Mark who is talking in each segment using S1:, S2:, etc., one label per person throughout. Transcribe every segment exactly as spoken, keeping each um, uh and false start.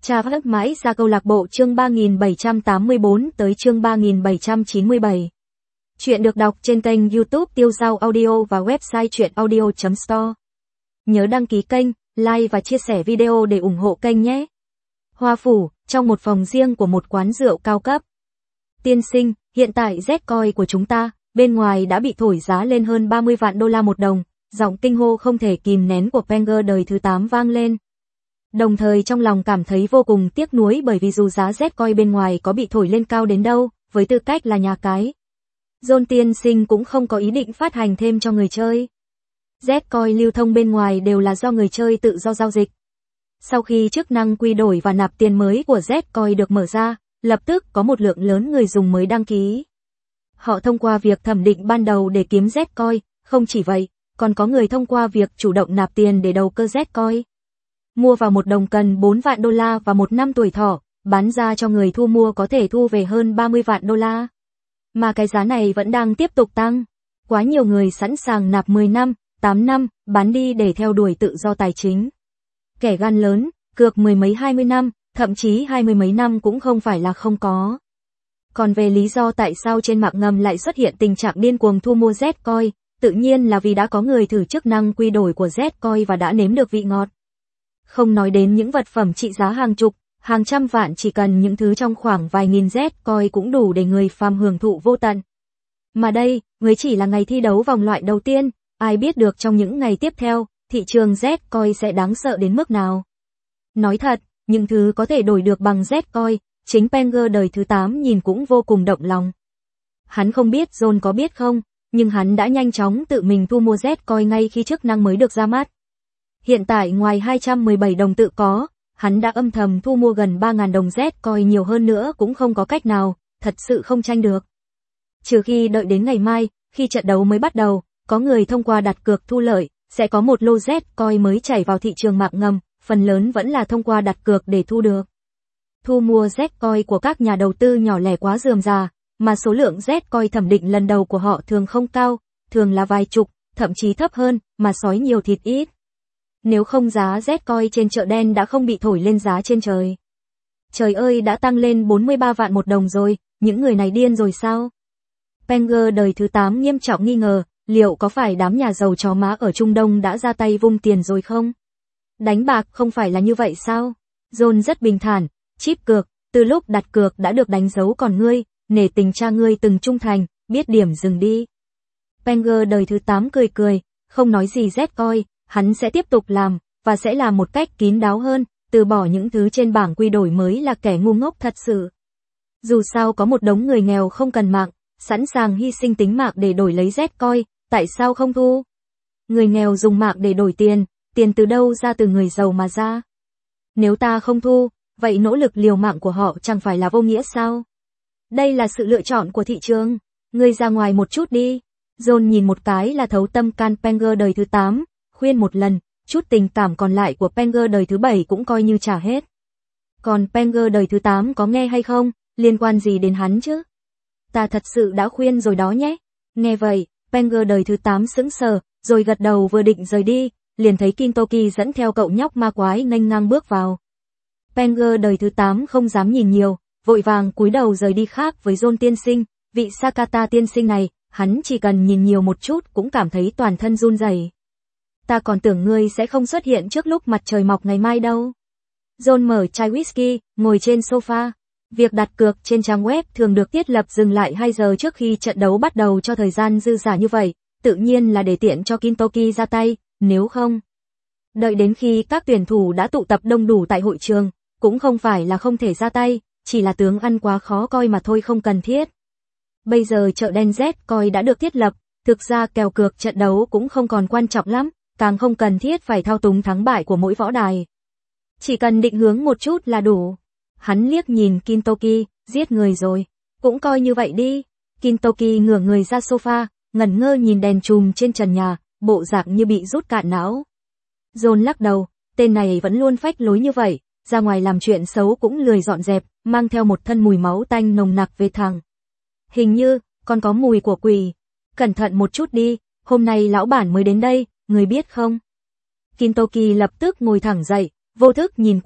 S1: Tra vấp mãi ra câu lạc bộ chương ba nghìn bảy trăm tám mươi tư tới chương ba nghìn bảy trăm chín mươi bảy. Chuyện được đọc trên kênh YouTube Tiêu Dao Audio và website truyện audio chấm store. Nhớ đăng ký kênh, like và chia sẻ video để ủng hộ kênh nhé. Hoa Phủ, trong một phòng riêng của một quán rượu cao cấp. Tiên sinh, hiện tại Z-Coin của chúng ta, bên ngoài đã bị thổi giá lên hơn ba mươi vạn đô la một đồng, giọng kinh hô không thể kìm nén của Penger đời thứ tám vang lên. Đồng thời trong lòng cảm thấy vô cùng tiếc nuối bởi vì dù giá Z-Coin bên ngoài có bị thổi lên cao đến đâu, với tư cách là nhà cái, John tiên sinh cũng không có ý định phát hành thêm cho người chơi. Z-Coin lưu thông bên ngoài đều là do người chơi tự do giao dịch. Sau khi chức năng quy đổi và nạp tiền mới của Z-Coin được mở ra, lập tức có một lượng lớn người dùng mới đăng ký. Họ thông qua việc thẩm định ban đầu để kiếm Z-Coin, không chỉ vậy, còn có người thông qua việc chủ động nạp tiền để đầu cơ Z-Coin. Mua vào một đồng cần bốn vạn đô la và một năm tuổi thọ, bán ra cho người thu mua có thể thu về hơn ba mươi vạn đô la. Mà cái giá này vẫn đang tiếp tục tăng. Quá nhiều người sẵn sàng nạp mười năm, tám năm, bán đi để theo đuổi tự do tài chính. Kẻ gan lớn, cược mười mấy hai mươi năm, thậm chí hai mươi mấy năm cũng không phải là không có. Còn về lý do tại sao trên mạng ngầm lại xuất hiện tình trạng điên cuồng thu mua Z-Coin, tự nhiên là vì đã có người thử chức năng quy đổi của Z-Coin và đã nếm được vị ngọt. Không nói đến những vật phẩm trị giá hàng chục, hàng trăm vạn, chỉ cần những thứ trong khoảng vài nghìn Z-Coin cũng đủ để người phàm hưởng thụ vô tận. Mà đây, mới chỉ là ngày thi đấu vòng loại đầu tiên, ai biết được trong những ngày tiếp theo, thị trường Z-Coin sẽ đáng sợ đến mức nào. Nói thật, những thứ có thể đổi được bằng Z-Coin, chính Penger đời thứ tám nhìn cũng vô cùng động lòng. Hắn không biết John có biết không, nhưng hắn đã nhanh chóng tự mình thu mua Z-Coin ngay khi chức năng mới được ra mắt. Hiện tại ngoài hai trăm mười bảy đồng tự có, hắn đã âm thầm thu mua gần ba nghìn đồng Z-Coin, nhiều hơn nữa cũng không có cách nào, thật sự không tranh được. Trừ khi đợi đến ngày mai, khi trận đấu mới bắt đầu, có người thông qua đặt cược thu lợi, sẽ có một lô Z-Coin mới chảy vào thị trường mạng ngầm, phần lớn vẫn là thông qua đặt cược để thu được. Thu mua Z-Coin của các nhà đầu tư nhỏ lẻ quá rườm rà, mà số lượng Z-Coin thẩm định lần đầu của họ thường không cao, thường là vài chục, thậm chí thấp hơn, mà sói nhiều thịt ít. Nếu không giá Z-Coin trên chợ đen đã không bị thổi lên giá trên trời. Trời ơi, đã tăng lên bốn mươi ba vạn một đồng rồi, những người này điên rồi sao? Penger đời thứ tám nghiêm trọng nghi ngờ, liệu có phải đám nhà giàu chó má ở Trung Đông đã ra tay vung tiền rồi không? Đánh bạc không phải là như vậy sao? John rất bình thản, chip cược, từ lúc đặt cược đã được đánh dấu, còn ngươi, nể tình cha ngươi từng trung thành, biết điểm dừng đi. Penger đời thứ tám cười cười, không nói gì Z-Coin, hắn sẽ tiếp tục làm, và sẽ làm một cách kín đáo hơn, từ bỏ những thứ trên bảng quy đổi mới là kẻ ngu ngốc thật sự. Dù sao có một đống người nghèo không cần mạng, sẵn sàng hy sinh tính mạng để đổi lấy Z-Coin, tại sao không thu? Người nghèo dùng mạng để đổi tiền, tiền từ đâu ra? Từ người giàu mà ra. Nếu ta không thu, vậy nỗ lực liều mạng của họ chẳng phải là vô nghĩa sao? Đây là sự lựa chọn của thị trường. Ngươi ra ngoài một chút đi. John nhìn một cái là thấu tâm can Penger đời thứ tám, khuyên một lần, chút tình cảm còn lại của Penger đời thứ bảy cũng coi như trả hết. Còn Penger đời thứ tám có nghe hay không, liên quan gì đến hắn chứ? Ta thật sự đã khuyên rồi đó nhé. Nghe vậy, Penger đời thứ tám sững sờ, rồi gật đầu, vừa định rời đi, liền thấy Kintoki dẫn theo cậu nhóc ma quái nghênh ngang bước vào. Penger đời thứ tám không dám nhìn nhiều, vội vàng cúi đầu rời đi. Khác với John tiên sinh, vị Sakata tiên sinh này, hắn chỉ cần nhìn nhiều một chút cũng cảm thấy toàn thân run rẩy. Ta còn tưởng ngươi sẽ không xuất hiện trước lúc mặt trời mọc ngày mai đâu. John mở chai whisky, ngồi trên sofa. Việc đặt cược trên trang web thường được thiết lập dừng lại hai giờ trước khi trận đấu bắt đầu cho thời gian dư dả như vậy, tự nhiên là để tiện cho Kintoki ra tay, nếu không, đợi đến khi các tuyển thủ đã tụ tập đông đủ tại hội trường, cũng không phải là không thể ra tay, chỉ là tướng ăn quá khó coi mà thôi, không cần thiết. Bây giờ chợ đen Z-Coin đã được thiết lập, thực ra kèo cược trận đấu cũng không còn quan trọng lắm, càng không cần thiết phải thao túng thắng bại của mỗi võ đài. Chỉ cần định hướng một chút là đủ. Hắn liếc nhìn Kintoki, giết người rồi, cũng coi như vậy đi. Kintoki ngửa người ra sofa, ngẩn ngơ nhìn đèn chùm trên trần nhà, bộ dạng như bị rút cạn não. John lắc đầu, tên này vẫn luôn phách lối như vậy, ra ngoài làm chuyện xấu cũng lười dọn dẹp, mang theo một thân mùi máu tanh nồng nặc về thẳng. Hình như, còn có mùi của quỷ. Cẩn thận một chút đi, hôm nay lão bản mới đến đây, người biết không? Kintoki lập tức ngồi thẳng dậy, vô thức nhìn quanh,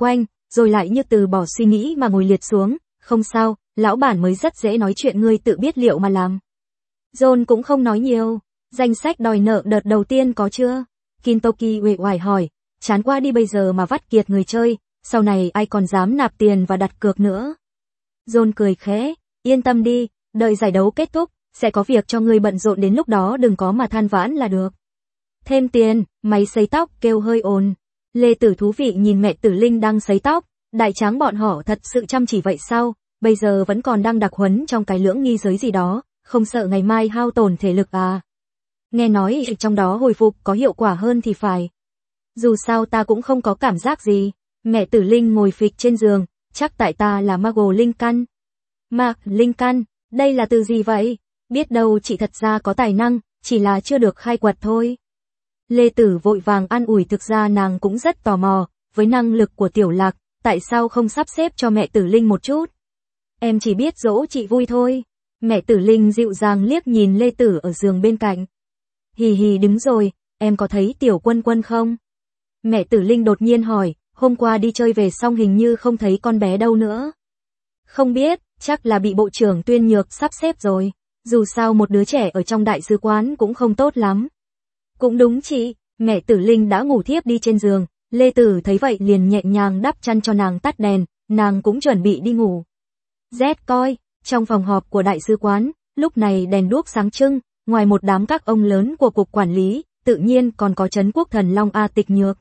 S1: rồi lại như từ bỏ suy nghĩ mà ngồi liệt xuống, không sao, lão bản mới rất dễ nói chuyện, ngươi tự biết liệu mà làm. John cũng không nói nhiều, danh sách đòi nợ đợt đầu tiên có chưa? Kintoki uể oải hỏi, chán quá đi, bây giờ mà vắt kiệt người chơi, sau này ai còn dám nạp tiền và đặt cược nữa. John cười khẽ, yên tâm đi, đợi giải đấu kết thúc, sẽ có việc cho ngươi bận rộn, đến lúc đó đừng có mà than vãn là được. Thêm tiền, máy sấy tóc kêu hơi ồn. Lê Tử thú vị nhìn mẹ Tử Linh đang sấy tóc, đại tráng bọn họ thật sự chăm chỉ vậy sao, bây giờ vẫn còn đang đặc huấn trong cái lưỡng nghi giới gì đó, không sợ ngày mai hao tổn thể lực à. Nghe nói trong đó hồi phục có hiệu quả hơn thì phải. Dù sao ta cũng không có cảm giác gì. Mẹ Tử Linh ngồi phịch trên giường, chắc tại ta là Mago Linh Căn. Mạc Linh Căn, đây là từ gì vậy? Biết đâu chị thật ra có tài năng, chỉ là chưa được khai quật thôi. Lê Tử vội vàng an ủi, thực ra nàng cũng rất tò mò, với năng lực của Tiểu Lạc, tại sao không sắp xếp cho mẹ Tử Linh một chút? Em chỉ biết dỗ chị vui thôi. Mẹ Tử Linh dịu dàng liếc nhìn Lê Tử ở giường bên cạnh. Hì hì, đứng rồi, em có thấy Tiểu Quân Quân không? Mẹ Tử Linh đột nhiên hỏi, hôm qua đi chơi về xong hình như không thấy con bé đâu nữa. Không biết, chắc là bị bộ trưởng Tuyên Nhược sắp xếp rồi, dù sao một đứa trẻ ở trong đại sứ quán cũng không tốt lắm. Cũng đúng chị, mẹ Tử Linh đã ngủ thiếp đi trên giường, Lê Tử thấy vậy liền nhẹ nhàng đắp chăn cho nàng, tắt đèn, nàng cũng chuẩn bị đi ngủ. Z coi, trong phòng họp của đại sứ quán, lúc này đèn đuốc sáng trưng, ngoài một đám các ông lớn của cục quản lý, tự nhiên còn có Trấn Quốc Thần Long A Tịch Nhược.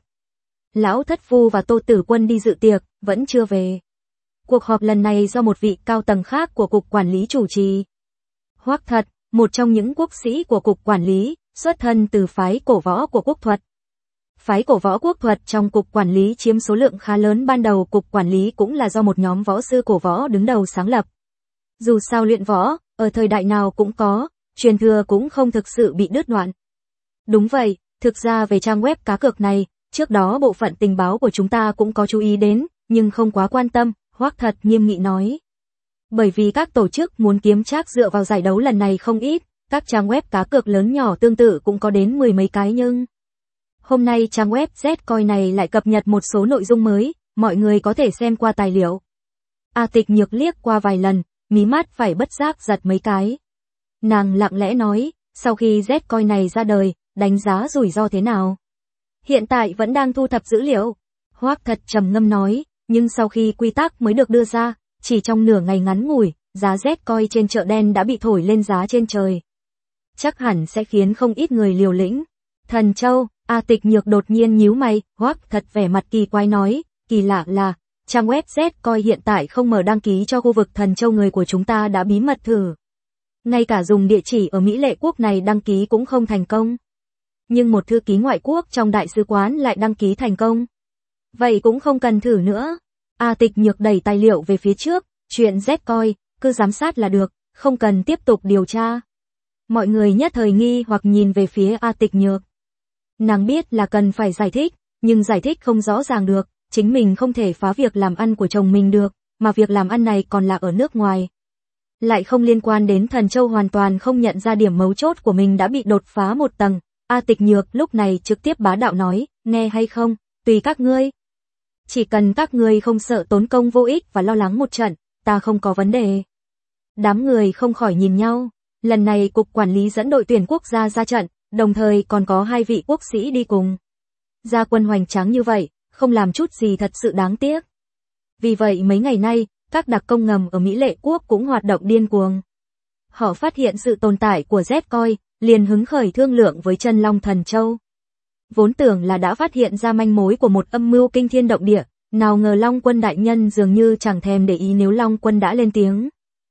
S1: Lão Thất Phu và Tô Tử Quân đi dự tiệc, vẫn chưa về. Cuộc họp lần này do một vị cao tầng khác của cục quản lý chủ trì. Hoắc Thật, một trong những quốc sĩ của cục quản lý, xuất thân từ phái cổ võ của Quốc Thuật. Phái cổ võ Quốc Thuật trong cục quản lý chiếm số lượng khá lớn, ban đầu cục quản lý cũng là do một nhóm võ sư cổ võ đứng đầu sáng lập. Dù sao luyện võ, ở thời đại nào cũng có, truyền thừa cũng không thực sự bị đứt đoạn. Đúng vậy, thực ra về trang web cá cược này, trước đó bộ phận tình báo của chúng ta cũng có chú ý đến, nhưng không quá quan tâm, Hoắc Thật nghiêm nghị nói. Bởi vì các tổ chức muốn kiếm trác dựa vào giải đấu lần này không ít, các trang web cá cược lớn nhỏ tương tự cũng có đến mười mấy cái, nhưng hôm nay trang web Z Coin này lại cập nhật một số nội dung mới, mọi người có thể xem qua tài liệu. A Tịch Nhược liếc qua vài lần, mí mắt phải bất giác giật mấy cái. Nàng lặng lẽ nói, sau khi Z Coin này ra đời, đánh giá rủi ro thế nào? Hiện tại vẫn đang thu thập dữ liệu. Hoắc Thật trầm ngâm nói, nhưng sau khi quy tắc mới được đưa ra, chỉ trong nửa ngày ngắn ngủi, giá Z Coin trên chợ đen đã bị thổi lên giá trên trời. Chắc hẳn sẽ khiến không ít người liều lĩnh. Thần Châu, A Tịch Nhược đột nhiên nhíu mày, Hoắc Thật vẻ mặt kỳ quái nói, kỳ lạ là, trang web Z Coin hiện tại không mở đăng ký cho khu vực Thần Châu, người của chúng ta đã bí mật thử. Ngay cả dùng địa chỉ ở Mỹ Lệ Quốc này đăng ký cũng không thành công. Nhưng một thư ký ngoại quốc trong đại sứ quán lại đăng ký thành công. Vậy cũng không cần thử nữa. A Tịch Nhược đẩy tài liệu về phía trước, chuyện Z Coin, cứ giám sát là được, không cần tiếp tục điều tra. Mọi người nhất thời nghi hoặc nhìn về phía A Tịch Nhược. Nàng biết là cần phải giải thích, nhưng giải thích không rõ ràng được, chính mình không thể phá việc làm ăn của chồng mình được, mà việc làm ăn này còn là ở nước ngoài. Lại không liên quan đến Thần Châu, hoàn toàn không nhận ra điểm mấu chốt của mình đã bị đột phá một tầng. A Tịch Nhược lúc này trực tiếp bá đạo nói, nghe hay không, tùy các ngươi. Chỉ cần các ngươi không sợ tốn công vô ích và lo lắng một trận, ta không có vấn đề. Đám người không khỏi nhìn nhau, lần này cục quản lý dẫn đội tuyển quốc gia ra trận, đồng thời còn có hai vị quốc sĩ đi cùng. Gia quân hoành tráng như vậy, không làm chút gì thật sự đáng tiếc. Vì vậy mấy ngày nay, các đặc công ngầm ở Mỹ Lệ Quốc cũng hoạt động điên cuồng. Họ phát hiện sự tồn tại của Z Coin, liền hứng khởi thương lượng với Chân Long Thần Châu. Vốn tưởng là đã phát hiện ra manh mối của một âm mưu kinh thiên động địa, nào ngờ Long Quân đại nhân dường như chẳng thèm để ý nếu Long Quân đã lên tiếng.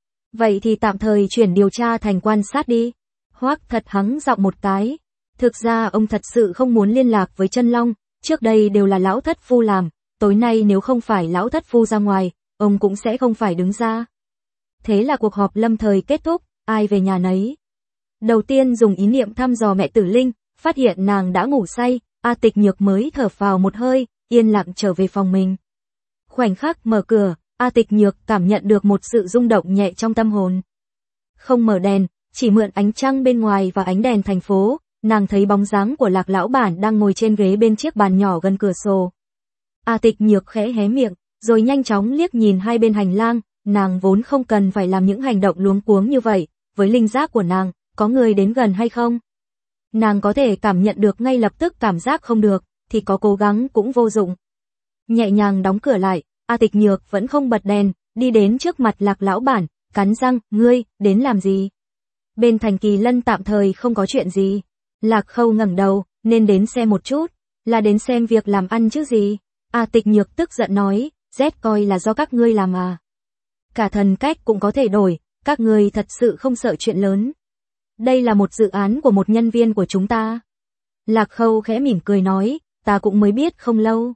S1: Vậy thì tạm thời chuyển điều tra thành quan sát đi. Hoắc Thật hắng giọng một cái. Thực ra ông thật sự không muốn liên lạc với Chân Long, trước đây đều là lão thất phu làm, tối nay nếu không phải lão thất phu ra ngoài, ông cũng sẽ không phải đứng ra. Thế là cuộc họp lâm thời kết thúc, ai về nhà nấy. Đầu tiên dùng ý niệm thăm dò mẹ Tử Linh, phát hiện nàng đã ngủ say, A Tịch Nhược mới thở phào một hơi, yên lặng trở về phòng mình. Khoảnh khắc mở cửa, A Tịch Nhược cảm nhận được một sự rung động nhẹ trong tâm hồn. Không mở đèn, chỉ mượn ánh trăng bên ngoài và ánh đèn thành phố, nàng thấy bóng dáng của Lạc lão bản đang ngồi trên ghế bên chiếc bàn nhỏ gần cửa sổ. A Tịch Nhược khẽ hé miệng, rồi nhanh chóng liếc nhìn hai bên hành lang, nàng vốn không cần phải làm những hành động luống cuống như vậy, với linh giác của nàng, có người đến gần hay không? Nàng có thể cảm nhận được ngay lập tức cảm giác không được, thì có cố gắng cũng vô dụng. Nhẹ nhàng đóng cửa lại, A Tịch Nhược vẫn không bật đèn, đi đến trước mặt Lạc lão bản, cắn răng, ngươi, đến làm gì? Bên Thành Kỳ Lân tạm thời không có chuyện gì. Lạc Khâu ngẩng đầu, nên đến xem một chút, là đến xem việc làm ăn chứ gì. A Tịch Nhược tức giận nói, rét coi là do các ngươi làm à. Cả thần cách cũng có thể đổi, các ngươi thật sự không sợ chuyện lớn. Đây là một dự án của một nhân viên của chúng ta. Lạc Khâu khẽ mỉm cười nói, ta cũng mới biết không lâu.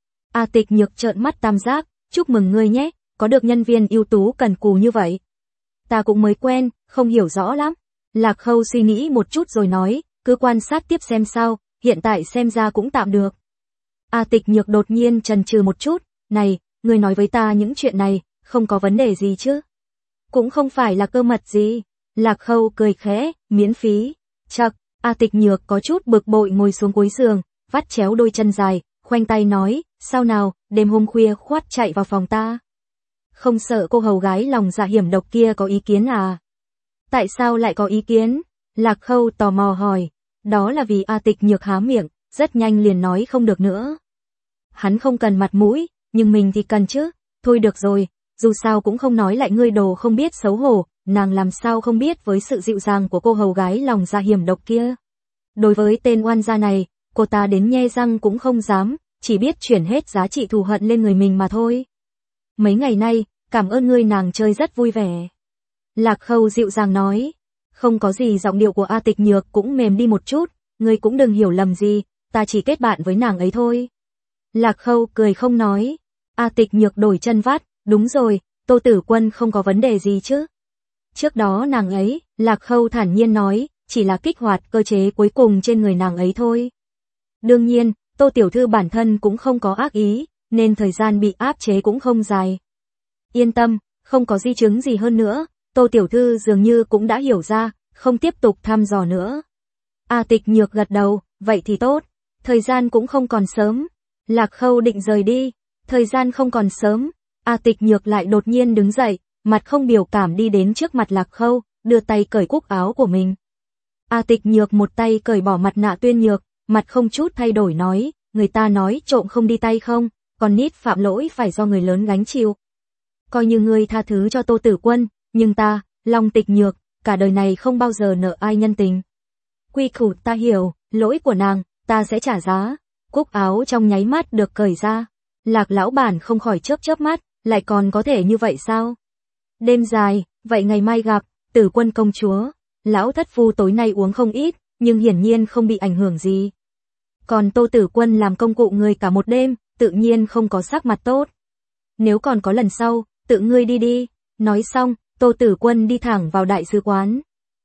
S1: A Tịch Nhược trợn mắt tam giác, chúc mừng ngươi nhé, có được nhân viên ưu tú cần cù như vậy. Ta cũng mới quen, không hiểu rõ lắm. Lạc Khâu suy nghĩ một chút rồi nói, cứ quan sát tiếp xem sao, hiện tại xem ra cũng tạm được. A Tịch Nhược đột nhiên chần chừ một chút, này, ngươi nói với ta những chuyện này, không có vấn đề gì chứ? Cũng không phải là cơ mật gì. Lạc Khâu cười khẽ, miễn phí. Chậc, A Tịch Nhược có chút bực bội ngồi xuống cuối giường, vắt chéo đôi chân dài, khoanh tay nói, sao nào, đêm hôm khuya khoắt chạy vào phòng ta. Không sợ cô hầu gái lòng dạ hiểm độc kia có ý kiến à? Tại sao lại có ý kiến? Lạc Khâu tò mò hỏi. Đó là vì A Tịch Nhược há miệng, rất nhanh liền nói không được nữa. Hắn không cần mặt mũi, nhưng mình thì cần chứ. Thôi được rồi, dù sao cũng không nói lại ngươi đồ không biết xấu hổ, nàng làm sao không biết với sự dịu dàng của cô hầu gái lòng dạ hiểm độc kia. Đối với tên oan gia này, cô ta đến nhe răng cũng không dám, chỉ biết chuyển hết giá trị thù hận lên người mình mà thôi. Mấy ngày nay, cảm ơn ngươi, nàng chơi rất vui vẻ. Lạc Khâu dịu dàng nói. Không có gì, giọng điệu của A Tịch Nhược cũng mềm đi một chút, ngươi cũng đừng hiểu lầm gì, ta chỉ kết bạn với nàng ấy thôi. Lạc Khâu cười không nói. A Tịch Nhược đổi chân vắt, đúng rồi, Tô Tử Quân không có vấn đề gì chứ. Trước đó nàng ấy, Lạc Khâu thản nhiên nói, chỉ là kích hoạt cơ chế cuối cùng trên người nàng ấy thôi. Đương nhiên, Tô Tiểu Thư bản thân cũng không có ác ý, nên thời gian bị áp chế cũng không dài. Yên tâm, không có di chứng gì hơn nữa, Tô Tiểu Thư dường như cũng đã hiểu ra, không tiếp tục thăm dò nữa. A Tịch Nhược gật đầu, vậy thì tốt, thời gian cũng không còn sớm. Lạc Khâu định rời đi, thời gian không còn sớm, A Tịch Nhược lại đột nhiên đứng dậy, mặt không biểu cảm đi đến trước mặt Lạc Khâu, đưa tay cởi cúc áo của mình. A Tịch Nhược một tay cởi bỏ mặt nạ Tuyên Nhược, mặt không chút thay đổi nói, người ta nói trộm không đi tay không, còn nít phạm lỗi phải do người lớn gánh chịu. Coi như ngươi tha thứ cho Tô Tử Quân, nhưng ta, Long Tịch Nhược, cả đời này không bao giờ nợ ai nhân tình. Quy củ ta hiểu, lỗi của nàng, ta sẽ trả giá. Cúc áo trong nháy mắt được cởi ra. Lạc lão bản không khỏi chớp chớp mắt, lại còn có thể như vậy sao? Đêm dài, vậy ngày mai gặp, Tử Quân công chúa. Lão thất phu tối nay uống không ít, nhưng hiển nhiên không bị ảnh hưởng gì. Còn Tô Tử Quân làm công cụ người cả một đêm, tự nhiên không có sắc mặt tốt. Nếu còn có lần sau, tự ngươi đi đi. Nói xong, Tô Tử Quân đi thẳng vào đại sứ quán.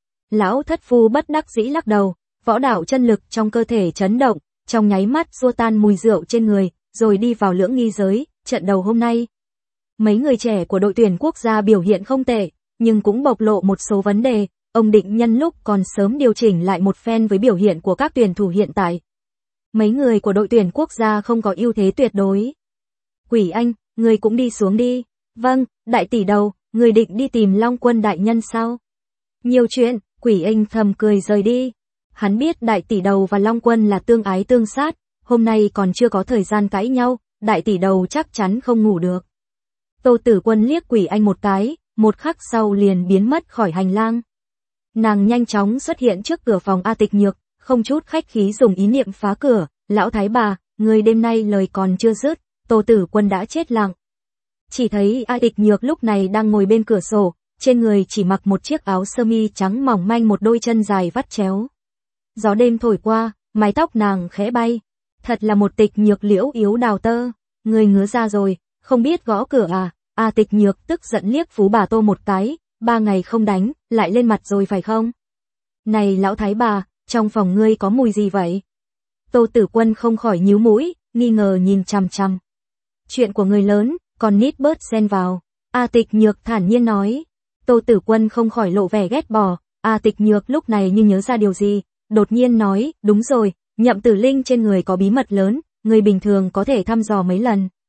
S1: Lão thất phu bất đắc dĩ lắc đầu, võ đạo chân lực trong cơ thể chấn động, trong nháy mắt xua tan mùi rượu trên người, rồi đi vào lưỡng nghi giới, trận đầu hôm nay. Mấy người trẻ của đội tuyển quốc gia biểu hiện không tệ, nhưng cũng bộc lộ một số vấn đề, ông định nhân lúc còn sớm điều chỉnh lại một phen với biểu hiện của các tuyển thủ hiện tại. Mấy người của đội tuyển quốc gia không có ưu thế tuyệt đối. Quỷ Anh, người cũng đi xuống đi. Vâng, đại tỷ đầu, người định đi tìm Long Quân đại nhân sao? Nhiều chuyện, Quỷ Anh thầm cười rời đi. Hắn biết đại tỷ đầu và Long Quân là tương ái tương sát, hôm nay còn chưa có thời gian cãi nhau, đại tỷ đầu chắc chắn không ngủ được. Tô Tử Quân liếc Quỷ Anh một cái, một khắc sau liền biến mất khỏi hành lang. Nàng nhanh chóng xuất hiện trước cửa phòng A Tịch Nhược, không chút khách khí dùng ý niệm phá cửa, lão thái bà, người đêm nay lời còn chưa dứt, Tô Tử Quân đã chết lặng. Chỉ thấy A Tịch Nhược lúc này đang ngồi bên cửa sổ, trên người chỉ mặc một chiếc áo sơ mi trắng mỏng manh, một đôi chân dài vắt chéo. Gió đêm thổi qua, mái tóc nàng khẽ bay. Thật là một Tịch Nhược liễu yếu đào tơ. Người ngứa ra rồi, không biết gõ cửa à? A Tịch Nhược tức giận liếc Phú bà Tô một cái, ba ngày không đánh, lại lên mặt rồi phải không? Này lão thái bà, trong phòng ngươi có mùi gì vậy? Tô Tử Quân không khỏi nhíu mũi, nghi ngờ nhìn chằm chằm. Chuyện của người lớn, còn nít bớt xen vào. A Tịch Nhược thản nhiên nói. Tô Tử Quân không khỏi lộ vẻ ghét bỏ. A Tịch Nhược lúc này như nhớ ra điều gì, đột nhiên nói, đúng rồi, Nhậm Tử Linh trên người có bí mật lớn, người bình thường có thể thăm dò mấy lần.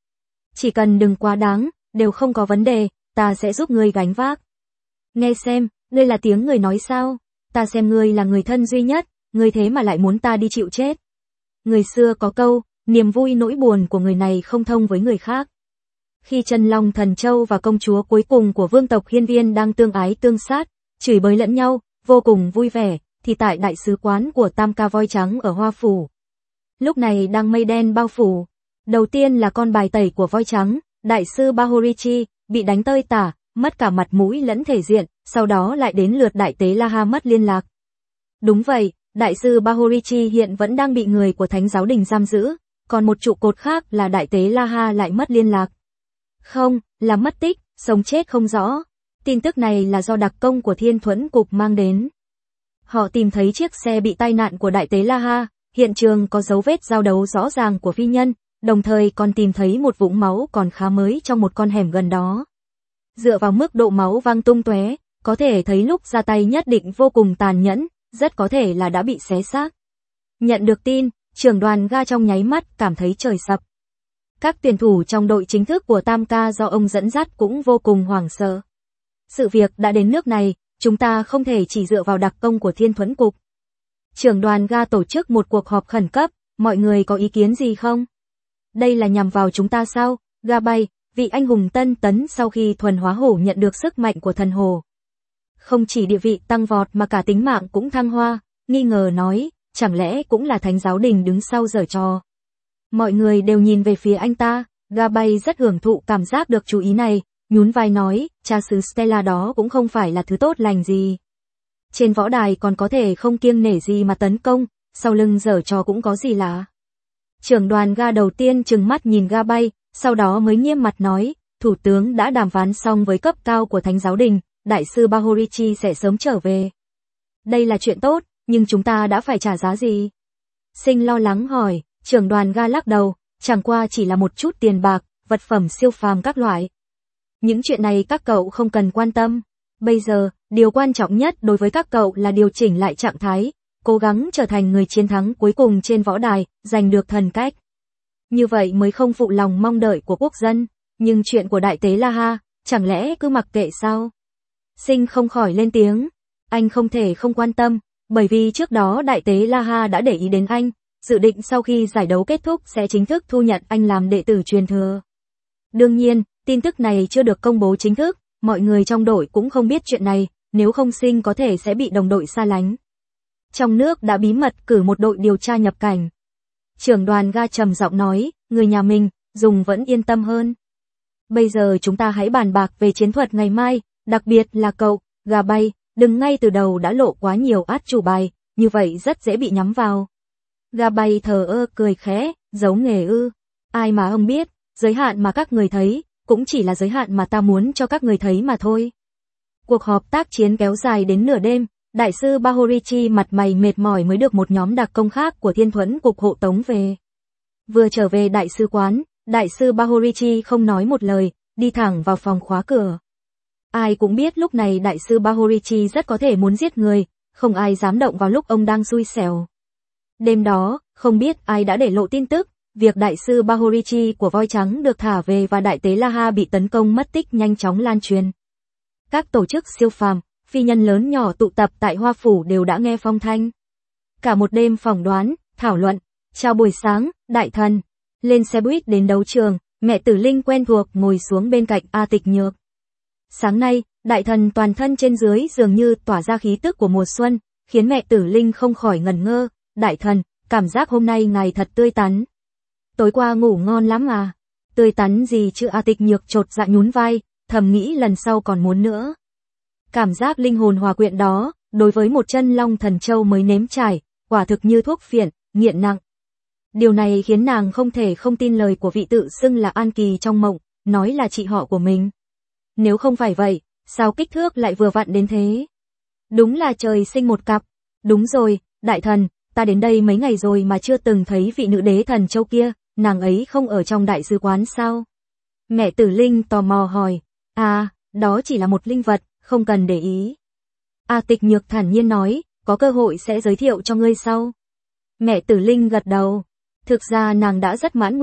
S1: Chỉ cần đừng quá đáng, đều không có vấn đề, ta sẽ giúp ngươi gánh vác. Nghe xem, ngươi là tiếng người nói sao? Ta xem ngươi là người thân duy nhất, ngươi thế mà lại muốn ta đi chịu chết. Người xưa có câu, niềm vui nỗi buồn của người này không thông với người khác. Khi Chân Long Thần Châu và công chúa cuối cùng của vương tộc Hiên Viên đang tương ái tương sát, chửi bới lẫn nhau, vô cùng vui vẻ, thì tại đại sứ quán của Tam Ca Voi Trắng ở Hoa Phủ. Lúc này đang mây đen bao phủ. Đầu tiên là con bài tẩy của voi trắng, đại sư Bahorichi, bị đánh tơi tả, mất cả mặt mũi lẫn thể diện, sau đó lại đến lượt đại tế La-ha mất liên lạc. Đúng vậy, đại sư Bahorichi hiện vẫn đang bị người của Thánh giáo đình giam giữ, còn một trụ cột khác là đại tế La-ha lại mất liên lạc. Không, là mất tích, sống chết không rõ. Tin tức này là do đặc công của Thiên Thuẫn Cục mang đến. Họ tìm thấy chiếc xe bị tai nạn của đại tế La-ha, hiện trường có dấu vết giao đấu rõ ràng của phi nhân, đồng thời còn tìm thấy một vũng máu còn khá mới trong một con hẻm gần đó. Dựa vào mức độ máu văng tung tóe, có thể thấy lúc ra tay nhất định vô cùng tàn nhẫn, rất có thể là đã bị xé xác. Nhận được tin, trưởng đoàn ga trong nháy mắt cảm thấy trời sập. Các tuyển thủ trong đội chính thức của Tam Ca do ông dẫn dắt cũng vô cùng hoảng sợ. Sự việc đã đến nước này, chúng ta không thể chỉ dựa vào đặc công của Thiên Thuẫn Cục. Trưởng đoàn ga tổ chức một cuộc họp khẩn cấp, mọi người có ý kiến gì không? Đây là nhằm vào chúng ta sao? Ga bay, vị anh hùng tân tấn sau khi thuần hóa hổ nhận được sức mạnh của thần hồ. Không chỉ địa vị tăng vọt mà cả tính mạng cũng thăng hoa, nghi ngờ nói, chẳng lẽ cũng là Thánh giáo đình đứng sau giở trò. Mọi người đều nhìn về phía anh ta, Ga bay rất hưởng thụ cảm giác được chú ý này, nhún vai nói, cha xứ Stella đó cũng không phải là thứ tốt lành gì. Trên võ đài còn có thể không kiêng nể gì mà tấn công, sau lưng giở trò cũng có gì lạ. Trưởng đoàn ga đầu tiên trừng mắt nhìn Ga bay, sau đó mới nghiêm mặt nói, thủ tướng đã đàm phán xong với cấp cao của Thánh giáo đình, đại sư Bahorichi sẽ sớm trở về. Đây là chuyện tốt, nhưng chúng ta đã phải trả giá gì? Sinh lo lắng hỏi, trưởng đoàn ga lắc đầu, chẳng qua chỉ là một chút tiền bạc, vật phẩm siêu phàm các loại. Những chuyện này các cậu không cần quan tâm. Bây giờ, điều quan trọng nhất đối với các cậu là điều chỉnh lại trạng thái, cố gắng trở thành người chiến thắng cuối cùng trên võ đài, giành được thần cách. Như vậy mới không phụ lòng mong đợi của quốc dân, nhưng chuyện của đại tế La-ha, chẳng lẽ cứ mặc kệ sao? Sinh không khỏi lên tiếng, anh không thể không quan tâm, bởi vì trước đó đại tế La-ha đã để ý đến anh, dự định sau khi giải đấu kết thúc sẽ chính thức thu nhận anh làm đệ tử truyền thừa. Đương nhiên, tin tức này chưa được công bố chính thức, mọi người trong đội cũng không biết chuyện này, nếu không Sinh có thể sẽ bị đồng đội xa lánh. Trong nước đã bí mật cử một đội điều tra nhập cảnh. Trưởng đoàn ga trầm giọng nói, người nhà mình, dùng vẫn yên tâm hơn. Bây giờ chúng ta hãy bàn bạc về chiến thuật ngày mai, đặc biệt là cậu, Ga bay, đừng ngay từ đầu đã lộ quá nhiều át chủ bài, như vậy rất dễ bị nhắm vào. Ga bay thờ ơ cười khẽ, giấu nghề ư, ai mà ông biết, giới hạn mà các người thấy, cũng chỉ là giới hạn mà ta muốn cho các người thấy mà thôi. Cuộc họp tác chiến kéo dài đến nửa đêm, đại sư Bahorichi mặt mày mệt mỏi mới được một nhóm đặc công khác của Thiên Thuẫn Cục hộ tống về. Vừa trở về đại sứ quán, đại sư Bahorichi không nói một lời, đi thẳng vào phòng khóa cửa. Ai cũng biết lúc này đại sư Bahorichi rất có thể muốn giết người, không ai dám động vào lúc ông đang xui xẻo. Đêm đó, không biết ai đã để lộ tin tức, việc đại sư Bahorichi của voi trắng được thả về và đại tế La-ha bị tấn công mất tích nhanh chóng lan truyền. Các tổ chức siêu phàm, phi nhân lớn nhỏ tụ tập tại Hoa Phủ đều đã nghe phong thanh. Cả một đêm phỏng đoán, thảo luận, chào buổi sáng, đại thần. Lên xe buýt đến đấu trường, mẹ Tử Linh quen thuộc ngồi xuống bên cạnh A Tịch Nhược. Sáng nay, đại thần toàn thân trên dưới dường như tỏa ra khí tức của mùa xuân, khiến mẹ Tử Linh không khỏi ngẩn ngơ. Đại thần, cảm giác hôm nay ngài thật tươi tắn. Tối qua ngủ ngon lắm à? Tươi tắn gì chứ? A Tịch Nhược chột dạ nhún vai, thầm nghĩ lần sau còn muốn nữa. Cảm giác linh hồn hòa quyện đó, đối với một chân long thần châu mới nếm trải, quả thực như thuốc phiện, nghiện nặng. Điều này khiến nàng không thể không tin lời của vị tự xưng là An Kỳ trong mộng, nói là chị họ của mình. Nếu không phải vậy, sao kích thước lại vừa vặn đến thế? Đúng là trời sinh một cặp. Đúng rồi, đại thần, ta đến đây mấy ngày rồi mà chưa từng thấy vị nữ đế thần châu kia, nàng ấy không ở trong đại sứ quán sao? Mẹ Tử Linh tò mò hỏi, à, đó chỉ là một linh vật, không cần để ý. A Tịch Nhược thản nhiên nói, có cơ hội sẽ giới thiệu cho ngươi sau. Mẹ Tử Linh gật đầu. Thực ra nàng đã rất mãn nguyện,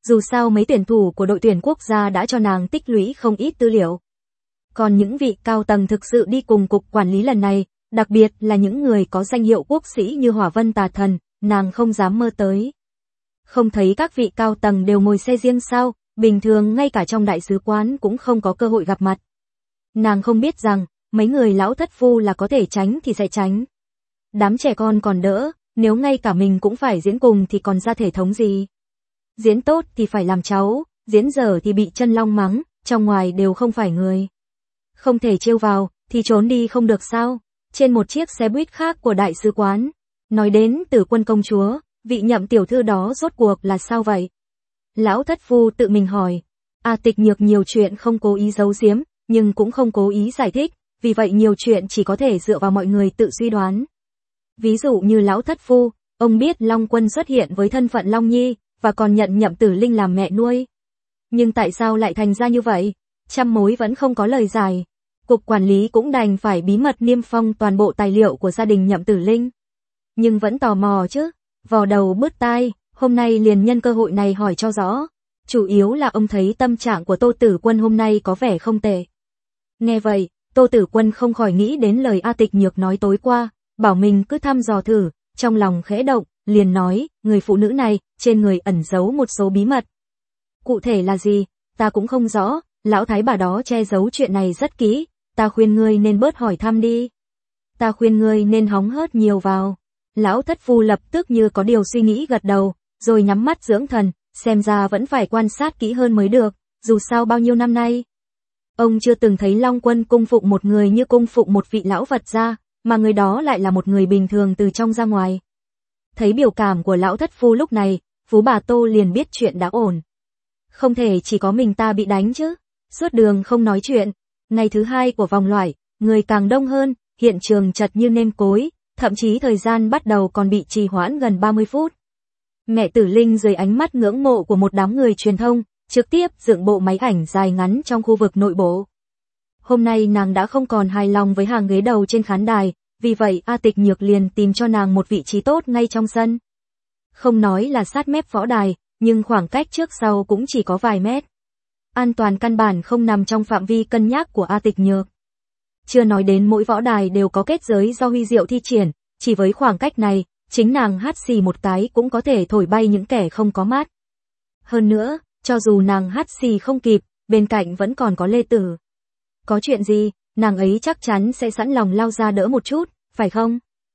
S1: dù sao mấy tuyển thủ của đội tuyển quốc gia đã cho nàng tích lũy không ít tư liệu. Còn những vị cao tầng thực sự đi cùng cục quản lý lần này, đặc biệt là những người có danh hiệu quốc sĩ như Hỏa Vân Tà Thần, nàng không dám mơ tới. Không thấy các vị cao tầng đều ngồi xe riêng sao, bình thường ngay cả trong đại sứ quán cũng không có cơ hội gặp mặt. Nàng không biết rằng, mấy người lão thất phu là có thể tránh thì sẽ tránh. Đám trẻ con còn đỡ, nếu ngay cả mình cũng phải diễn cùng thì còn ra thể thống gì. Diễn tốt thì phải làm cháu, diễn dở thì bị chân long mắng, trong ngoài đều không phải người. Không thể trêu vào, thì trốn đi không được sao. Trên một chiếc xe buýt khác của đại sứ quán, nói đến Tử Quân công chúa, vị Nhậm tiểu thư đó rốt cuộc là sao vậy? Lão thất phu tự mình hỏi. A Tịch Nhược nhiều chuyện không cố ý giấu giếm, nhưng cũng không cố ý giải thích, vì vậy nhiều chuyện chỉ có thể dựa vào mọi người tự suy đoán. Ví dụ như lão thất phu, ông biết Long Quân xuất hiện với thân phận Long Nhi, và còn nhận Nhậm Tử Linh làm mẹ nuôi. Nhưng tại sao lại thành ra như vậy? Trăm mối vẫn không có lời giải. Cục quản lý cũng đành phải bí mật niêm phong toàn bộ tài liệu của gia đình Nhậm Tử Linh. Nhưng vẫn tò mò chứ, vò đầu bứt tai, hôm nay liền nhân cơ hội này hỏi cho rõ. Chủ yếu là ông thấy tâm trạng của Tô Tử Quân hôm nay có vẻ không tệ. Nghe vậy, Tô Tử Quân không khỏi nghĩ đến lời A Tịch Nhược nói tối qua, bảo mình cứ thăm dò thử, trong lòng khẽ động, liền nói, người phụ nữ này, trên người ẩn giấu một số bí mật. Cụ thể là gì, ta cũng không rõ, lão thái bà đó che giấu chuyện này rất kỹ, ta khuyên ngươi nên bớt hỏi thăm đi. Ta khuyên ngươi nên hóng hớt nhiều vào. Lão thất phu lập tức như có điều suy nghĩ gật đầu, rồi nhắm mắt dưỡng thần, xem ra vẫn phải quan sát kỹ hơn mới được, dù sao bao nhiêu năm nay. Ông chưa từng thấy Long Quân cung phụng một người như cung phụng một vị lão Phật gia, mà người đó lại là một người bình thường từ trong ra ngoài. Thấy biểu cảm của lão thất phu lúc này, Phú bà Tô liền biết chuyện đã ổn. Không thể chỉ có mình ta bị đánh chứ, suốt đường không nói chuyện. Ngày thứ hai của vòng loại, người càng đông hơn, hiện trường chật như nêm cối, thậm chí thời gian bắt đầu còn bị trì hoãn gần ba mươi phút. Mẹ Tử Linh dưới ánh mắt ngưỡng mộ của một đám người truyền thông, trực tiếp dựng bộ máy ảnh dài ngắn trong khu vực nội bộ. Hôm nay nàng đã không còn hài lòng với hàng ghế đầu trên khán đài, vì vậy A Tịch Nhược liền tìm cho nàng một vị trí tốt ngay trong sân. Không nói là sát mép võ đài, nhưng khoảng cách trước sau cũng chỉ có vài mét. An toàn căn bản không nằm trong phạm vi cân nhắc của A Tịch Nhược. Chưa nói đến mỗi võ đài đều có kết giới do Huy Diệu thi triển, chỉ với khoảng cách này, chính nàng hắt xì một cái cũng có thể thổi bay những kẻ không có mắt. Hơn nữa, cho dù nàng hắt xì không kịp, bên cạnh vẫn còn có Lê Tử. Có chuyện gì, nàng ấy chắc chắn sẽ sẵn lòng lao ra đỡ một chút, phải không?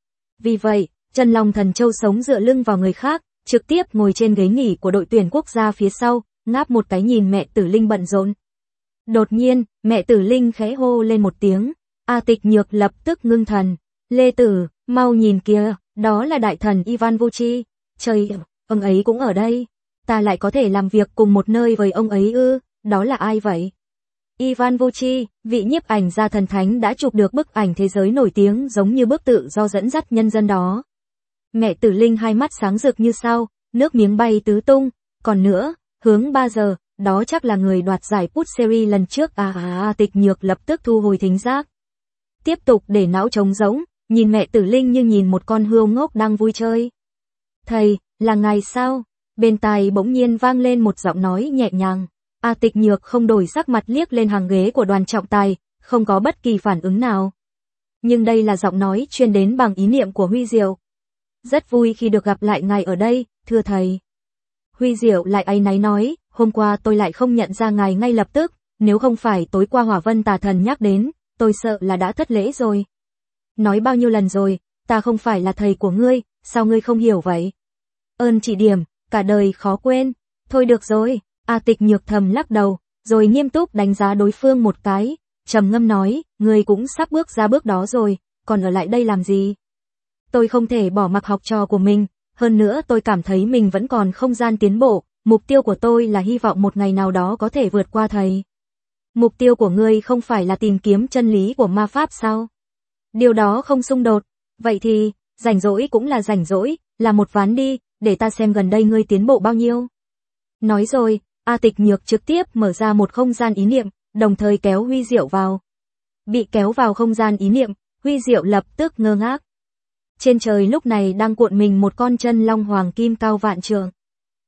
S1: Vì vậy, Chân Long Thần Châu sống dựa lưng vào người khác, trực tiếp ngồi trên ghế nghỉ của đội tuyển quốc gia phía sau, ngáp một cái nhìn mẹ Tử Linh bận rộn. Đột nhiên, mẹ Tử Linh khẽ hô lên một tiếng, A Tịch Nhược lập tức ngưng thần. Lê Tử, mau nhìn kìa, đó là đại thần Ivan Vuchi. Trời, ông ấy cũng ở đây. Ta lại có thể làm việc cùng một nơi với ông ấy ư, đó là ai vậy? Ivan Vuchi, vị nhiếp ảnh gia thần thánh đã chụp được bức ảnh thế giới nổi tiếng giống như bức tự do dẫn dắt nhân dân đó. Mẹ Tử Linh hai mắt sáng rực như sao, nước miếng bay tứ tung, còn nữa, hướng ba giờ, đó chắc là người đoạt giải Put Series lần trước. À, à, à Tịch Nhược lập tức thu hồi thính giác. Tiếp tục để não trống rỗng, nhìn mẹ Tử Linh như nhìn một con hươu ngốc đang vui chơi. Thầy, là ngài sao? Bên tai bỗng nhiên vang lên một giọng nói nhẹ nhàng. A Tịch Nhược không đổi sắc mặt liếc lên hàng ghế của đoàn trọng tài, không có bất kỳ phản ứng nào. Nhưng đây là giọng nói truyền đến bằng ý niệm của Huy Diệu. Rất vui khi được gặp lại ngài ở đây, thưa thầy. Huy Diệu lại áy náy nói, hôm qua tôi lại không nhận ra ngài ngay lập tức, nếu không phải tối qua Hỏa Vân Tà Thần nhắc đến, tôi sợ là đã thất lễ rồi. Nói bao nhiêu lần rồi, ta không phải là thầy của ngươi, sao ngươi không hiểu vậy? Ơn chỉ điểm, cả đời khó quên. Thôi được rồi, A Tịch Nhược thầm lắc đầu, rồi nghiêm túc đánh giá đối phương một cái, trầm ngâm nói, ngươi cũng sắp bước ra bước đó rồi, còn ở lại đây làm gì? Tôi không thể bỏ mặc học trò của mình, hơn nữa tôi cảm thấy mình vẫn còn không gian tiến bộ, mục tiêu của tôi là hy vọng một ngày nào đó có thể vượt qua thầy. Mục tiêu của ngươi không phải là tìm kiếm chân lý của ma pháp sao? Điều đó không xung đột, vậy thì, rảnh rỗi cũng là rảnh rỗi, là một ván đi, để ta xem gần đây ngươi tiến bộ bao nhiêu. Nói rồi, A Tịch Nhược trực tiếp mở ra một không gian ý niệm, đồng thời kéo Huy Diệu vào. Bị kéo vào không gian ý niệm, Huy Diệu lập tức ngơ ngác. Trên trời lúc này đang cuộn mình một con chân long hoàng kim cao vạn trượng.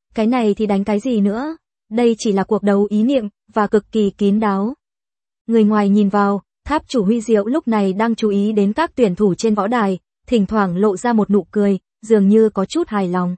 S1: Cái này thì đánh cái gì nữa? Đây chỉ là cuộc đấu ý niệm, và cực kỳ kín đáo. Người ngoài nhìn vào, tháp chủ Huy Diệu lúc này đang chú ý đến các tuyển thủ trên võ đài, thỉnh thoảng lộ ra một nụ cười, dường như có chút hài lòng.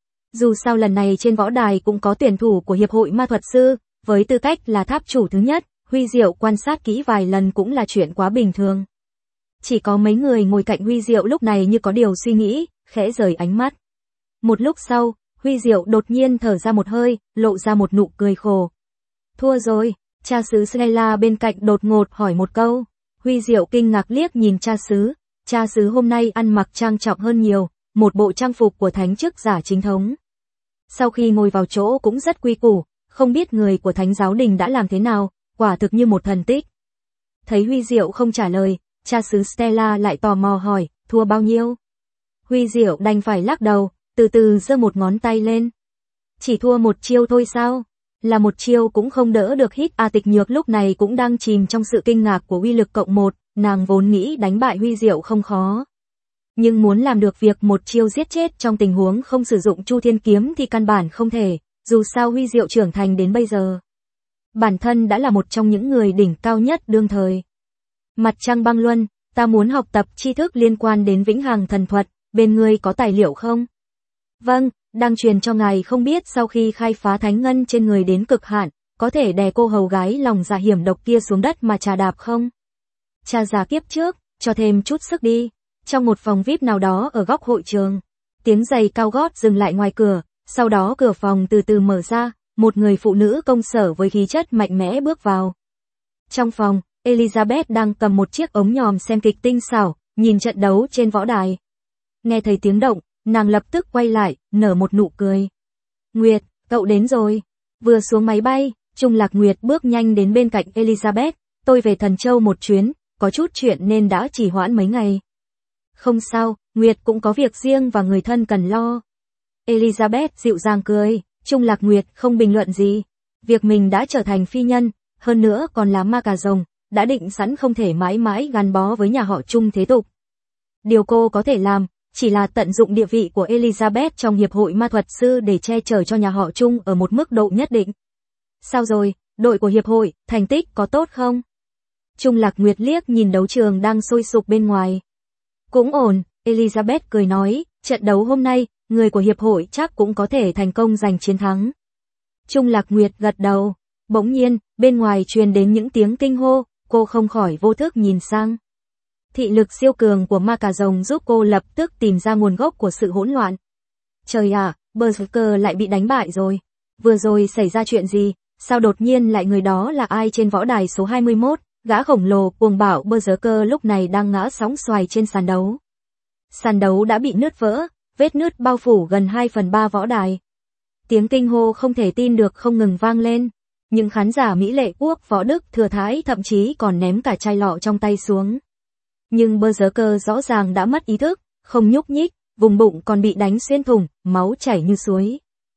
S1: Dù sao lần này trên võ đài cũng có tuyển thủ của Hiệp hội Ma thuật sư, với tư cách là tháp chủ thứ nhất, Huy Diệu quan sát kỹ vài lần cũng là chuyện quá bình thường. Chỉ có mấy người ngồi cạnh Huy Diệu lúc này như có điều suy nghĩ, khẽ rời ánh mắt. Một lúc sau, Huy Diệu đột nhiên thở ra một hơi, lộ ra một nụ cười khổ. Thua rồi, cha xứ Snella bên cạnh đột ngột hỏi một câu. Huy Diệu kinh ngạc liếc nhìn cha xứ, cha xứ hôm nay ăn mặc trang trọng hơn nhiều, một bộ trang phục của thánh chức giả chính thống. Sau khi ngồi vào chỗ cũng rất quy củ, không biết người của thánh giáo đình đã làm thế nào, quả thực như một thần tích. Thấy Huy Diệu không trả lời, cha xứ Stella lại tò mò hỏi, thua bao nhiêu? Huy Diệu đành phải lắc đầu, từ từ giơ một ngón tay lên. Chỉ thua một chiêu thôi sao? Là một chiêu cũng không đỡ được hít. A Tịch Nhược lúc này cũng đang chìm trong sự kinh ngạc của uy lực cộng một, nàng vốn nghĩ đánh bại Huy Diệu không khó. Nhưng muốn làm được việc một chiêu giết chết trong tình huống không sử dụng Chu Thiên Kiếm thì căn bản không thể, dù sao Huy Diệu trưởng thành đến bây giờ. Bản thân đã là một trong những người đỉnh cao nhất đương thời. Mặt trăng băng luân, ta muốn học tập tri thức liên quan đến vĩnh hằng thần thuật, bên ngươi có tài liệu không? Vâng, đang truyền cho ngài không biết sau khi khai phá thánh ngân trên người đến cực hạn, có thể đè cô hầu gái lòng dạ hiểm độc kia xuống đất mà trà đạp không? Cha già kiếp trước, cho thêm chút sức đi. Trong một phòng vi ai pi nào đó ở góc hội trường, tiếng giày cao gót dừng lại ngoài cửa, sau đó cửa phòng từ từ mở ra, một người phụ nữ công sở với khí chất mạnh mẽ bước vào. Trong phòng, Elizabeth đang cầm một chiếc ống nhòm xem kịch tinh xảo, nhìn trận đấu trên võ đài. Nghe thấy tiếng động, nàng lập tức quay lại, nở một nụ cười. Nguyệt, cậu đến rồi. Vừa xuống máy bay, Trung Lạc Nguyệt bước nhanh đến bên cạnh Elizabeth. Tôi về Thần Châu một chuyến, có chút chuyện nên đã trì hoãn mấy ngày. Không sao, Nguyệt cũng có việc riêng và người thân cần lo. Elizabeth dịu dàng cười, Trung Lạc Nguyệt không bình luận gì. Việc mình đã trở thành phi nhân, hơn nữa còn là ma cà rồng, đã định sẵn không thể mãi mãi gắn bó với nhà họ Trung thế tục. Điều cô có thể làm, chỉ là tận dụng địa vị của Elizabeth trong Hiệp hội Ma thuật sư để che chở cho nhà họ Trung ở một mức độ nhất định. Sao rồi, đội của Hiệp hội, thành tích có tốt không? Trung Lạc Nguyệt liếc nhìn đấu trường đang sôi sục bên ngoài. Cũng ổn, Elizabeth cười nói, trận đấu hôm nay, người của Hiệp hội chắc cũng có thể thành công giành chiến thắng. Trung Lạc Nguyệt gật đầu, bỗng nhiên, bên ngoài truyền đến những tiếng kinh hô, cô không khỏi vô thức nhìn sang. Thị lực siêu cường của ma cà rồng giúp cô lập tức tìm ra nguồn gốc của sự hỗn loạn. Trời ạ, Berserker lại bị đánh bại rồi. Vừa rồi xảy ra chuyện gì, sao đột nhiên lại người đó là ai trên võ đài số hai mươi mốt, gã khổng lồ cuồng bạo Berserker lúc này đang ngã sóng xoài trên sàn đấu. Sàn đấu đã bị nứt vỡ, vết nứt bao phủ gần hai phần ba võ đài. Tiếng kinh hô không thể tin được không ngừng vang lên. Những khán giả Mỹ Lệ Quốc Võ Đức Thừa Thái thậm chí còn ném cả chai lọ trong tay xuống. Nhưng Berserker rõ ràng đã mất ý thức, không nhúc nhích, vùng bụng còn bị đánh xuyên thủng, máu chảy như suối.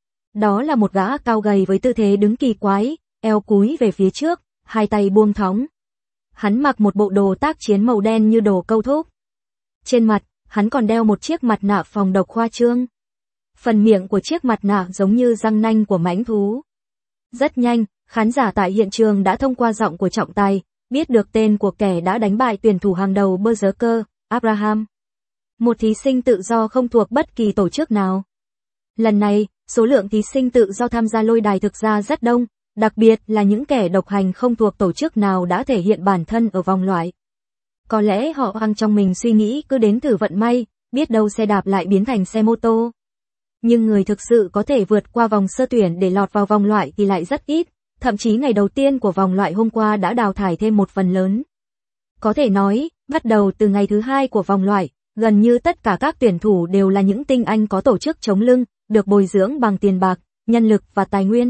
S1: Đó là một gã cao gầy với tư thế đứng kỳ quái, eo cúi về phía trước, hai tay buông thõng. Hắn mặc một bộ đồ tác chiến màu đen như đồ câu thúc. Trên mặt, hắn còn đeo một chiếc mặt nạ phòng độc khoa trương. Phần miệng của chiếc mặt nạ giống như răng nanh của mãnh thú. Rất nhanh, khán giả tại hiện trường đã thông qua giọng của trọng tài, biết được tên của kẻ đã đánh bại tuyển thủ hàng đầu Berserker, Abraham. Một thí sinh tự do không thuộc bất kỳ tổ chức nào. Lần này, số lượng thí sinh tự do tham gia lôi đài thực ra rất đông, đặc biệt là những kẻ độc hành không thuộc tổ chức nào đã thể hiện bản thân ở vòng loại. Có lẽ họ hằng trong mình suy nghĩ cứ đến thử vận may, biết đâu xe đạp lại biến thành xe mô tô. Nhưng người thực sự có thể vượt qua vòng sơ tuyển để lọt vào vòng loại thì lại rất ít, thậm chí ngày đầu tiên của vòng loại hôm qua đã đào thải thêm một phần lớn. Có thể nói, bắt đầu từ ngày thứ hai của vòng loại, gần như tất cả các tuyển thủ đều là những tinh anh có tổ chức chống lưng, được bồi dưỡng bằng tiền bạc, nhân lực và tài nguyên.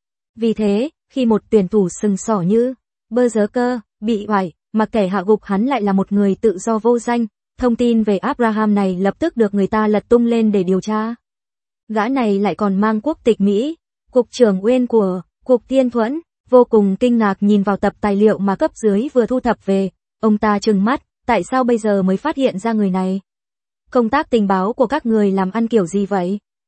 S1: Vì thế, khi một tuyển thủ sừng sỏ như Berserker bị oải, mà kẻ hạ gục hắn lại là một người tự do vô danh, thông tin về Abraham này lập tức được người ta lật tung lên để điều tra. Gã này lại còn mang quốc tịch Mỹ, cục trưởng Uyên của Cục Thiên Thuẫn, vô cùng kinh ngạc nhìn vào tập tài liệu mà cấp dưới vừa thu thập về, ông ta trừng mắt, tại sao bây giờ mới phát hiện ra người này? Công tác tình báo của các người làm ăn kiểu gì vậy?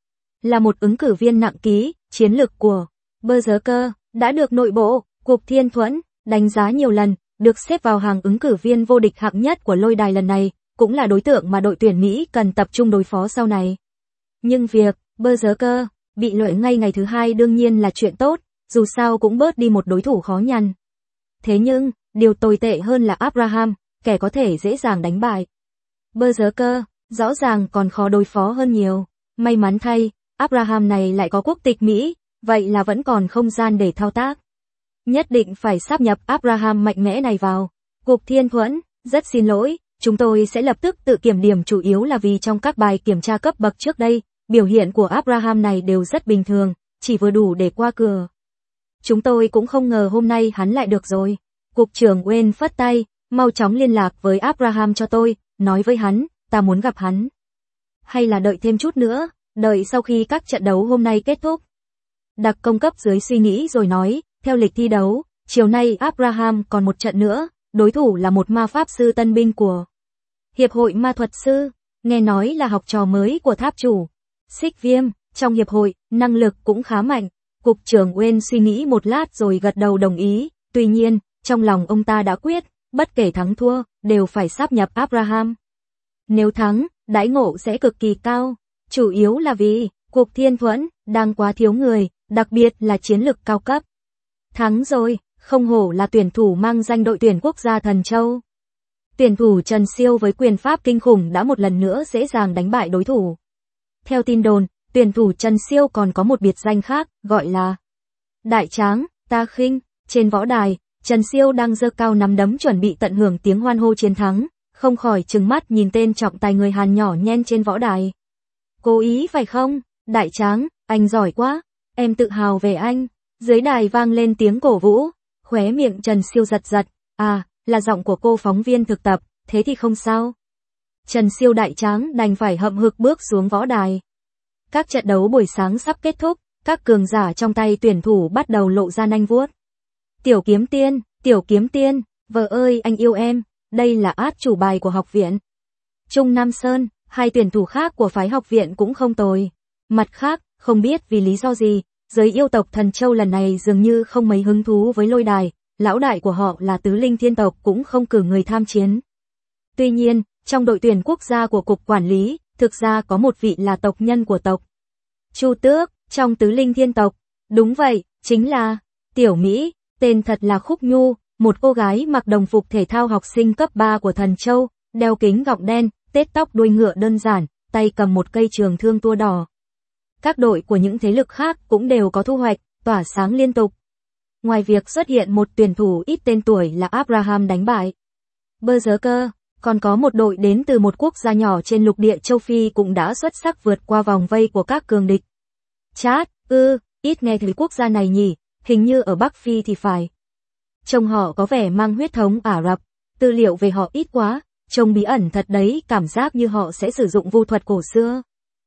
S1: là một ứng cử viên nặng ký, chiến lược của Berserker, đã được nội bộ, Cục Thiên Thuẫn, đánh giá nhiều lần, được xếp vào hàng ứng cử viên vô địch hạng nhất của lôi đài lần này, cũng là đối tượng mà đội tuyển Mỹ cần tập trung đối phó sau này. Nhưng việc Berserker bị loại ngay ngày thứ hai đương nhiên là chuyện tốt, dù sao cũng bớt đi một đối thủ khó nhằn. Thế nhưng, điều tồi tệ hơn là Abraham, kẻ có thể dễ dàng đánh bại Berserker, rõ ràng còn khó đối phó hơn nhiều. May mắn thay, Abraham này lại có quốc tịch Mỹ, vậy là vẫn còn không gian để thao tác. Nhất định phải sáp nhập Abraham mạnh mẽ này vào. Cục Thiên Thuẫn, rất xin lỗi, chúng tôi sẽ lập tức tự kiểm điểm, chủ yếu là vì trong các bài kiểm tra cấp bậc trước đây, biểu hiện của Abraham này đều rất bình thường, chỉ vừa đủ để qua cửa. Chúng tôi cũng không ngờ hôm nay hắn lại được rồi. Cục trưởng Wayne phất tay, mau chóng liên lạc với Abraham cho tôi, nói với hắn, ta muốn gặp hắn. Hay là đợi thêm chút nữa, đợi sau khi các trận đấu hôm nay kết thúc. Đặc công cấp dưới suy nghĩ rồi nói, theo lịch thi đấu, chiều nay Abraham còn một trận nữa, đối thủ là một ma pháp sư tân binh của Hiệp hội Ma thuật sư, nghe nói là học trò mới của tháp chủ Xích Viêm, trong hiệp hội, năng lực cũng khá mạnh. Cục trưởng Wayne suy nghĩ một lát rồi gật đầu đồng ý, tuy nhiên, trong lòng ông ta đã quyết, bất kể thắng thua, đều phải sáp nhập Abraham. Nếu thắng, đãi ngộ sẽ cực kỳ cao, chủ yếu là vì, Cục Thiên Thuẫn, đang quá thiếu người, đặc biệt là chiến lực cao cấp. Thắng rồi, không hổ là tuyển thủ mang danh đội tuyển quốc gia Thần Châu. Tuyển thủ Trần Siêu với quyền pháp kinh khủng đã một lần nữa dễ dàng đánh bại đối thủ. Theo tin đồn, tuyển thủ Trần Siêu còn có một biệt danh khác, gọi là Đại Tráng, Ta Khinh. Trên võ đài, Trần Siêu đang giơ cao nắm đấm chuẩn bị tận hưởng tiếng hoan hô chiến thắng, không khỏi trừng mắt nhìn tên trọng tài người Hàn nhỏ nhen trên võ đài. Cố ý phải không? Đại Tráng, anh giỏi quá, em tự hào về anh. Dưới đài vang lên tiếng cổ vũ, khóe miệng Trần Siêu giật giật, à, là giọng của cô phóng viên thực tập, thế thì không sao. Trần Siêu Đại Tráng đành phải hậm hực bước xuống võ đài. Các trận đấu buổi sáng sắp kết thúc, các cường giả trong tay tuyển thủ bắt đầu lộ ra nanh vuốt. Tiểu Kiếm Tiên, Tiểu Kiếm Tiên, vợ ơi anh yêu em, đây là át chủ bài của học viện. Trung Nam Sơn, hai tuyển thủ khác của phái học viện cũng không tồi. Mặt khác, không biết vì lý do gì, giới yêu tộc Thần Châu lần này dường như không mấy hứng thú với lôi đài, lão đại của họ là Tứ Linh Thiên tộc cũng không cử người tham chiến. Tuy nhiên, trong đội tuyển quốc gia của Cục Quản lý, thực ra có một vị là tộc nhân của tộc Chu Tước, trong Tứ Linh Thiên tộc. Đúng vậy, chính là Tiểu Mỹ, tên thật là Khúc Nhu, một cô gái mặc đồng phục thể thao học sinh cấp ba của Thần Châu, đeo kính gọng đen, tết tóc đuôi ngựa đơn giản, tay cầm một cây trường thương tua đỏ. Các đội của những thế lực khác cũng đều có thu hoạch, tỏa sáng liên tục. Ngoài việc xuất hiện một tuyển thủ ít tên tuổi là Abraham đánh bại Berserker, còn có một đội đến từ một quốc gia nhỏ trên lục địa châu Phi cũng đã xuất sắc vượt qua vòng vây của các cường địch. Chát, ư, ít nghe thấy quốc gia này nhỉ, hình như ở Bắc Phi thì phải. Trông họ có vẻ mang huyết thống Ả Rập, tư liệu về họ ít quá, trông bí ẩn thật đấy, cảm giác như họ sẽ sử dụng vu thuật cổ xưa.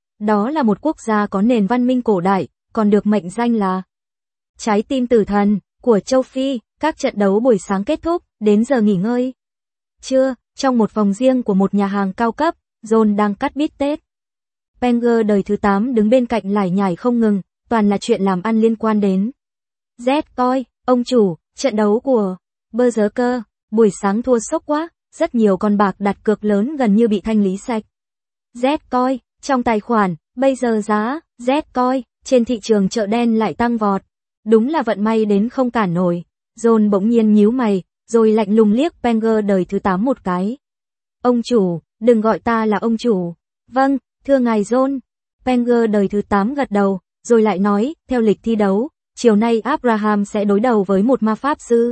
S1: Đó là một quốc gia có nền văn minh cổ đại, còn được mệnh danh là Trái tim tử thần của châu Phi. Các trận đấu buổi sáng kết thúc, đến giờ nghỉ ngơi trưa, trong một phòng riêng của một nhà hàng cao cấp, John đang cắt bít tết. Penger đời thứ tám đứng bên cạnh lải nhải không ngừng, toàn là chuyện làm ăn liên quan đến Z coi, ông chủ, trận đấu của Berserker, buổi sáng thua sốc quá, rất nhiều con bạc đặt cược lớn gần như bị thanh lý sạch. Z coi, trong tài khoản, bây giờ giá Z coi trên thị trường chợ đen lại tăng vọt. Đúng là vận may đến không cản nổi. John bỗng nhiên nhíu mày, rồi lạnh lùng liếc Penger đời thứ tám một cái. Ông chủ, đừng gọi ta là ông chủ. Vâng, thưa ngài John. Penger đời thứ tám gật đầu, rồi lại nói, theo lịch thi đấu, chiều nay Abraham sẽ đối đầu với một ma pháp sư.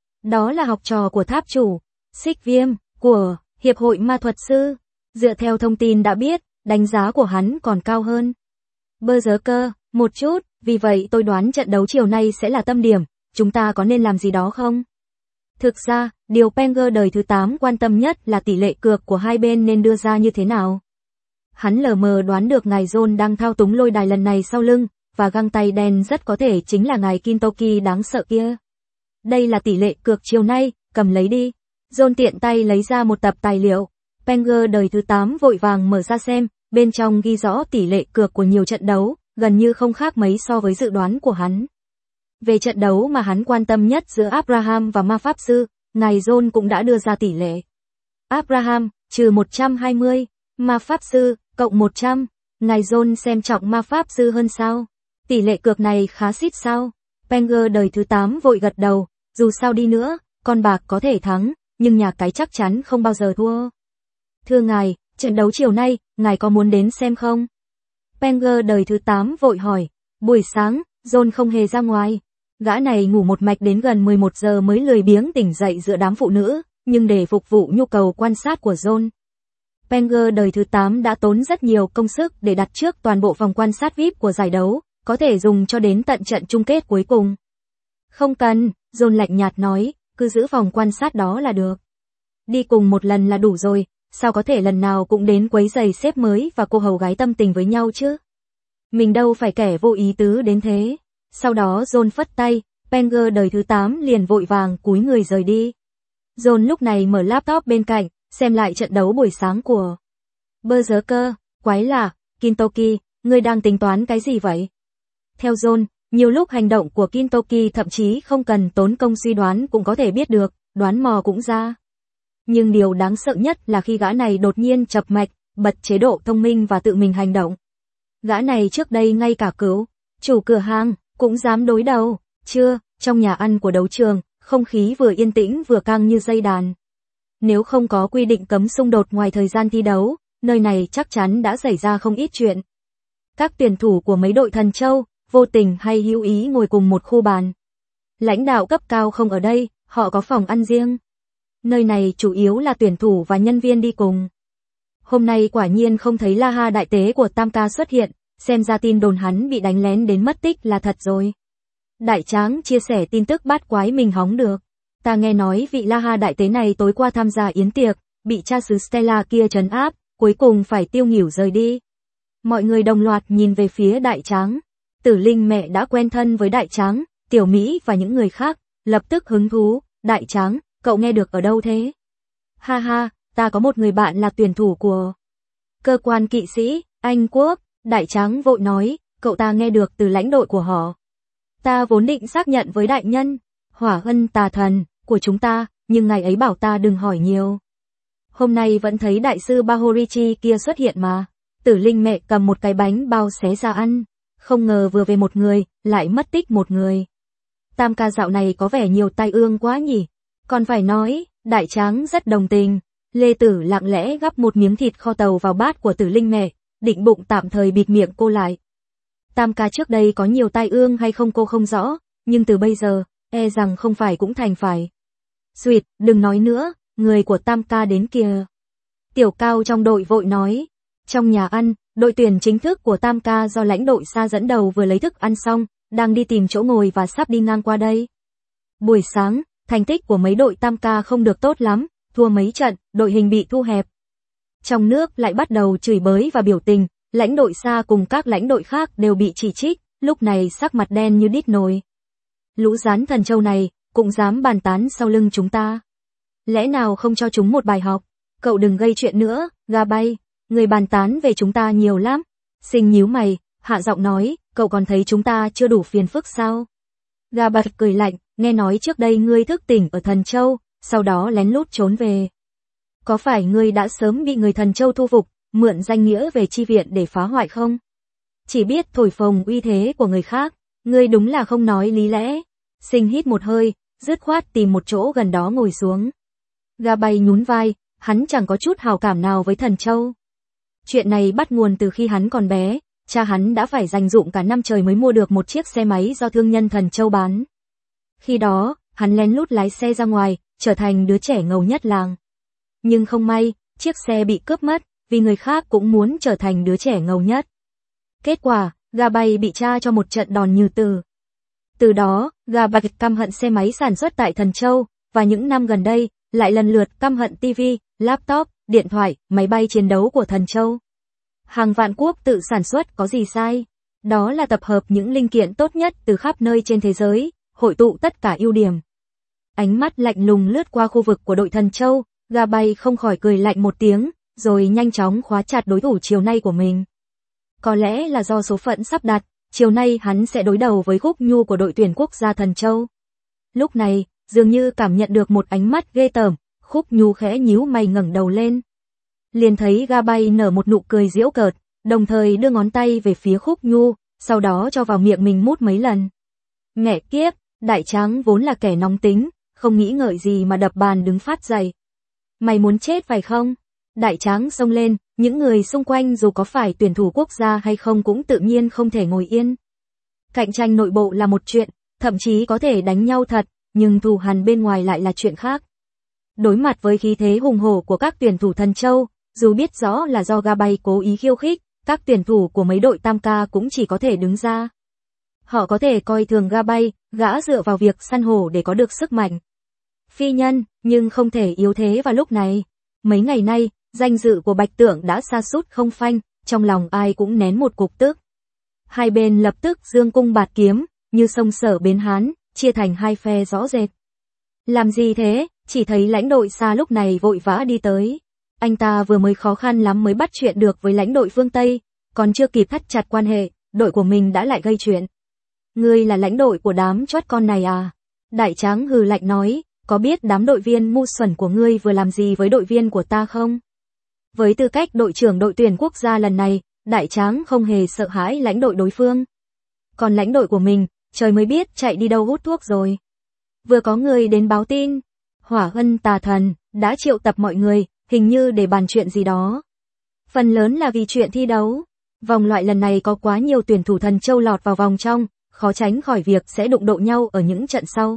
S1: Đó là học trò của tháp chủ Xích Viêm, của Hiệp hội Ma thuật sư. Dựa theo thông tin đã biết, đánh giá của hắn còn cao hơn Berserker một chút, vì vậy tôi đoán trận đấu chiều nay sẽ là tâm điểm, chúng ta có nên làm gì đó không? Thực ra, điều Penger đời thứ tám quan tâm nhất là tỷ lệ cược của hai bên nên đưa ra như thế nào. Hắn lờ mờ đoán được ngài John đang thao túng lôi đài lần này sau lưng, và găng tay đen rất có thể chính là ngài Kintoki đáng sợ kia. Đây là tỷ lệ cược chiều nay, cầm lấy đi. John tiện tay lấy ra một tập tài liệu. Penger đời thứ tám vội vàng mở ra xem, bên trong ghi rõ tỷ lệ cược của nhiều trận đấu, gần như không khác mấy so với dự đoán của hắn. Về trận đấu mà hắn quan tâm nhất giữa Abraham và ma pháp sư, ngài John cũng đã đưa ra tỷ lệ. Abraham, trừ một trăm hai mươi, ma pháp sư, cộng một trăm, ngài John xem trọng ma pháp sư hơn sao? Tỷ lệ cược này khá xít sao? Penger đời thứ tám vội gật đầu, dù sao đi nữa, con bạc có thể thắng, nhưng nhà cái chắc chắn không bao giờ thua. Thưa ngài, trận đấu chiều nay, ngài có muốn đến xem không? Penger đời thứ tám vội hỏi, buổi sáng, John không hề ra ngoài. Gã này ngủ một mạch đến gần mười một giờ mới lười biếng tỉnh dậy giữa đám phụ nữ, nhưng để phục vụ nhu cầu quan sát của John. Penger đời thứ tám đã tốn rất nhiều công sức để đặt trước toàn bộ vòng quan sát vi ai pi của giải đấu, có thể dùng cho đến tận trận chung kết cuối cùng. Không cần, John lạnh nhạt nói, cứ giữ phòng quan sát đó là được. Đi cùng một lần là đủ rồi, sao có thể lần nào cũng đến quấy giày sếp mới và cô hầu gái tâm tình với nhau chứ? Mình đâu phải kẻ vô ý tứ đến thế. Sau đó John phất tay, Penger đời thứ tám liền vội vàng cúi người rời đi. John lúc này mở laptop bên cạnh, xem lại trận đấu buổi sáng của Berserker, quái lạ, Kintoki, ngươi đang tính toán cái gì vậy? Theo John, nhiều lúc hành động của Kintoki thậm chí không cần tốn công suy đoán cũng có thể biết được, đoán mò cũng ra. Nhưng điều đáng sợ nhất là khi gã này đột nhiên chập mạch, bật chế độ thông minh và tự mình hành động. Gã này trước đây ngay cả cửu chủ cửa hàng cũng dám đối đầu. Chưa, trong nhà ăn của đấu trường, không khí vừa yên tĩnh vừa căng như dây đàn. Nếu không có quy định cấm xung đột ngoài thời gian thi đấu, nơi này chắc chắn đã xảy ra không ít chuyện. Các tuyển thủ của mấy đội Thần Châu, vô tình hay hữu ý ngồi cùng một khu bàn. Lãnh đạo cấp cao không ở đây, họ có phòng ăn riêng. Nơi này chủ yếu là tuyển thủ và nhân viên đi cùng. Hôm nay quả nhiên không thấy La Ha đại tế của Tam Ca xuất hiện, xem ra tin đồn hắn bị đánh lén đến mất tích là thật rồi. Đại Tráng chia sẻ tin tức bát quái mình hóng được. Ta nghe nói vị La Ha đại tế này tối qua tham gia yến tiệc, bị cha xứ Stella kia trấn áp, cuối cùng phải tiêu nghỉu rời đi. Mọi người đồng loạt nhìn về phía Đại Tráng. Tử Linh mẹ đã quen thân với Đại Tráng, Tiểu Mỹ và những người khác, lập tức hứng thú, Đại Tráng, cậu nghe được ở đâu thế? Ha ha, ta có một người bạn là tuyển thủ của cơ quan kỵ sĩ, Anh Quốc, Đại Tráng vội nói, cậu ta nghe được từ lãnh đội của họ. Ta vốn định xác nhận với đại nhân, Hỏa Ân tà thần, của chúng ta, nhưng ngài ấy bảo ta đừng hỏi nhiều. Hôm nay vẫn thấy đại sư Bahorichi kia xuất hiện mà. Tử Linh mẹ cầm một cái bánh bao xé ra ăn. Không ngờ vừa về một người, lại mất tích một người. Tam Ca dạo này có vẻ nhiều tai ương quá nhỉ. Còn phải nói, Đại Tráng rất đồng tình. Lê Tử lặng lẽ gắp một miếng thịt kho tàu vào bát của Tử Linh mẹ, định bụng tạm thời bịt miệng cô lại. Tam Ca trước đây có nhiều tai ương hay không cô không rõ, nhưng từ bây giờ, e rằng không phải cũng thành phải. Duyệt, đừng nói nữa, người của Tam Ca đến kìa. Tiểu Cao trong đội vội nói. Trong nhà ăn, đội tuyển chính thức của Tam Ca do lãnh đội xa dẫn đầu vừa lấy thức ăn xong, đang đi tìm chỗ ngồi và sắp đi ngang qua đây. Buổi sáng, thành tích của mấy đội Tam Ca không được tốt lắm, thua mấy trận, đội hình bị thu hẹp. Trong nước lại bắt đầu chửi bới và biểu tình, lãnh đội xa cùng các lãnh đội khác đều bị chỉ trích, lúc này sắc mặt đen như đít nồi. Lũ rán Thần Châu này, cũng dám bàn tán sau lưng chúng ta. Lẽ nào không cho chúng một bài học? Cậu đừng gây chuyện nữa, gà bay, người bàn tán về chúng ta nhiều lắm. Sinh nhíu mày, hạ giọng nói, cậu còn thấy chúng ta chưa đủ phiền phức sao? Gà bật cười lạnh, nghe nói trước đây ngươi thức tỉnh ở Thần Châu, sau đó lén lút trốn về. Có phải ngươi đã sớm bị người Thần Châu thu phục, mượn danh nghĩa về chi viện để phá hoại không? Chỉ biết thổi phồng uy thế của người khác, ngươi đúng là không nói lý lẽ. Sinh hít một hơi, dứt khoát tìm một chỗ gần đó ngồi xuống. Gà bay nhún vai, hắn chẳng có chút hào cảm nào với Thần Châu. Chuyện này bắt nguồn từ khi hắn còn bé, cha hắn đã phải dành dụm cả năm trời mới mua được một chiếc xe máy do thương nhân Thần Châu bán. Khi đó, hắn lén lút lái xe ra ngoài, trở thành đứa trẻ ngầu nhất làng. Nhưng không may, chiếc xe bị cướp mất, vì người khác cũng muốn trở thành đứa trẻ ngầu nhất. Kết quả, gà bay bị cha cho một trận đòn như tử. Từ đó, gà bạch căm hận xe máy sản xuất tại Thần Châu, và những năm gần đây, lại lần lượt căm hận tivi, laptop, điện thoại, máy bay chiến đấu của Thần Châu. Hàng vạn quốc tự sản xuất có gì sai? Đó là tập hợp những linh kiện tốt nhất từ khắp nơi trên thế giới, hội tụ tất cả ưu điểm. Ánh mắt lạnh lùng lướt qua khu vực của đội Thần Châu, gà bay không khỏi cười lạnh một tiếng, rồi nhanh chóng khóa chặt đối thủ chiều nay của mình. Có lẽ là do số phận sắp đặt, chiều nay hắn sẽ đối đầu với Khúc Nhu của đội tuyển quốc gia Thần Châu. Lúc này, dường như cảm nhận được một ánh mắt ghê tởm, Khúc Nhu khẽ nhíu mày ngẩng đầu lên. Liền thấy Gabay nở một nụ cười giễu cợt, đồng thời đưa ngón tay về phía Khúc Nhu, sau đó cho vào miệng mình mút mấy lần. Mẹ kiếp, Đại Tráng vốn là kẻ nóng tính, không nghĩ ngợi gì mà đập bàn đứng phát dậy. Mày muốn chết phải không? Đại Tráng xông lên, những người xung quanh dù có phải tuyển thủ quốc gia hay không cũng tự nhiên không thể ngồi yên. Cạnh tranh nội bộ là một chuyện, thậm chí có thể đánh nhau thật, nhưng thù hằn bên ngoài lại là chuyện khác. Đối mặt với khí thế hùng hổ của các tuyển thủ Thần Châu, dù biết rõ là do Gabay cố ý khiêu khích, các tuyển thủ của mấy đội tam ca cũng chỉ có thể đứng ra. Họ có thể coi thường Gabay, gã dựa vào việc săn hổ để có được sức mạnh phi nhân, nhưng không thể yếu thế vào lúc này. Mấy ngày nay, danh dự của Bạch Tượng đã sa sút không phanh, trong lòng ai cũng nén một cục tức. Hai bên lập tức dương cung bạt kiếm, như sông Sở Bến Hán, chia thành hai phe rõ rệt. Làm gì thế? Chỉ thấy lãnh đội Sa lúc này vội vã đi tới. Anh ta vừa mới khó khăn lắm mới bắt chuyện được với lãnh đội phương Tây, còn chưa kịp thắt chặt quan hệ, đội của mình đã lại gây chuyện. Ngươi là lãnh đội của đám chót con này à? Đại Tráng hừ lạnh nói, có biết đám đội viên ngu xuẩn của ngươi vừa làm gì với đội viên của ta không? Với tư cách đội trưởng đội tuyển quốc gia lần này, Đại Tráng không hề sợ hãi lãnh đội đối phương. Còn lãnh đội của mình, trời mới biết chạy đi đâu hút thuốc rồi. Vừa có người đến báo tin, Hỏa Ân Tà Thần đã triệu tập mọi người, hình như để bàn chuyện gì đó. Phần lớn là vì chuyện thi đấu. Vòng loại lần này có quá nhiều tuyển thủ Thần Châu lọt vào vòng trong, khó tránh khỏi việc sẽ đụng độ nhau ở những trận sau.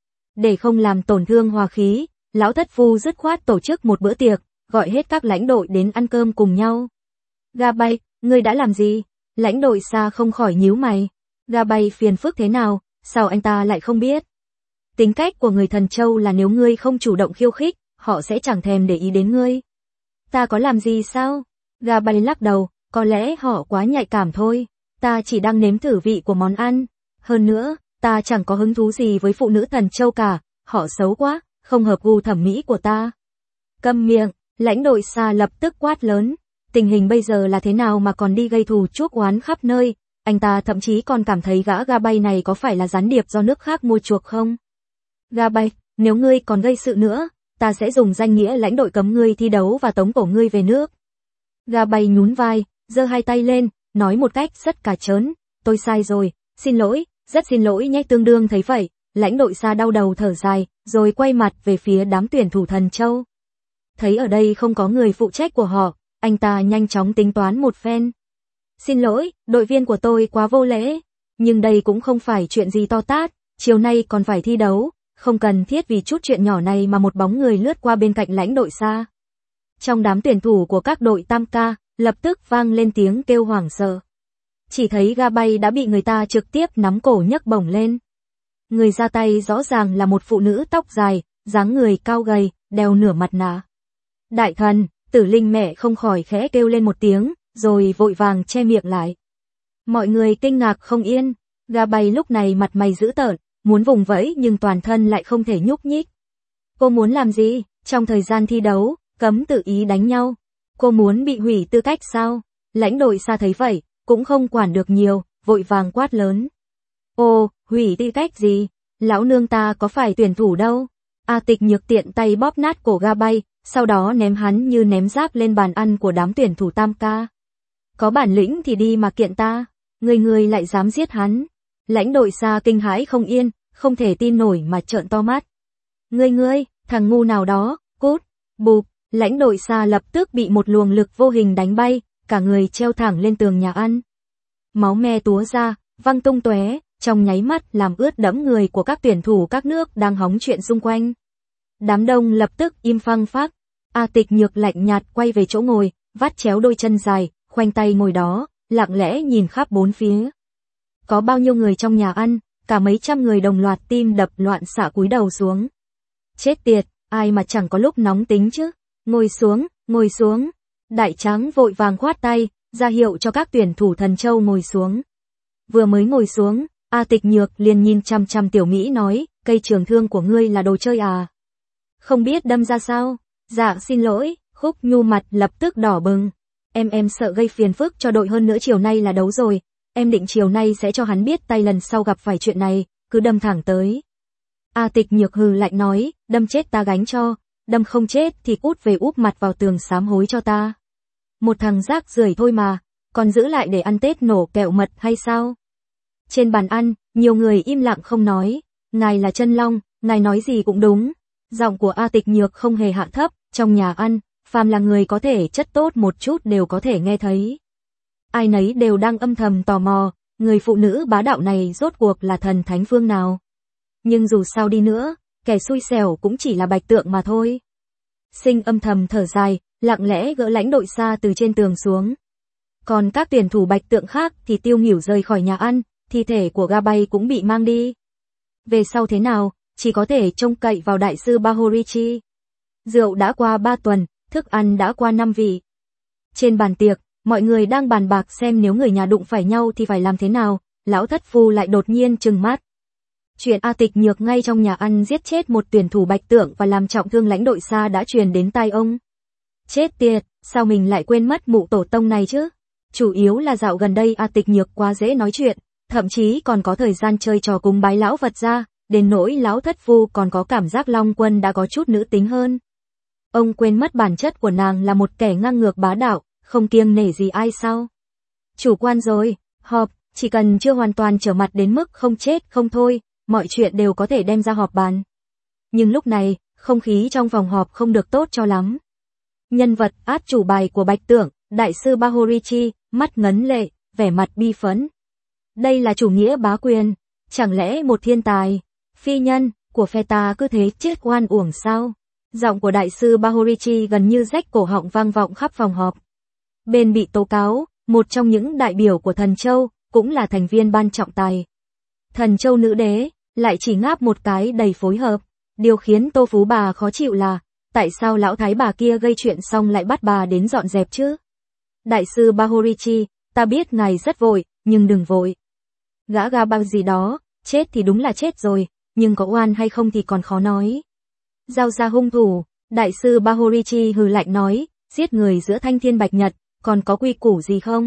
S1: Để không làm tổn thương hòa khí, lão thất phu dứt khoát tổ chức một bữa tiệc, gọi hết các lãnh đội đến ăn cơm cùng nhau. Gabay, ngươi đã làm gì? Lãnh đội Sa không khỏi nhíu mày. Gabay phiền phức thế nào, sao anh ta lại không biết? Tính cách của người Thần Châu là nếu ngươi không chủ động khiêu khích, họ sẽ chẳng thèm để ý đến ngươi. Ta có làm gì sao? Gabay lắc đầu, có lẽ họ quá nhạy cảm thôi. Ta chỉ đang nếm thử vị của món ăn. Hơn nữa, ta chẳng có hứng thú gì với phụ nữ Thần Châu cả, họ xấu quá, không hợp gu thẩm mỹ của ta. Câm miệng, lãnh đội Sa lập tức quát lớn. Tình hình bây giờ là thế nào mà còn đi gây thù chuốc oán khắp nơi, anh ta thậm chí còn cảm thấy gã Gabay này có phải là gián điệp do nước khác mua chuộc không? Gabay, nếu ngươi còn gây sự nữa, ta sẽ dùng danh nghĩa lãnh đội cấm ngươi thi đấu và tống cổ ngươi về nước. Gabay nhún vai, giơ hai tay lên, nói một cách rất cà chớn, tôi sai rồi, xin lỗi, rất xin lỗi nhé. Tương đương thấy vậy, lãnh đội Sa đau đầu thở dài, rồi quay mặt về phía đám tuyển thủ Thần Châu. Thấy ở đây không có người phụ trách của họ, anh ta nhanh chóng tính toán một phen. Xin lỗi, đội viên của tôi quá vô lễ, nhưng đây cũng không phải chuyện gì to tát, chiều nay còn phải thi đấu, không cần thiết vì chút chuyện nhỏ này mà một bóng người lướt qua bên cạnh lãnh đội Sa. Trong đám tuyển thủ của các đội tam ca, lập tức vang lên tiếng kêu hoảng sợ. Chỉ thấy Gabay đã bị người ta trực tiếp nắm cổ nhấc bổng lên. Người ra tay rõ ràng là một phụ nữ tóc dài, dáng người cao gầy, đeo nửa mặt nạ. Đại thần, Tử Linh mẹ không khỏi khẽ kêu lên một tiếng, rồi vội vàng che miệng lại. Mọi người kinh ngạc không yên, Gabay lúc này mặt mày dữ tợn, muốn vùng vẫy nhưng toàn thân lại không thể nhúc nhích. Cô muốn làm gì? Trong thời gian thi đấu, cấm tự ý đánh nhau. Cô muốn bị hủy tư cách sao? Lãnh đội Sa thấy vậy, cũng không quản được nhiều, vội vàng quát lớn. Ô, hủy tư cách gì? Lão nương ta có phải tuyển thủ đâu? A Tịch Nhược tiện tay bóp nát cổ Gabay, sau đó ném hắn như ném rác lên bàn ăn của đám tuyển thủ tam ca. Có bản lĩnh thì đi mà kiện ta, người người lại dám giết hắn. Lãnh đội Sa kinh hãi không yên, không thể tin nổi mà trợn to mắt. Ngươi ngươi, thằng ngu nào đó, cút, bụp, lãnh đội Sa lập tức bị một luồng lực vô hình đánh bay, cả người treo thẳng lên tường nhà ăn. Máu me túa ra, văng tung tóe, trong nháy mắt làm ướt đẫm người của các tuyển thủ các nước đang hóng chuyện xung quanh. Đám đông lập tức im phăng phắc. A Tịch Nhược lạnh nhạt quay về chỗ ngồi, vắt chéo đôi chân dài, khoanh tay ngồi đó, lặng lẽ nhìn khắp bốn phía. Có bao nhiêu người trong nhà ăn, cả mấy trăm người đồng loạt tim đập loạn xạ cúi đầu xuống. Chết tiệt, ai mà chẳng có lúc nóng tính chứ. Ngồi xuống, ngồi xuống. Đại Tráng vội vàng khoát tay, ra hiệu cho các tuyển thủ Thần Châu ngồi xuống. Vừa mới ngồi xuống, A Tịch Nhược liền nhìn chăm chăm Tiểu Mỹ nói, cây trường thương của ngươi là đồ chơi à? Không biết đâm ra sao? Dạ xin lỗi, Khúc Nhu mặt lập tức đỏ bừng. em em sợ gây phiền phức cho đội hơn nữa, chiều nay là đấu rồi, em định chiều nay sẽ cho hắn biết tay lần sau gặp phải chuyện này, cứ đâm thẳng tới. A Tịch Nhược hừ lạnh nói, đâm chết ta gánh cho, đâm không chết thì út về úp mặt vào tường sám hối cho ta. Một thằng rác rưởi thôi mà, còn giữ lại để ăn Tết nổ kẹo mật hay sao? Trên bàn ăn, nhiều người im lặng không nói, ngài là Chân Long, ngài nói gì cũng đúng. Giọng của A Tịch Nhược không hề hạ thấp, trong nhà ăn, phàm là người có thể chất tốt một chút đều có thể nghe thấy. Ai nấy đều đang âm thầm tò mò, người phụ nữ bá đạo này rốt cuộc là thần thánh phương nào. Nhưng dù sao đi nữa, kẻ xui xẻo cũng chỉ là Bạch Tượng mà thôi. Sinh âm thầm thở dài, lặng lẽ gỡ lãnh đội xa từ trên tường xuống. Còn các tuyển thủ Bạch Tượng khác thì tiêu nghỉu rời khỏi nhà ăn, thi thể của ga bay cũng bị mang đi. Về sau thế nào, chỉ có thể trông cậy vào đại sư Bahorichi. Rượu đã qua ba tuần, thức ăn đã qua năm vị. Trên bàn tiệc, mọi người đang bàn bạc xem nếu người nhà đụng phải nhau thì phải làm thế nào, lão thất phu lại đột nhiên trừng mắt. Chuyện A Tịch Nhược ngay trong nhà ăn giết chết một tuyển thủ Bạch Tượng và làm trọng thương lãnh đội xa đã truyền đến tai ông. Chết tiệt, sao mình lại quên mất mụ tổ tông này chứ? Chủ yếu là dạo gần đây A Tịch Nhược quá dễ nói chuyện, thậm chí còn có thời gian chơi trò cúng bái lão Phật ra, đến nỗi lão thất phu còn có cảm giác Long Quân đã có chút nữ tính hơn. Ông quên mất bản chất của nàng là một kẻ ngang ngược bá đạo, không kiêng nể gì ai sao? Chủ quan rồi, họp, chỉ cần chưa hoàn toàn trở mặt đến mức không chết không thôi, mọi chuyện đều có thể đem ra họp bàn. Nhưng lúc này, không khí trong phòng họp không được tốt cho lắm. Nhân vật át chủ bài của Bạch Tượng, đại sư Bahorichi, mắt ngấn lệ, vẻ mặt bi phẫn. Đây là chủ nghĩa bá quyền, chẳng lẽ một thiên tài, phi nhân, của phe ta cứ thế chết oan uổng sao? Giọng của đại sư Bahorichi gần như rách cổ họng vang vọng khắp phòng họp. Bên bị tố cáo, một trong những đại biểu của Thần Châu, cũng là thành viên ban trọng tài. Thần Châu nữ đế, lại chỉ ngáp một cái đầy phối hợp. Điều khiến Tô Phú bà khó chịu là, tại sao lão thái bà kia gây chuyện xong lại bắt bà đến dọn dẹp chứ? Đại sư Bahorichi, ta biết ngài rất vội, nhưng đừng vội. Gã ga bao gì đó, chết thì đúng là chết rồi, nhưng có oan hay không thì còn khó nói. Giao ra hung thủ, đại sư Bahorichi hừ lạnh nói, giết người giữa thanh thiên bạch nhật, còn có quy củ gì không?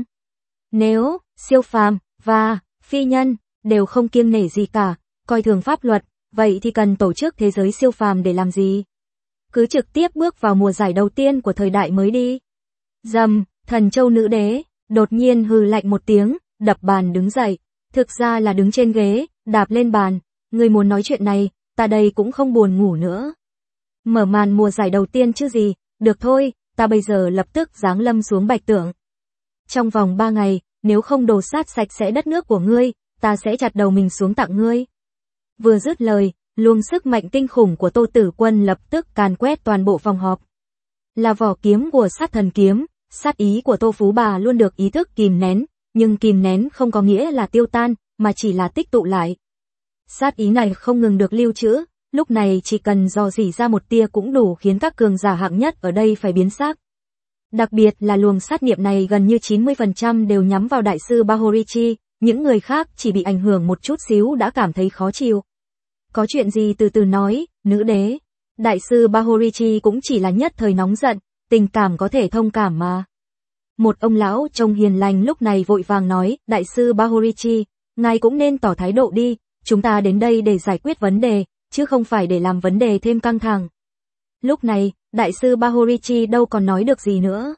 S1: Nếu, siêu phàm, và, phi nhân, đều không kiêng nể gì cả, coi thường pháp luật, vậy thì cần tổ chức thế giới siêu phàm để làm gì? Cứ trực tiếp bước vào mùa giải đầu tiên của thời đại mới đi. Dầm, Thần Châu nữ đế, đột nhiên hừ lạnh một tiếng, đập bàn đứng dậy, thực ra là đứng trên ghế, đạp lên bàn, người muốn nói chuyện này, ta đây cũng không buồn ngủ nữa. Mở màn mùa giải đầu tiên chứ gì, được thôi, ta bây giờ lập tức giáng lâm xuống Bạch Tượng. Trong vòng ba ngày, nếu không đồ sát sạch sẽ đất nước của ngươi, ta sẽ chặt đầu mình xuống tặng ngươi. Vừa dứt lời, luồng sức mạnh kinh khủng của Tô Tử Quân lập tức càn quét toàn bộ phòng họp. Là vỏ kiếm của sát thần kiếm, sát ý của Tô Phú bà luôn được ý thức kìm nén, nhưng kìm nén không có nghĩa là tiêu tan, mà chỉ là tích tụ lại. Sát ý này không ngừng được lưu trữ, lúc này chỉ cần dò dỉ ra một tia cũng đủ khiến các cường giả hạng nhất ở đây phải biến xác. Đặc biệt là luồng sát niệm này gần như chín mươi phần trăm đều nhắm vào đại sư Bahorichi, những người khác chỉ bị ảnh hưởng một chút xíu đã cảm thấy khó chịu. Có chuyện gì từ từ nói, nữ đế. Đại sư Bahorichi cũng chỉ là nhất thời nóng giận, tình cảm có thể thông cảm mà. Một ông lão trông hiền lành lúc này vội vàng nói, đại sư Bahorichi, ngài cũng nên tỏ thái độ đi, chúng ta đến đây để giải quyết vấn đề, chứ không phải để làm vấn đề thêm căng thẳng. Lúc này, đại sư Bahorichi đâu còn nói được gì nữa.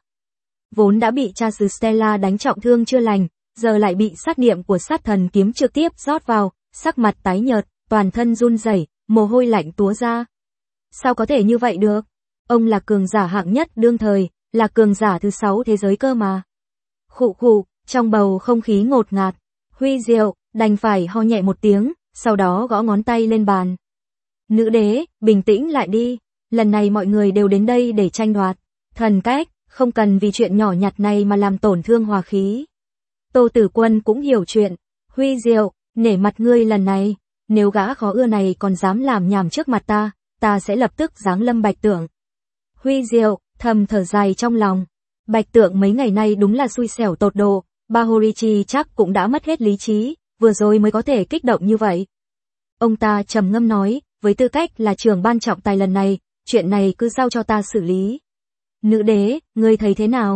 S1: Vốn đã bị cha xứ Stella đánh trọng thương chưa lành, giờ lại bị sát niệm của sát thần kiếm trực tiếp rót vào, sắc mặt tái nhợt, toàn thân run rẩy, mồ hôi lạnh túa ra. Sao có thể như vậy được? Ông là cường giả hạng nhất đương thời, là cường giả thứ sáu thế giới cơ mà. Khụ khụ, trong bầu không khí ngột ngạt, Huy Diệu đành phải ho nhẹ một tiếng, sau đó gõ ngón tay lên bàn. Nữ đế, bình tĩnh lại đi, lần này mọi người đều đến đây để tranh đoạt thần cách, không cần vì chuyện nhỏ nhặt này mà làm tổn thương hòa khí. Tô Tử Quân cũng hiểu chuyện, Huy Diệu, nể mặt ngươi lần này, nếu gã khó ưa này còn dám làm nhảm trước mặt ta, ta sẽ lập tức giáng lâm Bạch Tượng. Huy Diệu thầm thở dài trong lòng, Bạch Tượng mấy ngày nay đúng là xui xẻo tột độ, Bahorichi chắc cũng đã mất hết lý trí, vừa rồi mới có thể kích động như vậy. Ông ta trầm ngâm nói, với tư cách là trưởng ban trọng tài lần này, chuyện này cứ giao cho ta xử lý. Nữ đế, ngươi thấy thế nào?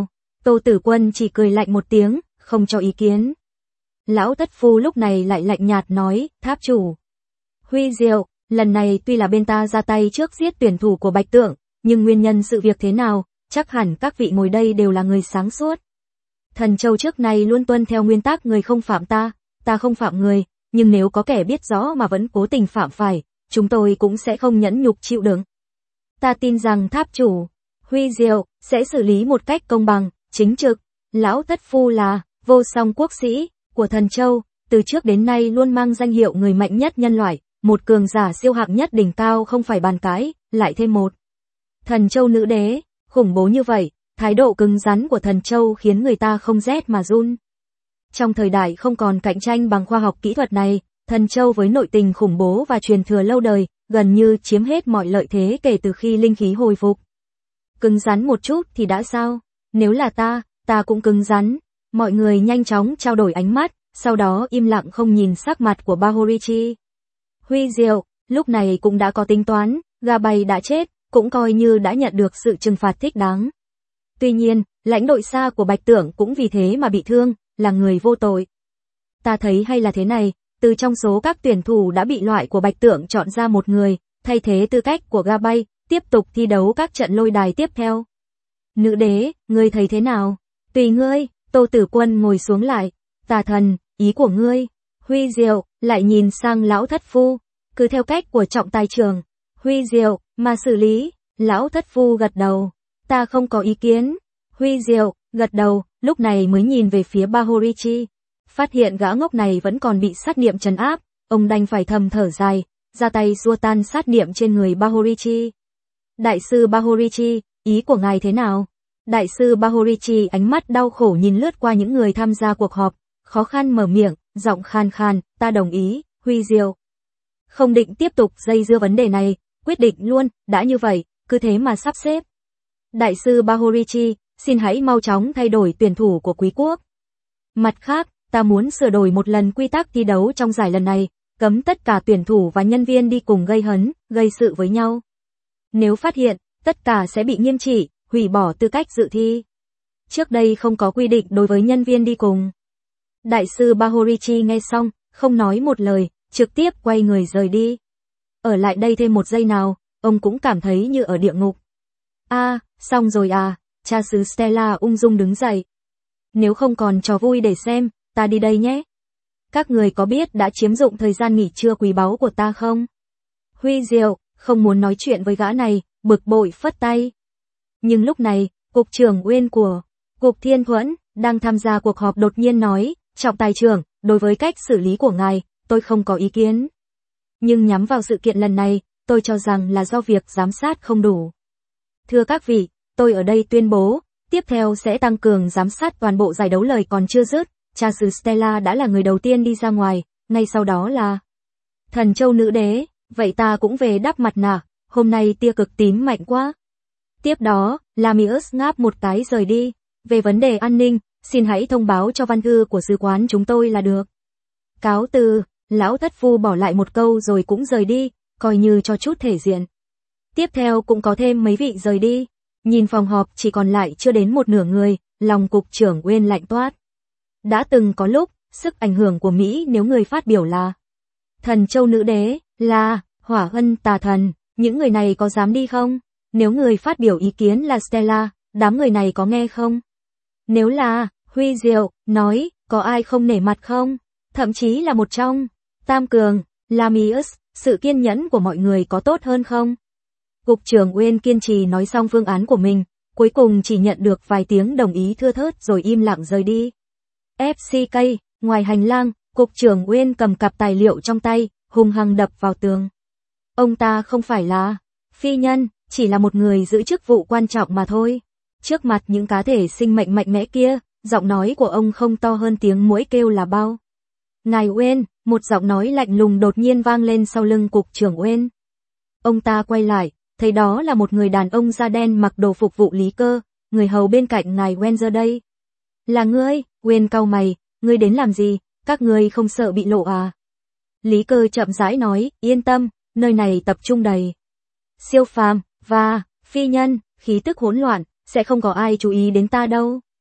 S1: Tô Tử Quân chỉ cười lạnh một tiếng, không cho ý kiến. Lão thất phu lúc này lại lạnh nhạt nói, tháp chủ. Huy Diệu, lần này tuy là bên ta ra tay trước giết tuyển thủ của Bạch Tượng, nhưng nguyên nhân sự việc thế nào, chắc hẳn các vị ngồi đây đều là người sáng suốt. Thần Châu trước này luôn tuân theo nguyên tắc người không phạm ta, ta không phạm người, nhưng nếu có kẻ biết rõ mà vẫn cố tình phạm phải, chúng tôi cũng sẽ không nhẫn nhục chịu đựng. Ta tin rằng tháp chủ, Huy Diệu, sẽ xử lý một cách công bằng, chính trực. Lão thất phu là vô song quốc sĩ của Thần Châu, từ trước đến nay luôn mang danh hiệu người mạnh nhất nhân loại, một cường giả siêu hạng nhất đỉnh cao không phải bàn cãi, lại thêm một Thần Châu nữ đế, khủng bố như vậy, thái độ cứng rắn của Thần Châu khiến người ta không rét mà run. Trong thời đại không còn cạnh tranh bằng khoa học kỹ thuật này, Thần Châu với nội tình khủng bố và truyền thừa lâu đời, gần như chiếm hết mọi lợi thế kể từ khi linh khí hồi phục. Cứng rắn một chút thì đã sao? Nếu là ta, ta cũng cứng rắn. Mọi người nhanh chóng trao đổi ánh mắt, sau đó im lặng không nhìn sắc mặt của Bahorichi. Huy Diệu, lúc này cũng đã có tính toán, gà bay đã chết, cũng coi như đã nhận được sự trừng phạt thích đáng. Tuy nhiên, lãnh đội xa của Bạch Tượng cũng vì thế mà bị thương, là người vô tội. Ta thấy hay là thế này, từ trong số các tuyển thủ đã bị loại của Bạch Tượng chọn ra một người, thay thế tư cách của gà bay, tiếp tục thi đấu các trận lôi đài tiếp theo. Nữ đế, ngươi thấy thế nào? Tùy ngươi. Tô Tử Quân ngồi xuống lại. Tà thần, ý của ngươi. Huy Diệu, lại nhìn sang lão thất phu. Cứ theo cách của trọng tài trưởng. Huy Diệu, mà xử lý. Lão thất phu gật đầu. Ta không có ý kiến. Huy Diệu, gật đầu, lúc này mới nhìn về phía Bahorichi. Phát hiện gã ngốc này vẫn còn bị sát niệm trấn áp. Ông đành phải thầm thở dài, ra tay xua tan sát niệm trên người Bahorichi. Đại sư Bahorichi, ý của ngài thế nào? Đại sư Bahorichi ánh mắt đau khổ nhìn lướt qua những người tham gia cuộc họp, khó khăn mở miệng, giọng khan khan, ta đồng ý, Huy Diệu. Không định tiếp tục dây dưa vấn đề này, quyết định luôn, đã như vậy, cứ thế mà sắp xếp. Đại sư Bahorichi, xin hãy mau chóng thay đổi tuyển thủ của quý quốc. Mặt khác, ta muốn sửa đổi một lần quy tắc thi đấu trong giải lần này, cấm tất cả tuyển thủ và nhân viên đi cùng gây hấn, gây sự với nhau. Nếu phát hiện, tất cả sẽ bị nghiêm trị, hủy bỏ tư cách dự thi. Trước đây không có quy định đối với nhân viên đi cùng. Đại sư Bahorichi nghe xong, không nói một lời, trực tiếp quay người rời đi. Ở lại đây thêm một giây nào, ông cũng cảm thấy như ở địa ngục. A, à, xong rồi à, cha xứ Stella ung dung đứng dậy. Nếu không còn trò vui để xem, ta đi đây nhé. Các người có biết đã chiếm dụng thời gian nghỉ trưa quý báu của ta không? Huy Diệu, không muốn nói chuyện với gã này, bực bội phất tay. Nhưng lúc này, cục trưởng Uyên của Cục Thiên Thuẫn, đang tham gia cuộc họp đột nhiên nói, trọng tài trưởng, đối với cách xử lý của ngài, tôi không có ý kiến. Nhưng nhắm vào sự kiện lần này, tôi cho rằng là do việc giám sát không đủ. Thưa các vị, tôi ở đây tuyên bố, tiếp theo sẽ tăng cường giám sát toàn bộ giải đấu lời còn chưa dứt, cha xứ Stella đã là người đầu tiên đi ra ngoài, ngay sau đó là Thần Châu nữ đế, vậy ta cũng về đắp mặt nạ, hôm nay tia cực tím mạnh quá. Tiếp đó, Lamius ngáp một cái rời đi. Về vấn đề an ninh, xin hãy thông báo cho văn thư của sứ quán chúng tôi là được. Cáo từ, lão thất phu bỏ lại một câu rồi cũng rời đi, coi như cho chút thể diện. Tiếp theo cũng có thêm mấy vị rời đi. Nhìn phòng họp chỉ còn lại chưa đến một nửa người, lòng cục trưởng Uyên lạnh toát. Đã từng có lúc, sức ảnh hưởng của Mỹ nếu người phát biểu là Thần Châu nữ đế, là Hỏa Ân tà thần, những người này có dám đi không? Nếu người phát biểu ý kiến là Stella, đám người này có nghe không? Nếu là Huy Diệu, nói, có ai không nể mặt không? Thậm chí là một trong Tam Cường, Lamius, sự kiên nhẫn của mọi người có tốt hơn không? Cục trưởng Uyên kiên trì nói xong phương án của mình, cuối cùng chỉ nhận được vài tiếng đồng ý thưa thớt rồi im lặng rời đi. ép xê ca, ngoài hành lang, cục trưởng Uyên cầm cặp tài liệu trong tay, hung hăng đập vào tường. Ông ta không phải là phi nhân, chỉ là một người giữ chức vụ quan trọng mà thôi. Trước mặt những cá thể sinh mệnh mạnh mẽ kia, giọng nói của ông không to hơn tiếng muỗi kêu là bao. Ngài Uyên, một giọng nói lạnh lùng đột nhiên vang lên sau lưng cục trưởng Uyên. Ông ta quay lại, thấy đó là một người đàn ông da đen mặc đồ phục vụ Lý Cơ, người hầu bên cạnh ngài Uyên giờ đây. Là ngươi? Uyên cau mày, ngươi đến làm gì, các ngươi không sợ bị lộ à? Lý Cơ chậm rãi nói, yên tâm, nơi này tập trung đầy siêu phàm và phi nhân, khí tức hỗn loạn, sẽ không có ai chú ý đến ta đâu.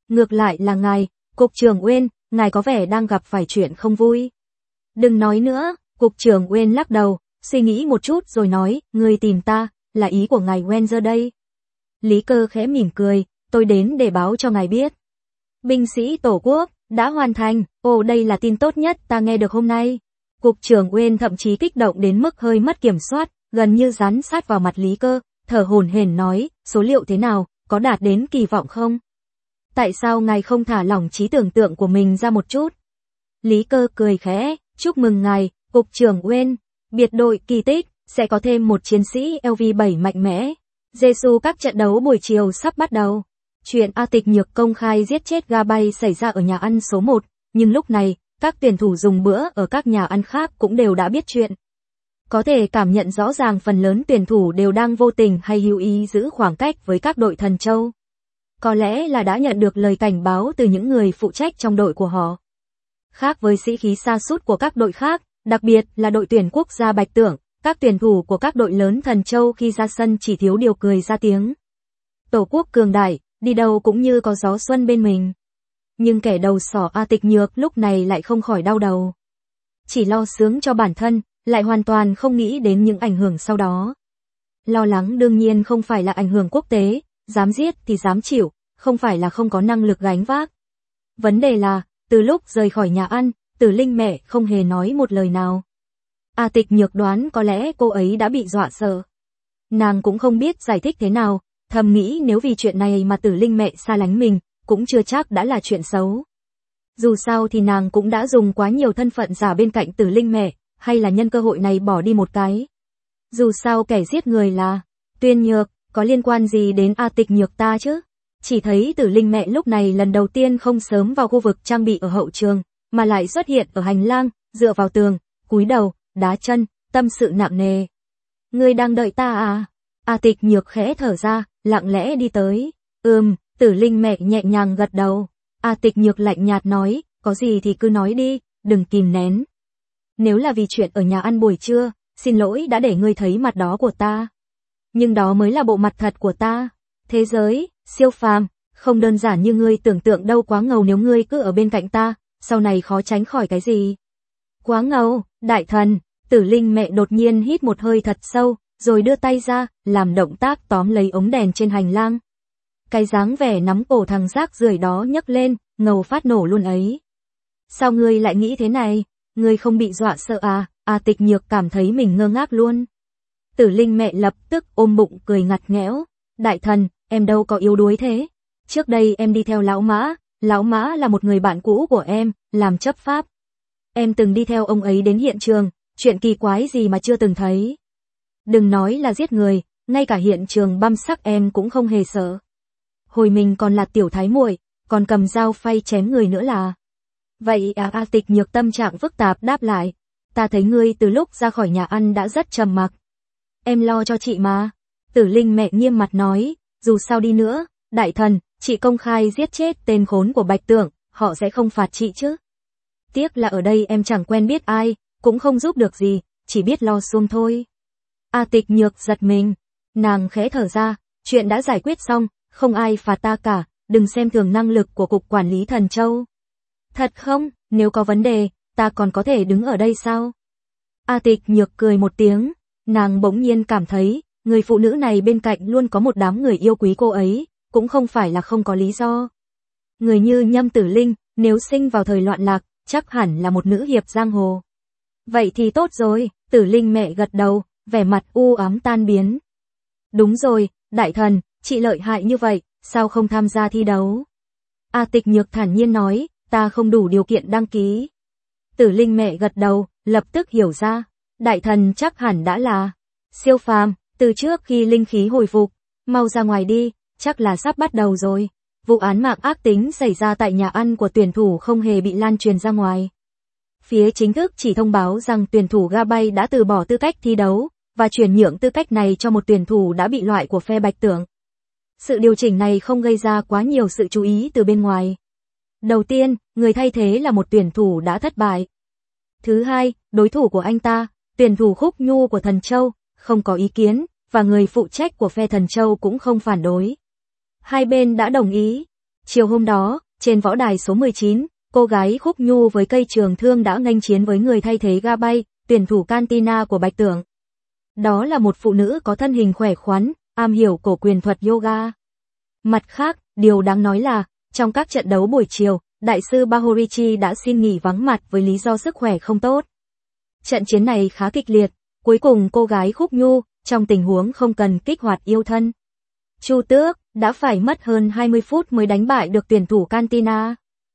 S1: Ngược lại là ngài, Cục trưởng Uyên, ngài có vẻ đang gặp phải chuyện không vui. Đừng nói nữa, Cục trưởng Uyên lắc đầu, suy nghĩ một chút rồi nói, người tìm ta, là ý của ngài Wenzer đây. Lý Cơ khẽ mỉm cười, tôi đến để báo cho ngài biết. Binh sĩ Tổ quốc, đã hoàn thành, ồ đây là tin tốt nhất ta nghe được hôm nay. Cục trưởng Uyên thậm chí kích động đến mức hơi mất kiểm soát, gần như dán sát vào mặt Lý Cơ, thở hổn hển nói, số liệu thế nào, có đạt đến kỳ vọng không? Tại sao ngài không thả lỏng trí tưởng tượng của mình ra một chút? Lý Cơ cười khẽ, chúc mừng ngài, Cục trưởng Uyên, biệt đội kỳ tích, sẽ có thêm một chiến sĩ L V bảy mạnh mẽ. Giê-xu các trận đấu buổi chiều sắp bắt đầu. Chuyện A Tịch Nhược công khai giết chết Gabay xảy ra ở nhà ăn số một, nhưng lúc này, các tuyển thủ dùng bữa ở các nhà ăn khác cũng đều đã biết chuyện. Có thể cảm nhận rõ ràng phần lớn tuyển thủ đều đang vô tình hay hữu ý giữ khoảng cách với các đội Thần Châu. Có lẽ là đã nhận được lời cảnh báo từ những người phụ trách trong đội của họ. Khác với sĩ khí sa sút của các đội khác, đặc biệt là đội tuyển quốc gia Bạch Tưởng, các tuyển thủ của các đội lớn Thần Châu khi ra sân chỉ thiếu điều cười ra tiếng. Tổ quốc cường đại, đi đâu cũng như có gió xuân bên mình. Nhưng kẻ đầu sỏ A Tịch Nhược lúc này lại không khỏi đau đầu. Chỉ lo sướng cho bản thân, lại hoàn toàn không nghĩ đến những ảnh hưởng sau đó. Lo lắng đương nhiên không phải là ảnh hưởng quốc tế, dám giết thì dám chịu, không phải là không có năng lực gánh vác. Vấn đề là, từ lúc rời khỏi nhà ăn, Tử Linh mẹ không hề nói một lời nào. A Tịch Nhược đoán có lẽ cô ấy đã bị dọa sợ. Nàng cũng không biết giải thích thế nào, thầm nghĩ nếu vì chuyện này mà Tử Linh mẹ xa lánh mình, cũng chưa chắc đã là chuyện xấu. Dù sao thì nàng cũng đã dùng quá nhiều thân phận giả bên cạnh Tử Linh mẹ, hay là nhân cơ hội này bỏ đi một cái. Dù sao kẻ giết người là Tuyên Nhược, có liên quan gì đến A Tịch Nhược ta chứ? Chỉ thấy Tử Linh mẹ lúc này lần đầu tiên không sớm vào khu vực trang bị ở hậu trường, mà lại xuất hiện ở hành lang, dựa vào tường, cúi đầu, đá chân, tâm sự nặng nề. Ngươi đang đợi ta à? A Tịch Nhược khẽ thở ra, lặng lẽ đi tới. Ừm, Tử Linh mẹ nhẹ nhàng gật đầu. A Tịch Nhược lạnh nhạt nói, có gì thì cứ nói đi, đừng kìm nén. Nếu là vì chuyện ở nhà ăn buổi trưa, xin lỗi đã để ngươi thấy mặt đó của ta. Nhưng đó mới là bộ mặt thật của ta. Thế giới, siêu phàm, không đơn giản như ngươi tưởng tượng đâu, quá ngầu nếu ngươi cứ ở bên cạnh ta, sau này khó tránh khỏi cái gì. Quá ngầu, đại thần, Tử Linh mẹ đột nhiên hít một hơi thật sâu, rồi đưa tay ra, làm động tác tóm lấy ống đèn trên hành lang. Cái dáng vẻ nắm cổ thằng rác rưởi đó nhấc lên, ngầu phát nổ luôn ấy. Sao ngươi lại nghĩ thế này? Ngươi không bị dọa sợ à? A Tịch Nhược cảm thấy mình ngơ ngác luôn. Tử Linh mẹ lập tức ôm bụng cười ngặt nghẽo. Đại thần, em đâu có yếu đuối thế. Trước đây em đi theo Lão Mã, Lão Mã là một người bạn cũ của em, làm chấp pháp. Em từng đi theo ông ấy đến hiện trường, chuyện kỳ quái gì mà chưa từng thấy. Đừng nói là giết người, ngay cả hiện trường băm xác em cũng không hề sợ. Hồi mình còn là tiểu thái muội, còn cầm dao phay chém người nữa là. Vậy à? A Tịch Nhược tâm trạng phức tạp đáp lại. Ta thấy ngươi từ lúc ra khỏi nhà ăn đã rất trầm mặc. Em lo cho chị mà. Tử Linh mẹ nghiêm mặt nói, dù sao đi nữa, đại thần, chị công khai giết chết tên khốn của Bạch Tưởng, họ sẽ không phạt chị chứ. Tiếc là ở đây em chẳng quen biết ai, cũng không giúp được gì, chỉ biết lo xuông thôi. A Tịch Nhược giật mình, nàng khẽ thở ra, chuyện đã giải quyết xong, không ai phạt ta cả, đừng xem thường năng lực của Cục Quản lý Thần Châu. Thật không, nếu có vấn đề, ta còn có thể đứng ở đây sao? A Tịch Nhược cười một tiếng, nàng bỗng nhiên cảm thấy, người phụ nữ này bên cạnh luôn có một đám người yêu quý cô ấy, cũng không phải là không có lý do. Người như Nhâm Tử Linh, nếu sinh vào thời loạn lạc, chắc hẳn là một nữ hiệp giang hồ. Vậy thì tốt rồi, Tử Linh mẹ gật đầu, vẻ mặt u ám tan biến. Đúng rồi, đại thần, chị lợi hại như vậy, sao không tham gia thi đấu? A Tịch Nhược thản nhiên nói, ta không đủ điều kiện đăng ký. Tử Linh mẹ gật đầu, lập tức hiểu ra, đại thần chắc hẳn đã là siêu phàm, từ trước khi linh khí hồi phục, mau ra ngoài đi, chắc là sắp bắt đầu rồi. Vụ án mạng ác tính xảy ra tại nhà ăn của tuyển thủ không hề bị lan truyền ra ngoài. Phía chính thức chỉ thông báo rằng tuyển thủ Gabay đã từ bỏ tư cách thi đấu, và chuyển nhượng tư cách này cho một tuyển thủ đã bị loại của phe Bạch Tưởng. Sự điều chỉnh này không gây ra quá nhiều sự chú ý từ bên ngoài. Đầu tiên, người thay thế là một tuyển thủ đã thất bại. Thứ hai, đối thủ của anh ta, tuyển thủ Khúc Nhu của Thần Châu, không có ý kiến, và người phụ trách của phe Thần Châu cũng không phản đối. Hai bên đã đồng ý. Chiều hôm đó, trên võ đài số mười chín, cô gái Khúc Nhu với cây trường thương đã nghênh chiến với người thay thế Gabay, tuyển thủ Cantina của Bạch Tưởng. Đó là một phụ nữ có thân hình khỏe khoắn, am hiểu cổ quyền thuật yoga. Mặt khác, điều đáng nói là, trong các trận đấu buổi chiều, đại sư Bahorichi đã xin nghỉ vắng mặt với lý do sức khỏe không tốt. Trận chiến này khá kịch liệt, cuối cùng cô gái Khúc Nhu, trong tình huống không cần kích hoạt yêu thân Chu Tước, đã phải mất hơn hai mươi phút mới đánh bại được tuyển thủ Cantina.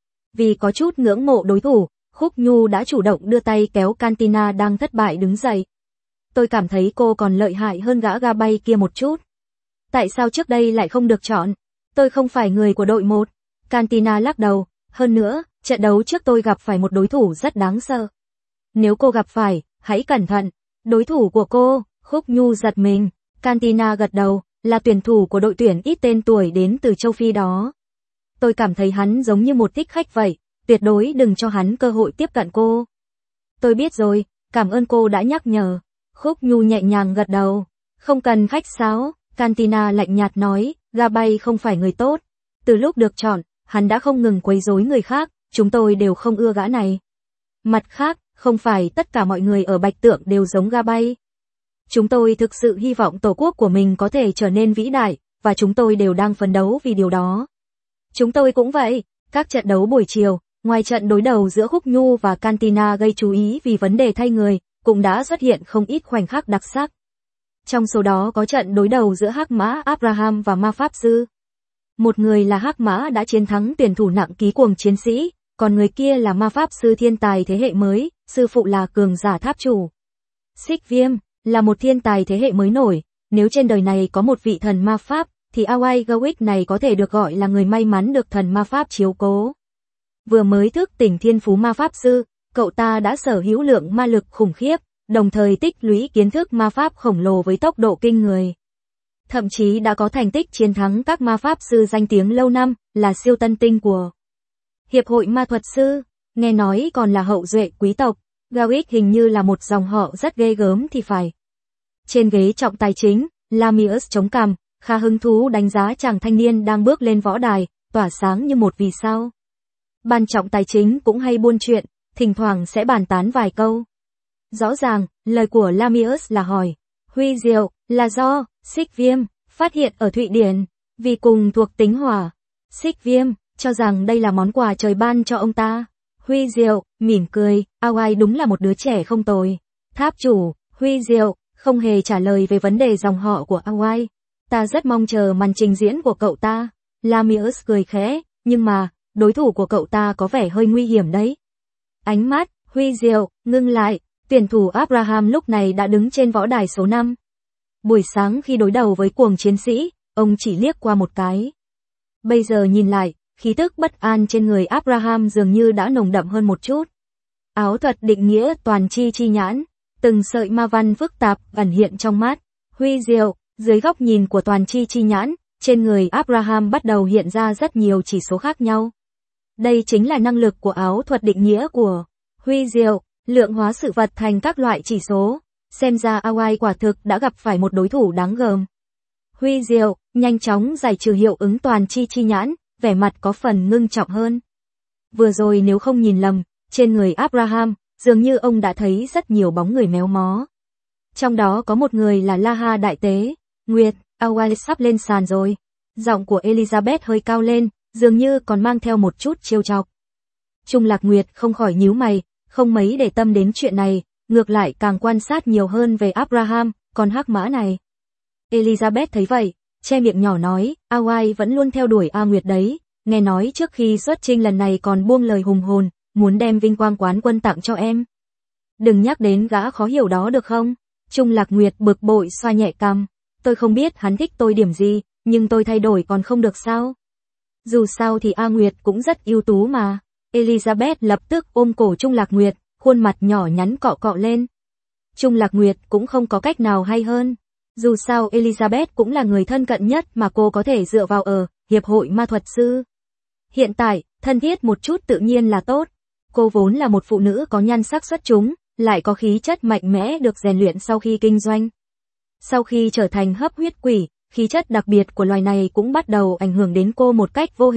S1: Vì có chút ngưỡng mộ đối thủ, Khúc Nhu đã chủ động đưa tay kéo Cantina đang thất bại đứng dậy. Tôi cảm thấy cô còn lợi hại hơn gã Gabay kia một chút. Tại sao trước đây lại không được chọn? Tôi không phải người của đội một. Cantina lắc đầu, hơn nữa, trận đấu trước tôi gặp phải một đối thủ rất đáng sợ. Nếu cô gặp phải, hãy cẩn thận. Đối thủ của cô, Khúc Nhu giật mình. Cantina gật đầu, là tuyển thủ của đội tuyển ít tên tuổi đến từ châu Phi đó. Tôi cảm thấy hắn giống như một thích khách vậy, tuyệt đối đừng cho hắn cơ hội tiếp cận cô. Tôi biết rồi, cảm ơn cô đã nhắc nhở. Khúc Nhu nhẹ nhàng gật đầu. Không cần khách sáo, Cantina lạnh nhạt nói, Gabay không phải người tốt. Từ lúc được chọn, hắn đã không ngừng quấy rối người khác, chúng tôi đều không ưa gã này. Mặt khác, không phải tất cả mọi người ở Bạch Tượng đều giống Gabay. Chúng tôi thực sự hy vọng tổ quốc của mình có thể trở nên vĩ đại, và chúng tôi đều đang phấn đấu vì điều đó. Chúng tôi cũng vậy, các trận đấu buổi chiều, ngoài trận đối đầu giữa Khúc Nhu và Cantina gây chú ý vì vấn đề thay người, cũng đã xuất hiện không ít khoảnh khắc đặc sắc. Trong số đó có trận đối đầu giữa Hắc Mã Abraham và Ma Pháp Sư. Một người là Hắc Mã đã chiến thắng tuyển thủ nặng ký cuồng chiến sĩ, còn người kia là Ma Pháp Sư thiên tài thế hệ mới, sư phụ là cường giả tháp chủ. Xích Viêm là một thiên tài thế hệ mới nổi, nếu trên đời này có một vị thần ma pháp, thì Awai Gawick này có thể được gọi là người may mắn được thần ma pháp chiếu cố. Vừa mới thức tỉnh thiên phú ma pháp sư, cậu ta đã sở hữu lượng ma lực khủng khiếp, đồng thời tích lũy kiến thức ma pháp khổng lồ với tốc độ kinh người. Thậm chí đã có thành tích chiến thắng các ma pháp sư danh tiếng lâu năm, là siêu tân tinh của Hiệp hội Ma thuật sư, nghe nói còn là hậu duệ quý tộc. Gawick hình như là một dòng họ rất ghê gớm thì phải. Trên ghế trọng tài chính, Lamius chống cằm, khá hứng thú đánh giá chàng thanh niên đang bước lên võ đài, tỏa sáng như một vì sao. Ban trọng tài chính cũng hay buôn chuyện, thỉnh thoảng sẽ bàn tán vài câu. Rõ ràng, lời của Lamius là hỏi, huy diệu, là do, Xích Viêm, phát hiện ở Thụy Điển, vì cùng thuộc tính hỏa. Xích Viêm, cho rằng đây là món quà trời ban cho ông ta. Huy Diệu, mỉm cười, Awai đúng là một đứa trẻ không tồi. Tháp chủ, Huy Diệu, không hề trả lời về vấn đề dòng họ của Awai. Ta rất mong chờ màn trình diễn của cậu ta. Lamius cười khẽ, nhưng mà, đối thủ của cậu ta có vẻ hơi nguy hiểm đấy. Ánh mắt, Huy Diệu, ngưng lại, tuyển thủ Abraham lúc này đã đứng trên võ đài số năm. Buổi sáng khi đối đầu với cuồng chiến sĩ, ông chỉ liếc qua một cái. Bây giờ nhìn lại, khí tức bất an trên người Abraham dường như đã nồng đậm hơn một chút. Áo thuật định nghĩa toàn chi chi nhãn, từng sợi ma văn phức tạp ẩn hiện trong mắt. Huy diệu, dưới góc nhìn của toàn chi chi nhãn, trên người Abraham bắt đầu hiện ra rất nhiều chỉ số khác nhau. Đây chính là năng lực của áo thuật định nghĩa của Huy diệu, lượng hóa sự vật thành các loại chỉ số. Xem ra Awai quả thực đã gặp phải một đối thủ đáng gờm. Huy diệu, nhanh chóng giải trừ hiệu ứng toàn chi chi nhãn, vẻ mặt có phần ngưng trọng hơn. Vừa rồi nếu không nhìn lầm, trên người Abraham, dường như ông đã thấy rất nhiều bóng người méo mó. Trong đó có một người là Laha đại tế. Nguyệt, Awai sắp lên sàn rồi. Giọng của Elizabeth hơi cao lên, dường như còn mang theo một chút trêu chọc. Trung Lạc Nguyệt không khỏi nhíu mày, không mấy để tâm đến chuyện này, ngược lại càng quan sát nhiều hơn về Abraham, còn hắc mã này. Elizabeth thấy vậy, che miệng nhỏ nói, Awai vẫn luôn theo đuổi A Nguyệt đấy, nghe nói trước khi xuất chinh lần này còn buông lời hùng hồn, muốn đem vinh quang quán quân tặng cho em. Đừng nhắc đến gã khó hiểu đó được không? Trung Lạc Nguyệt bực bội xoa nhẹ cằm, tôi không biết hắn thích tôi điểm gì, nhưng tôi thay đổi còn không được sao? Dù sao thì A Nguyệt cũng rất ưu tú mà. Elizabeth lập tức ôm cổ Trung Lạc Nguyệt, khuôn mặt nhỏ nhắn cọ cọ lên. Trung Lạc Nguyệt cũng không có cách nào hay hơn. Dù sao Elizabeth cũng là người thân cận nhất mà cô có thể dựa vào ở Hiệp hội Ma thuật sư. Hiện tại, thân thiết một chút tự nhiên là tốt. Cô vốn là một phụ nữ có nhan sắc xuất chúng, lại có khí chất mạnh mẽ được rèn luyện sau khi kinh doanh. Sau khi trở thành hấp huyết quỷ, khí chất đặc biệt của loài này cũng bắt đầu ảnh hưởng đến cô một cách vô hình,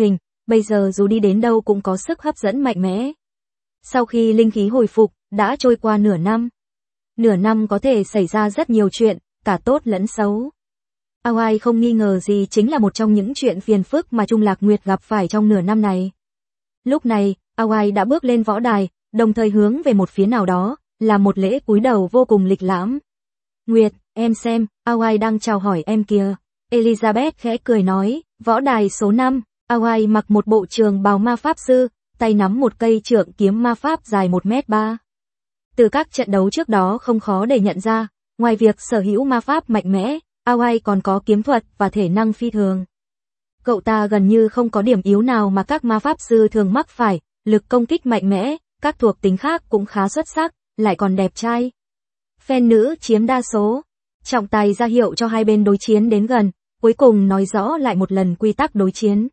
S1: bây giờ dù đi đến đâu cũng có sức hấp dẫn mạnh mẽ. Sau khi linh khí hồi phục, đã trôi qua nửa năm. Nửa năm có thể xảy ra rất nhiều chuyện, cả tốt lẫn xấu. Ao Ai không nghi ngờ gì chính là một trong những chuyện phiền phức mà Trung Lạc Nguyệt gặp phải trong nửa năm này. Lúc này, Ao Ai đã bước lên võ đài, đồng thời hướng về một phía nào đó, là một lễ cúi đầu vô cùng lịch lãm. Nguyệt, em xem, Ao Ai đang chào hỏi em kìa. Elizabeth khẽ cười nói, võ đài số năm, Ao Ai mặc một bộ trường bào ma pháp sư, tay nắm một cây trượng kiếm ma pháp dài một mét ba. Từ các trận đấu trước đó không khó để nhận ra, ngoài việc sở hữu ma pháp mạnh mẽ, Ao Ai còn có kiếm thuật và thể năng phi thường. Cậu ta gần như không có điểm yếu nào mà các ma pháp sư thường mắc phải, lực công kích mạnh mẽ, các thuộc tính khác cũng khá xuất sắc, lại còn đẹp trai. Phe nữ chiếm đa số. Trọng tài ra hiệu cho hai bên đối chiến đến gần, cuối cùng nói rõ lại một lần quy tắc đối chiến.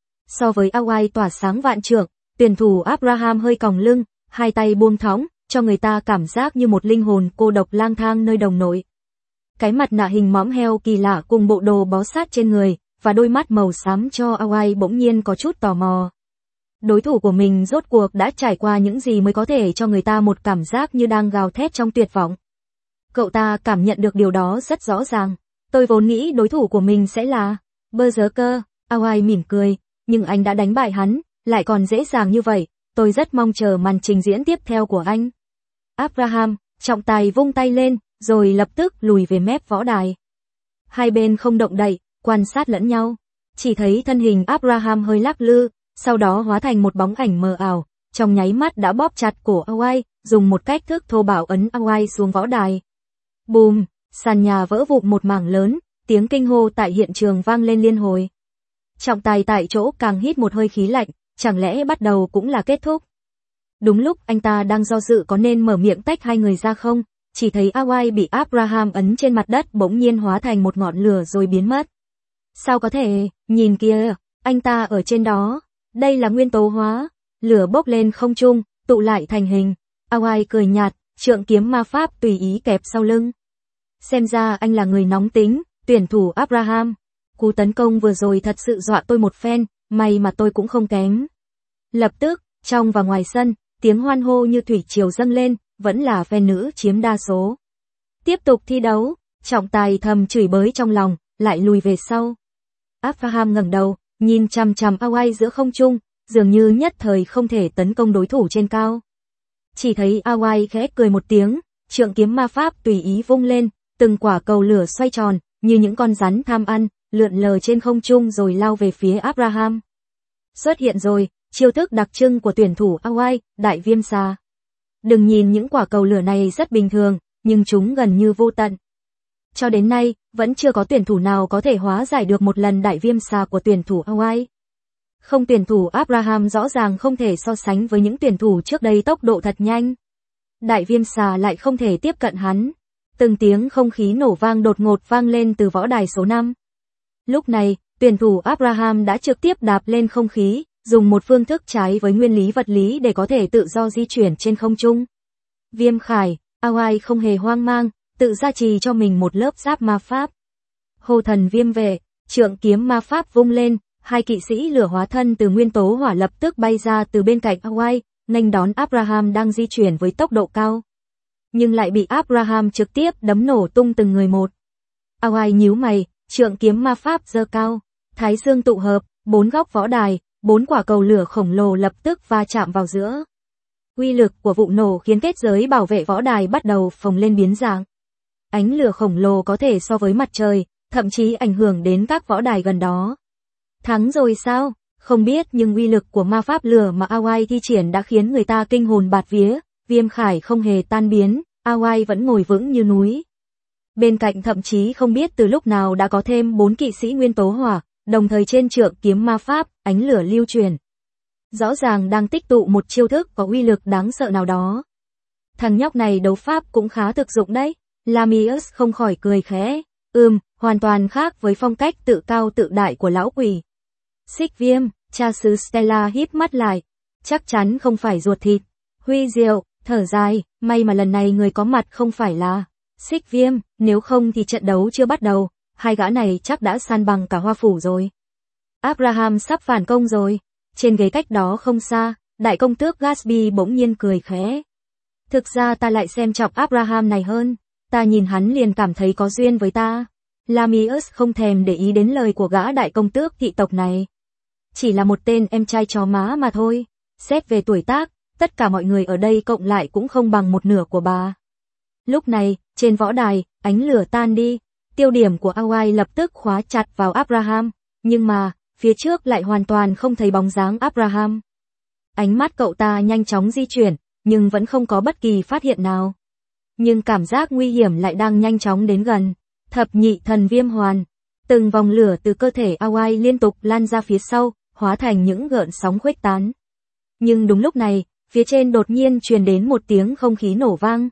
S1: So với Ao Ai tỏa sáng vạn trượng, tuyển thủ Abraham hơi còng lưng, hai tay buông thõng, cho người ta cảm giác như một linh hồn cô độc lang thang nơi đồng nội. Cái mặt nạ hình mõm heo kỳ lạ cùng bộ đồ bó sát trên người, và đôi mắt màu xám cho Ao Ai bỗng nhiên có chút tò mò. Đối thủ của mình rốt cuộc đã trải qua những gì mới có thể cho người ta một cảm giác như đang gào thét trong tuyệt vọng. Cậu ta cảm nhận được điều đó rất rõ ràng. Tôi vốn nghĩ đối thủ của mình sẽ là Berserker, Ao Ai mỉm cười, nhưng anh đã đánh bại hắn, lại còn dễ dàng như vậy, tôi rất mong chờ màn trình diễn tiếp theo của anh. Abraham, trọng tài vung tay lên, rồi lập tức lùi về mép võ đài. Hai bên không động đậy, quan sát lẫn nhau. Chỉ thấy thân hình Abraham hơi lắc lư, sau đó hóa thành một bóng ảnh mờ ảo, trong nháy mắt đã bóp chặt cổ Ao Ai, dùng một cách thức thô bạo ấn Ao Ai xuống võ đài. Bùm, sàn nhà vỡ vụn một mảng lớn, tiếng kinh hô tại hiện trường vang lên liên hồi. Trọng tài tại chỗ càng hít một hơi khí lạnh, chẳng lẽ bắt đầu cũng là kết thúc. Đúng lúc anh ta đang do dự có nên mở miệng tách hai người ra không, chỉ thấy Ao Ai bị Abraham ấn trên mặt đất bỗng nhiên hóa thành một ngọn lửa rồi biến mất. Sao có thể, nhìn kìa, anh ta ở trên đó, đây là nguyên tố hóa, lửa bốc lên không trung, tụ lại thành hình. Ao Ai cười nhạt, trượng kiếm ma pháp tùy ý kẹp sau lưng. Xem ra anh là người nóng tính, tuyển thủ Abraham. Cú tấn công vừa rồi thật sự dọa tôi một phen, may mà tôi cũng không kém. Lập tức, trong và ngoài sân, tiếng hoan hô như thủy triều dâng lên, vẫn là phe nữ chiếm đa số. Tiếp tục thi đấu, trọng tài thầm chửi bới trong lòng, lại lùi về sau. Abraham ngẩng đầu, nhìn chằm chằm Ao Ai giữa không trung, dường như nhất thời không thể tấn công đối thủ trên cao. Chỉ thấy Ao Ai khẽ cười một tiếng, trượng kiếm ma pháp tùy ý vung lên, từng quả cầu lửa xoay tròn, như những con rắn tham ăn, lượn lờ trên không trung rồi lao về phía Abraham. Xuất hiện rồi, chiêu thức đặc trưng của tuyển thủ Ao Ai, đại viêm xà. Đừng nhìn những quả cầu lửa này rất bình thường, nhưng chúng gần như vô tận. Cho đến nay, vẫn chưa có tuyển thủ nào có thể hóa giải được một lần đại viêm xà của tuyển thủ Ao Ai. Không, tuyển thủ Abraham rõ ràng không thể so sánh với những tuyển thủ trước đây tốc độ thật nhanh. Đại viêm xà lại không thể tiếp cận hắn. Từng tiếng không khí nổ vang đột ngột vang lên từ võ đài số năm. Lúc này, tuyển thủ Abraham đã trực tiếp đạp lên không khí, dùng một phương thức trái với nguyên lý vật lý để có thể tự do di chuyển trên không trung. Viêm khải, Ao Ai không hề hoang mang, tự gia trì cho mình một lớp giáp ma pháp. Hô thần viêm vệ, trượng kiếm ma pháp vung lên, hai kỵ sĩ lửa hóa thân từ nguyên tố hỏa lập tức bay ra từ bên cạnh Ao Ai, nghênh đón Abraham đang di chuyển với tốc độ cao. Nhưng lại bị Abraham trực tiếp đấm nổ tung từng người một. Ao Ai nhíu mày, trượng kiếm ma pháp giơ cao, thái dương tụ hợp, bốn góc võ đài, bốn quả cầu lửa khổng lồ lập tức va chạm vào giữa. Uy lực của vụ nổ khiến kết giới bảo vệ võ đài bắt đầu phồng lên biến dạng. Ánh lửa khổng lồ có thể so với mặt trời, thậm chí ảnh hưởng đến các võ đài gần đó. Thắng rồi sao? Không biết, nhưng uy lực của ma pháp lửa mà Ao Ai thi triển đã khiến người ta kinh hồn bạt vía, viêm khải không hề tan biến, Ao Ai vẫn ngồi vững như núi. Bên cạnh thậm chí không biết từ lúc nào đã có thêm bốn kỵ sĩ nguyên tố hỏa, đồng thời trên trượng kiếm ma pháp, ánh lửa lưu truyền. Rõ ràng đang tích tụ một chiêu thức có uy lực đáng sợ nào đó. Thằng nhóc này đấu pháp cũng khá thực dụng đấy. Lamius không khỏi cười khẽ. Ừm, hoàn toàn khác với phong cách tự cao tự đại của lão quỷ. Xích viêm, cha xứ Stella híp mắt lại. Chắc chắn không phải ruột thịt. Huy Diệu, thở dài, may mà lần này người có mặt không phải là Xích viêm, nếu không thì trận đấu chưa bắt đầu, hai gã này chắc đã san bằng cả Hoa Phủ rồi. Abraham sắp phản công rồi. Trên ghế cách đó không xa, đại công tước Gatsby bỗng nhiên cười khẽ. Thực ra ta lại xem trọng Abraham này hơn, ta nhìn hắn liền cảm thấy có duyên với ta. Lamius không thèm để ý đến lời của gã đại công tước thị tộc này. Chỉ là một tên em trai chó má mà thôi, xét về tuổi tác, tất cả mọi người ở đây cộng lại cũng không bằng một nửa của bà. Lúc này, trên võ đài, ánh lửa tan đi, tiêu điểm của Awai lập tức khóa chặt vào Abraham, nhưng mà, phía trước lại hoàn toàn không thấy bóng dáng Abraham. Ánh mắt cậu ta nhanh chóng di chuyển, nhưng vẫn không có bất kỳ phát hiện nào. Nhưng cảm giác nguy hiểm lại đang nhanh chóng đến gần. Thập nhị thần viêm hoàn. Từng vòng lửa từ cơ thể Awai liên tục lan ra phía sau, hóa thành những gợn sóng khuếch tán. Nhưng đúng lúc này, phía trên đột nhiên truyền đến một tiếng không khí nổ vang.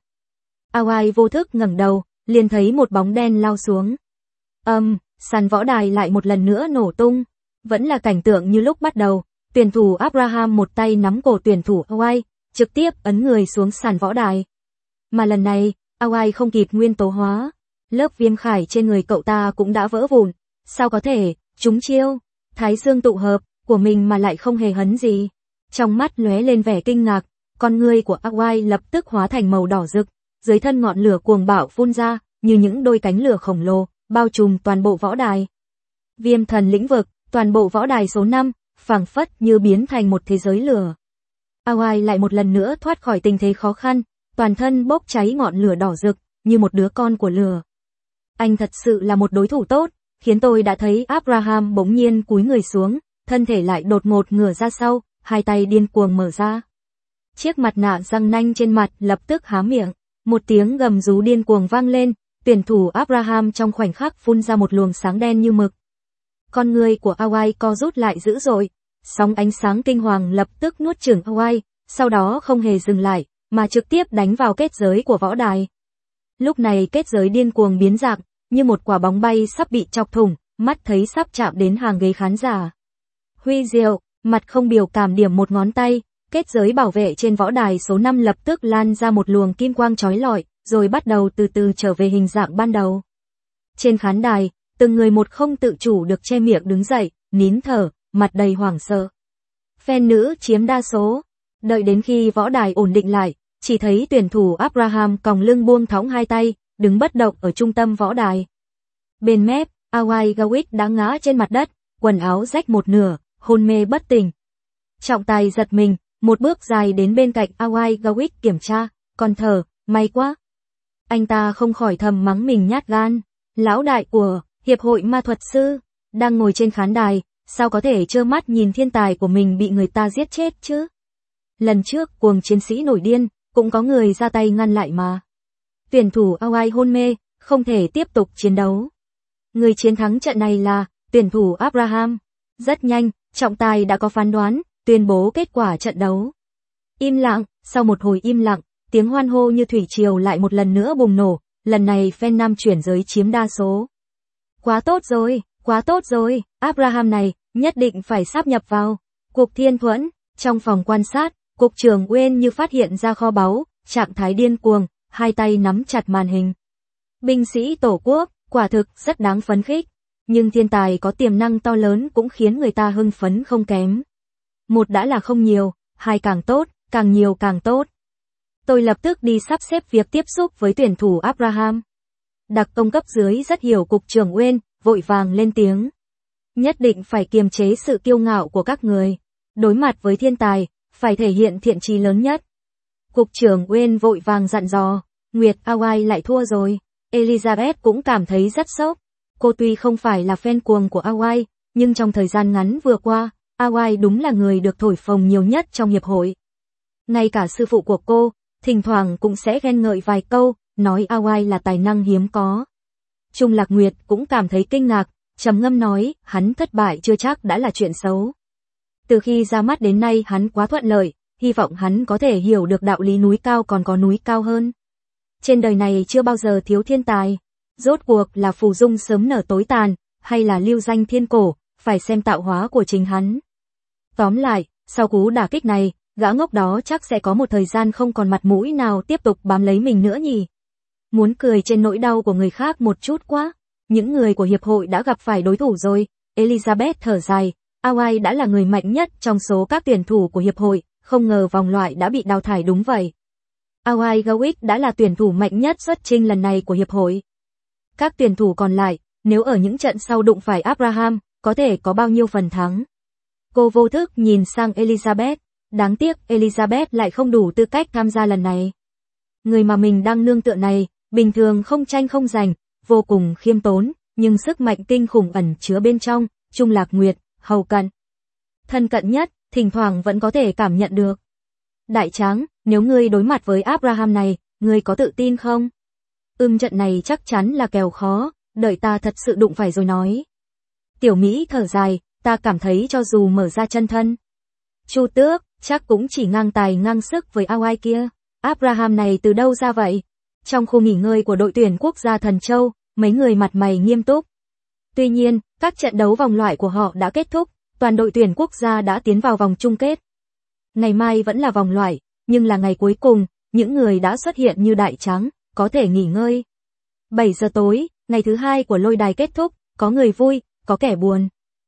S1: Awai vô thức ngẩng đầu, liền thấy một bóng đen lao xuống. Âm, um, sàn võ đài lại một lần nữa nổ tung. Vẫn là cảnh tượng như lúc bắt đầu, tuyển thủ Abraham một tay nắm cổ tuyển thủ Awai, trực tiếp ấn người xuống sàn võ đài. Mà lần này, Awai không kịp nguyên tố hóa, lớp viêm khải trên người cậu ta cũng đã vỡ vụn. Sao có thể, trúng chiêu, thái dương tụ hợp, của mình mà lại không hề hấn gì. Trong mắt lóe lên vẻ kinh ngạc, con ngươi của Awai lập tức hóa thành màu đỏ rực, dưới thân ngọn lửa cuồng bạo phun ra, như những đôi cánh lửa khổng lồ, bao trùm toàn bộ võ đài. Viêm thần lĩnh vực, toàn bộ võ đài số năm, phảng phất như biến thành một thế giới lửa. Awai lại một lần nữa thoát khỏi tình thế khó khăn, toàn thân bốc cháy ngọn lửa đỏ rực, như một đứa con của lửa. Anh thật sự là một đối thủ tốt, khiến tôi đã thấy Abraham bỗng nhiên cúi người xuống, thân thể lại đột ngột ngửa ra sau, hai tay điên cuồng mở ra. Chiếc mặt nạ răng nanh trên mặt lập tức há miệng, một tiếng gầm rú điên cuồng vang lên, tuyển thủ Abraham trong khoảnh khắc phun ra một luồng sáng đen như mực. Con người của Awai co rút lại dữ dội, sóng ánh sáng kinh hoàng lập tức nuốt chửng Awai, sau đó không hề dừng lại, mà trực tiếp đánh vào kết giới của võ đài. Lúc này kết giới điên cuồng biến dạng, như một quả bóng bay sắp bị chọc thủng, mắt thấy sắp chạm đến hàng ghế khán giả. Huy Diệu, mặt không biểu cảm điểm một ngón tay, kết giới bảo vệ trên võ đài số năm lập tức lan ra một luồng kim quang chói lọi, rồi bắt đầu từ từ trở về hình dạng ban đầu. Trên khán đài, từng người một không tự chủ được che miệng đứng dậy, nín thở, mặt đầy hoảng sợ. Fan nữ chiếm đa số. Đợi đến khi võ đài ổn định lại, chỉ thấy tuyển thủ Abraham còng lưng buông thõng hai tay, đứng bất động ở trung tâm võ đài. Bên mép, Awai Gawik đã ngã trên mặt đất, quần áo rách một nửa, hôn mê bất tỉnh. Trọng tài giật mình, một bước dài đến bên cạnh Awai Gawik kiểm tra, còn thở, may quá. Anh ta không khỏi thầm mắng mình nhát gan. Lão đại của Hiệp hội Ma thuật sư, đang ngồi trên khán đài, sao có thể trơ mắt nhìn thiên tài của mình bị người ta giết chết chứ? Lần trước cuồng chiến sĩ nổi điên, cũng có người ra tay ngăn lại mà. Tuyển thủ Awai hôn mê, không thể tiếp tục chiến đấu. Người chiến thắng trận này là tuyển thủ Abraham. Rất nhanh, trọng tài đã có phán đoán, tuyên bố kết quả trận đấu. Im lặng, sau một hồi im lặng, tiếng hoan hô như thủy triều lại một lần nữa bùng nổ, lần này fan nam chuyển giới chiếm đa số. Quá tốt rồi, quá tốt rồi, Abraham này, nhất định phải sáp nhập vào. Cục Thiên Thuẫn, trong phòng quan sát, cục trưởng Wayne như phát hiện ra kho báu, trạng thái điên cuồng, hai tay nắm chặt màn hình. Binh sĩ tổ quốc, quả thực rất đáng phấn khích, nhưng thiên tài có tiềm năng to lớn cũng khiến người ta hưng phấn không kém. Một đã là không nhiều, hai càng tốt, càng nhiều càng tốt. Tôi lập tức đi sắp xếp việc tiếp xúc với tuyển thủ Abraham. Đặc công cấp dưới rất hiểu cục trưởng Wayne, vội vàng lên tiếng. Nhất định phải kiềm chế sự kiêu ngạo của các người. Đối mặt với thiên tài, phải thể hiện thiện chí lớn nhất. Cục trưởng Wayne vội vàng dặn dò, Nguyệt Awai lại thua rồi. Elizabeth cũng cảm thấy rất sốc. Cô tuy không phải là fan cuồng của Awai, nhưng trong thời gian ngắn vừa qua, Awai đúng là người được thổi phồng nhiều nhất trong hiệp hội. Ngay cả sư phụ của cô, thỉnh thoảng cũng sẽ khen ngợi vài câu, nói Awai là tài năng hiếm có. Trung Lạc Nguyệt cũng cảm thấy kinh ngạc, trầm ngâm nói, hắn thất bại chưa chắc đã là chuyện xấu. Từ khi ra mắt đến nay hắn quá thuận lợi, hy vọng hắn có thể hiểu được đạo lý núi cao còn có núi cao hơn. Trên đời này chưa bao giờ thiếu thiên tài, rốt cuộc là phù dung sớm nở tối tàn, hay là lưu danh thiên cổ, phải xem tạo hóa của chính hắn. Tóm lại, sau cú đả kích này, gã ngốc đó chắc sẽ có một thời gian không còn mặt mũi nào tiếp tục bám lấy mình nữa nhỉ. Muốn cười trên nỗi đau của người khác một chút quá. Những người của hiệp hội đã gặp phải đối thủ rồi. Elizabeth thở dài, Awai đã là người mạnh nhất trong số các tuyển thủ của hiệp hội, không ngờ vòng loại đã bị đào thải đúng vậy. Awai Gawik đã là tuyển thủ mạnh nhất xuất chinh lần này của hiệp hội. Các tuyển thủ còn lại, nếu ở những trận sau đụng phải Abraham, có thể có bao nhiêu phần thắng. Cô vô thức nhìn sang Elizabeth, đáng tiếc Elizabeth lại không đủ tư cách tham gia lần này. Người mà mình đang nương tựa này, bình thường không tranh không giành, vô cùng khiêm tốn, nhưng sức mạnh kinh khủng ẩn chứa bên trong, Trung Lạc Nguyệt, hầu cận. Thân cận nhất, thỉnh thoảng vẫn có thể cảm nhận được. Đại Tráng, nếu ngươi đối mặt với Abraham này, ngươi có tự tin không? Ưm trận này chắc chắn là kèo khó, đợi ta thật sự đụng phải rồi nói. Tiểu Mỹ thở dài, ta cảm thấy cho dù mở ra chân thân. Chu Tước, chắc cũng chỉ ngang tài ngang sức với Awai kia. Abraham này từ đâu ra vậy? Trong khu nghỉ ngơi của đội tuyển quốc gia Thần Châu, mấy người mặt mày nghiêm túc. Tuy nhiên, các trận đấu vòng loại của họ đã kết thúc, toàn đội tuyển quốc gia đã tiến vào vòng chung kết. Ngày mai vẫn là vòng loại, nhưng là ngày cuối cùng, những người đã xuất hiện như Đại Tráng, có thể nghỉ ngơi. bảy giờ tối, ngày thứ hai của lôi đài kết thúc, có người vui, có kẻ buồn.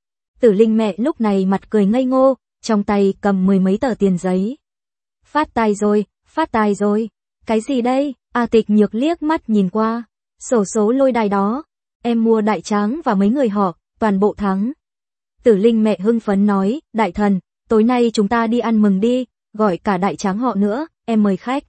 S1: Tử Linh mẹ lúc này mặt cười ngây ngô, trong tay cầm mười mấy tờ tiền giấy. Phát tài rồi, phát tài rồi. Cái gì đây? A Tịch Nhược liếc mắt nhìn qua. Sổ số lôi đài đó. Em mua Đại Tráng và mấy người họ, toàn bộ thắng. Tử Linh mẹ hưng phấn nói, đại thần, tối nay chúng ta đi ăn mừng đi, gọi cả Đại Tráng họ nữa, em mời khách.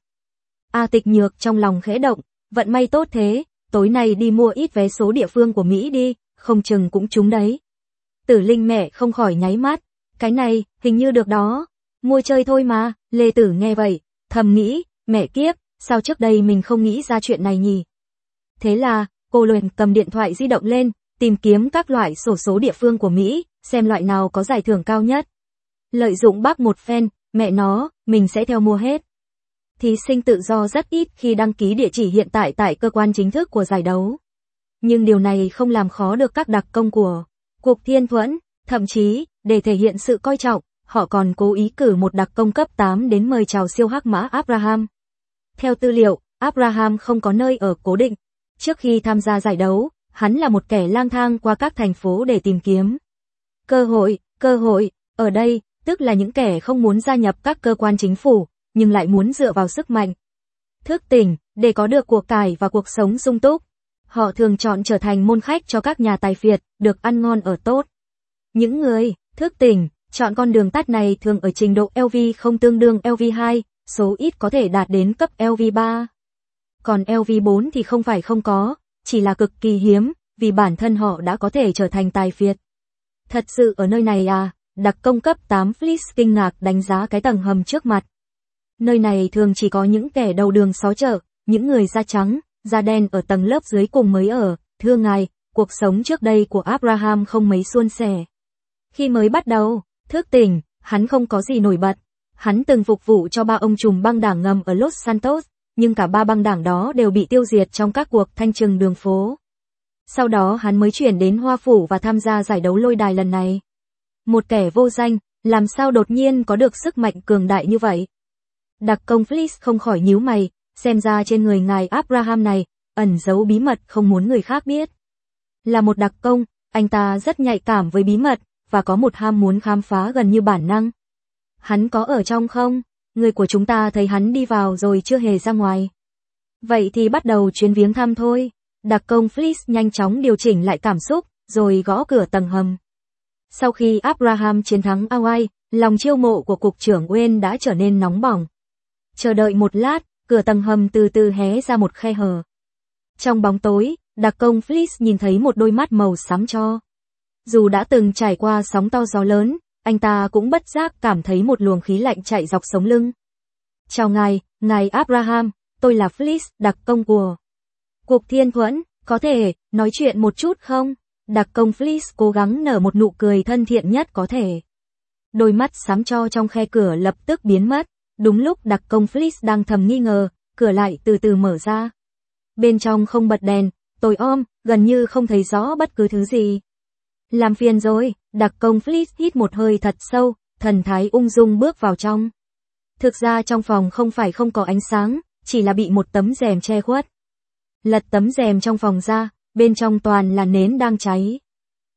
S1: A Tịch Nhược trong lòng khẽ động, vận may tốt thế, tối nay đi mua ít vé số địa phương của Mỹ đi, không chừng cũng trúng đấy. Tử Linh mẹ không khỏi nháy mắt, cái này, hình như được đó, mua chơi thôi mà. Lê Tử nghe vậy, thầm nghĩ, mẹ kiếp, sao trước đây mình không nghĩ ra chuyện này nhỉ? Thế là, cô liền cầm điện thoại di động lên, tìm kiếm các loại xổ số địa phương của Mỹ, xem loại nào có giải thưởng cao nhất. Lợi dụng bác một phen, mẹ nó, mình sẽ theo mua hết. Thí sinh tự do rất ít khi đăng ký địa chỉ hiện tại tại cơ quan chính thức của giải đấu. Nhưng điều này không làm khó được các đặc công của Cục Thiên Thuẫn, thậm chí, để thể hiện sự coi trọng, họ còn cố ý cử một đặc công cấp tám đến mời chào siêu hắc mã Abraham. Theo tư liệu, Abraham không có nơi ở cố định. Trước khi tham gia giải đấu, hắn là một kẻ lang thang qua các thành phố để tìm kiếm cơ hội, cơ hội, ở đây, tức là những kẻ không muốn gia nhập các cơ quan chính phủ, nhưng lại muốn dựa vào sức mạnh, thức tỉnh, để có được của cải và cuộc sống sung túc. Họ thường chọn trở thành môn khách cho các nhà tài phiệt, được ăn ngon ở tốt. Những người thức tỉnh, chọn con đường tắt này thường ở trình độ L V không tương đương L V hai, số ít có thể đạt đến cấp L V ba. Còn L V bốn thì không phải không có, chỉ là cực kỳ hiếm, vì bản thân họ đã có thể trở thành tài phiệt. Thật sự ở nơi này à, đặc công cấp tám Fliss kinh ngạc đánh giá cái tầng hầm trước mặt. Nơi này thường chỉ có những kẻ đầu đường xó chợ, những người da trắng, da đen ở tầng lớp dưới cùng mới ở, thưa ngài, cuộc sống trước đây của Abraham không mấy suôn sẻ. Khi mới bắt đầu, thức tỉnh, hắn không có gì nổi bật. Hắn từng phục vụ cho ba ông trùm băng đảng ngầm ở Los Santos, nhưng cả ba băng đảng đó đều bị tiêu diệt trong các cuộc thanh trừng đường phố. Sau đó hắn mới chuyển đến Hoa Phủ và tham gia giải đấu lôi đài lần này. Một kẻ vô danh, làm sao đột nhiên có được sức mạnh cường đại như vậy? Đặc công Fliss không khỏi nhíu mày, xem ra trên người ngài Abraham này, ẩn giấu bí mật không muốn người khác biết. Là một đặc công, anh ta rất nhạy cảm với bí mật, và có một ham muốn khám phá gần như bản năng. Hắn có ở trong không? Người của chúng ta thấy hắn đi vào rồi chưa hề ra ngoài. Vậy thì bắt đầu chuyến viếng thăm thôi. Đặc công Fliss nhanh chóng điều chỉnh lại cảm xúc, rồi gõ cửa tầng hầm. Sau khi Abraham chiến thắng Awai, lòng chiêu mộ của cục trưởng Wayne đã trở nên nóng bỏng. Chờ đợi một lát, cửa tầng hầm từ từ hé ra một khe hở. Trong bóng tối, đặc công Fliss nhìn thấy một đôi mắt màu xám cho. Dù đã từng trải qua sóng to gió lớn, anh ta cũng bất giác cảm thấy một luồng khí lạnh chạy dọc sống lưng. Chào ngài, ngài Abraham, tôi là Fliss, đặc công của Cục Thiên Thuẫn, có thể nói chuyện một chút không? Đặc công Fliss cố gắng nở một nụ cười thân thiện nhất có thể. Đôi mắt xám cho trong khe cửa lập tức biến mất. Đúng lúc đặc công Fliss đang thầm nghi ngờ, cửa lại từ từ mở ra. Bên trong không bật đèn, tối om, gần như không thấy rõ bất cứ thứ gì. Làm phiền rồi, đặc công Fliss hít một hơi thật sâu, thần thái ung dung bước vào trong. Thực ra trong phòng không phải không có ánh sáng, chỉ là bị một tấm rèm che khuất. Lật tấm rèm trong phòng ra, bên trong toàn là nến đang cháy.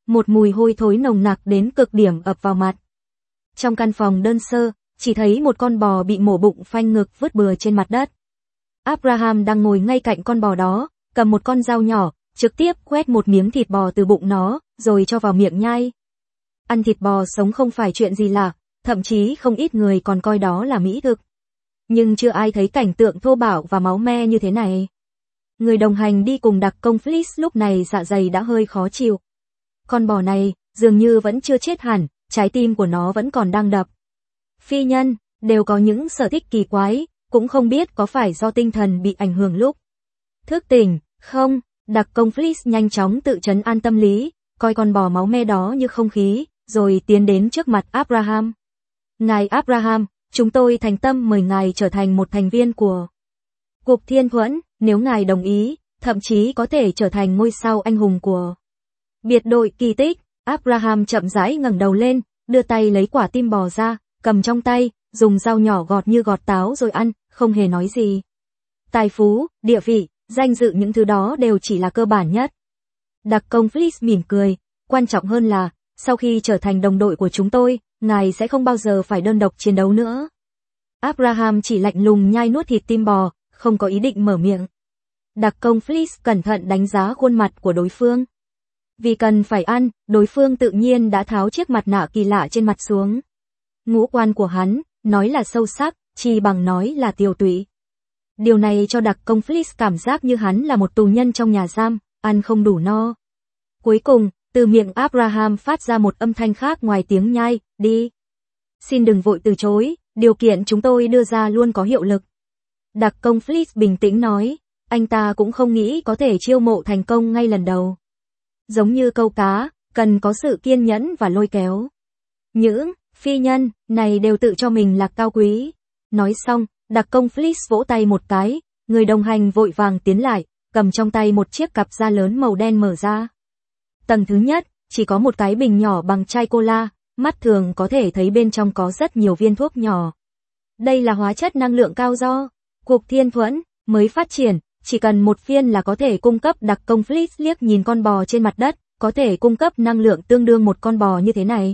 S1: một mùi hôi thối nồng nặc đến cực điểm ập vào mặt. Trong căn phòng đơn sơ, chỉ thấy một con bò bị mổ bụng phanh ngực vứt bừa trên mặt đất. Abraham đang ngồi ngay cạnh con bò đó, cầm một con dao nhỏ, trực tiếp quét một miếng thịt bò từ bụng nó, rồi cho vào miệng nhai. Ăn thịt bò sống không phải chuyện gì lạ, thậm chí không ít người còn coi đó là mỹ thực. Nhưng chưa ai thấy cảnh tượng thô bạo và máu me như thế này. Người đồng hành đi cùng đặc công Fliss lúc này dạ dày đã hơi khó chịu. Con bò này, dường như vẫn chưa chết hẳn, trái tim của nó vẫn còn đang đập. Phi nhân, đều có những sở thích kỳ quái, cũng không biết có phải do tinh thần bị ảnh hưởng lúc thức tỉnh, không, đặc công Fliss nhanh chóng tự trấn an tâm lý, coi con bò máu me đó như không khí, rồi tiến đến trước mặt Abraham. Ngài Abraham, chúng tôi thành tâm mời ngài trở thành một thành viên của Cục Thiên Thuẫn, nếu ngài đồng ý, thậm chí có thể trở thành ngôi sao anh hùng của biệt đội kỳ tích. Abraham chậm rãi ngẩng đầu lên, đưa tay lấy quả tim bò ra, cầm trong tay, dùng dao nhỏ gọt như gọt táo rồi ăn, không hề nói gì. Tài phú, địa vị, danh dự những thứ đó đều chỉ là cơ bản nhất. Đặc công Fliss mỉm cười, quan trọng hơn là, sau khi trở thành đồng đội của chúng tôi, ngài sẽ không bao giờ phải đơn độc chiến đấu nữa. Abraham chỉ lạnh lùng nhai nuốt thịt tim bò, không có ý định mở miệng. Đặc công Fliss cẩn thận đánh giá khuôn mặt của đối phương. Vì cần phải ăn, đối phương tự nhiên đã tháo chiếc mặt nạ kỳ lạ trên mặt xuống. Ngũ quan của hắn, nói là sâu sắc, chi bằng nói là tiều tụy. Điều này cho đặc công Fliss cảm giác như hắn là một tù nhân trong nhà giam, ăn không đủ no. Cuối cùng, từ miệng Abraham phát ra một âm thanh khác ngoài tiếng nhai, đi. Xin đừng vội từ chối, điều kiện chúng tôi đưa ra luôn có hiệu lực. Đặc công Fliss bình tĩnh nói, anh ta cũng không nghĩ có thể chiêu mộ thành công ngay lần đầu. Giống như câu cá, cần có sự kiên nhẫn và lôi kéo. Những phi nhân này đều tự cho mình là cao quý. Nói xong, đặc công Fliss vỗ tay một cái, người đồng hành vội vàng tiến lại, cầm trong tay một chiếc cặp da lớn màu đen mở ra. Tầng thứ nhất, chỉ có một cái bình nhỏ bằng chai cola, mắt thường có thể thấy bên trong có rất nhiều viên thuốc nhỏ. Đây là hóa chất năng lượng cao do Cục Thiên Thuẫn mới phát triển, chỉ cần một viên là có thể cung cấp. Đặc công Fliss liếc nhìn con bò trên mặt đất, có thể cung cấp năng lượng tương đương một con bò như thế này.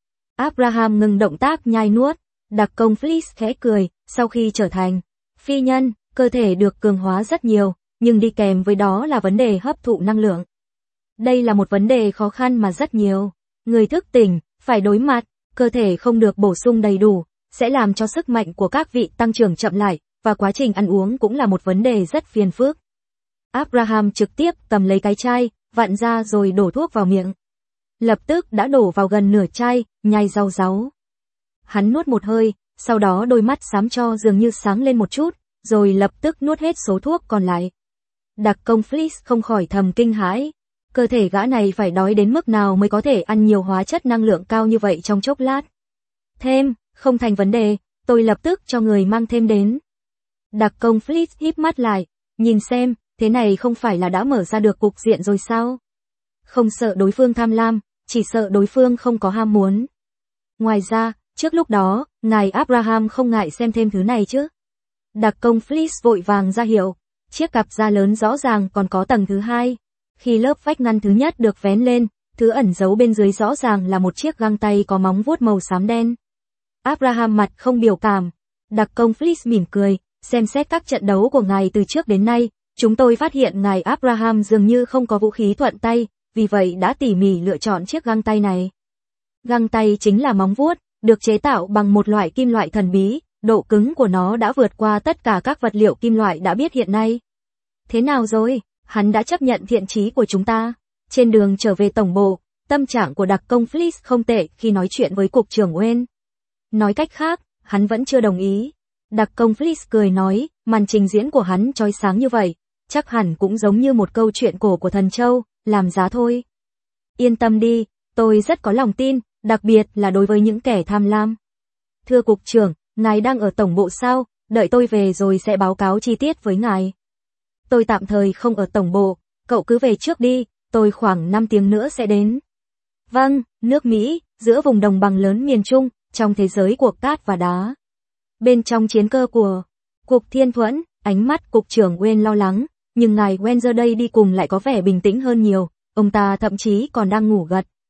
S1: Abraham ngừng động tác nhai nuốt, đặc công Fliss khẽ cười, sau khi trở thành phi nhân, cơ thể được cường hóa rất nhiều, nhưng đi kèm với đó là vấn đề hấp thụ năng lượng. Đây là một vấn đề khó khăn mà rất nhiều người thức tỉnh phải đối mặt, cơ thể không được bổ sung đầy đủ, sẽ làm cho sức mạnh của các vị tăng trưởng chậm lại, và quá trình ăn uống cũng là một vấn đề rất phiền phức. Abraham trực tiếp cầm lấy cái chai, vặn ra rồi đổ thuốc vào miệng. Lập tức đã đổ vào gần nửa chai, nhai rau ráu. Hắn nuốt một hơi, sau đó đôi mắt xám cho dường như sáng lên một chút, rồi lập tức nuốt hết số thuốc còn lại. Đặc công Fliss không khỏi thầm kinh hãi. Cơ thể gã này phải đói đến mức nào mới có thể ăn nhiều hóa chất năng lượng cao như vậy trong chốc lát. Thêm, không thành vấn đề, tôi lập tức cho người mang thêm đến. Đặc công Fliss híp mắt lại, nhìn xem, thế này không phải là đã mở ra được cục diện rồi sao? Không sợ đối phương tham lam, chỉ sợ đối phương không có ham muốn. Ngoài ra, trước lúc đó, ngài Abraham không ngại xem thêm thứ này chứ? Đặc công Fliss vội vàng ra hiệu, chiếc cặp da lớn rõ ràng còn có tầng thứ hai. Khi lớp vách ngăn thứ nhất được vén lên, thứ ẩn giấu bên dưới rõ ràng là một chiếc găng tay có móng vuốt màu xám đen. Abraham mặt không biểu cảm. Đặc công Fliss mỉm cười, xem xét các trận đấu của ngài từ trước đến nay, chúng tôi phát hiện ngài Abraham dường như không có vũ khí thuận tay, vì vậy đã tỉ mỉ lựa chọn chiếc găng tay này. Găng tay chính là móng vuốt, được chế tạo bằng một loại kim loại thần bí, độ cứng của nó đã vượt qua tất cả các vật liệu kim loại đã biết hiện nay. Thế nào rồi? Hắn đã chấp nhận thiện chí của chúng ta. Trên đường trở về tổng bộ, tâm trạng của đặc công Fliss không tệ khi nói chuyện với cục trưởng Wayne. Nói cách khác, hắn vẫn chưa đồng ý. Đặc công Fliss cười nói, màn trình diễn của hắn chói sáng như vậy, chắc hẳn cũng giống như một câu chuyện cổ của thần châu, làm giá thôi. Yên tâm đi, tôi rất có lòng tin, đặc biệt là đối với những kẻ tham lam. Thưa cục trưởng, ngài đang ở tổng bộ sao? Đợi tôi về rồi sẽ báo cáo chi tiết với ngài. Tôi tạm thời không ở tổng bộ, cậu cứ về trước đi, tôi khoảng năm tiếng nữa sẽ đến. Vâng, nước Mỹ, giữa vùng đồng bằng lớn miền Trung, trong thế giới của cát và đá. Bên trong chiến cơ của Cục Thiên Thuẫn, ánh mắt cục trưởng Wayne lo lắng, nhưng ngài Wayne giờ đây đi cùng lại có vẻ bình tĩnh hơn nhiều, ông ta thậm chí còn đang ngủ gật.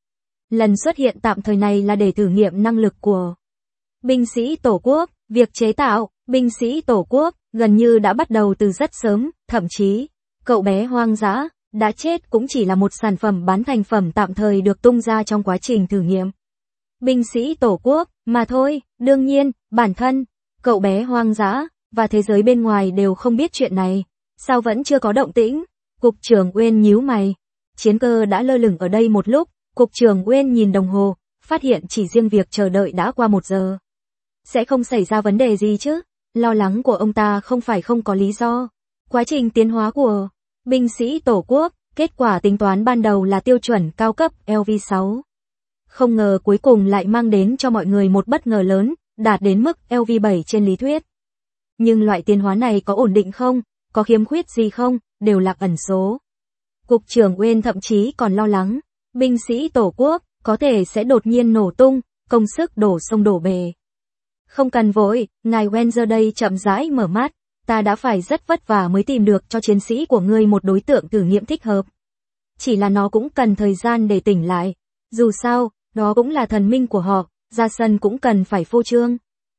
S1: Lần xuất hiện tạm thời này là để thử nghiệm năng lực của binh sĩ tổ quốc, việc chế tạo binh sĩ tổ quốc gần như đã bắt đầu từ rất sớm, thậm chí cậu bé hoang dã đã chết cũng chỉ là một sản phẩm bán thành phẩm tạm thời được tung ra trong quá trình thử nghiệm binh sĩ tổ quốc mà thôi. Đương nhiên, bản thân cậu bé hoang dã và thế giới bên ngoài đều không biết chuyện này. Sao vẫn chưa có động tĩnh? Cục trưởng Uyên nhíu mày. Chiến cơ đã lơ lửng ở đây một lúc, Cục trưởng Uyên nhìn đồng hồ, phát hiện chỉ riêng việc chờ đợi đã qua một giờ. Sẽ không xảy ra vấn đề gì chứ? Lo lắng của ông ta không phải không có lý do. Quá trình tiến hóa của binh sĩ tổ quốc, kết quả tính toán ban đầu là tiêu chuẩn cao cấp L V sáu. Không ngờ cuối cùng lại mang đến cho mọi người một bất ngờ lớn, đạt đến mức L V bảy trên lý thuyết. Nhưng loại tiến hóa này có ổn định không? Có khiếm khuyết gì không? Đều là ẩn số. Cục trưởng Uyên thậm chí còn lo lắng, binh sĩ tổ quốc có thể sẽ đột nhiên nổ tung, công sức đổ sông đổ bể. Không cần vội, ngài Wenzer đây chậm rãi mở mắt, ta đã phải rất vất vả mới tìm được cho chiến sĩ của ngươi một đối tượng thử nghiệm thích hợp. Chỉ là nó cũng cần thời gian để tỉnh lại, dù sao, đó cũng là thần minh của họ, ra sân cũng cần phải phô trương.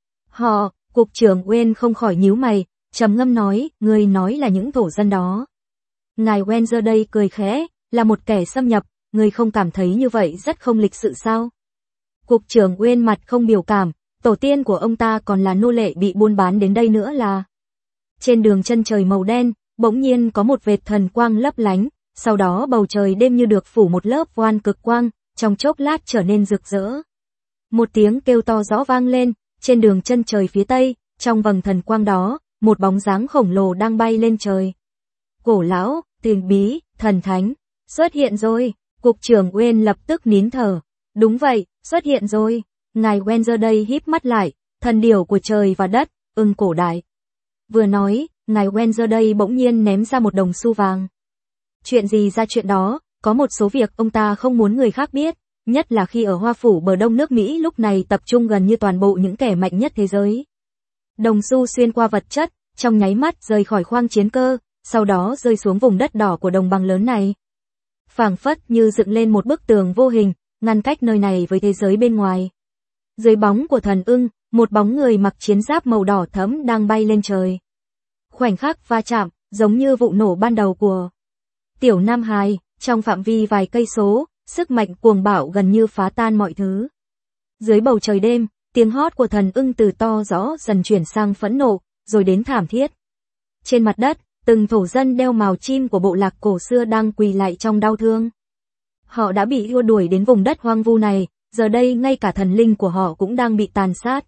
S1: Họ, Cục trưởng Uyên không khỏi nhíu mày, trầm ngâm nói, ngươi nói là những thổ dân đó. Ngài Wenzer đây cười khẽ, là một kẻ xâm nhập, ngươi không cảm thấy như vậy rất không lịch sự sao? Cục trưởng Uyên mặt không biểu cảm, tổ tiên của ông ta còn là nô lệ bị buôn bán đến đây nữa là. Trên đường chân trời màu đen, bỗng nhiên có một vệt thần quang lấp lánh, sau đó bầu trời đêm như được phủ một lớp voan cực quang, trong chốc lát trở nên rực rỡ. Một tiếng kêu to rõ vang lên, trên đường chân trời phía tây, trong vầng thần quang đó, một bóng dáng khổng lồ đang bay lên trời. Cổ lão, tiền bí, thần thánh, xuất hiện rồi. Cục trưởng Uyên lập tức nín thở. Đúng vậy, xuất hiện rồi. Ngài Wenzer đây híp mắt lại, thần điểu của trời và đất, ưng cổ đại. Vừa nói, ngài Wenzer đây bỗng nhiên ném ra một đồng xu vàng. Chuyện gì ra chuyện đó, có một số việc ông ta không muốn người khác biết, nhất là khi ở Hoa Phủ bờ đông nước Mỹ lúc này tập trung gần như toàn bộ những kẻ mạnh nhất thế giới. Đồng xu xuyên qua vật chất, trong nháy mắt rời khỏi khoang chiến cơ, sau đó rơi xuống vùng đất đỏ của đồng bằng lớn này. Phảng phất như dựng lên một bức tường vô hình, ngăn cách nơi này với thế giới bên ngoài. Dưới bóng của thần ưng, một bóng người mặc chiến giáp màu đỏ thẫm đang bay lên trời. Khoảnh khắc va chạm, giống như vụ nổ ban đầu của Tiểu Nam Hải, trong phạm vi vài cây số, sức mạnh cuồng bạo gần như phá tan mọi thứ. Dưới bầu trời đêm, tiếng hót của thần ưng từ to rõ dần chuyển sang phẫn nộ, rồi đến thảm thiết. Trên mặt đất, từng thổ dân đeo mào chim của bộ lạc cổ xưa đang quỳ lại trong đau thương. Họ đã bị đua đuổi đến vùng đất hoang vu này, giờ đây ngay cả thần linh của họ cũng đang bị tàn sát.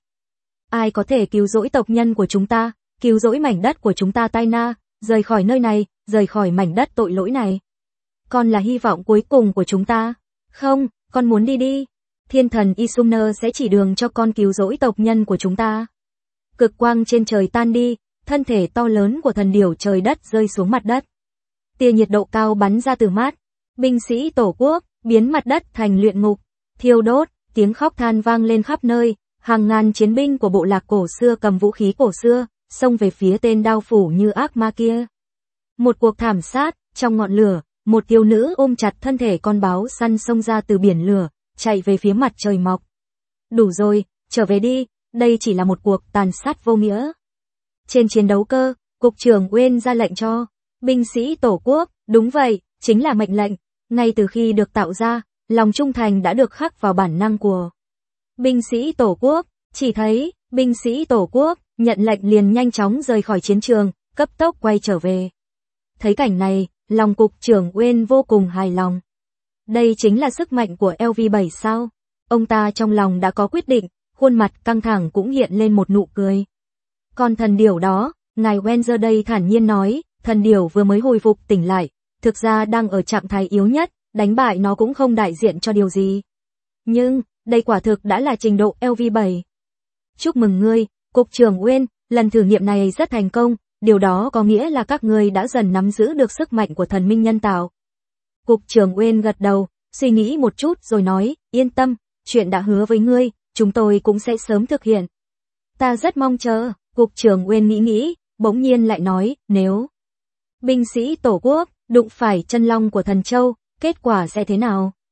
S1: Ai có thể cứu rỗi tộc nhân của chúng ta, cứu rỗi mảnh đất của chúng ta Taina, rời khỏi nơi này, rời khỏi mảnh đất tội lỗi này. Con là hy vọng cuối cùng của chúng ta. Không, con muốn đi đi. Thiên thần Isumner sẽ chỉ đường cho con cứu rỗi tộc nhân của chúng ta. Cực quang trên trời tan đi, thân thể to lớn của thần điểu trời đất rơi xuống mặt đất. Tia nhiệt độ cao bắn ra từ mắt. Binh sĩ tổ quốc, biến mặt đất thành luyện ngục, thiêu đốt, tiếng khóc than vang lên khắp nơi, hàng ngàn chiến binh của bộ lạc cổ xưa cầm vũ khí cổ xưa, xông về phía tên đao phủ như ác ma kia. Một cuộc thảm sát, trong ngọn lửa, một thiếu nữ ôm chặt thân thể con báo săn xông ra từ biển lửa, chạy về phía mặt trời mọc. Đủ rồi, trở về đi, đây chỉ là một cuộc tàn sát vô nghĩa. Trên chiến đấu cơ, Cục trưởng Uyên ra lệnh cho binh sĩ tổ quốc, đúng vậy, chính là mệnh lệnh. Ngay từ khi được tạo ra, lòng trung thành đã được khắc vào bản năng của binh sĩ tổ quốc. Chỉ thấy, binh sĩ tổ quốc, nhận lệnh liền nhanh chóng rời khỏi chiến trường, cấp tốc quay trở về. Thấy cảnh này, lòng Cục trưởng Uyên vô cùng hài lòng. Đây chính là sức mạnh của L V bảy sao? Ông ta trong lòng đã có quyết định, khuôn mặt căng thẳng cũng hiện lên một nụ cười. Còn thần điểu đó, ngài Wenzer đây thản nhiên nói, thần điểu vừa mới hồi phục tỉnh lại, thực ra đang ở trạng thái yếu nhất, đánh bại nó cũng không đại diện cho điều gì. Nhưng, đây quả thực đã là trình độ L V bảy. Chúc mừng ngươi, Cục trưởng Uyên, lần thử nghiệm này rất thành công, điều đó có nghĩa là các ngươi đã dần nắm giữ được sức mạnh của thần minh nhân tạo. Cục trưởng Uyên gật đầu, suy nghĩ một chút rồi nói, yên tâm, chuyện đã hứa với ngươi, chúng tôi cũng sẽ sớm thực hiện. Ta rất mong chờ. Cục trưởng Uyên nghĩ nghĩ, bỗng nhiên lại nói, nếu binh sĩ tổ quốc đụng phải chân long của thần châu, kết quả sẽ thế nào?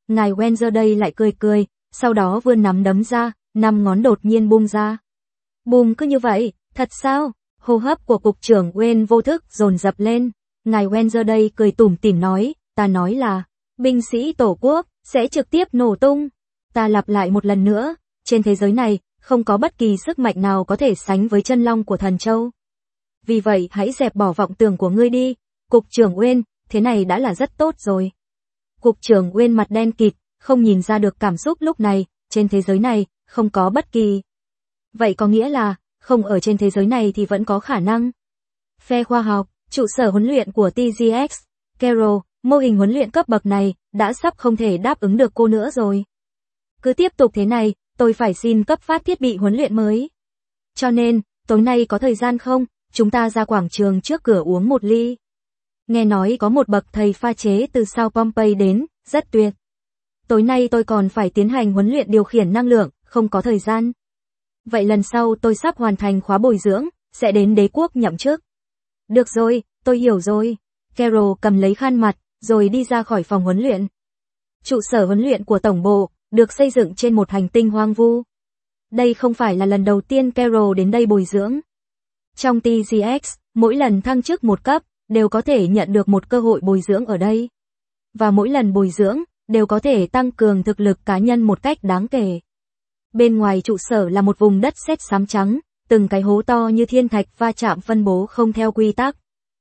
S1: Ngài Wenzer đây lại cười cười, sau đó vươn nắm đấm ra, năm ngón đột nhiên bung ra. Bùm cứ như vậy, thật sao? Hô hấp của cục trưởng Wayne vô thức dồn dập lên. Ngài Wenzer đây cười tủm tỉm nói, ta nói là, binh sĩ tổ quốc, sẽ trực tiếp nổ tung. Ta lặp lại một lần nữa, trên thế giới này, không có bất kỳ sức mạnh nào có thể sánh với chân long của thần châu. Vì vậy hãy dẹp bỏ vọng tưởng của ngươi đi, cục trưởng Wayne, thế này đã là rất tốt rồi. Cục trưởng Wayne mặt đen kịt, không nhìn ra được cảm xúc lúc này, trên thế giới này, không có bất kỳ. Vậy có nghĩa là, không ở trên thế giới này thì vẫn có khả năng. Phe khoa học, trụ sở huấn luyện của tê giê ích, Carol, mô hình huấn luyện cấp bậc này, đã sắp không thể đáp ứng được cô nữa rồi. Cứ tiếp tục thế này, tôi phải xin cấp phát thiết bị huấn luyện mới. Cho nên, tối nay có thời gian không, chúng ta ra quảng trường trước cửa uống một ly. Nghe nói có một bậc thầy pha chế từ Sao Pompey đến, rất tuyệt. Tối nay tôi còn phải tiến hành huấn luyện điều khiển năng lượng, không có thời gian. Vậy lần sau tôi sắp hoàn thành khóa bồi dưỡng, sẽ đến đế quốc nhậm chức. Được rồi, tôi hiểu rồi. Carol cầm lấy khăn mặt, rồi đi ra khỏi phòng huấn luyện. Trụ sở huấn luyện của tổng bộ, được xây dựng trên một hành tinh hoang vu. Đây không phải là lần đầu tiên Carol đến đây bồi dưỡng. Trong tê giê ích, mỗi lần thăng chức một cấp, đều có thể nhận được một cơ hội bồi dưỡng ở đây. Và mỗi lần bồi dưỡng, đều có thể tăng cường thực lực cá nhân một cách đáng kể. Bên ngoài trụ sở là một vùng đất sét xám trắng, từng cái hố to như thiên thạch va chạm phân bố không theo quy tắc.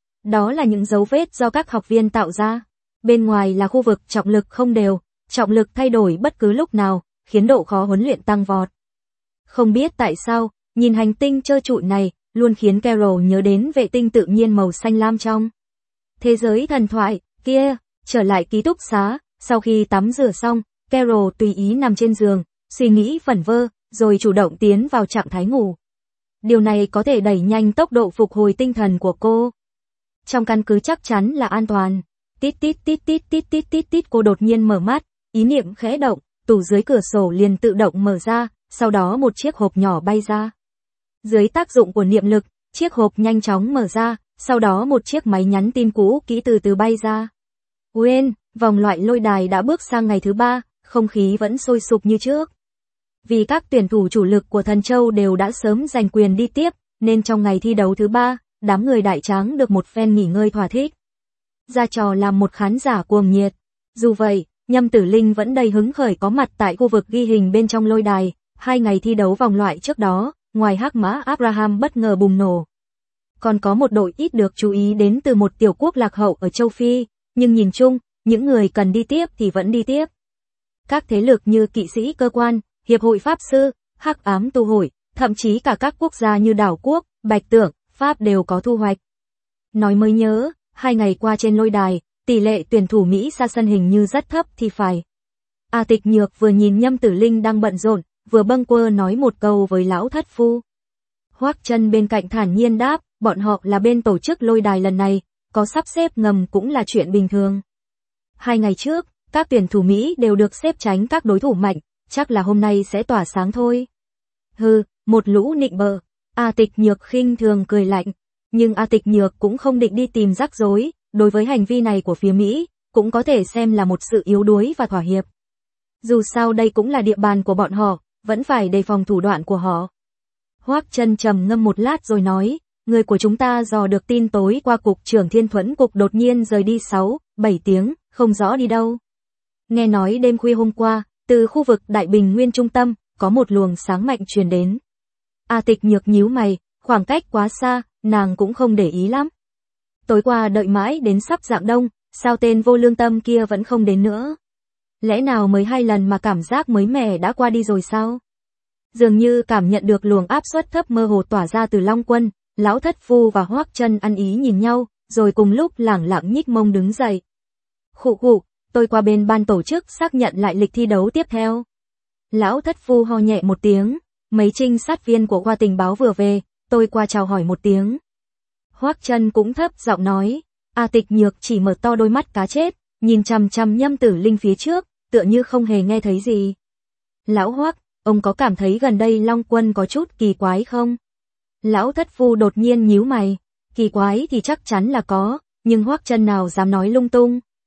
S1: Đó là những dấu vết do các học viên tạo ra. Bên ngoài là khu vực trọng lực không đều, trọng lực thay đổi bất cứ lúc nào, khiến độ khó huấn luyện tăng vọt. Không biết tại sao, nhìn hành tinh trơ trụi này, luôn khiến Carol nhớ đến vệ tinh tự nhiên màu xanh lam trong thế giới thần thoại, kia, trở lại ký túc xá, sau khi tắm rửa xong, Carol tùy ý nằm trên giường, suy nghĩ vẩn vơ, rồi chủ động tiến vào trạng thái ngủ. Điều này có thể đẩy nhanh tốc độ phục hồi tinh thần của cô. Trong căn cứ chắc chắn là an toàn. Tít tít tít tít tít tít tít tít cô đột nhiên mở mắt, ý niệm khẽ động, tủ dưới cửa sổ liền tự động mở ra, sau đó một chiếc hộp nhỏ bay ra. Dưới tác dụng của niệm lực, chiếc hộp nhanh chóng mở ra, sau đó một chiếc máy nhắn tin cũ kỹ từ từ bay ra. Wayne, vòng loại lôi đài đã bước sang ngày thứ ba, không khí vẫn sôi sục như trước. Vì các tuyển thủ chủ lực của Thần Châu đều đã sớm giành quyền đi tiếp, nên trong ngày thi đấu thứ ba, đám người Đại Tráng được một phen nghỉ ngơi thỏa thích. Ra trò làm một khán giả cuồng nhiệt. Dù vậy, Nhâm Tử Linh vẫn đầy hứng khởi có mặt tại khu vực ghi hình bên trong lôi đài. Hai ngày thi đấu vòng loại trước đó, ngoài hắc mã Abraham bất ngờ bùng nổ, còn có một đội ít được chú ý đến từ một tiểu quốc lạc hậu ở châu Phi, nhưng nhìn chung, những người cần đi tiếp thì vẫn đi tiếp. Các thế lực như kỵ sĩ cơ quan, hiệp hội pháp sư, hắc ám tu hội, thậm chí cả các quốc gia như Đảo Quốc, Bạch Tưởng, Pháp đều có thu hoạch. Nói mới nhớ, hai ngày qua trên lôi đài, tỷ lệ tuyển thủ Mỹ ra sân hình như rất thấp thì phải. A Tịch Nhược vừa nhìn Nhâm Tử Linh đang bận rộn, vừa bâng quơ nói một câu với lão thất phu. Hoắc Chân bên cạnh thản nhiên đáp, bọn họ là bên tổ chức lôi đài lần này, có sắp xếp ngầm cũng là chuyện bình thường. Hai ngày trước, các tuyển thủ Mỹ đều được xếp tránh các đối thủ mạnh, chắc là hôm nay sẽ tỏa sáng thôi. Hừ, một lũ nịnh bợ. A Tịch Nhược khinh thường cười lạnh, nhưng A Tịch Nhược cũng không định đi tìm rắc rối, đối với hành vi này của phía Mỹ, cũng có thể xem là một sự yếu đuối và thỏa hiệp. Dù sao đây cũng là địa bàn của bọn họ, vẫn phải đề phòng thủ đoạn của họ. Hoắc Chân trầm ngâm một lát rồi nói, người của chúng ta dò được tin tối qua cục trưởng Thiên Thuẫn cục đột nhiên rời đi sáu, bảy tiếng, không rõ đi đâu. Nghe nói đêm khuya hôm qua, từ khu vực Đại Bình Nguyên trung tâm, có một luồng sáng mạnh truyền đến. A Tịch Nhược nhíu mày, khoảng cách quá xa, nàng cũng không để ý lắm. Tối qua đợi mãi đến sắp rạng đông, sao tên vô lương tâm kia vẫn không đến nữa? Lẽ nào mới hai lần mà cảm giác mới mẻ đã qua đi rồi sao? Dường như cảm nhận được luồng áp suất thấp mơ hồ tỏa ra từ Long Quân, lão thất phu và Hoắc Chân ăn ý nhìn nhau, rồi cùng lúc lẳng lặng nhích mông đứng dậy. Khụ khụ, tôi qua bên ban tổ chức xác nhận lại lịch thi đấu tiếp theo. Lão thất phu ho nhẹ một tiếng, mấy trinh sát viên của khoa tình báo vừa về, tôi qua chào hỏi một tiếng. Hoắc Chân cũng thấp giọng nói, A Tịch Nhược chỉ mở to đôi mắt cá chết, nhìn chằm chằm Nhâm Tử Linh phía trước, tựa như không hề nghe thấy gì. Lão Hoắc, ông có cảm thấy gần đây Long Quân có chút kỳ quái không? Lão thất phu đột nhiên nhíu mày, kỳ quái thì chắc chắn là có, nhưng Hoắc Chân nào dám nói lung tung.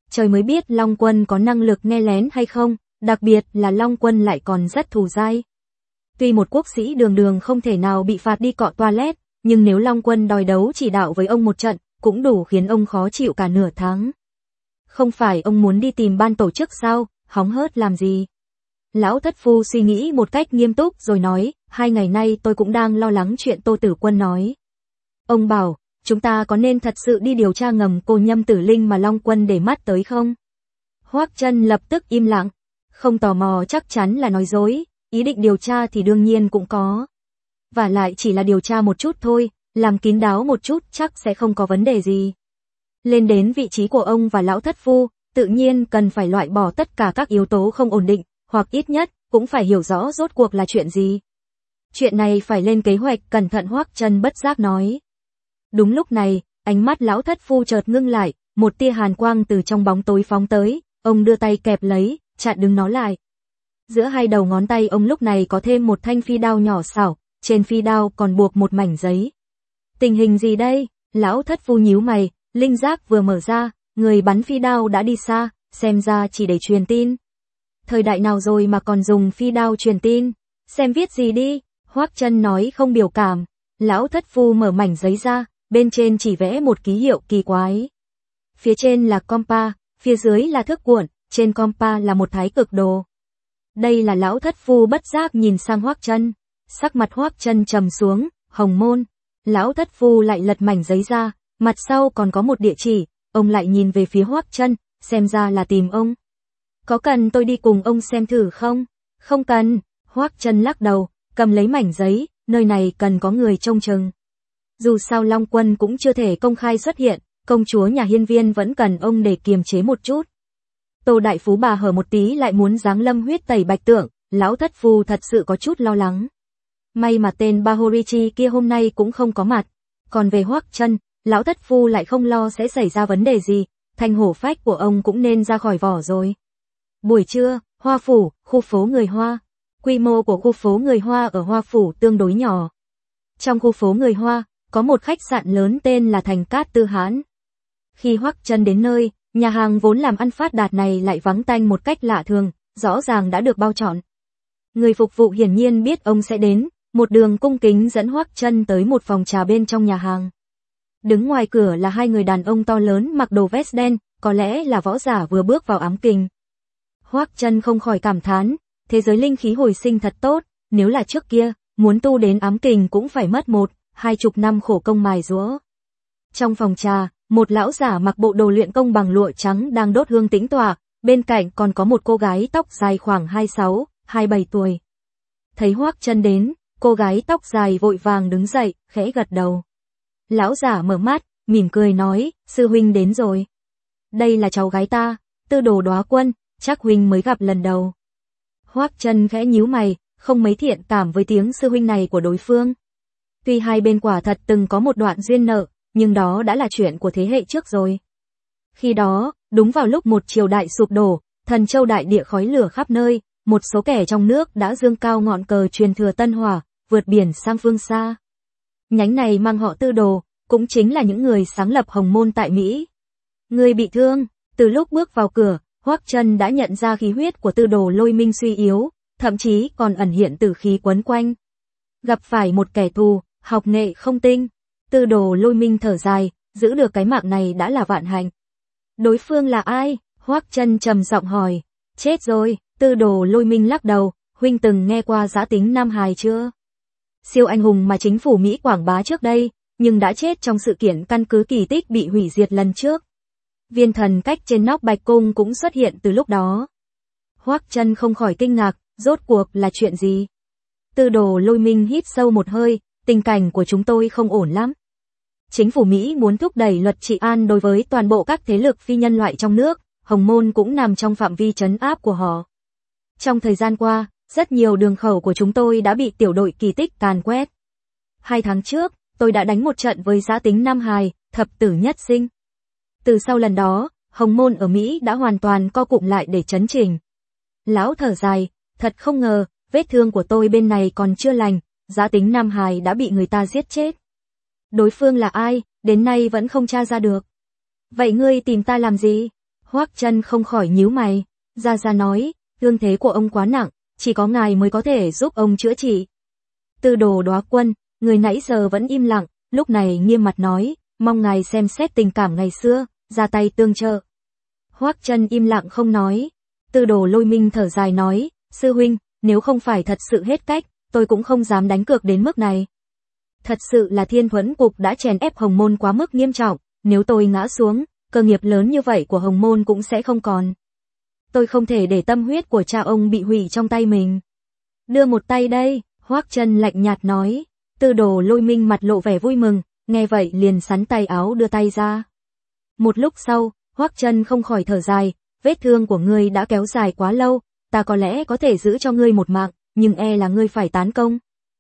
S1: trời mới biết Long Quân có năng lực nghe lén hay không, đặc biệt là Long Quân lại còn rất thù dai. Tuy một quốc sĩ đường đường không thể nào bị phạt đi cọ toilet, nhưng nếu Long Quân đòi đấu chỉ đạo với ông một trận, cũng đủ khiến ông khó chịu cả nửa tháng. Không phải ông muốn đi tìm ban tổ chức sao, hóng hớt làm gì? Lão thất phu suy nghĩ một cách nghiêm túc rồi nói, hai ngày nay tôi cũng đang lo lắng chuyện Tô Tử Quân nói. Ông bảo, chúng ta có nên thật sự đi điều tra ngầm cô Nhâm Tử Linh mà Long Quân để mắt tới không? Hoắc Chân lập tức im lặng, không tò mò chắc chắn là nói dối, ý định điều tra thì đương nhiên cũng có. Và lại chỉ là điều tra một chút thôi, làm kín đáo một chút chắc sẽ không có vấn đề gì. Lên đến vị trí của ông và lão thất phu, tự nhiên cần phải loại bỏ tất cả các yếu tố không ổn định, hoặc ít nhất cũng phải hiểu rõ rốt cuộc là chuyện gì. Chuyện này phải lên kế hoạch cẩn thận, Hoắc Chân bất giác nói. Đúng lúc này, ánh mắt lão thất phu chợt ngưng lại, một tia hàn quang từ trong bóng tối phóng tới, ông đưa tay kẹp lấy, chặn đứng nó lại. Giữa hai đầu ngón tay ông lúc này có thêm một thanh phi đao nhỏ xảo, trên phi đao còn buộc một mảnh giấy. Tình hình gì đây? Lão thất phu nhíu mày, linh giác vừa mở ra, người bắn phi đao đã đi xa, xem ra chỉ để truyền tin. Thời đại nào rồi mà còn dùng phi đao truyền tin? Xem viết gì đi, Hoắc Chân nói không biểu cảm. Lão thất phu mở mảnh giấy ra, bên trên chỉ vẽ một ký hiệu kỳ quái. Phía trên là compa, phía dưới là thước cuộn, trên compa là một thái cực đồ. Đây là lão thất phu bất giác nhìn sang Hoắc Chân, sắc mặt Hoắc Chân trầm xuống, Hồng Môn. Lão thất phu lại lật mảnh giấy ra, mặt sau còn có một địa chỉ, ông lại nhìn về phía Hoắc Chân, xem ra là tìm ông. Có cần tôi đi cùng ông xem thử không? Không cần, Hoắc Chân lắc đầu, cầm lấy mảnh giấy, nơi này cần có người trông chừng. Dù sao Long Quân cũng chưa thể công khai xuất hiện, công chúa nhà hiên viên vẫn cần ông để kiềm chế một chút. Tô đại phú bà hở một tí lại muốn giáng lâm huyết tẩy bạch tượng, lão thất phu thật sự có chút lo lắng. May mà tên Bahorichi kia hôm nay cũng không có mặt. Còn về Hoắc Chân, lão thất phu lại không lo sẽ xảy ra vấn đề gì, thanh hổ phách của ông cũng nên ra khỏi vỏ rồi. Buổi trưa, Hoa Phủ, khu phố người Hoa. Quy mô của khu phố người Hoa ở Hoa Phủ tương đối nhỏ. Trong khu phố người Hoa, có một khách sạn lớn tên là Thành Cát Tư Hãn. Khi Hoắc Chân đến nơi, nhà hàng vốn làm ăn phát đạt này lại vắng tanh một cách lạ thường, rõ ràng đã được bao trọn. Người phục vụ hiển nhiên biết ông sẽ đến, một đường cung kính dẫn Hoắc Chân tới một phòng trà bên trong nhà hàng. Đứng ngoài cửa là hai người đàn ông to lớn mặc đồ vest đen, có lẽ là võ giả vừa bước vào ám kình. Hoắc Chân không khỏi cảm thán, thế giới linh khí hồi sinh thật tốt, nếu là trước kia, muốn tu đến ám kình cũng phải mất một, hai chục năm khổ công mài giũa. Trong phòng trà, một lão giả mặc bộ đồ luyện công bằng lụa trắng đang đốt hương tĩnh tọa, bên cạnh còn có một cô gái tóc dài khoảng hai mươi sáu, hai mươi bảy tuổi. Thấy Hoắc Chân đến, cô gái tóc dài vội vàng đứng dậy, khẽ gật đầu. Lão giả mở mắt, mỉm cười nói, sư huynh đến rồi. Đây là cháu gái ta, Tư Đồ Đóa Quân, chắc huynh mới gặp lần đầu. Hoắc Chân khẽ nhíu mày, không mấy thiện cảm với tiếng sư huynh này của đối phương. Tuy hai bên quả thật từng có một đoạn duyên nợ, nhưng đó đã là chuyện của thế hệ trước rồi. Khi đó, đúng vào lúc một triều đại sụp đổ, Thần Châu đại địa khói lửa khắp nơi, một số kẻ trong nước đã dương cao ngọn cờ truyền thừa Tân Hỏa, vượt biển sang phương xa. Nhánh này mang họ Tư Đồ, cũng chính là những người sáng lập Hồng Môn tại Mỹ. Người bị thương, từ lúc bước vào cửa, Hoắc Chân đã nhận ra khí huyết của Tư Đồ Lôi Minh suy yếu, thậm chí còn ẩn hiện tử khí quấn quanh. Gặp phải một kẻ thù, học nghệ không tinh. Tư Đồ Lôi Minh thở dài, giữ được cái mạng này đã là vạn hạnh. Đối phương là ai? Hoắc Chân trầm giọng hỏi. Chết rồi, Tư Đồ Lôi Minh lắc đầu, huynh từng nghe qua Giã Tính Nam Hài chưa? Siêu anh hùng mà chính phủ Mỹ quảng bá trước đây, nhưng đã chết trong sự kiện căn cứ kỳ tích bị hủy diệt lần trước. Viên thần cách trên nóc Bạch Cung cũng xuất hiện từ lúc đó. Hoắc Chân không khỏi kinh ngạc, rốt cuộc là chuyện gì? Tư Đồ Lôi Minh hít sâu một hơi, tình cảnh của chúng tôi không ổn lắm. Chính phủ Mỹ muốn thúc đẩy luật trị an đối với toàn bộ các thế lực phi nhân loại trong nước, Hồng Môn cũng nằm trong phạm vi trấn áp của họ. Trong thời gian qua, rất nhiều đường khẩu của chúng tôi đã bị tiểu đội kỳ tích càn quét. Hai tháng trước, tôi đã đánh một trận với Giã Tính Nam Hài, thập tử nhất sinh. Từ sau lần đó, Hồng Môn ở Mỹ đã hoàn toàn co cụm lại để chấn chỉnh. Lão thở dài, thật không ngờ, vết thương của tôi bên này còn chưa lành, Giã Tính Nam Hài đã bị người ta giết chết. Đối phương là ai, đến nay vẫn không tra ra được. Vậy ngươi tìm ta làm gì? Hoắc Chân không khỏi nhíu mày, Gia Gia nói, thương thế của ông quá nặng, chỉ có ngài mới có thể giúp ông chữa trị. Tư Đồ Đóa Quân, người nãy giờ vẫn im lặng, lúc này nghiêm mặt nói, mong ngài xem xét tình cảm ngày xưa, ra tay tương trợ. Hoắc Chân im lặng không nói. Tư Đồ Lôi Minh thở dài nói, sư huynh, nếu không phải thật sự hết cách, tôi cũng không dám đánh cược đến mức này. Thật sự là Thiên Thuẫn Cục đã chèn ép Hồng Môn quá mức nghiêm trọng, nếu tôi ngã xuống, cơ nghiệp lớn như vậy của Hồng Môn cũng sẽ không còn. Tôi không thể để tâm huyết của cha ông bị hủy trong tay mình. Đưa một tay đây, Hoắc Chân lạnh nhạt nói. Tư Đồ Lôi Minh mặt lộ vẻ vui mừng, nghe vậy liền sắn tay áo đưa tay ra. Một lúc sau, Hoắc Chân không khỏi thở dài, vết thương của ngươi đã kéo dài quá lâu, ta có lẽ có thể giữ cho ngươi một mạng, nhưng e là ngươi phải tán công.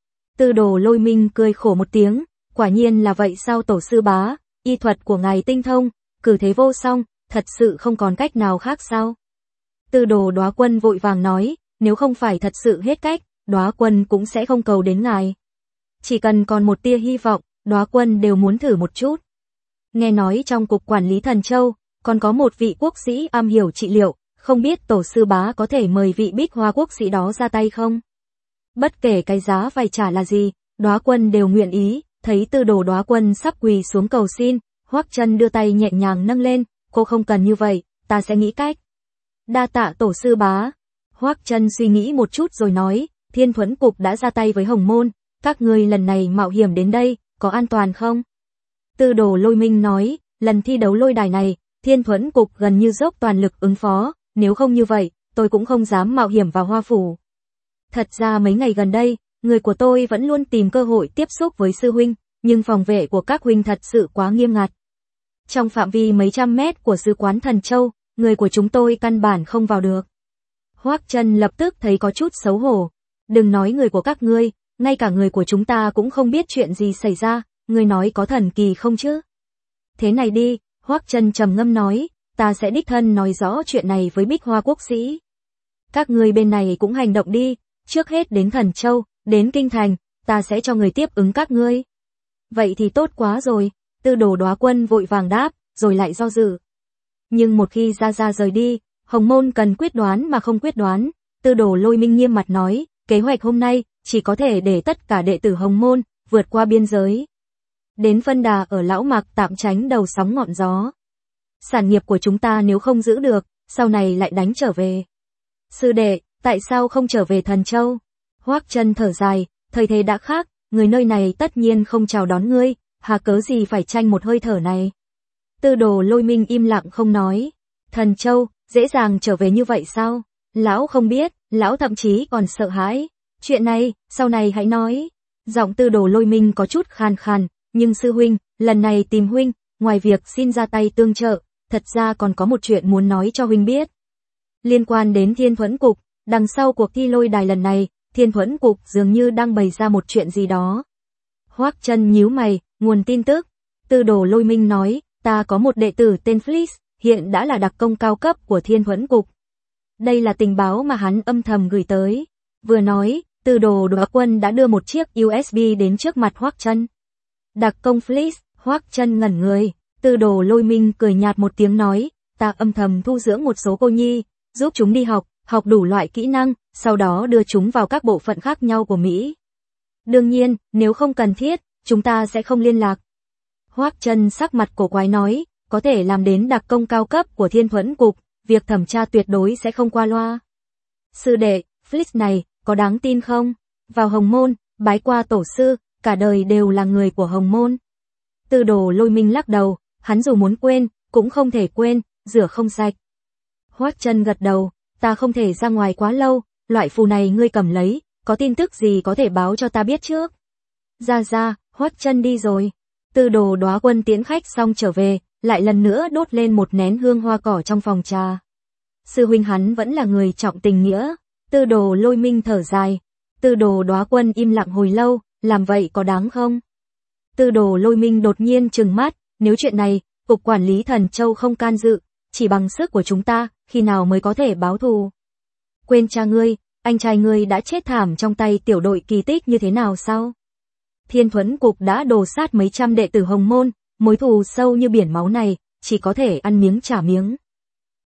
S1: Tư Đồ Lôi Minh cười khổ một tiếng, quả nhiên là vậy sao tổ sư bá, y thuật của ngài tinh thông, cử thế vô song, thật sự không còn cách nào khác sao? Tư Đồ Đóa Quân vội vàng nói, nếu không phải thật sự hết cách, Đóa Quân cũng sẽ không cầu đến ngài. Chỉ cần còn một tia hy vọng, Đóa Quân đều muốn thử một chút. Nghe nói trong cục quản lý Thần Châu, còn có một vị quốc sĩ am hiểu trị liệu, không biết tổ sư bá có thể mời vị Bích Hoa quốc sĩ đó ra tay không? Bất kể cái giá phải trả là gì, Đóa Quân đều nguyện ý. Thấy Tư Đồ Đóa Quân sắp quỳ xuống cầu xin, Hoắc Chân đưa tay nhẹ nhàng nâng lên, cô không cần như vậy, ta sẽ nghĩ cách. Đa tạ tổ sư bá. Hoắc Chân suy nghĩ một chút rồi nói, Thiên Thuẫn Cục đã ra tay với Hồng Môn, các ngươi lần này mạo hiểm đến đây, có an toàn không? Tư Đồ Lôi Minh nói, lần thi đấu lôi đài này, Thiên Thuẫn Cục gần như dốc toàn lực ứng phó, nếu không như vậy, tôi cũng không dám mạo hiểm vào Hoa Phủ. Thật ra mấy ngày gần đây, người của tôi vẫn luôn tìm cơ hội tiếp xúc với sư huynh, nhưng phòng vệ của các huynh thật sự quá nghiêm ngặt. Trong phạm vi mấy trăm mét của sứ quán Thần Châu, người của chúng tôi căn bản không vào được. Hoắc Chân lập tức thấy có chút xấu hổ. Đừng nói người của các ngươi, ngay cả người của chúng ta cũng không biết chuyện gì xảy ra, ngươi nói có thần kỳ không chứ? Thế này đi, Hoắc Chân trầm ngâm nói, ta sẽ đích thân nói rõ chuyện này với Bích Hoa quốc sĩ. Các ngươi bên này cũng hành động đi, trước hết đến Thần Châu, đến Kinh Thành, ta sẽ cho người tiếp ứng các ngươi. Vậy thì tốt quá rồi, Tư Đồ Đóa Quân vội vàng đáp, rồi lại do dự. Nhưng một khi Gia Gia rời đi, Hồng Môn cần quyết đoán mà không quyết đoán, Tư Đồ Lôi Minh nghiêm mặt nói, kế hoạch hôm nay chỉ có thể để tất cả đệ tử Hồng Môn vượt qua biên giới. Đến phân đà ở Lão Mạc tạm tránh đầu sóng ngọn gió. Sản nghiệp của chúng ta nếu không giữ được, sau này lại đánh trở về. Sư đệ, tại sao không trở về Thần Châu? Hoắc Chân thở dài, thời thế đã khác, người nơi này tất nhiên không chào đón ngươi, hà cớ gì phải tranh một hơi thở này. Tư Đồ Lôi Minh im lặng không nói. Thần Châu, dễ dàng trở về như vậy sao? Lão không biết, lão thậm chí còn sợ hãi. Chuyện này, sau này hãy nói. Giọng Tư Đồ Lôi Minh có chút khàn khàn, nhưng sư huynh, lần này tìm huynh, ngoài việc xin ra tay tương trợ, thật ra còn có một chuyện muốn nói cho huynh biết. Liên quan đến Thiên Thuẫn Cục, đằng sau cuộc thi lôi đài lần này, Thiên Thuẫn Cục dường như đang bày ra một chuyện gì đó. Hoắc Chân nhíu mày, nguồn tin tức. Tư Đồ Lôi Minh nói, ta có một đệ tử tên Fliss, hiện đã là đặc công cao cấp của Thiên Thuẫn Cục. Đây là tình báo mà hắn âm thầm gửi tới. Vừa nói, Tư Đồ Đóa Quân đã đưa một chiếc u ét bê đến trước mặt Hoắc Chân. Đặc công Fliss, Hoắc Chân ngẩn người. Tư Đồ Lôi Minh cười nhạt một tiếng nói, ta âm thầm thu dưỡng một số cô nhi, giúp chúng đi học, học đủ loại kỹ năng, sau đó đưa chúng vào các bộ phận khác nhau của Mỹ. Đương nhiên, nếu không cần thiết, chúng ta sẽ không liên lạc. Hoắc Chân sắc mặt cổ quái nói, có thể làm đến đặc công cao cấp của Thiên Thuẫn Cục, việc thẩm tra tuyệt đối sẽ không qua loa. Sư đệ, Fliss này, có đáng tin không? Vào Hồng Môn, bái qua tổ sư, cả đời đều là người của Hồng Môn. Tư Đồ Lôi Minh lắc đầu, hắn dù muốn quên, cũng không thể quên, rửa không sạch. Hoắc Chân gật đầu, ta không thể ra ngoài quá lâu, loại phù này ngươi cầm lấy, có tin tức gì có thể báo cho ta biết trước. Ra ra, Hoắc Chân đi rồi. Tư Đồ Đóa Quân tiễn khách xong trở về, lại lần nữa đốt lên một nén hương hoa cỏ trong phòng trà. Sư huynh hắn vẫn là người trọng tình nghĩa. Tư Đồ Lôi Minh thở dài. Tư Đồ Đóa Quân im lặng hồi lâu, làm vậy có đáng không? Tư Đồ Lôi Minh đột nhiên trừng mắt, nếu chuyện này, Cục Quản lý Thần Châu không can dự, chỉ bằng sức của chúng ta, khi nào mới có thể báo thù? Quên cha ngươi, anh trai ngươi đã chết thảm trong tay tiểu đội kỳ tích như thế nào sao? Thiên Thuẫn Cục đã đồ sát mấy trăm đệ tử Hồng Môn, mối thù sâu như biển máu này, chỉ có thể ăn miếng trả miếng.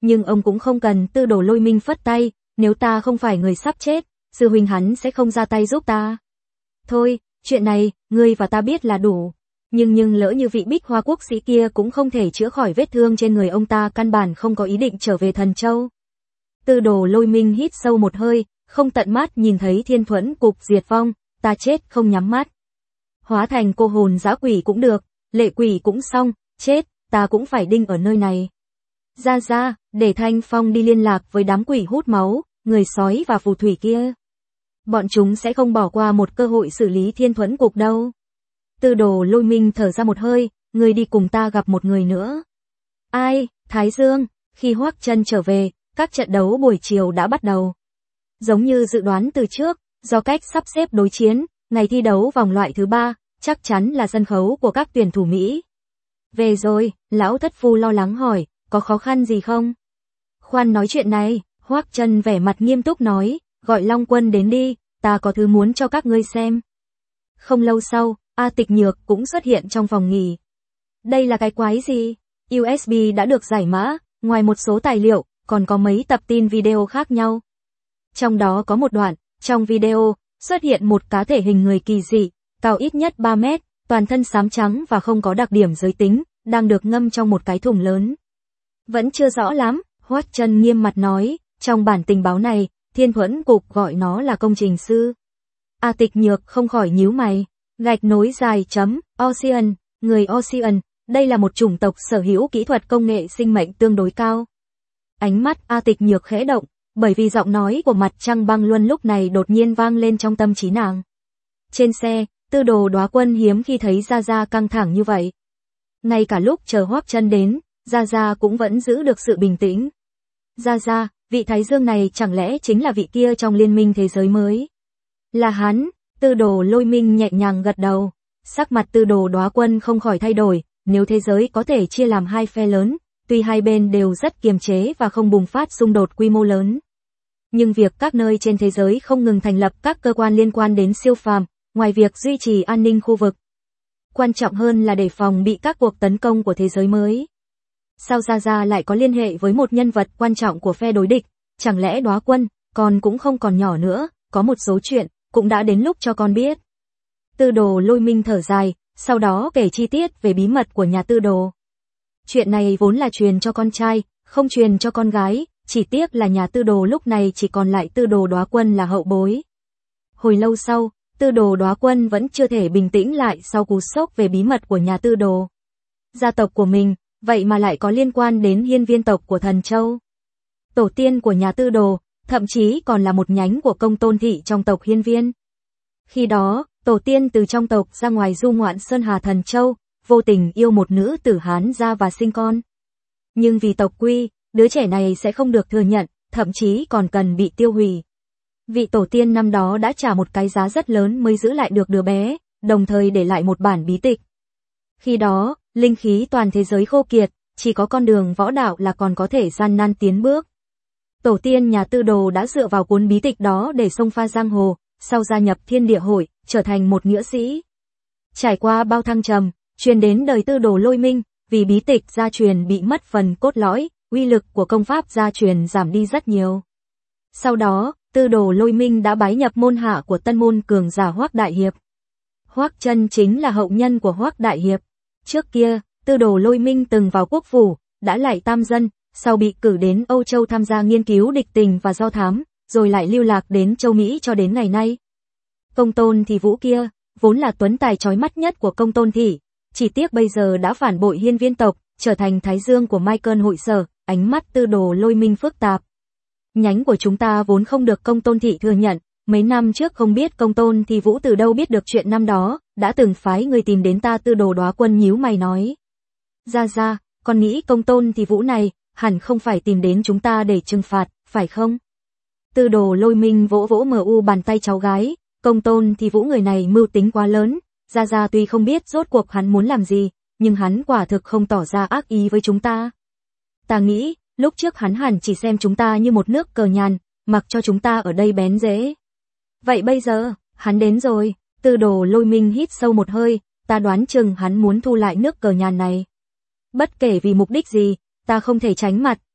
S1: Nhưng ông cũng không cần, Tư Đồ Lôi Minh phất tay, nếu ta không phải người sắp chết, sư huynh hắn sẽ không ra tay giúp ta. Thôi, chuyện này, ngươi và ta biết là đủ. Nhưng nhưng lỡ như vị Bích Hoa quốc sĩ kia cũng không thể chữa khỏi vết thương trên người ông, ta căn bản không có ý định trở về Thần Châu. Tư Đồ Lôi Minh hít sâu một hơi, không tận mắt nhìn thấy thiên thuẫn cục diệt vong, ta chết không nhắm mắt. Hóa thành cô hồn dã quỷ cũng được, lệ quỷ cũng xong, chết, ta cũng phải đinh ở nơi này. Ra ra, để Thanh Phong đi liên lạc với đám quỷ hút máu, người sói và phù thủy kia. Bọn chúng sẽ không bỏ qua một cơ hội xử lý thiên thuẫn cục đâu. Tư Đồ Lôi Minh thở ra một hơi, người đi cùng ta gặp một người nữa. Ai? Thái Dương. Khi Hoắc Chân trở về, các trận đấu buổi chiều đã bắt đầu. Giống như dự đoán từ trước, do cách sắp xếp đối chiến, ngày thi đấu vòng loại thứ ba, chắc chắn là sân khấu của các tuyển thủ Mỹ. Về rồi, lão thất phu lo lắng hỏi, có khó khăn gì không? Khoan nói chuyện này, Hoắc Chân vẻ mặt nghiêm túc nói, gọi Long Quân đến đi, ta có thứ muốn cho các ngươi xem. Không lâu sau, A Tịch Nhược cũng xuất hiện trong phòng nghỉ. Đây là cái quái gì? u ét bê đã được giải mã, ngoài một số tài liệu, còn có mấy tập tin video khác nhau. Trong đó có một đoạn, trong video, xuất hiện một cá thể hình người kỳ dị, cao ít nhất ba mét, toàn thân xám trắng và không có đặc điểm giới tính, đang được ngâm trong một cái thùng lớn. Vẫn chưa rõ lắm, Hoắc Chân nghiêm mặt nói, trong bản tình báo này, Thiên Thuẫn Cục gọi nó là công trình sư. A Tịch Nhược không khỏi nhíu mày, gạch nối dài chấm, Ocean, người Ocean, đây là một chủng tộc sở hữu kỹ thuật công nghệ sinh mệnh tương đối cao. Ánh mắt A Tịch Nhược khẽ động, bởi vì giọng nói của Mặt Trăng Băng Luân lúc này đột nhiên vang lên trong tâm trí nàng. Trên xe, Tư Đồ Đóa Quân hiếm khi thấy Gia Gia căng thẳng như vậy. Ngay cả lúc chờ Hoắc Chân đến, Gia Gia cũng vẫn giữ được sự bình tĩnh. Gia Gia, vị Thái Dương này chẳng lẽ chính là vị kia trong liên minh thế giới mới? Là hắn, Tư Đồ Lôi Minh nhẹ nhàng gật đầu. Sắc mặt Tư Đồ Đóa Quân không khỏi thay đổi, nếu thế giới có thể chia làm hai phe lớn, tuy hai bên đều rất kiềm chế và không bùng phát xung đột quy mô lớn. Nhưng việc các nơi trên thế giới không ngừng thành lập các cơ quan liên quan đến siêu phàm, ngoài việc duy trì an ninh khu vực, quan trọng hơn là đề phòng bị các cuộc tấn công của thế giới mới. Sao Gia Gia lại có liên hệ với một nhân vật quan trọng của phe đối địch? Chẳng lẽ Đóa Quân, con cũng không còn nhỏ nữa, có một số chuyện, cũng đã đến lúc cho con biết. Tư Đồ Lôi Minh thở dài, sau đó kể chi tiết về bí mật của nhà Tư Đồ. Chuyện này vốn là truyền cho con trai, không truyền cho con gái, chỉ tiếc là nhà Tư Đồ lúc này chỉ còn lại Tư Đồ Đóa Quân là hậu bối. Hồi lâu sau, Tư Đồ Đóa Quân vẫn chưa thể bình tĩnh lại sau cú sốc về bí mật của nhà Tư Đồ. Gia tộc của mình, vậy mà lại có liên quan đến hiên viên tộc của Thần Châu. Tổ tiên của nhà Tư Đồ, thậm chí còn là một nhánh của Công Tôn Thị trong tộc hiên viên. Khi đó, tổ tiên từ trong tộc ra ngoài du ngoạn Sơn Hà Thần Châu, vô tình yêu một nữ tử Hán gia và sinh con. Nhưng vì tộc quy, đứa trẻ này sẽ không được thừa nhận, thậm chí còn cần bị tiêu hủy. Vị tổ tiên năm đó đã trả một cái giá rất lớn mới giữ lại được đứa bé, đồng thời để lại một bản bí tịch. Khi đó, linh khí toàn thế giới khô kiệt, chỉ có con đường võ đạo là còn có thể gian nan tiến bước. Tổ tiên nhà Tư Đồ đã dựa vào cuốn bí tịch đó để xông pha giang hồ, sau gia nhập Thiên Địa Hội, trở thành một nghĩa sĩ. Trải qua bao thăng trầm, truyền đến đời Tư Đồ Lôi Minh, vì bí tịch gia truyền bị mất phần cốt lõi, uy lực của công pháp gia truyền giảm đi rất nhiều. Sau đó, Tư Đồ Lôi Minh đã bái nhập môn hạ của tân môn cường giả Hoắc Đại Hiệp. Hoắc Chân chính là hậu nhân của Hoắc Đại Hiệp. Trước kia, Tư Đồ Lôi Minh từng vào quốc phủ, đã lại tam dân, sau bị cử đến Âu Châu tham gia nghiên cứu địch tình và do thám, rồi lại lưu lạc đến châu Mỹ cho đến ngày nay. Công Tôn Thị Vũ kia, vốn là tuấn tài chói mắt nhất của Công Tôn Thị, chỉ tiếc bây giờ đã phản bội hiên viên tộc, trở thành Thái Dương của Michael hội sở. Ánh mắt Tư Đồ Lôi Minh phức tạp. Nhánh của chúng ta vốn không được Công Tôn Thị thừa nhận, mấy năm trước không biết Công Tôn Thị Vũ từ đâu biết được chuyện năm đó, đã từng phái người tìm đến ta. Tư Đồ Đóa Quân nhíu mày nói. Gia Gia, con nghĩ Công Tôn Thị Vũ này, hẳn không phải tìm đến chúng ta để trừng phạt, phải không? Tư Đồ Lôi Minh vỗ vỗ mờ u bàn tay cháu gái, Công Tôn Thị Vũ người này mưu tính quá lớn, Gia Gia tuy không biết rốt cuộc hắn muốn làm gì, nhưng hắn quả thực không tỏ ra ác ý với chúng ta. Ta nghĩ, lúc trước hắn hẳn chỉ xem chúng ta như một nước cờ nhàn, mặc cho chúng ta ở đây bén rễ. Vậy bây giờ, hắn đến rồi. Tư Đồ Lôi Minh hít sâu một hơi, ta đoán chừng hắn muốn thu lại nước cờ nhàn này. Bất kể vì mục đích gì, ta không thể tránh mặt,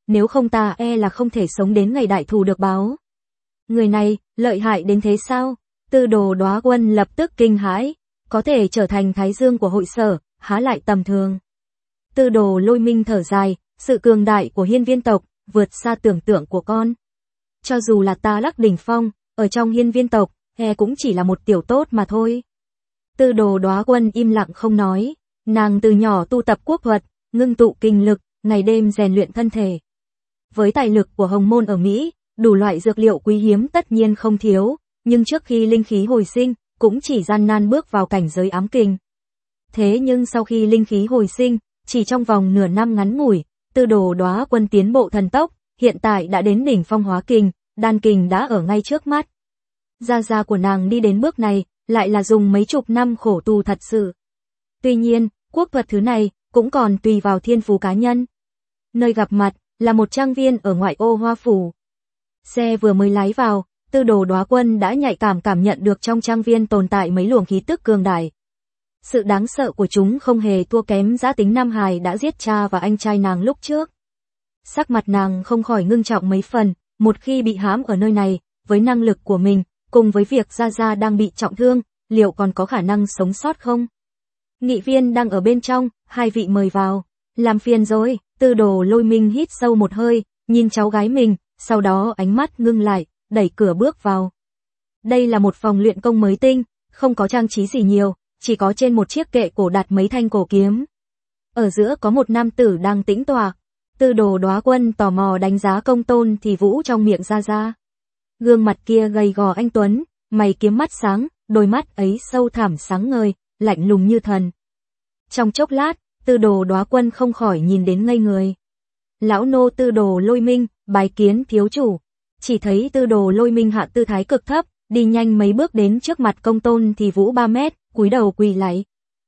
S1: nếu không ta e là không thể sống đến ngày đại thù được báo. Người này, lợi hại đến thế sao? Tư Đồ Đóa Quân lập tức kinh hãi, có thể trở thành thái dương của hội sở, há lại tầm thường. Tư Đồ Lôi Minh thở dài, sự cường đại của Hiên Viên tộc, vượt xa tưởng tượng của con. Cho dù là ta Lắc đỉnh phong, ở trong Hiên Viên tộc, e cũng chỉ là một tiểu tốt mà thôi. Tư Đồ Đóa Quân im lặng không nói, nàng từ nhỏ tu tập quốc thuật, ngưng tụ kinh lực, ngày đêm rèn luyện thân thể. Với tài lực của Hồng Môn ở Mỹ, đủ loại dược liệu quý hiếm tất nhiên không thiếu, nhưng trước khi linh khí hồi sinh, cũng chỉ gian nan bước vào cảnh giới ám kình. Thế nhưng sau khi linh khí hồi sinh, chỉ trong vòng nửa năm ngắn ngủi, Tư Đồ Đóa Quân tiến bộ thần tốc, hiện tại đã đến đỉnh phong hóa kình, đan kình đã ở ngay trước mắt. Gia gia của nàng đi đến bước này, lại là dùng mấy chục năm khổ tu thật sự. Tuy nhiên, quốc thuật thứ này, cũng còn tùy vào thiên phú cá nhân. Nơi gặp mặt, là một trang viên ở ngoại ô Hoa Phủ. Xe vừa mới lái vào, Tư Đồ Đóa Quân đã nhạy cảm cảm nhận được trong trang viên tồn tại mấy luồng khí tức cường đại. Sự đáng sợ của chúng không hề thua kém Dã Tính Nam Hải đã giết cha và anh trai nàng lúc trước. Sắc mặt nàng không khỏi ngưng trọng mấy phần, một khi bị hãm ở nơi này, với năng lực của mình, cùng với việc Gia Gia đang bị trọng thương, liệu còn có khả năng sống sót không? Nghị viên đang ở bên trong, hai vị mời vào. Làm phiền rồi, Tư Đồ Lôi Minh hít sâu một hơi, nhìn cháu gái mình, sau đó ánh mắt ngưng lại, đẩy cửa bước vào. Đây là một phòng luyện công mới tinh, không có trang trí gì nhiều, chỉ có trên một chiếc kệ cổ đặt mấy thanh cổ kiếm. Ở giữa có một nam tử đang tĩnh tọa. Tư Đồ Đóa Quân tò mò đánh giá Công Tôn Thì Vũ trong miệng Gia Gia. Gương mặt kia gầy gò anh tuấn, mày kiếm mắt sáng, đôi mắt ấy sâu thẳm sáng ngời, lạnh lùng như thần. Trong chốc lát, Tư Đồ Đóa Quân không khỏi nhìn đến ngây người. Lão nô Tư Đồ Lôi Minh, bái kiến thiếu chủ. Chỉ thấy Tư Đồ Lôi Minh hạ tư thái cực thấp, đi nhanh mấy bước đến trước mặt Công Tôn Thì Vũ ba mét, cúi đầu quỳ lạy.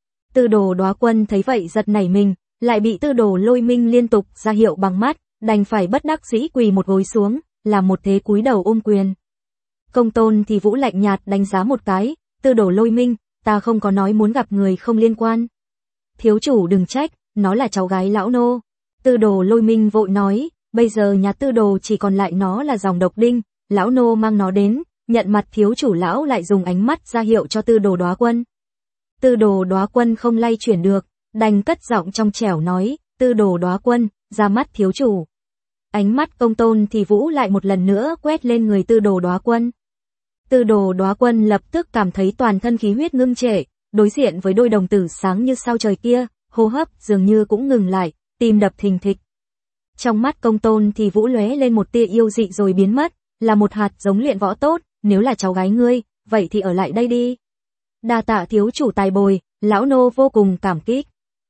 S1: Tư Đồ Đóa Quân thấy vậy giật nảy mình, lại bị Tư Đồ Lôi Minh liên tục ra hiệu bằng mắt, đành phải bất đắc dĩ quỳ một gối xuống, làm một thế cúi đầu ôm quyền. Công Tôn Thì Vũ lạnh nhạt đánh giá một cái, Tư Đồ Lôi Minh, ta không có nói muốn gặp người không liên quan. Thiếu chủ đừng trách, nó là cháu gái lão nô. Tư Đồ Lôi Minh vội nói, bây giờ nhà Tư Đồ chỉ còn lại nó là dòng độc đinh, lão nô mang nó đến, nhận mặt thiếu chủ. Lão lại dùng ánh mắt ra hiệu cho Tư Đồ Đóa Quân. Tư Đồ Đóa Quân không lay chuyển được, đành cất giọng trong trẻo nói, Tư Đồ Đóa Quân, ra mắt thiếu chủ. Ánh mắt Công Tôn Thì Vũ lại một lần nữa quét lên người Tư Đồ Đóa Quân. Tư Đồ Đóa Quân lập tức cảm thấy toàn thân khí huyết ngưng trệ, đối diện với đôi đồng tử sáng như sao trời kia, hô hấp dường như cũng ngừng lại, tim đập thình thịch. Trong mắt Công Tôn Thì Vũ lóe lên một tia yêu dị rồi biến mất, là một hạt giống luyện võ tốt, nếu là cháu gái ngươi, vậy thì ở lại đây đi. Đa tạ thiếu chủ tài bồi, lão nô vô cùng cảm kích.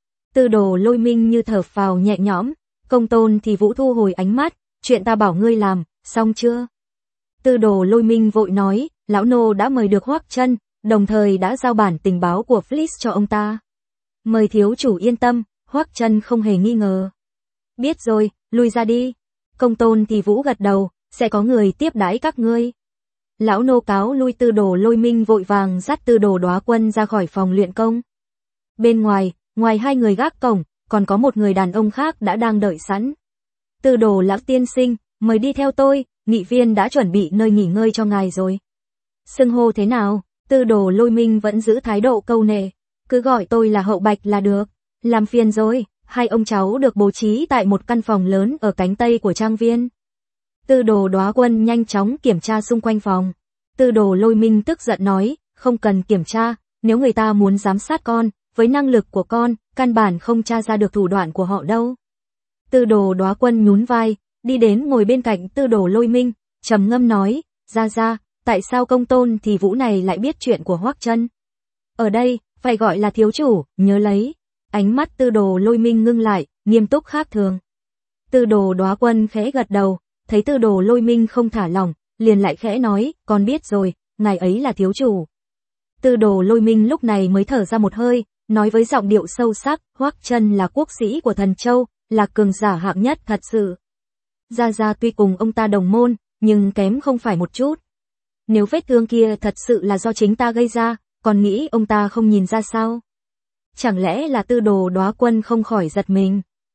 S1: Tư Đồ Lôi Minh như thở phào nhẹ nhõm, Công Tôn Thì Vũ thu hồi ánh mắt, chuyện ta bảo ngươi làm, xong chưa? Tư Đồ Lôi Minh vội nói, lão nô đã mời được Hoắc Chân, đồng thời đã giao bản tình báo của Fliss cho ông ta. Mời thiếu chủ yên tâm, Hoắc Chân không hề nghi ngờ. Biết rồi, lui ra đi. Công Tôn Thì Vũ gật đầu, sẽ có người tiếp đãi các ngươi. Lão nô cáo lui. Tư Đồ Lôi Minh vội vàng dắt Tư Đồ Đóa Quân ra khỏi phòng luyện công. Bên ngoài, ngoài hai người gác cổng, còn có một người đàn ông khác đã đang đợi sẵn. Tư Đồ lão tiên sinh, mời đi theo tôi, nghị viên đã chuẩn bị nơi nghỉ ngơi cho ngài rồi. Xưng hô thế nào? Tư Đồ Lôi Minh vẫn giữ thái độ câu nệ, cứ gọi tôi là Hậu Bạch là được. Làm phiền rồi. Hai ông cháu được bố trí tại một căn phòng lớn ở cánh tây của trang viên. Tư Đồ Đóa Quân nhanh chóng kiểm tra xung quanh phòng. Tư Đồ Lôi Minh tức giận nói, không cần kiểm tra, nếu người ta muốn giám sát con, với năng lực của con, căn bản không tra ra được thủ đoạn của họ đâu. Tư Đồ Đóa Quân nhún vai, đi đến ngồi bên cạnh Tư Đồ Lôi Minh, trầm ngâm nói, Gia Gia, tại sao Công Tôn Thì Vũ này lại biết chuyện của Hoắc Chân? Ở đây, phải gọi là thiếu chủ, nhớ lấy. Ánh mắt Tư Đồ Lôi Minh ngưng lại, nghiêm túc khác thường. Tư Đồ Đóa Quân khẽ gật đầu, thấy Tư Đồ Lôi Minh không thả lỏng, liền lại khẽ nói, con biết rồi, ngài ấy là thiếu chủ. Tư Đồ Lôi Minh lúc này mới thở ra một hơi, nói với giọng điệu sâu sắc, Hoắc Chân là quốc sĩ của Thần Châu, là cường giả hạng nhất thật sự. Gia Gia tuy cùng ông ta đồng môn, nhưng kém không phải một chút. Nếu vết thương kia thật sự là do chính ta gây ra, còn nghĩ ông ta không nhìn ra sao? Chẳng lẽ là Tư Đồ Đóa Quân không khỏi giật mình.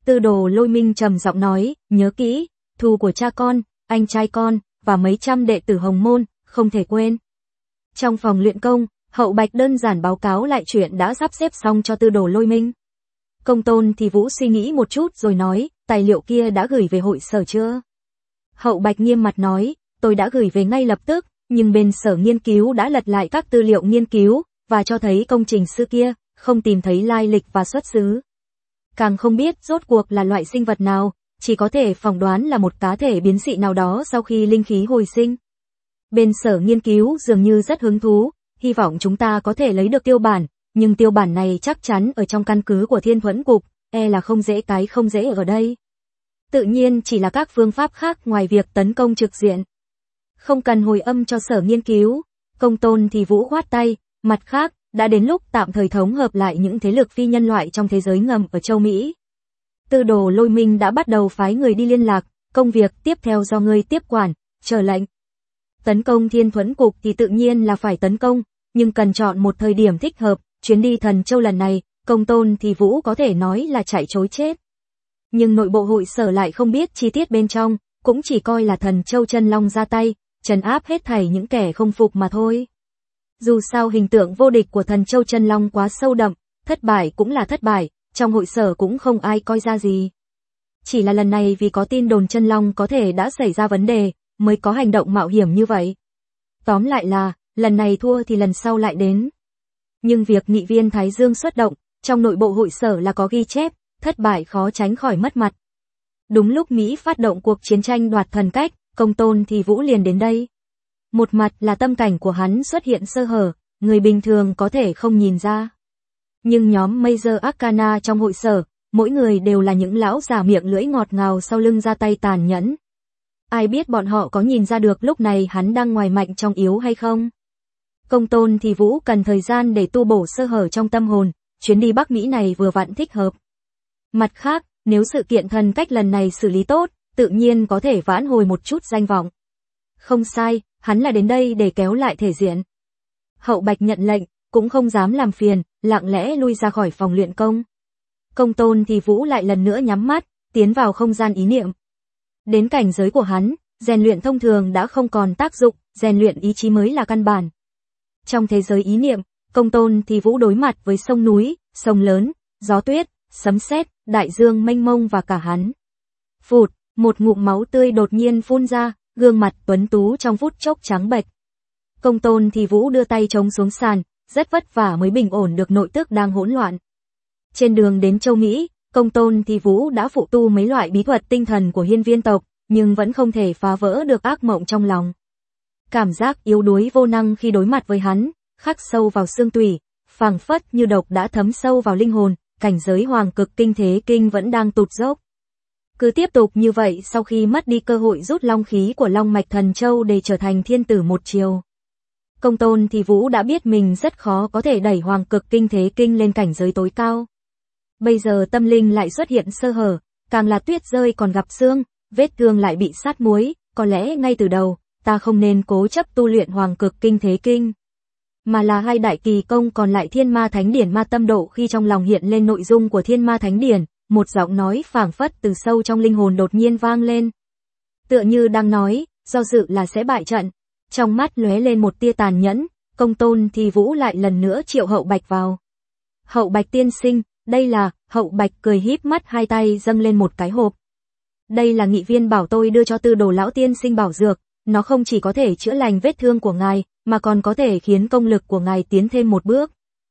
S1: Tư Đồ Lôi Minh trầm giọng nói, nhớ kỹ, thù của cha con, anh trai con, và mấy trăm đệ tử Hồng Môn, không thể quên. Trong phòng luyện công, Hậu Bạch đơn giản báo cáo lại chuyện đã sắp xếp xong cho Tư Đồ Lôi Minh. Công Tôn thì Vũ suy nghĩ một chút rồi nói, tài liệu kia đã gửi về hội sở chưa? Hậu Bạch nghiêm mặt nói, tôi đã gửi về ngay lập tức, nhưng bên sở nghiên cứu đã lật lại các tư liệu nghiên cứu, và cho thấy công trình sư kia, không tìm thấy lai lịch và xuất xứ. Càng không biết rốt cuộc là loại sinh vật nào, chỉ có thể phỏng đoán là một cá thể biến dị nào đó sau khi linh khí hồi sinh. Bên sở nghiên cứu dường như rất hứng thú, hy vọng chúng ta có thể lấy được tiêu bản, nhưng tiêu bản này chắc chắn ở trong căn cứ của Thiên Thuẫn Cục, e là không dễ cái không dễ ở đây. Tự nhiên chỉ là các phương pháp khác ngoài việc tấn công trực diện. Không cần hồi âm cho sở nghiên cứu, Công Tôn thì Vũ khoát tay, mặt khác, đã đến lúc tạm thời thống hợp lại những thế lực phi nhân loại trong thế giới ngầm ở châu Mỹ. Tư Đồ Lôi Minh đã bắt đầu phái người đi liên lạc, công việc tiếp theo do ngươi tiếp quản, chờ lệnh. Tấn công Thiên Thuẫn Cục thì tự nhiên là phải tấn công, nhưng cần chọn một thời điểm thích hợp, chuyến đi Thần Châu lần này, Công Tôn thì Vũ có thể nói là chạy trối chết. Nhưng nội bộ hội sở lại không biết chi tiết bên trong, cũng chỉ coi là Thần Châu Chân Long ra tay, trấn áp hết thảy những kẻ không phục mà thôi. Dù sao hình tượng vô địch của Thần Châu Chân Long quá sâu đậm, thất bại cũng là thất bại, trong hội sở cũng không ai coi ra gì. Chỉ là lần này vì có tin đồn Chân Long có thể đã xảy ra vấn đề, mới có hành động mạo hiểm như vậy. Tóm lại là, lần này thua thì lần sau lại đến. Nhưng việc nghị viên Thái Dương xuất động, trong nội bộ hội sở là có ghi chép, thất bại khó tránh khỏi mất mặt. Đúng lúc Mỹ phát động cuộc chiến tranh đoạt thần cách, Công Tôn thì Vũ liền đến đây. Một mặt là tâm cảnh của hắn xuất hiện sơ hở, người bình thường có thể không nhìn ra. Nhưng nhóm Major Arcana trong hội sở, mỗi người đều là những lão già miệng lưỡi ngọt ngào sau lưng ra tay tàn nhẫn. Ai biết bọn họ có nhìn ra được lúc này hắn đang ngoài mạnh trong yếu hay không? Công Tôn thì Vũ cần thời gian để tu bổ sơ hở trong tâm hồn, chuyến đi Bắc Mỹ này vừa vặn thích hợp. Mặt khác, nếu sự kiện thần cách lần này xử lý tốt, tự nhiên có thể vãn hồi một chút danh vọng. Không sai, hắn là đến đây để kéo lại thể diện. Hậu Bạch nhận lệnh, cũng không dám làm phiền, lặng lẽ lui ra khỏi phòng luyện công. Công Tôn thì Vũ lại lần nữa nhắm mắt, tiến vào không gian ý niệm. Đến cảnh giới của hắn, rèn luyện thông thường đã không còn tác dụng, rèn luyện ý chí mới là căn bản. Trong thế giới ý niệm, Công Tôn thì Vũ đối mặt với sông núi, sông lớn, gió tuyết, sấm sét, đại dương mênh mông và cả hắn. Phụt, một ngụm máu tươi đột nhiên phun ra, gương mặt tuấn tú trong phút chốc trắng bệch. Công Tôn thì Vũ đưa tay chống xuống sàn, rất vất vả mới bình ổn được nội tức đang hỗn loạn. Trên đường đến châu Mỹ, Công Tôn thì Vũ đã phụ tu mấy loại bí thuật tinh thần của hiên viên tộc, nhưng vẫn không thể phá vỡ được ác mộng trong lòng. Cảm giác yếu đuối vô năng khi đối mặt với hắn, khắc sâu vào xương tủy, phảng phất như độc đã thấm sâu vào linh hồn, cảnh giới hoàng cực kinh thế kinh vẫn đang tụt dốc. Cứ tiếp tục như vậy sau khi mất đi cơ hội rút long khí của Long Mạch Thần Châu để trở thành thiên tử một chiều. Công Tôn thì Vũ đã biết mình rất khó có thể đẩy hoàng cực kinh thế kinh lên cảnh giới tối cao. Bây giờ tâm linh lại xuất hiện sơ hở, càng là tuyết rơi còn gặp sương, vết thương lại bị sát muối, có lẽ ngay từ đầu, ta không nên cố chấp tu luyện hoàng cực kinh thế kinh. Mà là hai đại kỳ công còn lại Thiên Ma Thánh Điển Ma Tâm Độ khi trong lòng hiện lên nội dung của Thiên Ma Thánh Điển, một giọng nói phảng phất từ sâu trong linh hồn đột nhiên vang lên. Tựa như đang nói, do dự là sẽ bại trận. Trong mắt lóe lên một tia tàn nhẫn, Công Tôn thì Vũ lại lần nữa triệu Hậu Bạch vào. Hậu Bạch tiên sinh, đây là, Hậu Bạch cười híp mắt hai tay dâng lên một cái hộp. Đây là nghị viên bảo tôi đưa cho Tư Đồ lão tiên sinh bảo dược, nó không chỉ có thể chữa lành vết thương của ngài, mà còn có thể khiến công lực của ngài tiến thêm một bước.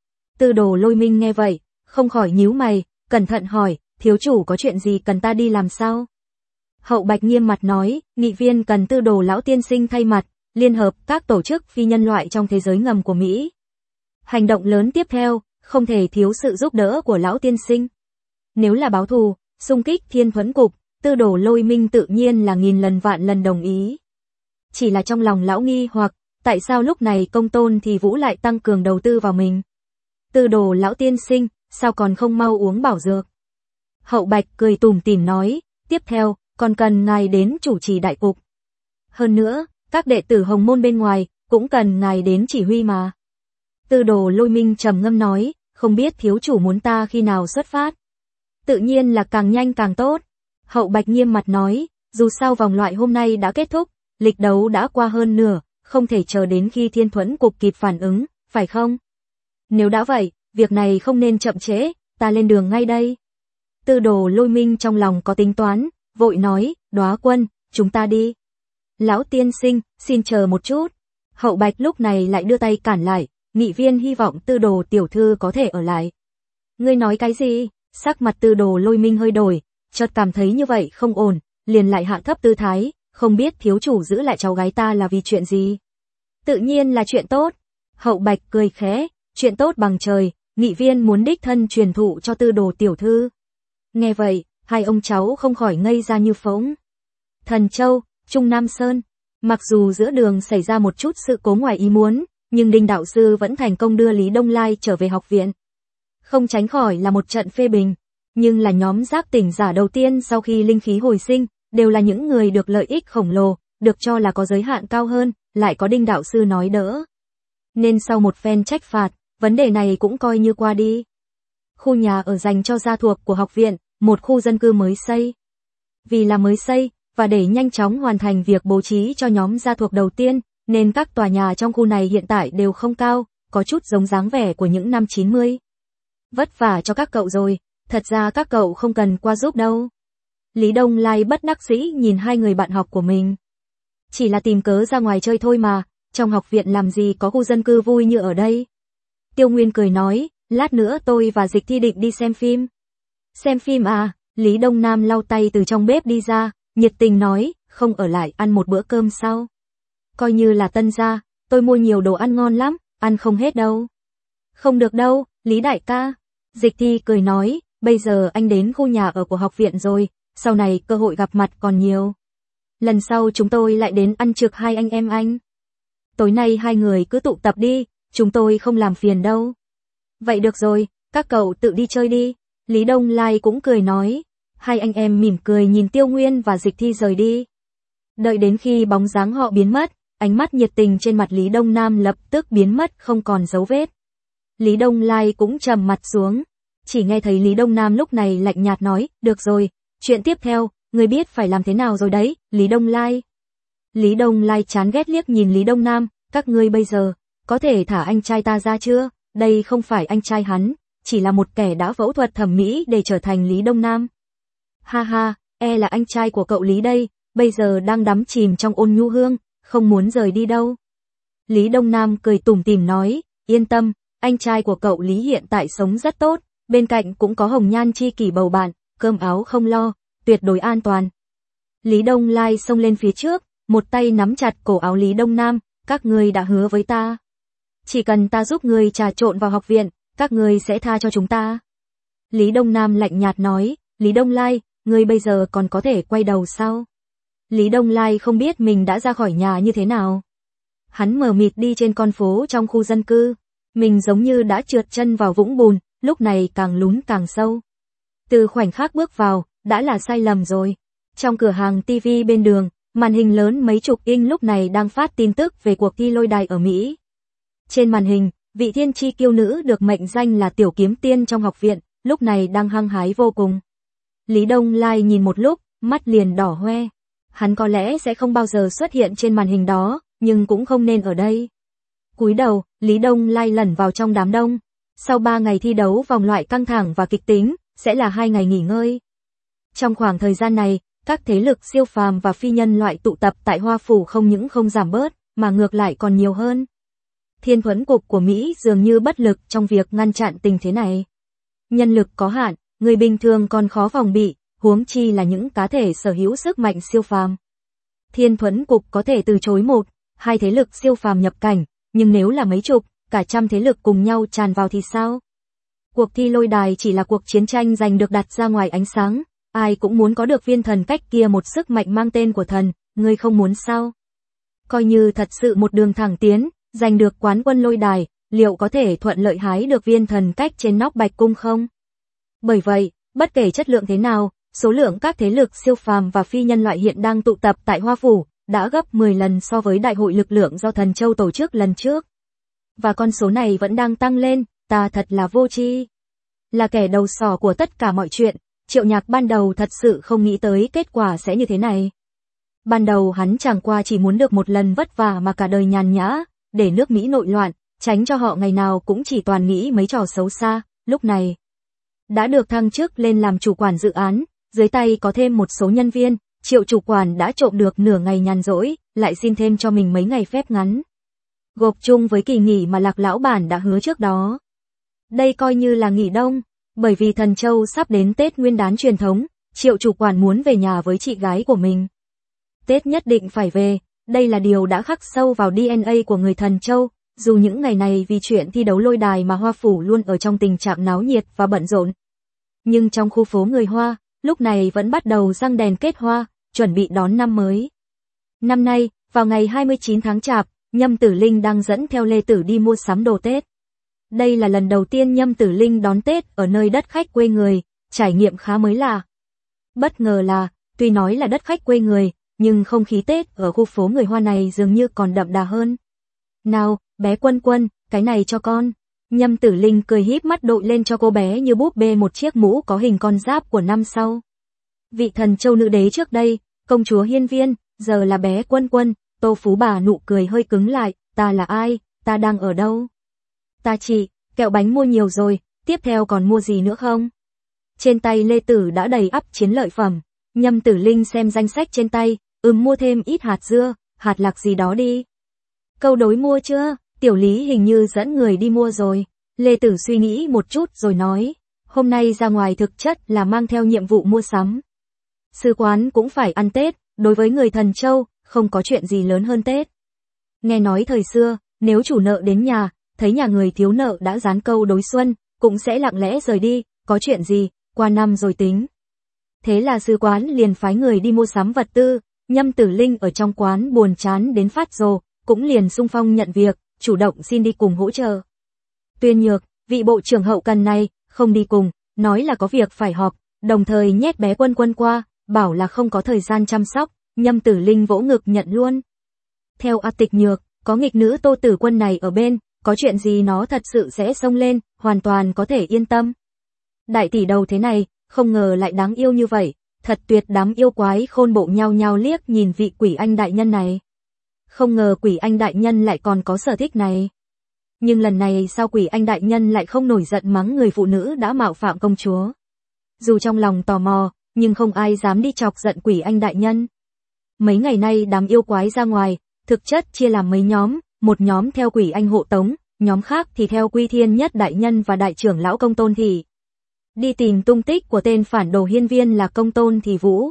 S1: Tư Đồ Lôi Minh nghe vậy, không khỏi nhíu mày, cẩn thận hỏi, thiếu chủ có chuyện gì cần ta đi làm sao? Hậu Bạch nghiêm mặt nói, nghị viên cần Tư Đồ lão tiên sinh thay mặt, liên hợp các tổ chức phi nhân loại trong thế giới ngầm của Mỹ. Hành động lớn tiếp theo, không thể thiếu sự giúp đỡ của lão tiên sinh. Nếu là báo thù, xung kích Thiên Thuẫn Cục, Tư Đồ Lôi Minh tự nhiên là nghìn lần vạn lần đồng ý. Chỉ là trong lòng lão nghi hoặc, tại sao lúc này Công Tôn thì Vũ lại tăng cường đầu tư vào mình? Tư Đồ lão tiên sinh, sao còn không mau uống bảo dược? Hậu Bạch cười tủm tỉm nói, tiếp theo, còn cần ngài đến chủ trì đại cục. Hơn nữa, các đệ tử Hồng Môn bên ngoài, cũng cần ngài đến chỉ huy mà. Tư Đồ Lôi Minh trầm ngâm nói, không biết thiếu chủ muốn ta khi nào xuất phát. Tự nhiên là càng nhanh càng tốt. Hậu Bạch nghiêm mặt nói, dù sao vòng loại hôm nay đã kết thúc, lịch đấu đã qua hơn nửa, không thể chờ đến khi Thiên Thuẫn Cục kịp phản ứng, phải không? Nếu đã vậy, việc này không nên chậm trễ, ta lên đường ngay đây. Tư Đồ Lôi Minh trong lòng có tính toán, vội nói, Đóa Quân, chúng ta đi. Lão tiên sinh, xin chờ một chút. Hậu Bạch lúc này lại đưa tay cản lại, nghị viên hy vọng Tư Đồ tiểu thư có thể ở lại. Ngươi nói cái gì? Sắc mặt Tư Đồ Lôi Minh hơi đổi, chợt cảm thấy như vậy không ổn, liền lại hạ thấp tư thái, không biết thiếu chủ giữ lại cháu gái ta là vì chuyện gì. Tự nhiên là chuyện tốt. Hậu Bạch cười khẽ, chuyện tốt bằng trời, nghị viên muốn đích thân truyền thụ cho Tư Đồ tiểu thư. Nghe vậy, hai ông cháu không khỏi ngây ra như phỗng. Thần Châu, Trung Nam Sơn, mặc dù giữa đường xảy ra một chút sự cố ngoài ý muốn, nhưng Đinh đạo sư vẫn thành công đưa Lý Đông Lai trở về học viện. Không tránh khỏi là một trận phê bình, nhưng là nhóm giác tỉnh giả đầu tiên sau khi linh khí hồi sinh, đều là những người được lợi ích khổng lồ, được cho là có giới hạn cao hơn, lại có Đinh đạo sư nói đỡ. Nên sau một phen trách phạt, vấn đề này cũng coi như qua đi. Khu nhà ở dành cho gia thuộc của học viện, một khu dân cư mới xây. Vì là mới xây, và để nhanh chóng hoàn thành việc bố trí cho nhóm gia thuộc đầu tiên, nên các tòa nhà trong khu này hiện tại đều không cao, có chút giống dáng vẻ của những năm chín mươi. Vất vả cho các cậu rồi, thật ra các cậu không cần qua giúp đâu. Lý Đông Lai bất đắc dĩ nhìn hai người bạn học của mình. Chỉ là tìm cớ ra ngoài chơi thôi mà, trong học viện làm gì có khu dân cư vui như ở đây. Tiêu Nguyên cười nói, lát nữa tôi và Dịch Thi định đi xem phim. Xem phim à? Lý Đông Nam lau tay từ trong bếp đi ra, nhiệt tình nói, không ở lại ăn một bữa cơm sao? Coi như là tân gia, tôi mua nhiều đồ ăn ngon lắm, ăn không hết đâu. Không được đâu, Lý đại ca. Dịch Thi cười nói, bây giờ anh đến khu nhà ở của học viện rồi, sau này cơ hội gặp mặt còn nhiều. Lần sau chúng tôi lại đến ăn trực hai anh em anh. Tối nay hai người cứ tụ tập đi, chúng tôi không làm phiền đâu. Vậy được rồi, các cậu tự đi chơi đi. Lý Đông Lai cũng cười nói. Hai anh em mỉm cười nhìn Tiêu Nguyên và Dịch Thi rời đi. Đợi đến khi bóng dáng họ biến mất, ánh mắt nhiệt tình trên mặt Lý Đông Nam lập tức biến mất không còn dấu vết. Lý Đông Lai cũng trầm mặt xuống. Chỉ nghe thấy Lý Đông Nam lúc này lạnh nhạt nói, được rồi, chuyện tiếp theo, người biết phải làm thế nào rồi đấy, Lý Đông Lai. Lý Đông Lai chán ghét liếc nhìn Lý Đông Nam, các ngươi bây giờ, có thể thả anh trai ta ra chưa, đây không phải anh trai hắn, chỉ là một kẻ đã phẫu thuật thẩm mỹ để trở thành Lý Đông Nam. Ha ha, e là anh trai của cậu Lý đây, bây giờ đang đắm chìm trong ôn nhu hương, không muốn rời đi đâu. Lý Đông Nam cười tủm tỉm nói, yên tâm, anh trai của cậu Lý hiện tại sống rất tốt, bên cạnh cũng có hồng nhan chi kỷ bầu bạn, cơm áo không lo, tuyệt đối an toàn. Lý Đông Lai xông lên phía trước, một tay nắm chặt cổ áo Lý Đông Nam, các ngươi đã hứa với ta. Chỉ cần ta giúp ngươi trà trộn vào học viện, các ngươi sẽ tha cho chúng ta. Lý Đông Nam lạnh nhạt nói, Lý Đông Lai, ngươi bây giờ còn có thể quay đầu sao? Lý Đông Lai không biết mình đã ra khỏi nhà như thế nào. Hắn mờ mịt đi trên con phố trong khu dân cư, mình giống như đã trượt chân vào vũng bùn, lúc này càng lún càng sâu. Từ khoảnh khắc bước vào, đã là sai lầm rồi. Trong cửa hàng ti vi bên đường, màn hình lớn mấy chục inch lúc này đang phát tin tức về cuộc thi lôi đài ở Mỹ. Trên màn hình, vị thiên chi kiêu nữ được mệnh danh là tiểu kiếm tiên trong học viện, lúc này đang hăng hái vô cùng. Lý Đông Lai nhìn một lúc, mắt liền đỏ hoe. Hắn có lẽ sẽ không bao giờ xuất hiện trên màn hình đó, nhưng cũng không nên ở đây. Cúi đầu, Lý Đông Lai lẩn vào trong đám đông. Sau ba ngày thi đấu vòng loại căng thẳng và kịch tính, sẽ là hai ngày nghỉ ngơi. Trong khoảng thời gian này, các thế lực siêu phàm và phi nhân loại tụ tập tại Hoa Phủ không những không giảm bớt, mà ngược lại còn nhiều hơn. Thiên Thuẫn Cục của Mỹ dường như bất lực trong việc ngăn chặn tình thế này. Nhân lực có hạn, người bình thường còn khó phòng bị, huống chi là những cá thể sở hữu sức mạnh siêu phàm. Thiên Thuẫn Cục có thể từ chối một, hai thế lực siêu phàm nhập cảnh, nhưng nếu là mấy chục, cả trăm thế lực cùng nhau tràn vào thì sao? Cuộc thi lôi đài chỉ là cuộc chiến tranh giành được đặt ra ngoài ánh sáng, ai cũng muốn có được viên thần cách kia, một sức mạnh mang tên của thần, ngươi không muốn sao? Coi như thật sự một đường thẳng tiến, giành được quán quân lôi đài, liệu có thể thuận lợi hái được viên thần cách trên nóc Bạch Cung không? Bởi vậy, bất kể chất lượng thế nào, số lượng các thế lực siêu phàm và phi nhân loại hiện đang tụ tập tại Hoa Phủ đã gấp mười lần so với đại hội lực lượng do Thần Châu tổ chức lần trước. Và con số này vẫn đang tăng lên, ta thật là vô tri. Là kẻ đầu sỏ của tất cả mọi chuyện, Triệu Nhạc ban đầu thật sự không nghĩ tới kết quả sẽ như thế này. Ban đầu hắn chẳng qua chỉ muốn được một lần vất vả mà cả đời nhàn nhã, để nước Mỹ nội loạn, tránh cho họ ngày nào cũng chỉ toàn nghĩ mấy trò xấu xa, lúc này đã được thăng chức lên làm chủ quản dự án, dưới tay có thêm một số nhân viên, Triệu chủ quản đã trộm được nửa ngày nhàn rỗi, lại xin thêm cho mình mấy ngày phép ngắn. Gộp chung với kỳ nghỉ mà Lạc lão bản đã hứa trước đó. Đây coi như là nghỉ đông, bởi vì Thần Châu sắp đến Tết Nguyên đán truyền thống, Triệu chủ quản muốn về nhà với chị gái của mình. Tết nhất định phải về, đây là điều đã khắc sâu vào đê en a của người Thần Châu, dù những ngày này vì chuyện thi đấu lôi đài mà Hoa Phủ luôn ở trong tình trạng náo nhiệt và bận rộn. Nhưng trong khu phố người Hoa, lúc này vẫn bắt đầu răng đèn kết hoa, chuẩn bị đón năm mới. Năm nay, vào ngày hai mươi chín tháng Chạp, Nhâm Tử Linh đang dẫn theo Lê Tử đi mua sắm đồ Tết. Đây là lần đầu tiên Nhâm Tử Linh đón Tết ở nơi đất khách quê người, trải nghiệm khá mới lạ. Bất ngờ là, tuy nói là đất khách quê người, nhưng không khí Tết ở khu phố người Hoa này dường như còn đậm đà hơn. Nào, bé Quân Quân, cái này cho con. Nhâm Tử Linh cười híp mắt đội lên cho cô bé như búp bê một chiếc mũ có hình con giáp của năm sau. Vị Thần Châu nữ đế trước đây, công chúa Hiên Viên, giờ là bé Quân Quân. Tô Phú Bà nụ cười hơi cứng lại, ta là ai, ta đang ở đâu? Ta chị, kẹo bánh mua nhiều rồi, tiếp theo còn mua gì nữa không? Trên tay Lê Tử đã đầy ắp chiến lợi phẩm, Nhâm Tử Linh xem danh sách trên tay, ừm mua thêm ít hạt dưa, hạt lạc gì đó đi. Câu đối mua chưa? Tiểu Lý hình như dẫn người đi mua rồi. Lê Tử suy nghĩ một chút rồi nói, hôm nay ra ngoài thực chất là mang theo nhiệm vụ mua sắm. Sứ quán cũng phải ăn Tết, đối với người Thần Châu, không có chuyện gì lớn hơn Tết. Nghe nói thời xưa, nếu chủ nợ đến nhà, thấy nhà người thiếu nợ đã dán câu đối xuân, cũng sẽ lặng lẽ rời đi, có chuyện gì, qua năm rồi tính. Thế là sứ quán liền phái người đi mua sắm vật tư, Nhâm Tử Linh ở trong quán buồn chán đến phát rồ, cũng liền xung phong nhận việc, chủ động xin đi cùng hỗ trợ. Tuyên Nhược, vị bộ trưởng hậu cần này, không đi cùng, nói là có việc phải họp, đồng thời nhét bé Quân Quân qua, bảo là không có thời gian chăm sóc, Nhâm Tử Linh vỗ ngực nhận luôn. Theo A Tịch Nhược, có nghịch nữ Tô Tử Quân này ở bên, có chuyện gì nó thật sự sẽ xông lên, hoàn toàn có thể yên tâm. Đại tỷ đầu thế này, không ngờ lại đáng yêu như vậy, thật tuyệt, đám yêu quái khôn bộ nhao nhao liếc nhìn vị Quỷ Anh đại nhân này. Không ngờ Quỷ Anh đại nhân lại còn có sở thích này. Nhưng lần này sao Quỷ Anh đại nhân lại không nổi giận mắng người phụ nữ đã mạo phạm công chúa? Dù trong lòng tò mò, nhưng không ai dám đi chọc giận Quỷ Anh đại nhân. Mấy ngày nay đám yêu quái ra ngoài, thực chất chia làm mấy nhóm, một nhóm theo Quỷ Anh hộ tống, nhóm khác thì theo Quy Thiên Nhất đại nhân và đại trưởng lão Công Tôn Thị. Đi tìm tung tích của tên phản đồ Hiên Viên là Công Tôn Thị Vũ.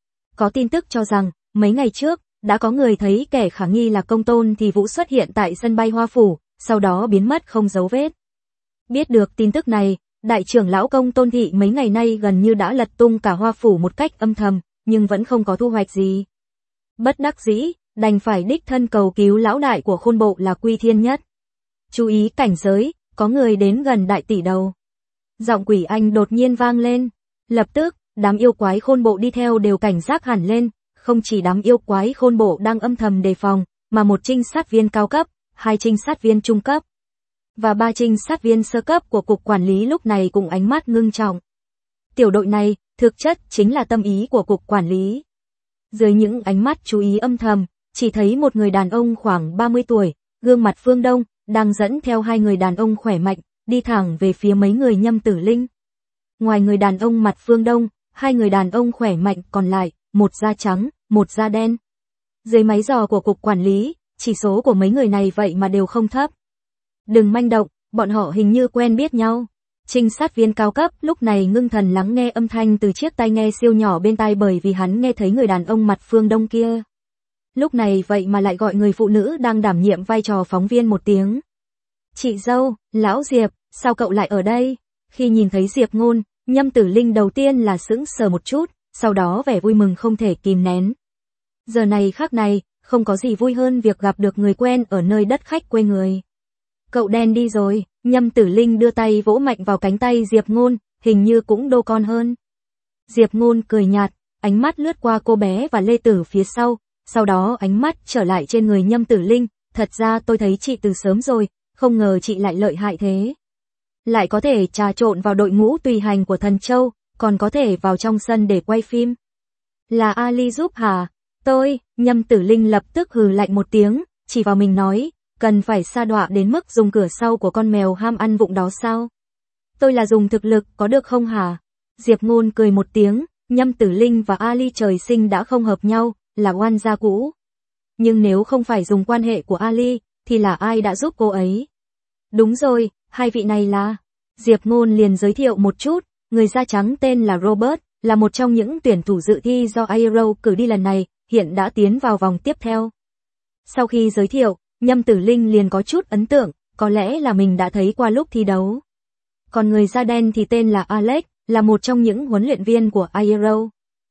S1: Có tin tức cho rằng, mấy ngày trước, đã có người thấy kẻ khả nghi là Công Tôn Thị Vũ xuất hiện tại sân bay Hoa Phủ, sau đó biến mất không dấu vết. Biết được tin tức này, đại trưởng lão Công Tôn Thị mấy ngày nay gần như đã lật tung cả Hoa Phủ một cách âm thầm, nhưng vẫn không có thu hoạch gì. Bất đắc dĩ, đành phải đích thân cầu cứu lão đại của khôn bộ là Quy Thiên Nhất. Chú ý cảnh giới, có người đến gần đại tỷ đầu. Giọng Quỷ Anh đột nhiên vang lên. Lập tức, đám yêu quái khôn bộ đi theo đều cảnh giác hẳn lên, không chỉ đám yêu quái khôn bộ đang âm thầm đề phòng, mà một trinh sát viên cao cấp, hai trinh sát viên trung cấp và ba trinh sát viên sơ cấp của cục quản lý lúc này cùng ánh mắt ngưng trọng. Tiểu đội này, thực chất chính là tâm ý của cục quản lý. Dưới những ánh mắt chú ý âm thầm, chỉ thấy một người đàn ông khoảng ba mươi tuổi, gương mặt phương Đông, đang dẫn theo hai người đàn ông khỏe mạnh, đi thẳng về phía mấy người Nhâm Tử Linh. Ngoài người đàn ông mặt phương Đông, hai người đàn ông khỏe mạnh còn lại, một da trắng, một da đen. Dưới máy dò của cục quản lý, chỉ số của mấy người này vậy mà đều không thấp. Đừng manh động, bọn họ hình như quen biết nhau. Trinh sát viên cao cấp lúc này ngưng thần lắng nghe âm thanh từ chiếc tai nghe siêu nhỏ bên tai, bởi vì hắn nghe thấy người đàn ông mặt phương Đông kia. Lúc này vậy mà lại gọi người phụ nữ đang đảm nhiệm vai trò phóng viên một tiếng. Chị dâu, lão Diệp, sao cậu lại ở đây? Khi nhìn thấy Diệp Ngôn, Nhâm Tử Linh đầu tiên là sững sờ một chút, sau đó vẻ vui mừng không thể kìm nén. Giờ này khác này, không có gì vui hơn việc gặp được người quen ở nơi đất khách quê người. Cậu đen đi rồi, Nhâm Tử Linh đưa tay vỗ mạnh vào cánh tay Diệp Ngôn, hình như cũng đô con hơn. Diệp Ngôn cười nhạt, ánh mắt lướt qua cô bé và Lê Tử phía sau, sau đó ánh mắt trở lại trên người Nhâm Tử Linh, thật ra tôi thấy chị từ sớm rồi, không ngờ chị lại lợi hại thế. Lại có thể trà trộn vào đội ngũ tùy hành của Thần Châu, còn có thể vào trong sân để quay phim. Là Ali giúp hả? Tôi, Nhâm Tử Linh lập tức hừ lạnh một tiếng, chỉ vào mình nói, cần phải sa đọa đến mức dùng cửa sau của con mèo ham ăn vụng đó sao? Tôi là dùng thực lực, có được không hả? Diệp Ngôn cười một tiếng, Nhâm Tử Linh và Ali trời sinh đã không hợp nhau, là oan gia cũ. Nhưng nếu không phải dùng quan hệ của Ali, thì là ai đã giúp cô ấy? Đúng rồi, hai vị này là... Diệp Ngôn liền giới thiệu một chút, người da trắng tên là Robert, là một trong những tuyển thủ dự thi do Aero cử đi lần này, hiện đã tiến vào vòng tiếp theo. Sau khi giới thiệu, Nhâm Tử Linh liền có chút ấn tượng, có lẽ là mình đã thấy qua lúc thi đấu. Còn người da đen thì tên là Alex, là một trong những huấn luyện viên của Aero.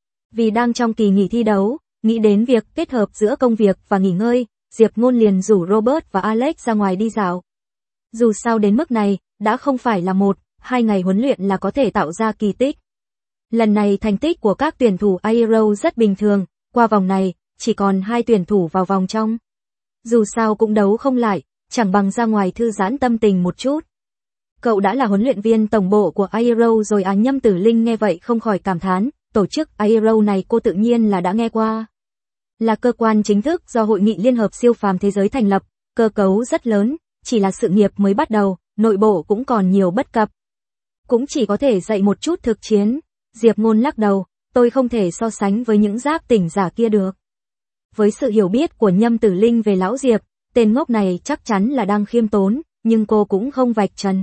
S1: Vì đang trong kỳ nghỉ thi đấu, nghĩ đến việc kết hợp giữa công việc và nghỉ ngơi, Diệp Ngôn liền rủ Robert và Alex ra ngoài đi dạo. Dù sao đến mức này, đã không phải là một, hai ngày huấn luyện là có thể tạo ra kỳ tích. Lần này thành tích của các tuyển thủ Aero rất bình thường, qua vòng này, chỉ còn hai tuyển thủ vào vòng trong. Dù sao cũng đấu không lại, chẳng bằng ra ngoài thư giãn tâm tình một chút. Cậu đã là huấn luyện viên tổng bộ của Aero rồi à? Nhâm Tử Linh nghe vậy không khỏi cảm thán, tổ chức Aero này cô tự nhiên là đã nghe qua. Là cơ quan chính thức do Hội nghị Liên hợp Siêu phàm Thế giới thành lập, cơ cấu rất lớn, chỉ là sự nghiệp mới bắt đầu, nội bộ cũng còn nhiều bất cập. Cũng chỉ có thể dạy một chút thực chiến. Diệp Ngôn lắc đầu, tôi không thể so sánh với những giác tỉnh giả kia được. Với sự hiểu biết của Nhâm Tử Linh về lão Diệp, tên ngốc này chắc chắn là đang khiêm tốn, nhưng cô cũng không vạch trần.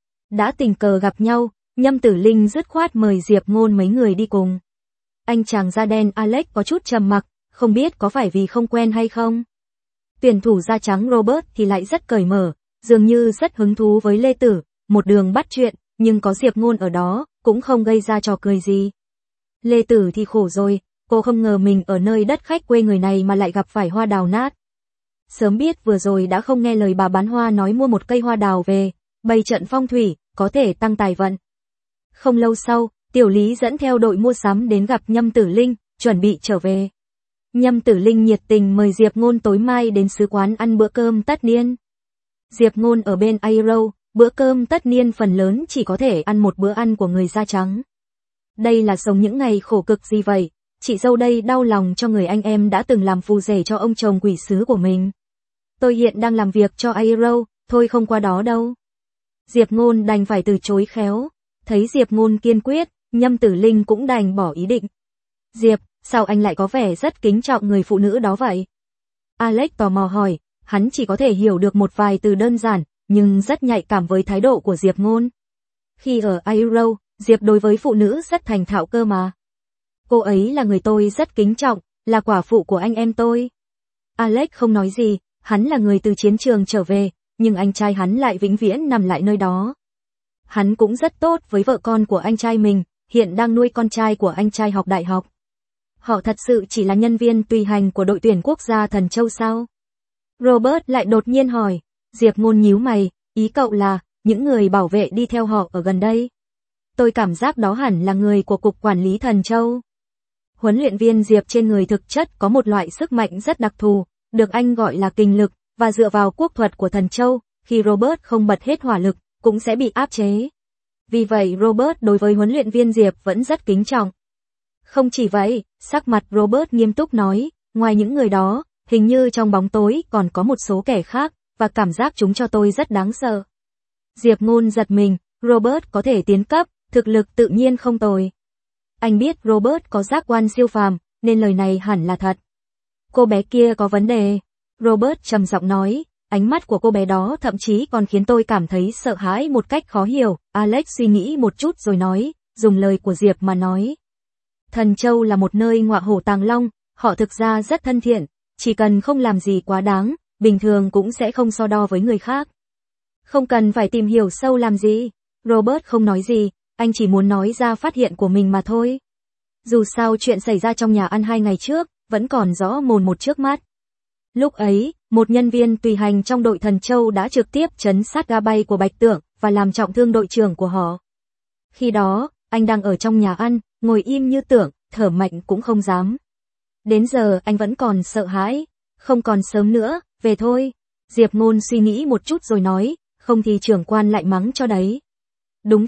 S1: Đã tình cờ gặp nhau, Nhâm Tử Linh dứt khoát mời Diệp Ngôn mấy người đi cùng. Anh chàng da đen Alex có chút trầm mặc, không biết có phải vì không quen hay không. Tuyển thủ da trắng Robert thì lại rất cởi mở, dường như rất hứng thú với Lê Tử, một đường bắt chuyện, nhưng có Diệp Ngôn ở đó, cũng không gây ra trò cười gì. Lê Tử thì khổ rồi, cô không ngờ mình ở nơi đất khách quê người này mà lại gặp phải hoa đào nát. Sớm biết vừa rồi đã không nghe lời bà bán hoa nói mua một cây hoa đào về, bày trận phong thủy, có thể tăng tài vận. Không lâu sau, Tiểu Lý dẫn theo đội mua sắm đến gặp Nhâm Tử Linh, chuẩn bị trở về. Nhâm Tử Linh nhiệt tình mời Diệp Ngôn tối mai đến sứ quán ăn bữa cơm tất niên. Diệp Ngôn ở bên Aero, bữa cơm tất niên phần lớn chỉ có thể ăn một bữa ăn của người da trắng. Đây là sống những ngày khổ cực gì vậy? Chị dâu đây đau lòng cho người anh em đã từng làm phù rể cho ông chồng quỷ sứ của mình. Tôi hiện đang làm việc cho Aero, thôi không qua đó đâu. Diệp Ngôn đành phải từ chối khéo. Thấy Diệp Ngôn kiên quyết, Nhâm Tử Linh cũng đành bỏ ý định. Diệp, sao anh lại có vẻ rất kính trọng người phụ nữ đó vậy? Alex tò mò hỏi, hắn chỉ có thể hiểu được một vài từ đơn giản, nhưng rất nhạy cảm với thái độ của Diệp Ngôn. Khi ở Aero, Diệp đối với phụ nữ rất thành thạo cơ mà. Cô ấy là người tôi rất kính trọng, là quả phụ của anh em tôi. Alex không nói gì, hắn là người từ chiến trường trở về, nhưng anh trai hắn lại vĩnh viễn nằm lại nơi đó. Hắn cũng rất tốt với vợ con của anh trai mình, hiện đang nuôi con trai của anh trai học đại học. Họ thật sự chỉ là nhân viên tùy hành của đội tuyển quốc gia Thần Châu sao? Robert lại đột nhiên hỏi. Diệp Ngôn nhíu mày, ý cậu là, những người bảo vệ đi theo họ ở gần đây. Tôi cảm giác đó hẳn là người của Cục Quản lý Thần Châu. Huấn luyện viên Diệp trên người thực chất có một loại sức mạnh rất đặc thù, được anh gọi là kình lực, và dựa vào quốc thuật của Thần Châu, khi Robert không bật hết hỏa lực, cũng sẽ bị áp chế. Vì vậy Robert đối với huấn luyện viên Diệp vẫn rất kính trọng. Không chỉ vậy, sắc mặt Robert nghiêm túc nói, ngoài những người đó, hình như trong bóng tối còn có một số kẻ khác, và cảm giác chúng cho tôi rất đáng sợ. Diệp Ngôn giật mình, Robert có thể tiến cấp, thực lực tự nhiên không tồi. Anh biết Robert có giác quan siêu phàm, nên lời này hẳn là thật. Cô bé kia có vấn đề. Robert trầm giọng nói, ánh mắt của cô bé đó thậm chí còn khiến tôi cảm thấy sợ hãi một cách khó hiểu. Alex suy nghĩ một chút rồi nói, dùng lời của Diệp mà nói. Thần Châu là một nơi ngọa hổ tàng long, họ thực ra rất thân thiện, chỉ cần không làm gì quá đáng, bình thường cũng sẽ không so đo với người khác. Không cần phải tìm hiểu sâu làm gì. Robert không nói gì, anh chỉ muốn nói ra phát hiện của mình mà thôi. Dù sao chuyện xảy ra trong nhà ăn hai ngày trước, vẫn còn rõ mồn một trước mắt. Lúc ấy, một nhân viên tùy hành trong đội Thần Châu đã trực tiếp trấn sát ga bay của Bạch Tượng, và làm trọng thương đội trưởng của họ. Khi đó, anh đang ở trong nhà ăn, ngồi im như tượng, thở mạnh cũng không dám. Đến giờ anh vẫn còn sợ hãi, không còn sớm nữa, về thôi. Diệp Ngôn suy nghĩ một chút rồi nói, không thì trưởng quan lại mắng cho đấy. Đúng vậy,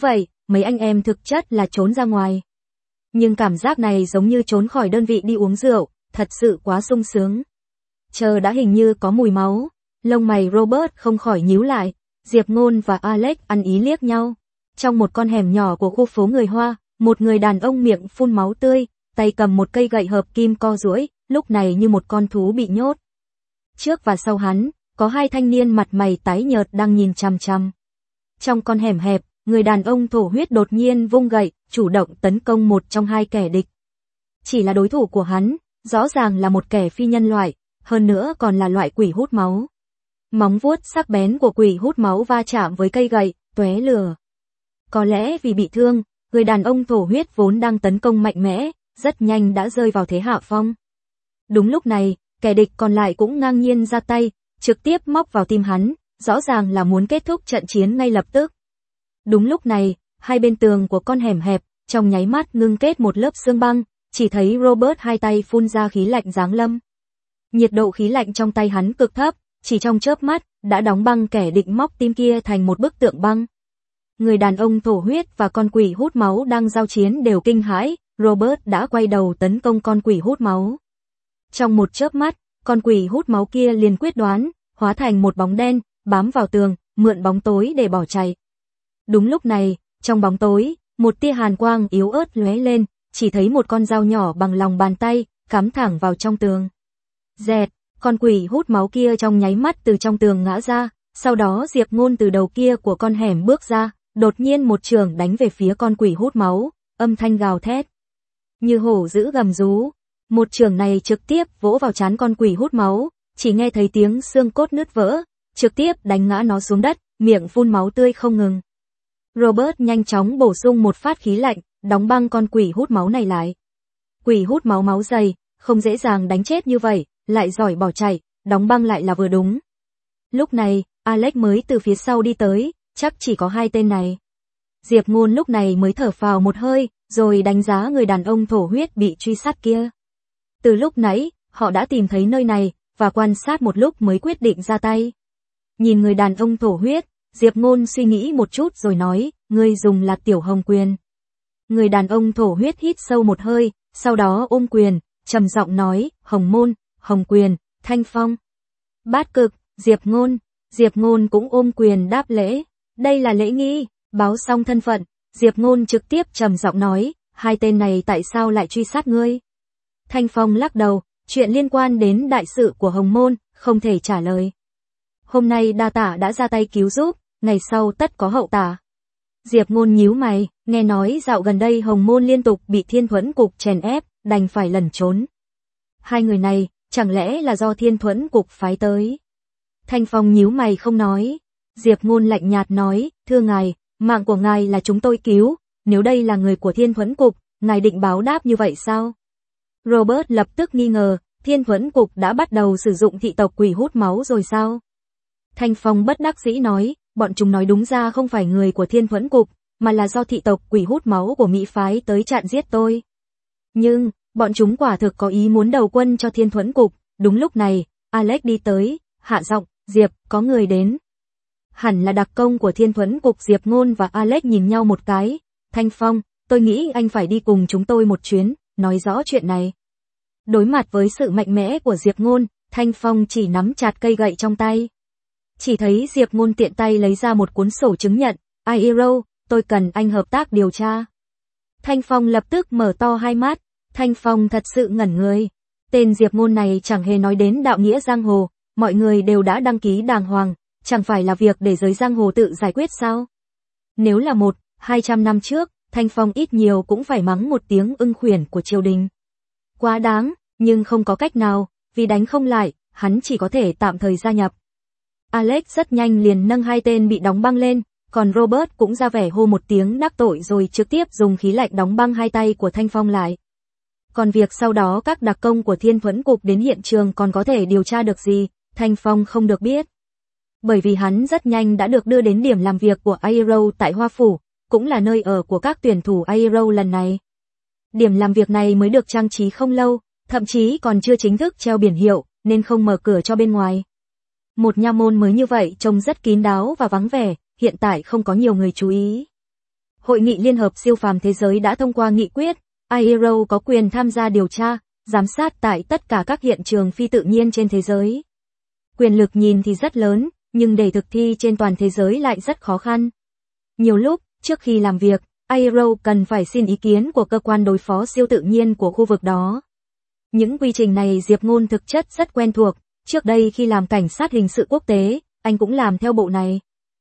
S1: mấy anh em thực chất là trốn ra ngoài. Nhưng cảm giác này giống như trốn khỏi đơn vị đi uống rượu, thật sự quá sung sướng. Chờ đã hình như có mùi máu, lông mày Robert không khỏi nhíu lại, Diệp Ngôn và Alex ăn ý liếc nhau. Trong một con hẻm nhỏ của khu phố người Hoa, một người đàn ông miệng phun máu tươi, tay cầm một cây gậy hợp kim co duỗi, lúc này như một con thú bị nhốt. Trước và sau hắn, có hai thanh niên mặt mày tái nhợt đang nhìn chằm chằm. Trong con hẻm hẹp, người đàn ông thổ huyết đột nhiên vung gậy, chủ động tấn công một trong hai kẻ địch. Chỉ là đối thủ của hắn, rõ ràng là một kẻ phi nhân loại, hơn nữa còn là loại quỷ hút máu. Móng vuốt sắc bén của quỷ hút máu va chạm với cây gậy, tóe lửa. Có lẽ vì bị thương, người đàn ông thổ huyết vốn đang tấn công mạnh mẽ, rất nhanh đã rơi vào thế hạ phong. Đúng lúc này, kẻ địch còn lại cũng ngang nhiên ra tay, trực tiếp móc vào tim hắn, rõ ràng là muốn kết thúc trận chiến ngay lập tức. Đúng lúc này, hai bên tường của con hẻm hẹp, trong nháy mắt ngưng kết một lớp xương băng, chỉ thấy Robert hai tay phun ra khí lạnh giáng lâm. Nhiệt độ khí lạnh trong tay hắn cực thấp, chỉ trong chớp mắt, đã đóng băng kẻ địch móc tim kia thành một bức tượng băng. Người đàn ông thổ huyết và con quỷ hút máu đang giao chiến đều kinh hãi, Robert đã quay đầu tấn công con quỷ hút máu. Trong một chớp mắt, con quỷ hút máu kia liền quyết đoán, hóa thành một bóng đen, bám vào tường, mượn bóng tối để bỏ chạy. Đúng lúc này, trong bóng tối, một tia hàn quang yếu ớt lóe lên, chỉ thấy một con dao nhỏ bằng lòng bàn tay, cắm thẳng vào trong tường. Dẹt, con quỷ hút máu kia trong nháy mắt từ trong tường ngã ra, sau đó Diệp Ngôn từ đầu kia của con hẻm bước ra, đột nhiên một chưởng đánh về phía con quỷ hút máu, âm thanh gào thét. Như hổ dữ gầm rú, một chưởng này trực tiếp vỗ vào trán con quỷ hút máu, chỉ nghe thấy tiếng xương cốt nứt vỡ, trực tiếp đánh ngã nó xuống đất, miệng phun máu tươi không ngừng. Robert nhanh chóng bổ sung một phát khí lạnh, đóng băng con quỷ hút máu này lại. Quỷ hút máu máu dày, không dễ dàng đánh chết như vậy, lại giỏi bỏ chạy, đóng băng lại là vừa đúng. Lúc này, Alex mới từ phía sau đi tới, chắc chỉ có hai tên này. Diệp Ngôn lúc này mới thở phào một hơi, rồi đánh giá người đàn ông thổ huyết bị truy sát kia. Từ lúc nãy, họ đã tìm thấy nơi này, và quan sát một lúc mới quyết định ra tay. Nhìn người đàn ông thổ huyết, Diệp Ngôn suy nghĩ một chút rồi nói, ngươi dùng là tiểu hồng quyền. Người đàn ông thổ huyết hít sâu một hơi, sau đó ôm quyền, trầm giọng nói, hồng môn, hồng quyền, thanh phong. Bát cực, Diệp Ngôn. Diệp Ngôn cũng ôm quyền đáp lễ. Đây là lễ nghi, báo xong thân phận, Diệp Ngôn trực tiếp trầm giọng nói, hai tên này tại sao lại truy sát ngươi? Thanh Phong lắc đầu, chuyện liên quan đến đại sự của Hồng Môn, không thể trả lời. Hôm nay đa tả đã ra tay cứu giúp, ngày sau tất có hậu tả. Diệp Ngôn nhíu mày, nghe nói dạo gần đây Hồng Môn liên tục bị Thiên Thuẫn Cục chèn ép, đành phải lẩn trốn. Hai người này, chẳng lẽ là do Thiên Thuẫn Cục phái tới? Thanh Phong nhíu mày không nói. Diệp Ngôn lạnh nhạt nói, thưa ngài, mạng của ngài là chúng tôi cứu, nếu đây là người của Thiên Thuẫn Cục, ngài định báo đáp như vậy sao? Robert lập tức nghi ngờ, Thiên Thuẫn Cục đã bắt đầu sử dụng thị tộc quỷ hút máu rồi sao? Thanh Phong bất đắc dĩ nói, bọn chúng nói đúng ra không phải người của Thiên Thuẫn Cục, mà là do thị tộc quỷ hút máu của Mỹ phái tới chặn giết tôi. Nhưng, bọn chúng quả thực có ý muốn đầu quân cho Thiên Thuẫn Cục. Đúng lúc này, Alex đi tới, hạ giọng, Diệp, có người đến. Hẳn là đặc công của Thiên Thuẫn Cục. Diệp Ngôn và Alex nhìn nhau một cái. Thanh Phong, tôi nghĩ anh phải đi cùng chúng tôi một chuyến, nói rõ chuyện này. Đối mặt với sự mạnh mẽ của Diệp Ngôn, Thanh Phong chỉ nắm chặt cây gậy trong tay. Chỉ thấy Diệp Ngôn tiện tay lấy ra một cuốn sổ chứng nhận, Aero, tôi cần anh hợp tác điều tra. Thanh Phong lập tức mở to hai mắt, Thanh Phong thật sự ngẩn người. Tên Diệp Ngôn này chẳng hề nói đến đạo nghĩa giang hồ, mọi người đều đã đăng ký đàng hoàng, chẳng phải là việc để giới giang hồ tự giải quyết sao? Nếu là một, hai trăm năm trước, Thanh Phong ít nhiều cũng phải mắng một tiếng ưng khuyển của triều đình. Quá đáng, nhưng không có cách nào, vì đánh không lại, hắn chỉ có thể tạm thời gia nhập. Alex rất nhanh liền nâng hai tên bị đóng băng lên, còn Robert cũng ra vẻ hô một tiếng đắc tội rồi trực tiếp dùng khí lạnh đóng băng hai tay của Thanh Phong lại. Còn việc sau đó các đặc công của Thiên Thuẫn Cục đến hiện trường còn có thể điều tra được gì, Thanh Phong không được biết. Bởi vì hắn rất nhanh đã được đưa đến điểm làm việc của Aero tại Hoa Phủ, cũng là nơi ở của các tuyển thủ Aero lần này. Điểm làm việc này mới được trang trí không lâu, thậm chí còn chưa chính thức treo biển hiệu, nên không mở cửa cho bên ngoài. Một nha môn mới như vậy trông rất kín đáo và vắng vẻ, hiện tại không có nhiều người chú ý. Hội nghị Liên hợp siêu phàm thế giới đã thông qua nghị quyết, i hê rờ o có quyền tham gia điều tra, giám sát tại tất cả các hiện trường phi tự nhiên trên thế giới. Quyền lực nhìn thì rất lớn, nhưng để thực thi trên toàn thế giới lại rất khó khăn. Nhiều lúc, trước khi làm việc, i hê rờ o cần phải xin ý kiến của cơ quan đối phó siêu tự nhiên của khu vực đó. Những quy trình này Diệp Ngôn thực chất rất quen thuộc, trước đây khi làm cảnh sát hình sự quốc tế, anh cũng làm theo bộ này.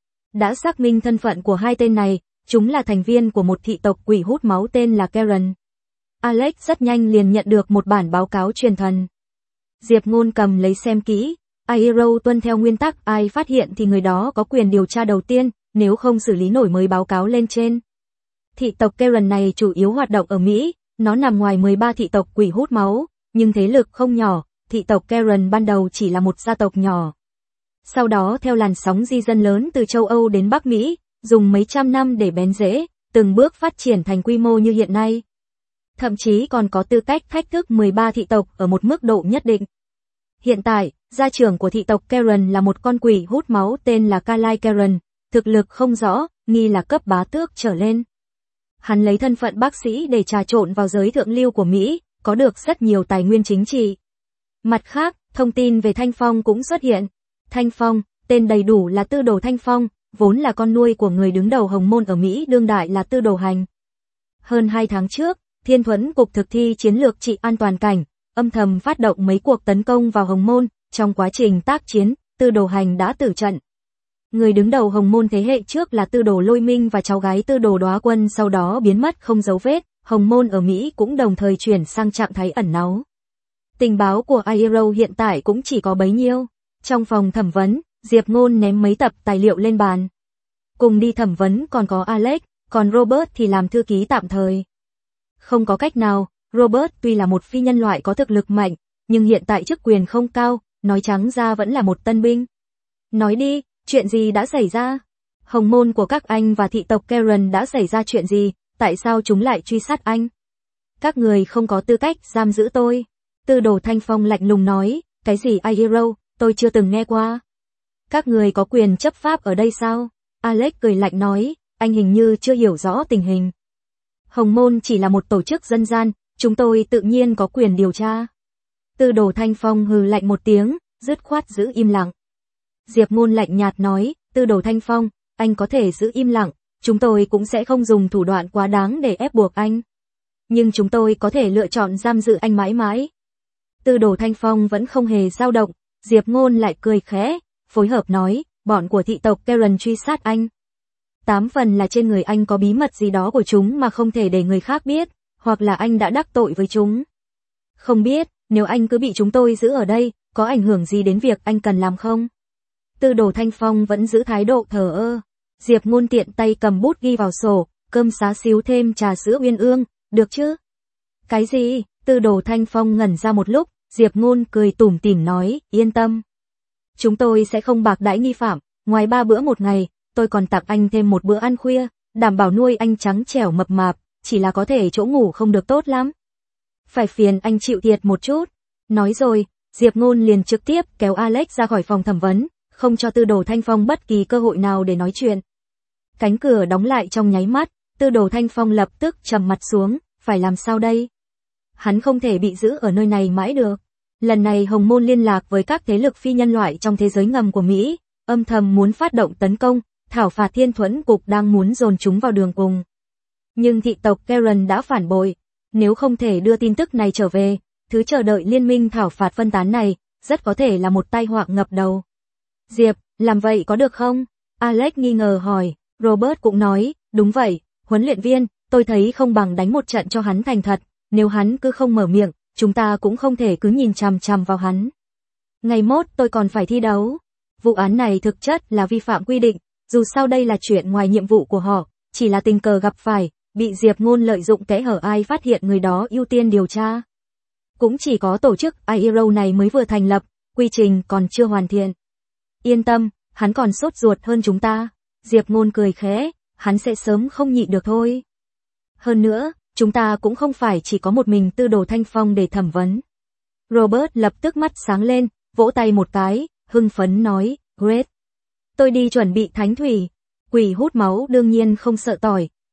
S1: Đã xác minh thân phận của hai tên này, chúng là thành viên của một thị tộc quỷ hút máu tên là Karen. Alex rất nhanh liền nhận được một bản báo cáo truyền thần. Diệp Ngôn cầm lấy xem kỹ, i hê rờ o tuân theo nguyên tắc ai phát hiện thì người đó có quyền điều tra đầu tiên, nếu không xử lý nổi mới báo cáo lên trên. Thị tộc Karen này chủ yếu hoạt động ở Mỹ, nó nằm ngoài mười ba thị tộc quỷ hút máu, nhưng thế lực không nhỏ, thị tộc Karen ban đầu chỉ là một gia tộc nhỏ. Sau đó theo làn sóng di dân lớn từ châu Âu đến Bắc Mỹ, dùng mấy trăm năm để bén rễ, từng bước phát triển thành quy mô như hiện nay. Thậm chí còn có tư cách thách thức mười ba thị tộc ở một mức độ nhất định. Hiện tại, gia trưởng của thị tộc Karen là một con quỷ hút máu tên là Kyle Karen, thực lực không rõ, nghi là cấp bá tước trở lên. Hắn lấy thân phận bác sĩ để trà trộn vào giới thượng lưu của Mỹ, có được rất nhiều tài nguyên chính trị. Mặt khác, thông tin về Thanh Phong cũng xuất hiện. Thanh Phong, tên đầy đủ là Tư Đồ Thanh Phong, vốn là con nuôi của người đứng đầu Hồng Môn ở Mỹ đương đại là Tư Đồ Hành. Hơn hai tháng trước, Thiên Thuẫn Cục thực thi chiến lược trị an toàn cảnh, âm thầm phát động mấy cuộc tấn công vào Hồng Môn, trong quá trình tác chiến, Tư Đồ Hành đã tử trận. Người đứng đầu Hồng Môn thế hệ trước là Tư Đồ Lôi Minh và cháu gái Tư Đồ Đóa Quân sau đó biến mất không dấu vết, Hồng Môn ở Mỹ cũng đồng thời chuyển sang trạng thái ẩn náu. Tình báo của i hê rờ o hiện tại cũng chỉ có bấy nhiêu. Trong phòng thẩm vấn, Diệp Ngôn ném mấy tập tài liệu lên bàn. Cùng đi thẩm vấn còn có Alex, còn Robert thì làm thư ký tạm thời. Không có cách nào, Robert tuy là một phi nhân loại có thực lực mạnh, nhưng hiện tại chức quyền không cao, nói trắng ra vẫn là một tân binh. Nói đi, chuyện gì đã xảy ra? Hồng Môn của các anh và thị tộc Karen đã xảy ra chuyện gì, tại sao chúng lại truy sát anh? Các người không có tư cách giam giữ tôi. Tư Đồ Thanh Phong lạnh lùng nói, cái gì i hê rờ o, tôi chưa từng nghe qua. Các người có quyền chấp pháp ở đây sao? Alex cười lạnh nói, anh hình như chưa hiểu rõ tình hình. Hồng Môn chỉ là một tổ chức dân gian, chúng tôi tự nhiên có quyền điều tra. Tư Đồ Thanh Phong hừ lạnh một tiếng, dứt khoát giữ im lặng. Diệp Ngôn lạnh nhạt nói, Tư Đồ Thanh Phong, anh có thể giữ im lặng, chúng tôi cũng sẽ không dùng thủ đoạn quá đáng để ép buộc anh. Nhưng chúng tôi có thể lựa chọn giam giữ anh mãi mãi. Tư Đồ Thanh Phong vẫn không hề dao động, Diệp Ngôn lại cười khẽ, phối hợp nói, bọn của thị tộc Karen truy sát anh. Tám phần là trên người anh có bí mật gì đó của chúng mà không thể để người khác biết, hoặc là anh đã đắc tội với chúng. Không biết, nếu anh cứ bị chúng tôi giữ ở đây, có ảnh hưởng gì đến việc anh cần làm không? Tư Đồ Thanh Phong vẫn giữ thái độ thờ ơ. Diệp Ngôn tiện tay cầm bút ghi vào sổ, cơm xá xíu thêm trà sữa uyên ương, được chứ? Cái gì? Tư Đồ Thanh Phong ngẩn ra một lúc, Diệp Ngôn cười tủm tỉm nói, yên tâm. Chúng tôi sẽ không bạc đãi nghi phạm, ngoài ba bữa một ngày, tôi còn tặng anh thêm một bữa ăn khuya, đảm bảo nuôi anh trắng trẻo mập mạp, chỉ là có thể chỗ ngủ không được tốt lắm. Phải phiền anh chịu thiệt một chút. Nói rồi, Diệp Ngôn liền trực tiếp kéo Alex ra khỏi phòng thẩm vấn, không cho Tư Đồ Thanh Phong bất kỳ cơ hội nào để nói chuyện. Cánh cửa đóng lại trong nháy mắt, Tư Đồ Thanh Phong lập tức trầm mặt xuống, phải làm sao đây? Hắn không thể bị giữ ở nơi này mãi được. Lần này Hồng Môn liên lạc với các thế lực phi nhân loại trong thế giới ngầm của Mỹ, âm thầm muốn phát động tấn công, thảo phạt Thiên Thuẫn Cục đang muốn dồn chúng vào đường cùng. Nhưng thị tộc Karen đã phản bội, nếu không thể đưa tin tức này trở về, thứ chờ đợi liên minh thảo phạt phân tán này, rất có thể là một tai họa ngập đầu. Diệp, làm vậy có được không? Alex nghi ngờ hỏi, Robert cũng nói, đúng vậy, huấn luyện viên, tôi thấy không bằng đánh một trận cho hắn thành thật, nếu hắn cứ không mở miệng, chúng ta cũng không thể cứ nhìn chằm chằm vào hắn. Ngày mốt tôi còn phải thi đấu. Vụ án này thực chất là vi phạm quy định, dù sao đây là chuyện ngoài nhiệm vụ của họ, chỉ là tình cờ gặp phải, bị Diệp Ngôn lợi dụng kẽ hở ai phát hiện người đó ưu tiên điều tra. Cũng chỉ có tổ chức i hê rờ o này mới vừa thành lập, quy trình còn chưa hoàn thiện. Yên tâm, hắn còn sốt ruột hơn chúng ta. Diệp Ngôn cười khẽ, hắn sẽ sớm không nhịn được thôi. Hơn nữa, chúng ta cũng không phải chỉ có một mình Tư Đồ Thanh Phong để thẩm vấn. Robert lập tức mắt sáng lên, vỗ tay một cái, hưng phấn nói, great. Tôi đi chuẩn bị thánh thủy. Quỷ hút máu đương nhiên không sợ tỏi,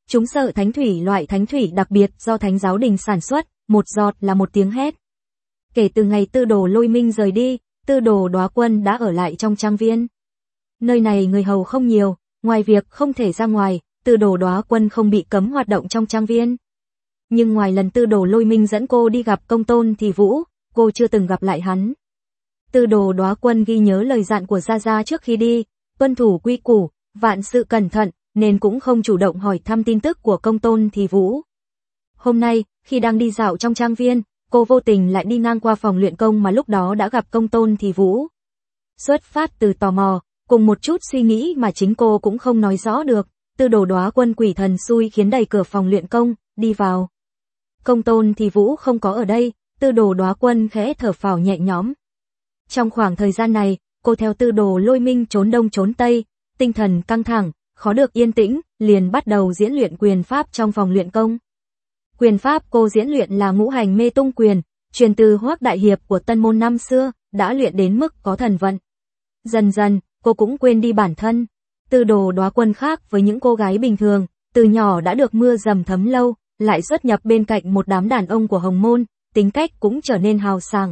S1: Chúng sợ thánh thủy, loại thánh thủy đặc biệt do Thánh giáo đình sản xuất, một giọt là một tiếng hét. Kể từ ngày Tư Đồ Lôi Minh rời đi, Tư Đồ Đóa Quân đã ở lại trong trang viên. Nơi này người hầu không nhiều, ngoài việc không thể ra ngoài, Tư Đồ Đóa Quân không bị cấm hoạt động trong trang viên. Nhưng ngoài lần Tư Đồ Lôi Minh dẫn cô đi gặp Công Tôn Thì Vũ, cô chưa từng gặp lại hắn. Tư Đồ Đóa Quân ghi nhớ lời dặn của Gia Gia trước khi đi, tuân thủ quy củ, vạn sự cẩn thận, nên cũng không chủ động hỏi thăm tin tức của Công Tôn Thì Vũ. Hôm nay, khi đang đi dạo trong trang viên, cô vô tình lại đi ngang qua phòng luyện công mà lúc đó đã gặp Công Tôn Thì Vũ. Xuất phát từ tò mò, cùng một chút suy nghĩ mà chính cô cũng không nói rõ được, Tư Đồ Đóa Quân quỷ thần xui khiến đẩy cửa phòng luyện công, đi vào. Công Tôn Thì Vũ không có ở đây, Tư Đồ Đóa Quân khẽ thở phào nhẹ nhõm. Trong khoảng thời gian này, cô theo Tư Đồ Lôi Minh trốn đông trốn tây, tinh thần căng thẳng, khó được yên tĩnh, liền bắt đầu diễn luyện quyền pháp trong phòng luyện công. Quyền pháp cô diễn luyện là Ngũ Hành Mê Tung Quyền, truyền từ Hoắc đại hiệp của Tân Môn năm xưa, đã luyện đến mức có thần vận. Dần dần, cô cũng quên đi bản thân. Tư Đồ Đóa Quân khác với những cô gái bình thường, từ nhỏ đã được mưa dầm thấm lâu, lại xuất nhập bên cạnh một đám đàn ông của Hồng Môn, tính cách cũng trở nên hào sảng.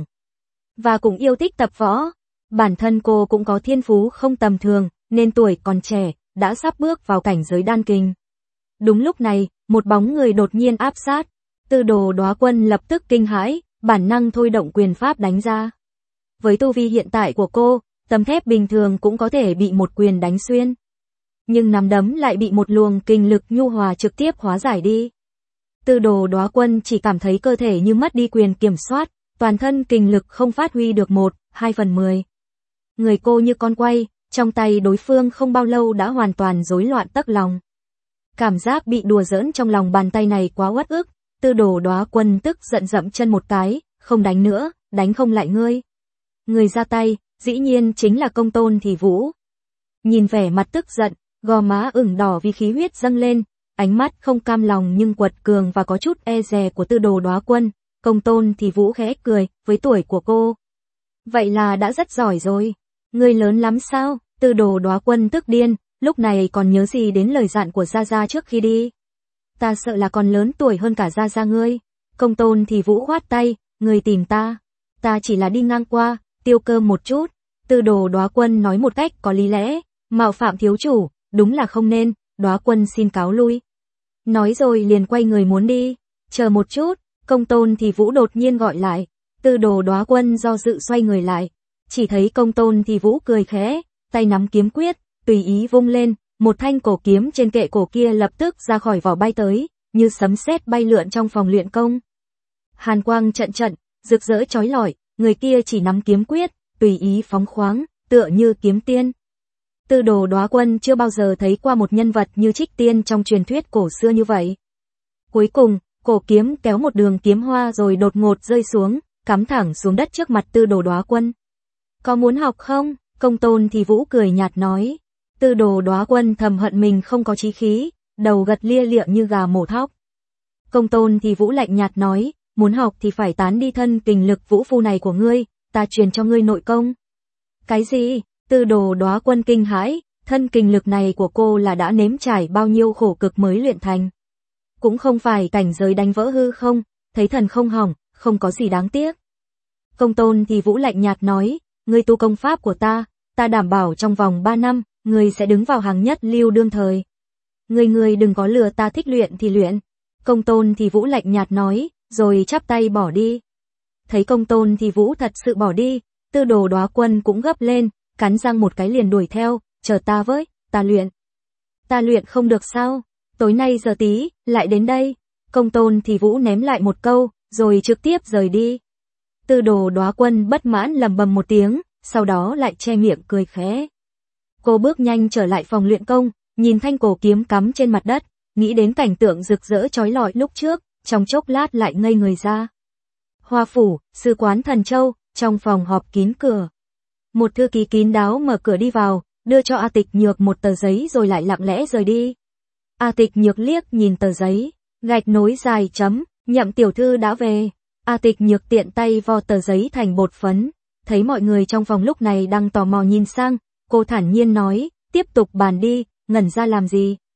S1: Và cũng yêu thích tập võ. Bản thân cô cũng có thiên phú không tầm thường, nên tuổi còn trẻ, đã sắp bước vào cảnh giới đan kình. Đúng lúc này, một bóng người đột nhiên áp sát. Tư Đồ Đóa Quân lập tức kinh hãi, bản năng thôi động quyền pháp đánh ra. Với tu vi hiện tại của cô, tấm thép bình thường cũng có thể bị một quyền đánh xuyên. Nhưng nắm đấm lại bị một luồng kình lực nhu hòa trực tiếp hóa giải đi. Tư Đồ Đóa Quân chỉ cảm thấy cơ thể như mất đi quyền kiểm soát, toàn thân kình lực không phát huy được một, hai phần mười. Người cô như con quay, trong tay đối phương không bao lâu đã hoàn toàn rối loạn tấc lòng. Cảm giác bị đùa giỡn trong lòng bàn tay này quá uất ức, Tư Đồ Đóa Quân tức giận dậm chân một cái, không đánh nữa, đánh không lại ngươi. Người ra tay, dĩ nhiên chính là Công Tôn Thì Vũ. Nhìn vẻ mặt tức giận, gò má ửng đỏ vì khí huyết dâng lên, ánh mắt không cam lòng nhưng quật cường và có chút e dè của Tư Đồ Đóa Quân, Công Tôn Thì Vũ khẽ cười, với tuổi của cô. Vậy là đã rất giỏi rồi. Ngươi lớn lắm sao? Tư Đồ Đóa Quân tức điên, lúc này còn nhớ gì đến lời dặn của Gia Gia trước khi đi. Ta sợ là còn lớn tuổi hơn cả Gia Gia ngươi. Công Tôn Thì Vũ khoát tay, ngươi tìm ta. Ta chỉ là đi ngang qua, tiêu cơm một chút. Tư Đồ Đóa Quân nói một cách có lý lẽ, mạo phạm thiếu chủ, đúng là không nên, Đóa Quân xin cáo lui. Nói rồi liền quay người muốn đi. Chờ một chút, Công Tôn Thì Vũ đột nhiên gọi lại. Tư Đồ Đóa Quân do dự xoay người lại. Chỉ thấy Công Tôn Thì Vũ cười khẽ, tay nắm kiếm quyết, tùy ý vung lên, một thanh cổ kiếm trên kệ cổ kia lập tức ra khỏi vỏ bay tới, như sấm sét bay lượn trong phòng luyện công. Hàn quang trận trận, rực rỡ chói lọi, người kia chỉ nắm kiếm quyết, tùy ý phóng khoáng, tựa như kiếm tiên. Tư Đồ Đóa Quân chưa bao giờ thấy qua một nhân vật như Trích Tiên trong truyền thuyết cổ xưa như vậy. Cuối cùng, cổ kiếm kéo một đường kiếm hoa rồi đột ngột rơi xuống, cắm thẳng xuống đất trước mặt Tư Đồ Đóa Quân. Có muốn học không? Công Tôn Thì Vũ cười nhạt nói. Tư Đồ Đóa Quân thầm hận mình không có chí khí, đầu gật lia lịa như gà mổ thóc. Công Tôn Thì Vũ lạnh nhạt nói, muốn học thì phải tán đi thân kình lực vũ phu này của ngươi, ta truyền cho ngươi nội công. Cái gì? Tư Đồ Đóa Quân kinh hãi, thân kình lực này của cô là đã nếm trải bao nhiêu khổ cực mới luyện thành. Cũng không phải cảnh giới đánh vỡ hư không, thấy thần không hỏng, không có gì đáng tiếc. Công Tôn Thì Vũ lạnh nhạt nói, ngươi tu công pháp của ta, ta đảm bảo trong vòng ba năm, ngươi sẽ đứng vào hàng nhất lưu đương thời. Ngươi ngươi đừng có lừa ta, thích luyện thì luyện. Công Tôn Thì Vũ lạnh nhạt nói, rồi chắp tay bỏ đi. Thấy Công Tôn Thì Vũ thật sự bỏ đi, Tư Đồ Đóa Quân cũng gấp lên, cắn răng một cái liền đuổi theo, chờ ta với, ta luyện. Ta luyện không được sao? Tối nay giờ tí, lại đến đây. Công Tôn Thì Vũ ném lại một câu, rồi trực tiếp rời đi. Tư Đồ Đóa Quân bất mãn lầm bầm một tiếng, sau đó lại che miệng cười khẽ. Cô bước nhanh trở lại phòng luyện công, nhìn thanh cổ kiếm cắm trên mặt đất, nghĩ đến cảnh tượng rực rỡ chói lọi lúc trước, trong chốc lát lại ngây người ra. Hoa phủ, sư quán Thần Châu, trong phòng họp kín cửa. Một thư ký kín đáo mở cửa đi vào, đưa cho A Tịch Nhược một tờ giấy rồi lại lặng lẽ rời đi. A Tịch Nhược liếc nhìn tờ giấy, gạch nối dài chấm, Nhậm tiểu thư đã về. A Tịch Nhược tiện tay vo tờ giấy thành bột phấn, thấy mọi người trong phòng lúc này đang tò mò nhìn sang, cô thản nhiên nói, tiếp tục bàn đi, ngẩn ra làm gì.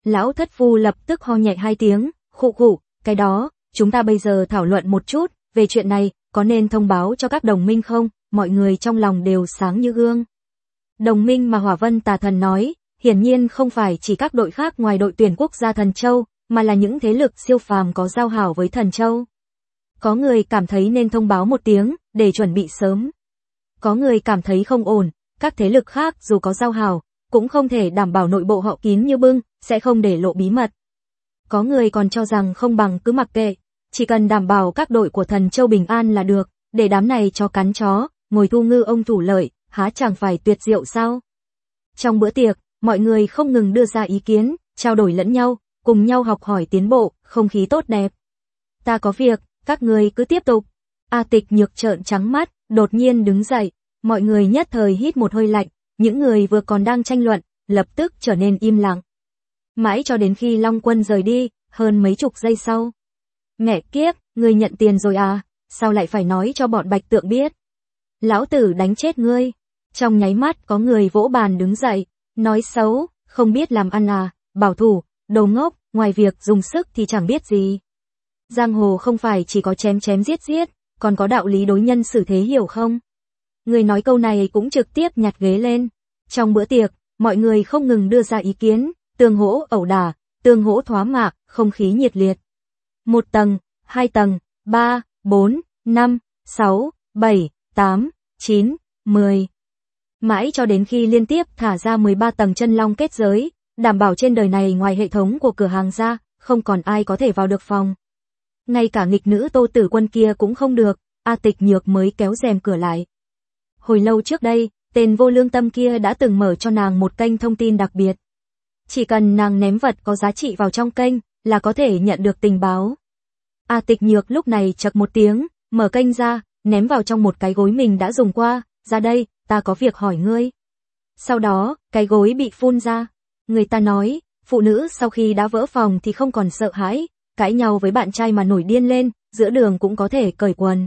S1: Lão thất phu lập tức ho nhẹ hai tiếng, khụ khụ, cái đó, chúng ta bây giờ thảo luận một chút, về chuyện này, có nên thông báo cho các đồng minh không? Mọi người trong lòng đều sáng như gương. Đồng minh mà Hỏa Vân Tà Thần nói, hiển nhiên không phải chỉ các đội khác ngoài đội tuyển quốc gia Thần Châu, mà là những thế lực siêu phàm có giao hảo với Thần Châu. Có người cảm thấy nên thông báo một tiếng, để chuẩn bị sớm. Có người cảm thấy không ổn, các thế lực khác dù có giao hảo, cũng không thể đảm bảo nội bộ họ kín như bưng, sẽ không để lộ bí mật. Có người còn cho rằng không bằng cứ mặc kệ, chỉ cần đảm bảo các đội của Thần Châu bình an là được, để đám này cho cắn chó, ngồi thu ngư ông thủ lợi, há chẳng phải tuyệt diệu sao? Trong bữa tiệc, mọi người không ngừng đưa ra ý kiến, trao đổi lẫn nhau, cùng nhau học hỏi tiến bộ, không khí tốt đẹp. Ta có việc, các người cứ tiếp tục. A Tịch Nhược trợn trắng mắt, đột nhiên đứng dậy, mọi người nhất thời hít một hơi lạnh, những người vừa còn đang tranh luận, lập tức trở nên im lặng. Mãi cho đến khi Long Quân rời đi, hơn mấy chục giây sau. Mẹ kiếp, ngươi nhận tiền rồi à, sao lại phải nói cho bọn Bạch Tượng biết? Lão tử đánh chết ngươi. Trong nháy mắt có người vỗ bàn đứng dậy, nói xấu, không biết làm ăn à, bảo thủ, đồ ngốc, ngoài việc dùng sức thì chẳng biết gì. Giang hồ không phải chỉ có chém chém giết giết, còn có đạo lý đối nhân xử thế hiểu không? Người nói câu này cũng trực tiếp nhặt ghế lên. Trong bữa tiệc, mọi người không ngừng đưa ra ý kiến, tương hỗ ẩu đả, tương hỗ thoá mạ, không khí nhiệt liệt. Một tầng, hai tầng, ba, bốn, năm, sáu, bảy, tám, chín, mười. Mãi cho đến khi liên tiếp thả ra mười ba tầng chân long kết giới, đảm bảo trên đời này ngoài hệ thống của cửa hàng ra, không còn ai có thể vào được phòng. Ngay cả nghịch nữ Tô Tử Quân kia cũng không được, A Tịch Nhược mới kéo rèm cửa lại. Hồi lâu trước đây, tên vô lương tâm kia đã từng mở cho nàng một kênh thông tin đặc biệt. Chỉ cần nàng ném vật có giá trị vào trong kênh, là có thể nhận được tình báo. A Tịch Nhược lúc này chậc một tiếng, mở kênh ra, ném vào trong một cái gối mình đã dùng qua, ra đây, ta có việc hỏi ngươi. Sau đó, cái gối bị phun ra. Người ta nói, phụ nữ sau khi đã vỡ phòng thì không còn sợ hãi, cãi nhau với bạn trai mà nổi điên lên, giữa đường cũng có thể cởi quần.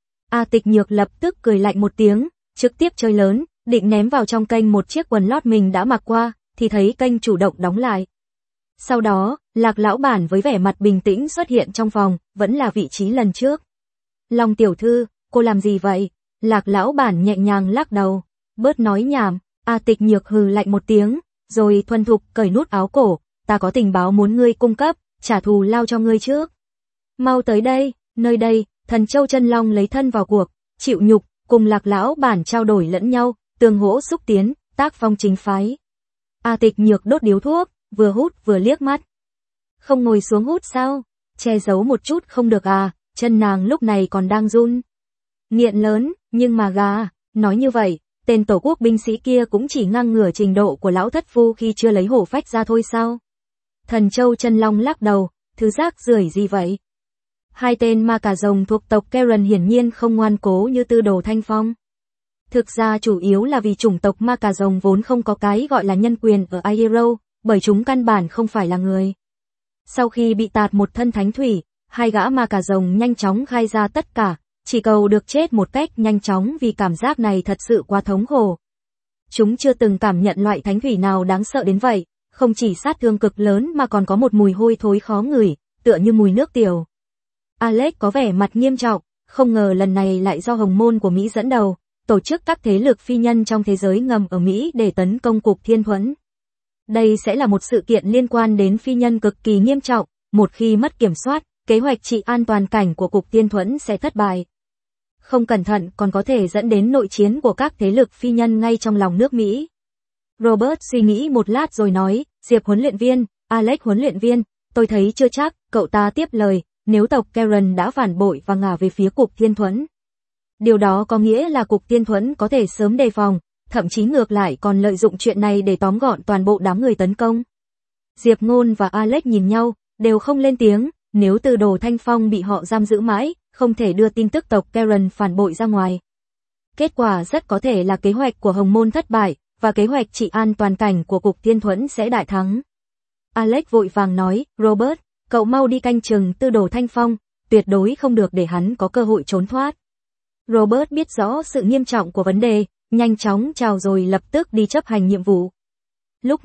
S1: A Tịch Nhược lập tức cười lạnh một tiếng, trực tiếp chơi lớn, định ném vào trong kênh một chiếc quần lót mình đã mặc qua, thì thấy kênh chủ động đóng lại. Sau đó, Lạc lão bản với vẻ mặt bình tĩnh xuất hiện trong phòng, vẫn là vị trí lần trước. Long tiểu thư, cô làm gì vậy? Lạc lão bản nhẹ nhàng lắc đầu, bớt nói nhảm. A Tịch Nhược hừ lạnh một tiếng, rồi thuần thục cởi nút áo cổ, ta có tình báo muốn ngươi cung cấp, trả thù lao cho ngươi trước. Mau tới đây, nơi đây, Thần Châu Chân Long lấy thân vào cuộc, chịu nhục, cùng Lạc lão bản trao đổi lẫn nhau, tương hỗ xúc tiến, tác phong chính phái. A Tịch Nhược đốt điếu thuốc, vừa hút vừa liếc mắt. Không ngồi xuống hút sao? Che giấu một chút không được à? Chân nàng lúc này còn đang run. Nghiện lớn, nhưng mà gà, nói như vậy, tên tổ quốc binh sĩ kia cũng chỉ ngang ngửa trình độ của lão thất phu khi chưa lấy hổ phách ra thôi sao? Thần Châu Chân Long lắc đầu, thứ rác rưởi gì vậy? Hai tên ma cà rồng thuộc tộc Karen hiển nhiên không ngoan cố như Tư Đồ Thanh Phong. Thực ra chủ yếu là vì chủng tộc ma cà rồng vốn không có cái gọi là nhân quyền ở Aero, bởi chúng căn bản không phải là người. Sau khi bị tạt một thân thánh thủy, hai gã ma cà rồng nhanh chóng khai ra tất cả, chỉ cầu được chết một cách nhanh chóng vì cảm giác này thật sự quá thống khổ. Chúng chưa từng cảm nhận loại thánh thủy nào đáng sợ đến vậy, không chỉ sát thương cực lớn mà còn có một mùi hôi thối khó ngửi, tựa như mùi nước tiểu. Alex có vẻ mặt nghiêm trọng, không ngờ lần này lại do Hồng Môn của Mỹ dẫn đầu, tổ chức các thế lực phi nhân trong thế giới ngầm ở Mỹ để tấn công Cục Thiên Thuẫn. Đây sẽ là một sự kiện liên quan đến phi nhân cực kỳ nghiêm trọng, một khi mất kiểm soát, kế hoạch trị an toàn cảnh của Cục Thiên Thuẫn sẽ thất bại. Không cẩn thận còn có thể dẫn đến nội chiến của các thế lực phi nhân ngay trong lòng nước Mỹ. Robert suy nghĩ một lát rồi nói, Diệp huấn luyện viên, Alex huấn luyện viên, tôi thấy chưa chắc, cậu ta tiếp lời, nếu tộc Karen đã phản bội và ngả về phía Cục Thiên Thuẫn. Điều đó có nghĩa là Cục Thiên Thuẫn có thể sớm đề phòng, thậm chí ngược lại còn lợi dụng chuyện này để tóm gọn toàn bộ đám người tấn công. Diệp Ngôn và Alex nhìn nhau, đều không lên tiếng, nếu Tư Đồ Thanh Phong bị họ giam giữ mãi, không thể đưa tin tức tộc Karen phản bội ra ngoài. Kết quả rất có thể là kế hoạch của Hồng Môn thất bại, và kế hoạch trị an toàn cảnh của Cục Thiên Thuẫn sẽ đại thắng. Alex vội vàng nói, Robert, cậu mau đi canh chừng Tư Đồ Thanh Phong, tuyệt đối không được để hắn có cơ hội trốn thoát. Robert biết rõ sự nghiêm trọng của vấn đề, nhanh chóng chào rồi lập tức đi chấp hành nhiệm vụ. Lúc này,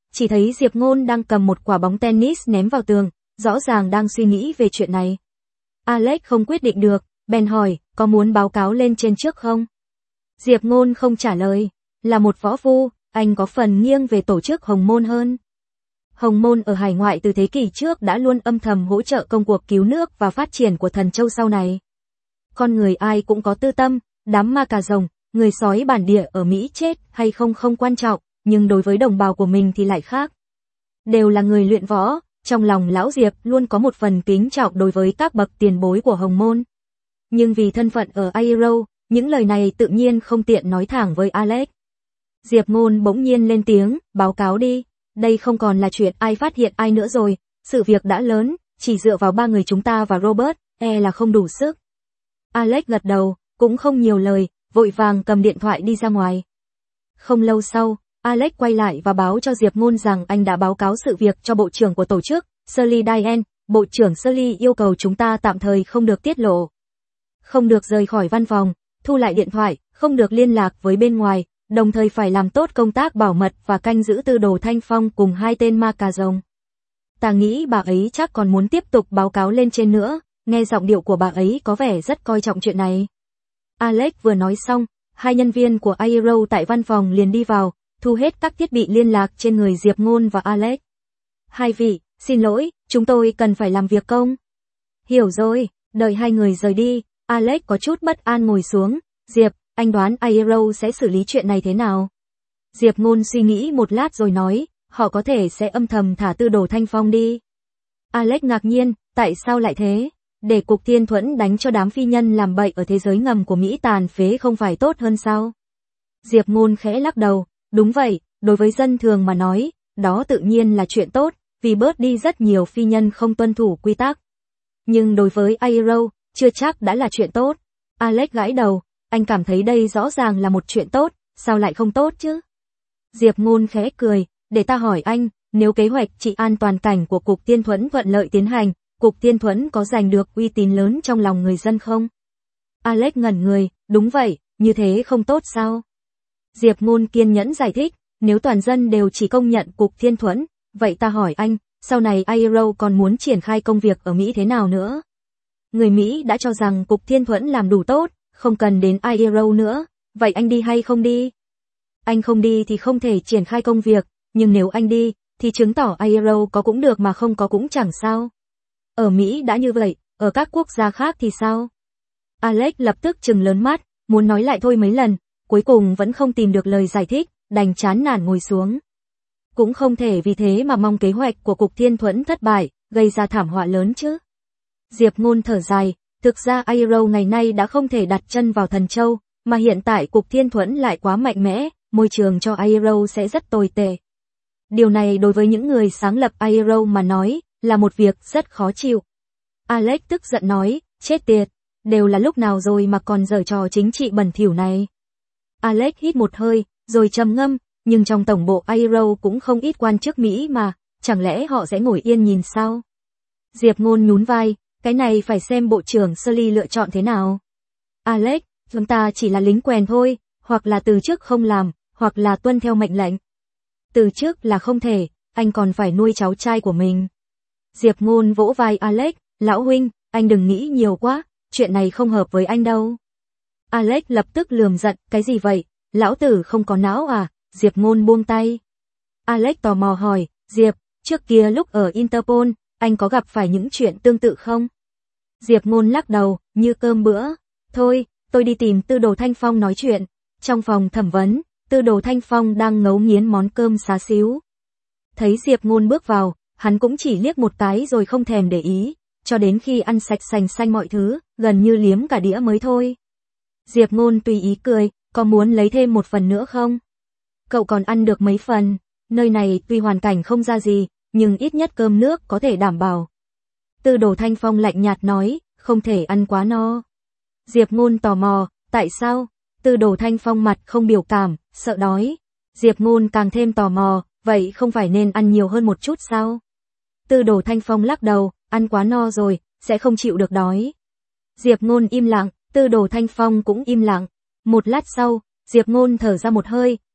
S1: chỉ thấy Diệp Ngôn đang cầm một quả bóng tennis ném vào tường, rõ ràng đang suy nghĩ về chuyện này. Alex không quyết định được, bèn hỏi, có muốn báo cáo lên trên trước không? Diệp Ngôn không trả lời, là một võ phu, anh có phần nghiêng về tổ chức Hồng Môn hơn. Hồng Môn ở hải ngoại từ thế kỷ trước đã luôn âm thầm hỗ trợ công cuộc cứu nước và phát triển của Thần Châu sau này. Con người ai cũng có tư tâm, đám ma cà rồng, người sói bản địa ở Mỹ chết hay không không quan trọng, nhưng đối với đồng bào của mình thì lại khác. Đều là người luyện võ, trong lòng lão Diệp luôn có một phần kính trọng đối với các bậc tiền bối của Hồng Môn. Nhưng vì thân phận ở Aero, những lời này tự nhiên không tiện nói thẳng với Alex. Diệp Ngôn bỗng nhiên lên tiếng, báo cáo đi, đây không còn là chuyện ai phát hiện ai nữa rồi, sự việc đã lớn, chỉ dựa vào ba người chúng ta và Robert, e là không đủ sức. Alex gật đầu, cũng không nhiều lời, vội vàng cầm điện thoại đi ra ngoài. Không lâu sau, Alex quay lại và báo cho Diệp Ngôn rằng anh đã báo cáo sự việc cho bộ trưởng của tổ chức, Shirley Diane, bộ trưởng Shirley yêu cầu chúng ta tạm thời không được tiết lộ. Không được rời khỏi văn phòng, thu lại điện thoại, không được liên lạc với bên ngoài, đồng thời phải làm tốt công tác bảo mật và canh giữ Tư Đồ Thanh Phong cùng hai tên ma cà rồng. Ta nghĩ bà ấy chắc còn muốn tiếp tục báo cáo lên trên nữa, nghe giọng điệu của bà ấy có vẻ rất coi trọng chuyện này. Alex vừa nói xong, hai nhân viên của Aero tại văn phòng liền đi vào, thu hết các thiết bị liên lạc trên người Diệp Ngôn và Alex. Hai vị, xin lỗi, chúng tôi cần phải làm việc công. Hiểu rồi, đợi hai người rời đi, Alex có chút bất an ngồi xuống. Diệp, anh đoán Aero sẽ xử lý chuyện này thế nào? Diệp Ngôn suy nghĩ một lát rồi nói, họ có thể sẽ âm thầm thả Tư Đồ Thanh Phong đi. Alex ngạc nhiên, tại sao lại thế? Để Cục Thiên Thuẫn đánh cho đám phi nhân làm bậy ở thế giới ngầm của Mỹ tàn phế không phải tốt hơn sao? Diệp Ngôn khẽ lắc đầu, đúng vậy, đối với dân thường mà nói, đó tự nhiên là chuyện tốt, vì bớt đi rất nhiều phi nhân không tuân thủ quy tắc. Nhưng đối với Aero, chưa chắc đã là chuyện tốt. Alex gãi đầu, anh cảm thấy đây rõ ràng là một chuyện tốt, sao lại không tốt chứ? Diệp Ngôn khẽ cười, để ta hỏi anh, nếu kế hoạch trị an toàn cảnh của Cục Thiên Thuẫn thuận lợi tiến hành, Cục Thiên Thuẫn có giành được uy tín lớn trong lòng người dân không? Alex ngẩn người, đúng vậy, như thế không tốt sao? Diệp Ngôn kiên nhẫn giải thích, nếu toàn dân đều chỉ công nhận Cục Thiên Thuẫn, vậy ta hỏi anh, sau này Aero còn muốn triển khai công việc ở Mỹ thế nào nữa? Người Mỹ đã cho rằng Cục Thiên Thuẫn làm đủ tốt, không cần đến Aero nữa, vậy anh đi hay không đi? Anh không đi thì không thể triển khai công việc, nhưng nếu anh đi, thì chứng tỏ Aero có cũng được mà không có cũng chẳng sao. Ở Mỹ đã như vậy, ở các quốc gia khác thì sao? Alex lập tức trừng lớn mắt, muốn nói lại thôi mấy lần, cuối cùng vẫn không tìm được lời giải thích, đành chán nản ngồi xuống. Cũng không thể vì thế mà mong kế hoạch của Cục Thiên Thuẫn thất bại, gây ra thảm họa lớn chứ. Diệp Ngôn thở dài, thực ra Aero ngày nay đã không thể đặt chân vào Thần Châu, mà hiện tại Cục Thiên Thuẫn lại quá mạnh mẽ, môi trường cho Aero sẽ rất tồi tệ. Điều này đối với những người sáng lập Aero mà nói, là một việc rất khó chịu. Alex tức giận nói, chết tiệt, đều là lúc nào rồi mà còn giở trò chính trị bẩn thỉu này. Alex hít một hơi, rồi trầm ngâm, nhưng trong tổng bộ Aero cũng không ít quan chức Mỹ mà, chẳng lẽ họ sẽ ngồi yên nhìn sao? Diệp Ngôn nhún vai, cái này phải xem bộ trưởng Shirley lựa chọn thế nào. Alex, chúng ta chỉ là lính quèn thôi, hoặc là từ chức không làm, hoặc là tuân theo mệnh lệnh. Từ chức là không thể, anh còn phải nuôi cháu trai của mình. Diệp Ngôn vỗ vai Alex, lão huynh, anh đừng nghĩ nhiều quá, chuyện này không hợp với anh đâu. Alex lập tức lườm giận, cái gì vậy, lão tử không có não à? Diệp Ngôn buông tay. Alex tò mò hỏi, Diệp, trước kia lúc ở Interpol, anh có gặp phải những chuyện tương tự không? Diệp Ngôn lắc đầu, như cơm bữa. Thôi, tôi đi tìm Tư Đồ Thanh Phong nói chuyện. Trong phòng thẩm vấn, Tư Đồ Thanh Phong đang ngấu nghiến món cơm xá xíu. Thấy Diệp Ngôn bước vào, hắn cũng chỉ liếc một cái rồi không thèm để ý, cho đến khi ăn sạch sành xanh mọi thứ, gần như liếm cả đĩa mới thôi. Diệp Ngôn tùy ý cười, có muốn lấy thêm một phần nữa không? Cậu còn ăn được mấy phần, nơi này tuy hoàn cảnh không ra gì, nhưng ít nhất cơm nước có thể đảm bảo. Tư Đồ Thanh Phong lạnh nhạt nói, không thể ăn quá no. Diệp Ngôn tò mò, tại sao? Tư Đồ Thanh Phong mặt không biểu cảm, sợ đói. Diệp Ngôn càng thêm tò mò, vậy không phải nên ăn nhiều hơn một chút sao? Tư Đồ Thanh Phong lắc đầu, ăn quá no rồi, sẽ không chịu được đói. Diệp Ngôn im lặng, Tư Đồ Thanh Phong cũng im lặng. Một lát sau, Diệp Ngôn thở ra một hơi,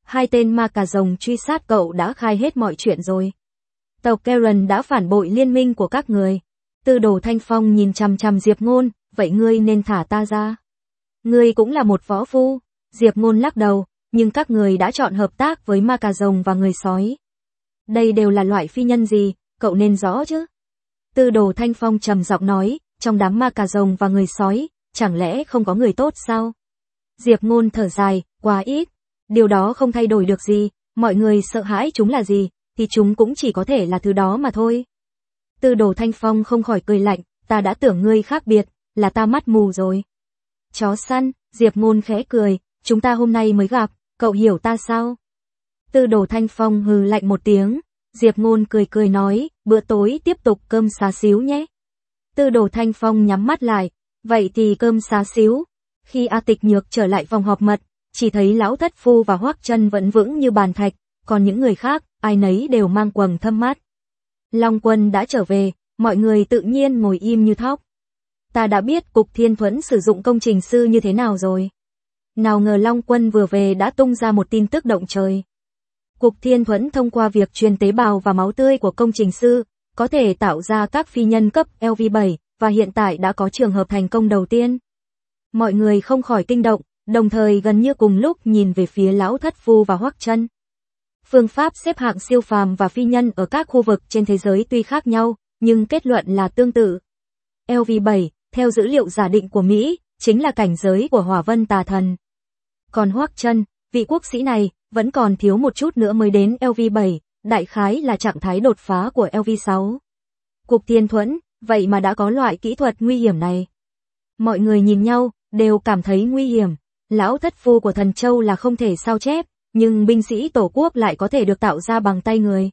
S1: hai tên ma cà rồng truy sát cậu đã khai hết mọi chuyện rồi. Tộc Karen đã phản bội liên minh của các người. Tư Đồ Thanh Phong nhìn chằm chằm Diệp Ngôn, vậy ngươi nên thả ta ra. Ngươi cũng là một võ phu. Diệp Ngôn lắc đầu, nhưng các người đã chọn hợp tác với ma cà rồng và người sói. Đây đều là loại phi nhân gì, cậu nên rõ chứ. Tư Đồ Thanh Phong trầm giọng nói, trong đám ma cà rồng và người sói, chẳng lẽ không có người tốt sao? Diệp Ngôn thở dài, quá ít. Điều đó không thay đổi được gì, mọi người sợ hãi chúng là gì, thì chúng cũng chỉ có thể là thứ đó mà thôi. Tư Đồ Thanh Phong không khỏi cười lạnh, ta đã tưởng ngươi khác biệt, là ta mắt mù rồi. Chó săn, Diệp Ngôn khẽ cười, chúng ta hôm nay mới gặp, cậu hiểu ta sao? Tư Đồ Thanh Phong hừ lạnh một tiếng, Diệp Ngôn cười cười nói, bữa tối tiếp tục cơm xá xíu nhé. Tư Đồ Thanh Phong nhắm mắt lại, vậy thì cơm xá xíu. Khi A Tịch Nhược trở lại phòng họp mật, chỉ thấy Lão Thất Phu và Hoắc Chân vẫn vững như bàn thạch, còn những người khác, ai nấy đều mang quầng thâm mắt. Long Quân đã trở về, mọi người tự nhiên ngồi im như thóc. Ta đã biết Cục Thiên Thuẫn sử dụng công trình sư như thế nào rồi. Nào ngờ Long Quân vừa về đã tung ra một tin tức động trời. Cục Thiên Thuẫn thông qua việc truyền tế bào và máu tươi của công trình sư, có thể tạo ra các phi nhân cấp L V bảy, và hiện tại đã có trường hợp thành công đầu tiên. Mọi người không khỏi kinh động, đồng thời gần như cùng lúc nhìn về phía Lão Thất Phu và Hoắc Chân. Phương pháp xếp hạng siêu phàm và phi nhân ở các khu vực trên thế giới tuy khác nhau, nhưng kết luận là tương tự. L V bảy, theo dữ liệu giả định của Mỹ, chính là cảnh giới của Hỏa Vân Tà Thần. Còn Hoắc Chân, vị quốc sĩ này, vẫn còn thiếu một chút nữa mới đến L V bảy, đại khái là trạng thái đột phá của L V sáu. Cục Thiên Thuẫn, vậy mà đã có loại kỹ thuật nguy hiểm này. Mọi người nhìn nhau, đều cảm thấy nguy hiểm. Lão Thất Phu của Thần Châu là không thể sao chép, nhưng binh sĩ tổ quốc lại có thể được tạo ra bằng tay người.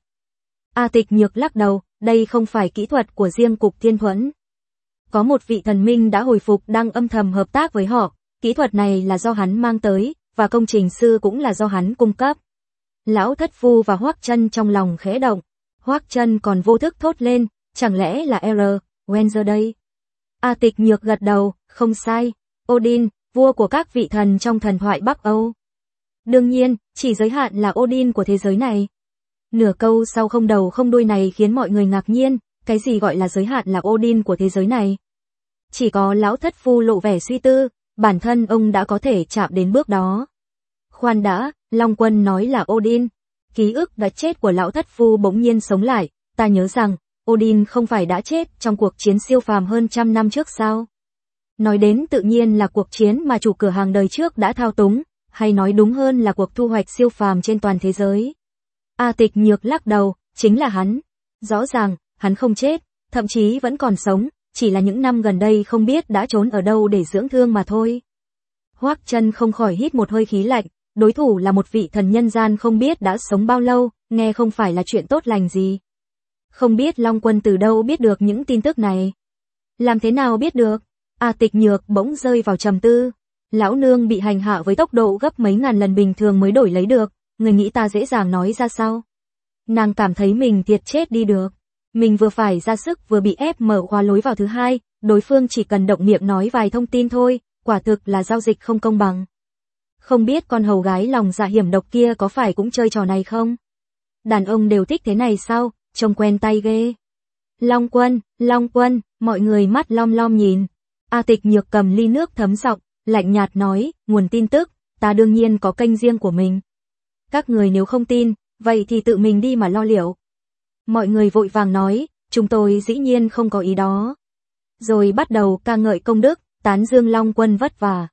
S1: A Tịch Nhược lắc đầu, đây không phải kỹ thuật của riêng Cục Thiên Thuẫn. Có một vị thần minh đã hồi phục đang âm thầm hợp tác với họ, kỹ thuật này là do hắn mang tới, và công trình sư cũng là do hắn cung cấp. Lão Thất Phu và Hoắc Chân trong lòng khẽ động. Hoắc Chân còn vô thức thốt lên, chẳng lẽ là R. Wenzer đây? A Tịch Nhược gật đầu, không sai, Odin, vua của các vị thần trong thần thoại Bắc Âu. Đương nhiên, chỉ giới hạn là Odin của thế giới này. Nửa câu sau không đầu không đuôi này khiến mọi người ngạc nhiên, cái gì gọi là giới hạn là Odin của thế giới này? Chỉ có Lão Thất Phu lộ vẻ suy tư, bản thân ông đã có thể chạm đến bước đó. Khoan đã, Long Quân nói là Odin. Ký ức đã chết của Lão Thất Phu bỗng nhiên sống lại, ta nhớ rằng, Odin không phải đã chết trong cuộc chiến siêu phàm hơn trăm năm trước sao? Nói đến tự nhiên là cuộc chiến mà chủ cửa hàng đời trước đã thao túng, hay nói đúng hơn là cuộc thu hoạch siêu phàm trên toàn thế giới. A Tịch Nhược lắc đầu, chính là hắn. Rõ ràng, hắn không chết, thậm chí vẫn còn sống, chỉ là những năm gần đây không biết đã trốn ở đâu để dưỡng thương mà thôi. Hoắc Chân không khỏi hít một hơi khí lạnh, đối thủ là một vị thần nhân gian không biết đã sống bao lâu, nghe không phải là chuyện tốt lành gì. Không biết Long Quân từ đâu biết được những tin tức này. Làm thế nào biết được? A Tịch Nhược bỗng rơi vào trầm tư. Lão nương bị hành hạ với tốc độ gấp mấy ngàn lần bình thường mới đổi lấy được, người nghĩ ta dễ dàng nói ra sao? Nàng cảm thấy mình thiệt chết đi được. Mình vừa phải ra sức vừa bị ép mở khóa lối vào thứ hai, đối phương chỉ cần động miệng nói vài thông tin thôi, quả thực là giao dịch không công bằng. Không biết con hầu gái lòng dạ hiểm độc kia có phải cũng chơi trò này không? Đàn ông đều thích thế này sao, trông quen tay ghê. Long Quân, Long Quân, mọi người mắt lom lom nhìn. A Tịch Nhược cầm ly nước thấm giọng, lạnh nhạt nói, nguồn tin tức, ta đương nhiên có kênh riêng của mình. Các người nếu không tin, vậy thì tự mình đi mà lo liệu. Mọi người vội vàng nói, chúng tôi dĩ nhiên không có ý đó. Rồi bắt đầu ca ngợi công đức, tán dương Long Quân vất vả.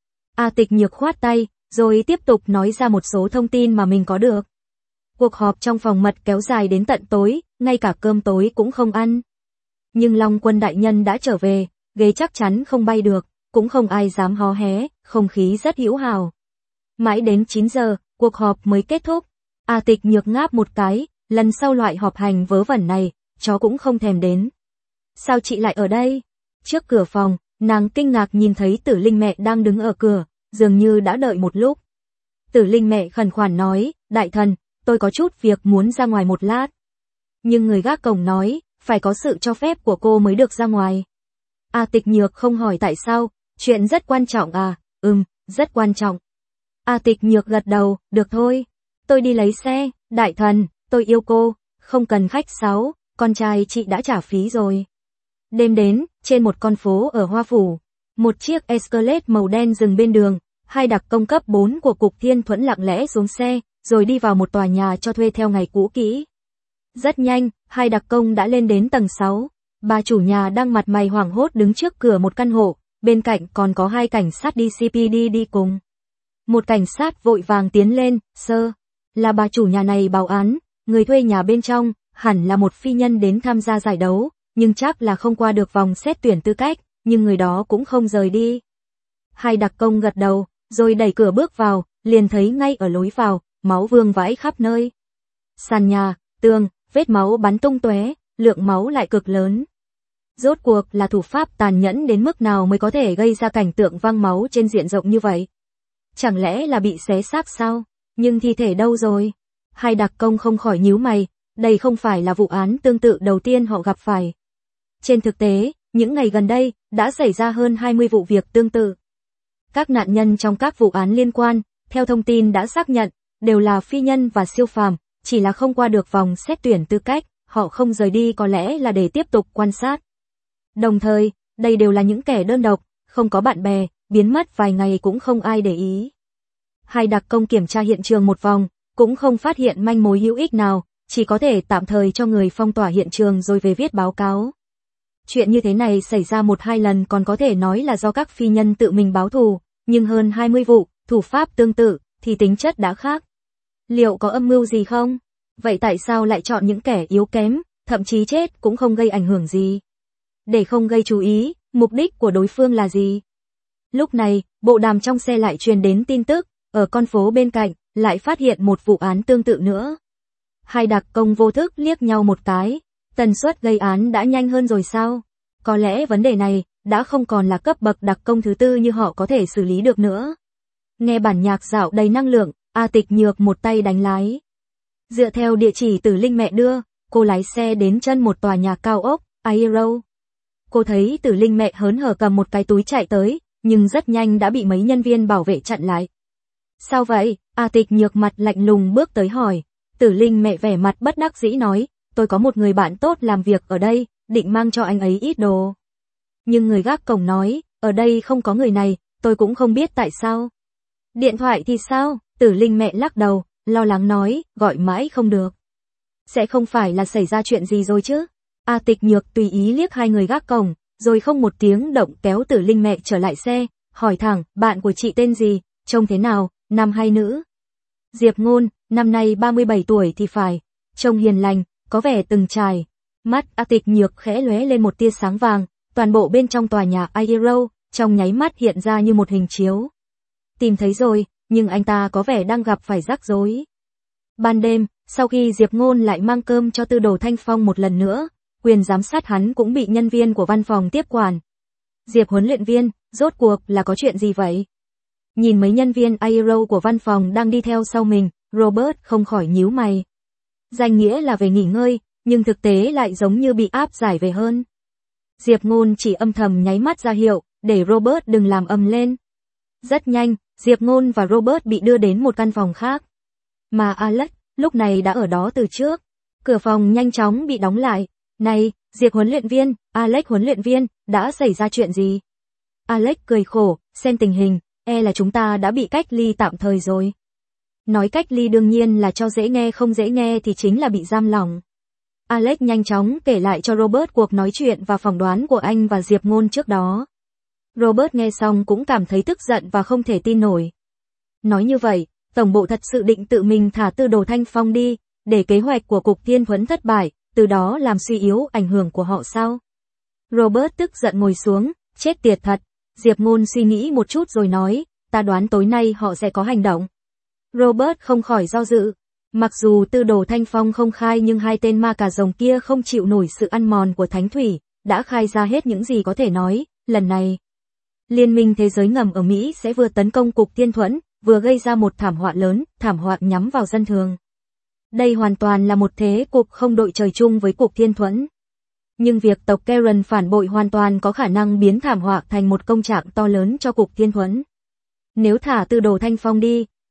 S1: A Tịch Nhược khoát tay, rồi tiếp tục nói ra một số thông tin mà mình có được. Cuộc họp trong phòng mật kéo dài đến tận tối, ngay cả cơm tối cũng không ăn. Nhưng Long Quân đại nhân đã trở về, ghế chắc chắn không bay được, cũng không ai dám hó hé, không khí rất hữu hào. Mãi đến chín giờ, cuộc họp mới kết thúc. A Tịch Nhược ngáp một cái, lần sau loại họp hành vớ vẩn này, chó cũng không thèm đến. Sao chị lại ở đây? Trước cửa phòng, nàng kinh ngạc nhìn thấy Tử Linh mẹ đang đứng ở cửa, dường như đã đợi một lúc. Tử Linh mẹ khẩn khoản nói, đại thần, tôi có chút việc muốn ra ngoài một lát. Nhưng người gác cổng nói, phải có sự cho phép của cô mới được ra ngoài. A Tịch Nhược không hỏi tại sao, chuyện rất quan trọng à, ừm, rất quan trọng. A Tịch Nhược gật đầu, được thôi, tôi đi lấy xe, đại thần, tôi yêu cô, không cần khách sáo, con trai chị đã trả phí rồi. Đêm đến, trên một con phố ở Hoa Phủ, một chiếc Escalade màu đen dừng bên đường, hai đặc công cấp bốn của Cục Thiên Thuẫn lặng lẽ xuống xe, rồi đi vào một tòa nhà cho thuê theo ngày cũ kỹ. Rất nhanh, hai đặc công đã lên đến tầng sáu, bà chủ nhà đang mặt mày hoảng hốt đứng trước cửa một căn hộ, bên cạnh còn có hai cảnh sát đê xê pê đê đi cùng. Một cảnh sát vội vàng tiến lên, sơ, là bà chủ nhà này báo án, người thuê nhà bên trong, hẳn là một phi nhân đến tham gia giải đấu, nhưng chắc là không qua được vòng xét tuyển tư cách, nhưng người đó cũng không rời đi. Hai đặc công gật đầu, rồi đẩy cửa bước vào, liền thấy ngay ở lối vào, máu vương vãi khắp nơi. Sàn nhà, tường, vết máu bắn tung tóe, lượng máu lại cực lớn. Rốt cuộc là thủ pháp tàn nhẫn đến mức nào mới có thể gây ra cảnh tượng văng máu trên diện rộng như vậy? Chẳng lẽ là bị xé xác sao? Nhưng thi thể đâu rồi? Hai đặc công không khỏi nhíu mày, đây không phải là vụ án tương tự đầu tiên họ gặp phải. Trên thực tế, những ngày gần đây, đã xảy ra hơn hai mươi vụ việc tương tự. Các nạn nhân trong các vụ án liên quan, theo thông tin đã xác nhận, đều là phi nhân và siêu phàm, chỉ là không qua được vòng xét tuyển tư cách, họ không rời đi có lẽ là để tiếp tục quan sát. Đồng thời, đây đều là những kẻ đơn độc, không có bạn bè, biến mất vài ngày cũng không ai để ý. Hai đặc công kiểm tra hiện trường một vòng, cũng không phát hiện manh mối hữu ích nào, chỉ có thể tạm thời cho người phong tỏa hiện trường rồi về viết báo cáo. Chuyện như thế này xảy ra một hai lần còn có thể nói là do các phi nhân tự mình báo thù, nhưng hơn hai mươi vụ, thủ pháp tương tự, thì tính chất đã khác. Liệu có âm mưu gì không? Vậy tại sao lại chọn những kẻ yếu kém, thậm chí chết cũng không gây ảnh hưởng gì? Để không gây chú ý, mục đích của đối phương là gì? Lúc này, bộ đàm trong xe lại truyền đến tin tức, ở con phố bên cạnh, lại phát hiện một vụ án tương tự nữa. Hai đặc công vô thức liếc nhau một cái, tần suất gây án đã nhanh hơn rồi sao? Có lẽ vấn đề này, đã không còn là cấp bậc đặc công thứ tư như họ có thể xử lý được nữa. Nghe bản nhạc dạo đầy năng lượng, A Tịch Nhược một tay đánh lái. Dựa theo địa chỉ Tử Linh mẹ đưa, cô lái xe đến chân một tòa nhà cao ốc, Aero. Cô thấy Tử Linh mẹ hớn hở cầm một cái túi chạy tới, nhưng rất nhanh đã bị mấy nhân viên bảo vệ chặn lại. Sao vậy? A Tịch Nhược mặt lạnh lùng bước tới hỏi. Tử Linh mẹ vẻ mặt bất đắc dĩ nói, tôi có một người bạn tốt làm việc ở đây, định mang cho anh ấy ít đồ. Nhưng người gác cổng nói, ở đây không có người này, tôi cũng không biết tại sao. Điện thoại thì sao? Tử Linh mẹ lắc đầu, lo lắng nói, gọi mãi không được. Sẽ không phải là xảy ra chuyện gì rồi chứ? A Tịch Nhược tùy ý liếc hai người gác cổng, rồi không một tiếng động kéo Tử Linh mẹ trở lại xe, hỏi thẳng, bạn của chị tên gì, trông thế nào, nam hay nữ? Diệp Ngôn, năm nay ba mươi bảy tuổi thì phải, trông hiền lành, có vẻ từng trải. Mắt A Tịch Nhược khẽ lóe lên một tia sáng vàng, toàn bộ bên trong tòa nhà Aero, trong nháy mắt hiện ra như một hình chiếu. Tìm thấy rồi, nhưng anh ta có vẻ đang gặp phải rắc rối. Ban đêm, sau khi Diệp Ngôn lại mang cơm cho Tư Đồ Thanh Phong một lần nữa, quyền giám sát hắn cũng bị nhân viên của văn phòng tiếp quản. Diệp huấn luyện viên, rốt cuộc là có chuyện gì vậy? Nhìn mấy nhân viên Aero của văn phòng đang đi theo sau mình, Robert không khỏi nhíu mày. Danh nghĩa là về nghỉ ngơi, nhưng thực tế lại giống như bị áp giải về hơn. Diệp Ngôn chỉ âm thầm nháy mắt ra hiệu, để Robert đừng làm ầm lên. Rất nhanh, Diệp Ngôn và Robert bị đưa đến một căn phòng khác. Mà Alex, lúc này đã ở đó từ trước. Cửa phòng nhanh chóng bị đóng lại. Này, Diệp huấn luyện viên, Alex huấn luyện viên, đã xảy ra chuyện gì? Alex cười khổ, xem tình hình, e là chúng ta đã bị cách ly tạm thời rồi. Nói cách ly đương nhiên là cho dễ nghe, không dễ nghe thì chính là bị giam lỏng. Alex nhanh chóng kể lại cho Robert cuộc nói chuyện và phỏng đoán của anh và Diệp Ngôn trước đó. Robert nghe xong cũng cảm thấy tức giận và không thể tin nổi. Nói như vậy, tổng bộ thật sự định tự mình thả Tư Đồ Thanh Phong đi, để kế hoạch của Cục Thiên Thuẫn thất bại, từ đó làm suy yếu ảnh hưởng của họ sao? Robert tức giận ngồi xuống, chết tiệt thật. Diệp Ngôn suy nghĩ một chút rồi nói, ta đoán tối nay họ sẽ có hành động. Robert không khỏi do dự. Mặc dù Tư Đồ Thanh Phong không khai nhưng hai tên ma cà rồng kia không chịu nổi sự ăn mòn của Thánh Thủy, đã khai ra hết những gì có thể nói, lần này. Liên minh thế giới ngầm ở Mỹ sẽ vừa tấn công Cục Thiên Thuẫn, vừa gây ra một thảm họa lớn, thảm họa nhắm vào dân thường. Đây hoàn toàn là một thế cục không đội trời chung với Cục Thiên Thuẫn. Nhưng việc tộc Karen phản bội hoàn toàn có khả năng biến thảm họa thành một công trạng to lớn cho Cục Thiên Thuẫn. Nếu thả Tư Đồ Thanh Phong đi,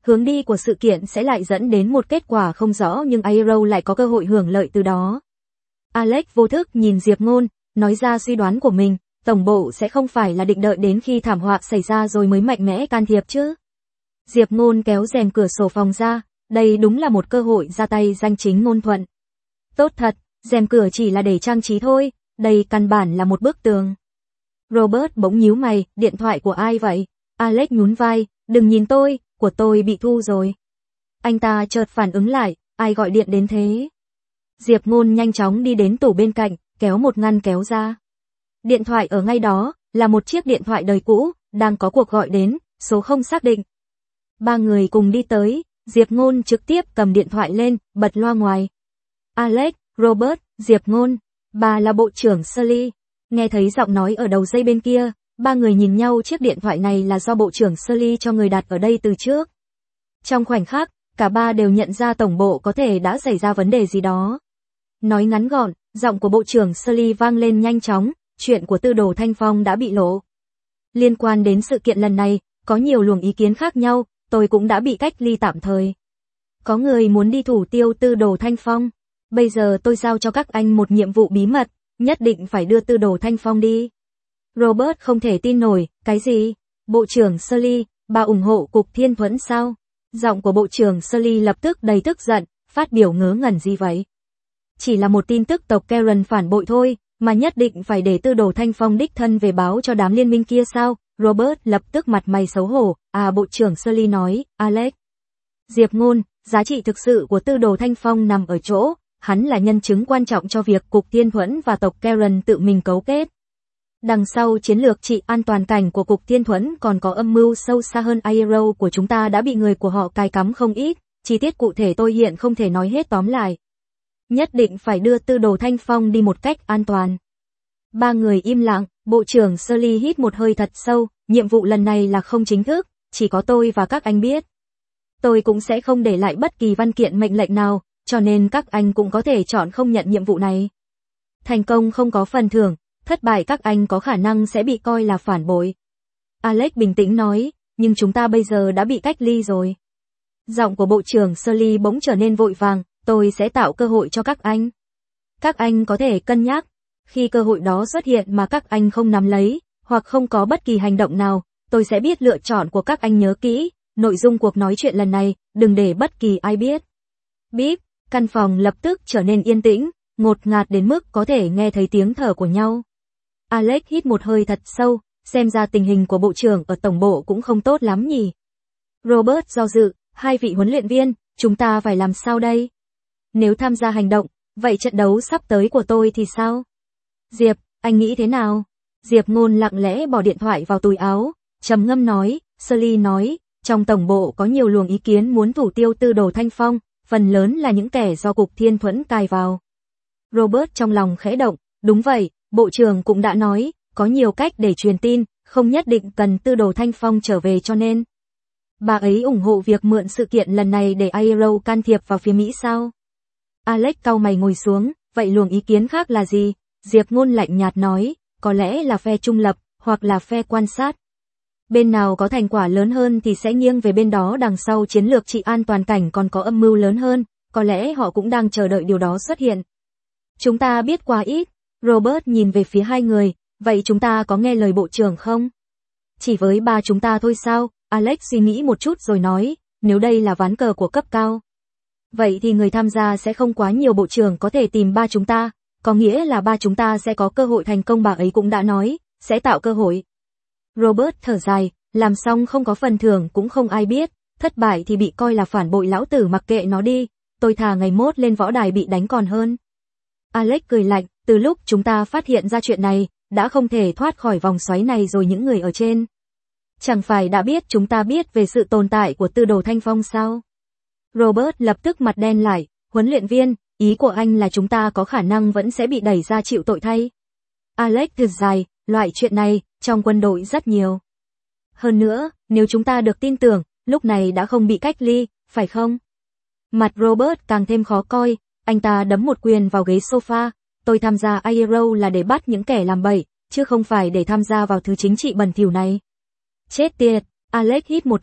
S1: hướng đi của sự kiện sẽ lại dẫn đến một kết quả không rõ nhưng Arrow lại có cơ hội hưởng lợi từ đó. Alex vô thức nhìn Diệp Ngôn, nói ra suy đoán của mình, tổng bộ sẽ không phải là định đợi đến khi thảm họa xảy ra rồi mới mạnh mẽ can thiệp chứ. Diệp Ngôn kéo rèm cửa sổ phòng ra, đây đúng là một cơ hội ra tay danh chính ngôn thuận. Tốt thật, rèm cửa chỉ là để trang trí thôi, đây căn bản là một bức tường. Robert bỗng nhíu mày, điện thoại của ai vậy? Alex nhún vai, đừng nhìn tôi, của tôi bị thu rồi. Anh ta chợt phản ứng lại, ai gọi điện đến thế? Diệp Ngôn nhanh chóng đi đến tủ bên cạnh, kéo một ngăn kéo ra. Điện thoại ở ngay đó, là một chiếc điện thoại đời cũ, đang có cuộc gọi đến, số không xác định. Ba người cùng đi tới, Diệp Ngôn trực tiếp cầm điện thoại lên, bật loa ngoài. Alex, Robert, Diệp Ngôn, bà là Bộ trưởng Sully. Nghe thấy giọng nói ở đầu dây bên kia, ba người nhìn nhau, chiếc điện thoại này là do Bộ trưởng Sully cho người đặt ở đây từ trước. Trong khoảnh khắc, cả ba đều nhận ra tổng bộ có thể đã xảy ra vấn đề gì đó. Nói ngắn gọn, giọng của Bộ trưởng Sully vang lên nhanh chóng, chuyện của Tư đồ Thanh Phong đã bị lộ. Liên quan đến sự kiện lần này, có nhiều luồng ý kiến khác nhau, tôi cũng đã bị cách ly tạm thời. Có người muốn đi thủ tiêu Tư đồ Thanh Phong. Bây giờ tôi giao cho các anh một nhiệm vụ bí mật, nhất định phải đưa Tư đồ Thanh Phong đi. Robert không thể tin nổi, cái gì? Bộ trưởng Sully, bà ủng hộ Cục Thiên Thuẫn sao? Giọng của Bộ trưởng Sully lập tức đầy tức giận, phát biểu ngớ ngẩn gì vậy? Chỉ là một tin tức tộc Karen phản bội thôi, mà nhất định phải để Tư đồ Thanh Phong đích thân về báo cho đám liên minh kia sao? Robert lập tức mặt mày xấu hổ, à Bộ trưởng Sully nói, Alex. Diệp Ngôn, giá trị thực sự của Tư đồ Thanh Phong nằm ở chỗ, hắn là nhân chứng quan trọng cho việc Cục Thiên Thuẫn và tộc Karen tự mình cấu kết. Đằng sau chiến lược trị an toàn cảnh của Cục Thiên Thuẫn còn có âm mưu sâu xa hơn. Arrow của chúng ta đã bị người của họ cài cắm không ít, chi tiết cụ thể tôi hiện không thể nói hết, tóm lại. Nhất định phải đưa Tư đồ Thanh Phong đi một cách an toàn. Ba người im lặng, Bộ trưởng Sully hít một hơi thật sâu, nhiệm vụ lần này là không chính thức, chỉ có tôi và các anh biết. Tôi cũng sẽ không để lại bất kỳ văn kiện mệnh lệnh nào, cho nên các anh cũng có thể chọn không nhận nhiệm vụ này. Thành công không có phần thưởng, thất bại các anh có khả năng sẽ bị coi là phản bội. Alex bình tĩnh nói, nhưng chúng ta bây giờ đã bị cách ly rồi. Giọng của Bộ trưởng Sully bỗng trở nên vội vàng, tôi sẽ tạo cơ hội cho các anh. Các anh có thể cân nhắc, khi cơ hội đó xuất hiện mà các anh không nắm lấy, hoặc không có bất kỳ hành động nào, tôi sẽ biết lựa chọn của các anh. Nhớ kỹ, nội dung cuộc nói chuyện lần này, đừng để bất kỳ ai biết. Bíp, căn phòng lập tức trở nên yên tĩnh, ngột ngạt đến mức có thể nghe thấy tiếng thở của nhau. Alex hít một hơi thật sâu, xem ra tình hình của bộ trưởng ở tổng bộ cũng không tốt lắm nhỉ. Robert do dự, hai vị huấn luyện viên, chúng ta phải làm sao đây? Nếu tham gia hành động, vậy trận đấu sắp tới của tôi thì sao? Diệp, anh nghĩ thế nào? Diệp Ngôn lặng lẽ bỏ điện thoại vào túi áo, trầm ngâm nói, Sully nói, trong tổng bộ có nhiều luồng ý kiến muốn thủ tiêu Tư đồ Thanh Phong, phần lớn là những kẻ do Cục Thiên Thuẫn cài vào. Robert trong lòng khẽ động, đúng vậy, bộ trưởng cũng đã nói, có nhiều cách để truyền tin, không nhất định cần Tư đồ Thanh Phong trở về cho nên. Bà ấy ủng hộ việc mượn sự kiện lần này để Arrow can thiệp vào phía Mỹ sao? Alex cau mày ngồi xuống, vậy luồng ý kiến khác là gì? Diệp Ngôn lạnh nhạt nói, có lẽ là phe trung lập, hoặc là phe quan sát. Bên nào có thành quả lớn hơn thì sẽ nghiêng về bên đó. Đằng sau chiến lược trị an toàn cảnh còn có âm mưu lớn hơn, có lẽ họ cũng đang chờ đợi điều đó xuất hiện. Chúng ta biết quá ít. Robert nhìn về phía hai người, vậy chúng ta có nghe lời bộ trưởng không? Chỉ với ba chúng ta thôi sao? Alex suy nghĩ một chút rồi nói, nếu đây là ván cờ của cấp cao, vậy thì người tham gia sẽ không quá nhiều. Bộ trưởng có thể tìm ba chúng ta, có nghĩa là ba chúng ta sẽ có cơ hội thành công. Bà ấy cũng đã nói, sẽ tạo cơ hội. Robert thở dài, làm xong không có phần thưởng cũng không ai biết, thất bại thì bị coi là phản bội. Lão tử mặc kệ nó đi, tôi thà ngày mốt lên võ đài bị đánh còn hơn. Alex cười lạnh, từ lúc chúng ta phát hiện ra chuyện này, đã không thể thoát khỏi vòng xoáy này rồi. Những người ở trên chẳng phải đã biết chúng ta biết về sự tồn tại của Tư đồ Thanh Phong sao? Robert lập tức mặt đen lại, huấn luyện viên, ý của anh là chúng ta có khả năng vẫn sẽ bị đẩy ra chịu tội thay. Alex thở dài, loại chuyện này, trong quân đội rất nhiều. Hơn nữa, nếu chúng ta được tin tưởng, lúc này đã không bị cách ly, phải không? Mặt Robert càng thêm khó coi, anh ta đấm một quyền vào ghế sofa, tôi tham gia Arrow là để bắt những kẻ làm bậy, chứ không phải để tham gia vào thứ chính trị bẩn thỉu này. Chết tiệt, Alex hít một hơi,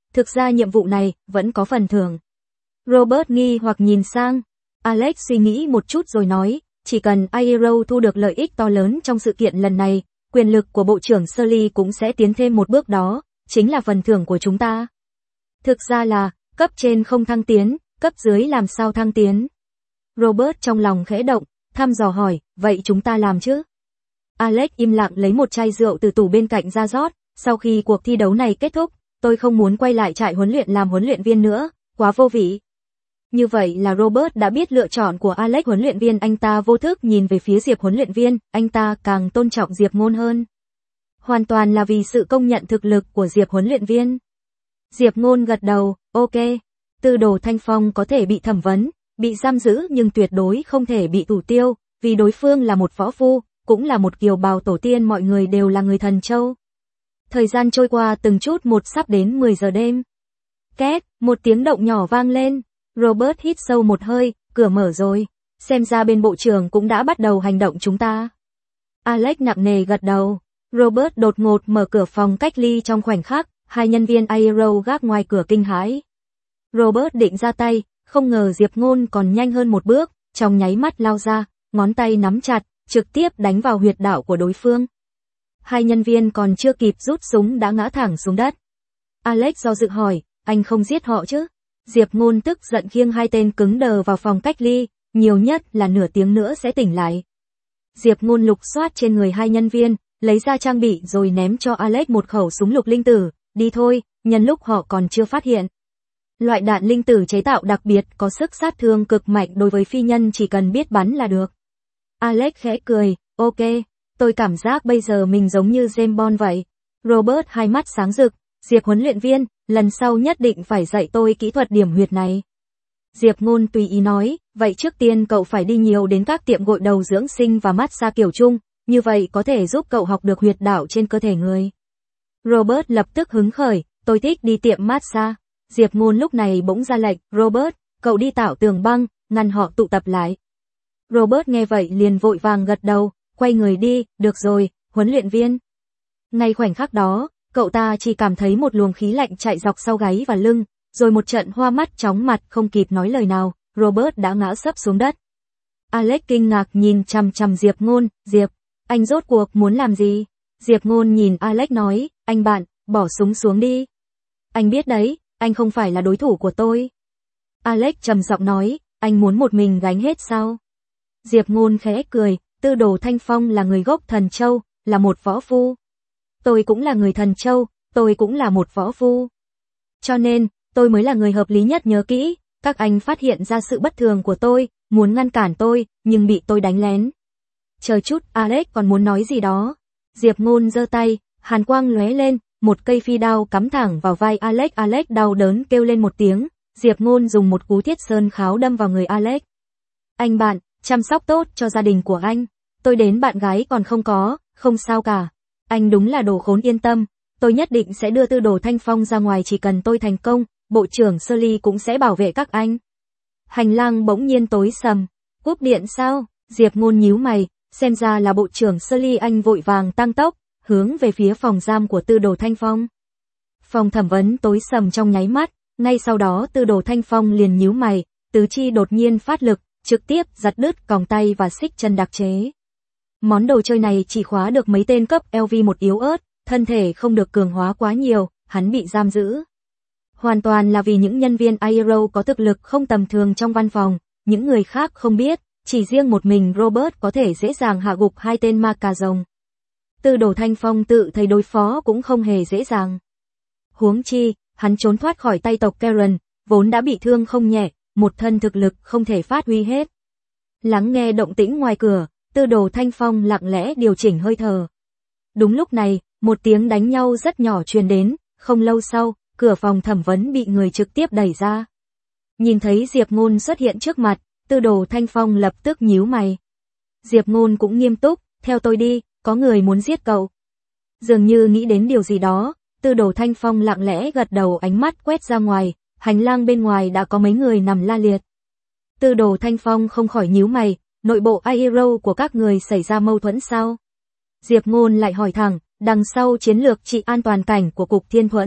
S1: thực ra nhiệm vụ này vẫn có phần thưởng. Robert nghi hoặc nhìn sang. Alex suy nghĩ một chút rồi nói, chỉ cần Aero thu được lợi ích to lớn trong sự kiện lần này, quyền lực của Bộ trưởng Sully cũng sẽ tiến thêm một bước đó, chính là phần thưởng của chúng ta. Thực ra là, cấp trên không thăng tiến, cấp dưới làm sao thăng tiến. Robert trong lòng khẽ động, thăm dò hỏi, vậy chúng ta làm chứ? Alex im lặng lấy một chai rượu từ tủ bên cạnh ra rót, sau khi cuộc thi đấu này kết thúc, tôi không muốn quay lại trại huấn luyện làm huấn luyện viên nữa, quá vô vị. Như vậy là Robert đã biết lựa chọn của Alex. Huấn luyện viên anh ta vô thức nhìn về phía Diệp huấn luyện viên, anh ta càng tôn trọng Diệp Ngôn hơn. Hoàn toàn là vì sự công nhận thực lực của Diệp huấn luyện viên. Diệp Ngôn gật đầu, ok. Tư Đồ Thanh Phong có thể bị thẩm vấn, bị giam giữ nhưng tuyệt đối không thể bị thủ tiêu, vì đối phương là một võ phu, cũng là một kiều bào tổ tiên, mọi người đều là người Thần Châu. Thời gian trôi qua từng chút một, sắp đến mười giờ đêm. Két, một tiếng động nhỏ vang lên. Robert hít sâu một hơi, cửa mở rồi. Xem ra bên bộ trưởng cũng đã bắt đầu hành động chúng ta. Alex nặng nề gật đầu. Robert đột ngột mở cửa phòng cách ly trong khoảnh khắc, hai nhân viên Aero gác ngoài cửa kinh hãi. Robert định ra tay, không ngờ Diệp Ngôn còn nhanh hơn một bước, trong nháy mắt lao ra, ngón tay nắm chặt, trực tiếp đánh vào huyệt đạo của đối phương. Hai nhân viên còn chưa kịp rút súng đã ngã thẳng xuống đất. Alex do dự hỏi, anh không giết họ chứ? Diệp Ngôn tức giận khiêng hai tên cứng đờ vào phòng cách ly, nhiều nhất là nửa tiếng nữa sẽ tỉnh lại. Diệp Ngôn lục soát trên người hai nhân viên, lấy ra trang bị rồi ném cho Alex một khẩu súng lục linh tử, đi thôi, nhân lúc họ còn chưa phát hiện. Loại đạn linh tử chế tạo đặc biệt có sức sát thương cực mạnh, đối với phi nhân chỉ cần biết bắn là được. Alex khẽ cười, ok, tôi cảm giác bây giờ mình giống như James Bond vậy. Robert hai mắt sáng rực, Diệp huấn luyện viên, lần sau nhất định phải dạy tôi kỹ thuật điểm huyệt này. Diệp Ngôn tùy ý nói, vậy trước tiên cậu phải đi nhiều đến các tiệm gội đầu dưỡng sinh và massage kiểu chung, như vậy có thể giúp cậu học được huyệt đạo trên cơ thể người. Robert lập tức hứng khởi, tôi thích đi tiệm massage. Diệp Ngôn lúc này bỗng ra lệnh, Robert, cậu đi tạo tường băng, ngăn họ tụ tập lại. Robert nghe vậy liền vội vàng gật đầu, quay người đi, được rồi, huấn luyện viên. Ngay khoảnh khắc đó, cậu ta chỉ cảm thấy một luồng khí lạnh chạy dọc sau gáy và lưng, rồi một trận hoa mắt chóng mặt, không kịp nói lời nào, Robert đã ngã sấp xuống đất. Alex kinh ngạc nhìn chằm chằm Diệp Ngôn, Diệp, anh rốt cuộc muốn làm gì? Diệp Ngôn nhìn Alex nói, anh bạn, bỏ súng xuống đi. Anh biết đấy, anh không phải là đối thủ của tôi. Alex trầm giọng nói, anh muốn một mình gánh hết sao? Diệp Ngôn khẽ cười, Tư Đồ Thanh Phong là người gốc Thần Châu, là một võ phu. Tôi cũng là người Thần Châu, tôi cũng là một võ phu. Cho nên, tôi mới là người hợp lý nhất. Nhớ kỹ, các anh phát hiện ra sự bất thường của tôi, muốn ngăn cản tôi, nhưng bị tôi đánh lén. Chờ chút, Alex còn muốn nói gì đó. Diệp Ngôn giơ tay, hàn quang lóe lên, một cây phi đao cắm thẳng vào vai Alex. Alex đau đớn kêu lên một tiếng, Diệp Ngôn dùng một cú thiết sơn kháo đâm vào người Alex. Anh bạn, chăm sóc tốt cho gia đình của anh. Tôi đến bạn gái còn không có, không sao cả. Anh đúng là đồ khốn, yên tâm, tôi nhất định sẽ đưa Tư Đồ Thanh Phong ra ngoài, chỉ cần tôi thành công, Bộ trưởng Sully cũng sẽ bảo vệ các anh. Hành lang bỗng nhiên tối sầm, cúp điện sao? Diệp Ngôn nhíu mày, xem ra là Bộ trưởng Sully. Anh vội vàng tăng tốc, hướng về phía phòng giam của Tư Đồ Thanh Phong. Phòng thẩm vấn tối sầm trong nháy mắt, ngay sau đó Tư Đồ Thanh Phong liền nhíu mày, tứ chi đột nhiên phát lực, trực tiếp giật đứt còng tay và xích chân đặc chế. Món đồ chơi này chỉ khóa được mấy tên cấp L V một yếu ớt, thân thể không được cường hóa quá nhiều, hắn bị giam giữ. Hoàn toàn là vì những nhân viên Aero có thực lực không tầm thường trong văn phòng, những người khác không biết, chỉ riêng một mình Robert có thể dễ dàng hạ gục hai tên ma cà rồng. Tư Đồ Thanh Phong tự thấy đối phó cũng không hề dễ dàng. Huống chi, hắn trốn thoát khỏi tay tộc Karen, vốn đã bị thương không nhẹ, một thân thực lực không thể phát huy hết. Lắng nghe động tĩnh ngoài cửa, Tư Đồ Thanh Phong lặng lẽ điều chỉnh hơi thở. Đúng lúc này, một tiếng đánh nhau rất nhỏ truyền đến, không lâu sau, cửa phòng thẩm vấn bị người trực tiếp đẩy ra. Nhìn thấy Diệp Ngôn xuất hiện trước mặt, Tư Đồ Thanh Phong lập tức nhíu mày. Diệp Ngôn cũng nghiêm túc, theo tôi đi, có người muốn giết cậu. Dường như nghĩ đến điều gì đó, Tư Đồ Thanh Phong lặng lẽ gật đầu, ánh mắt quét ra ngoài, hành lang bên ngoài đã có mấy người nằm la liệt. Tư Đồ Thanh Phong không khỏi nhíu mày, nội bộ Aero của các người xảy ra mâu thuẫn sao? Diệp Ngôn lại hỏi thẳng, đằng sau chiến lược trị an toàn cảnh của Cục Thiên Thuẫn,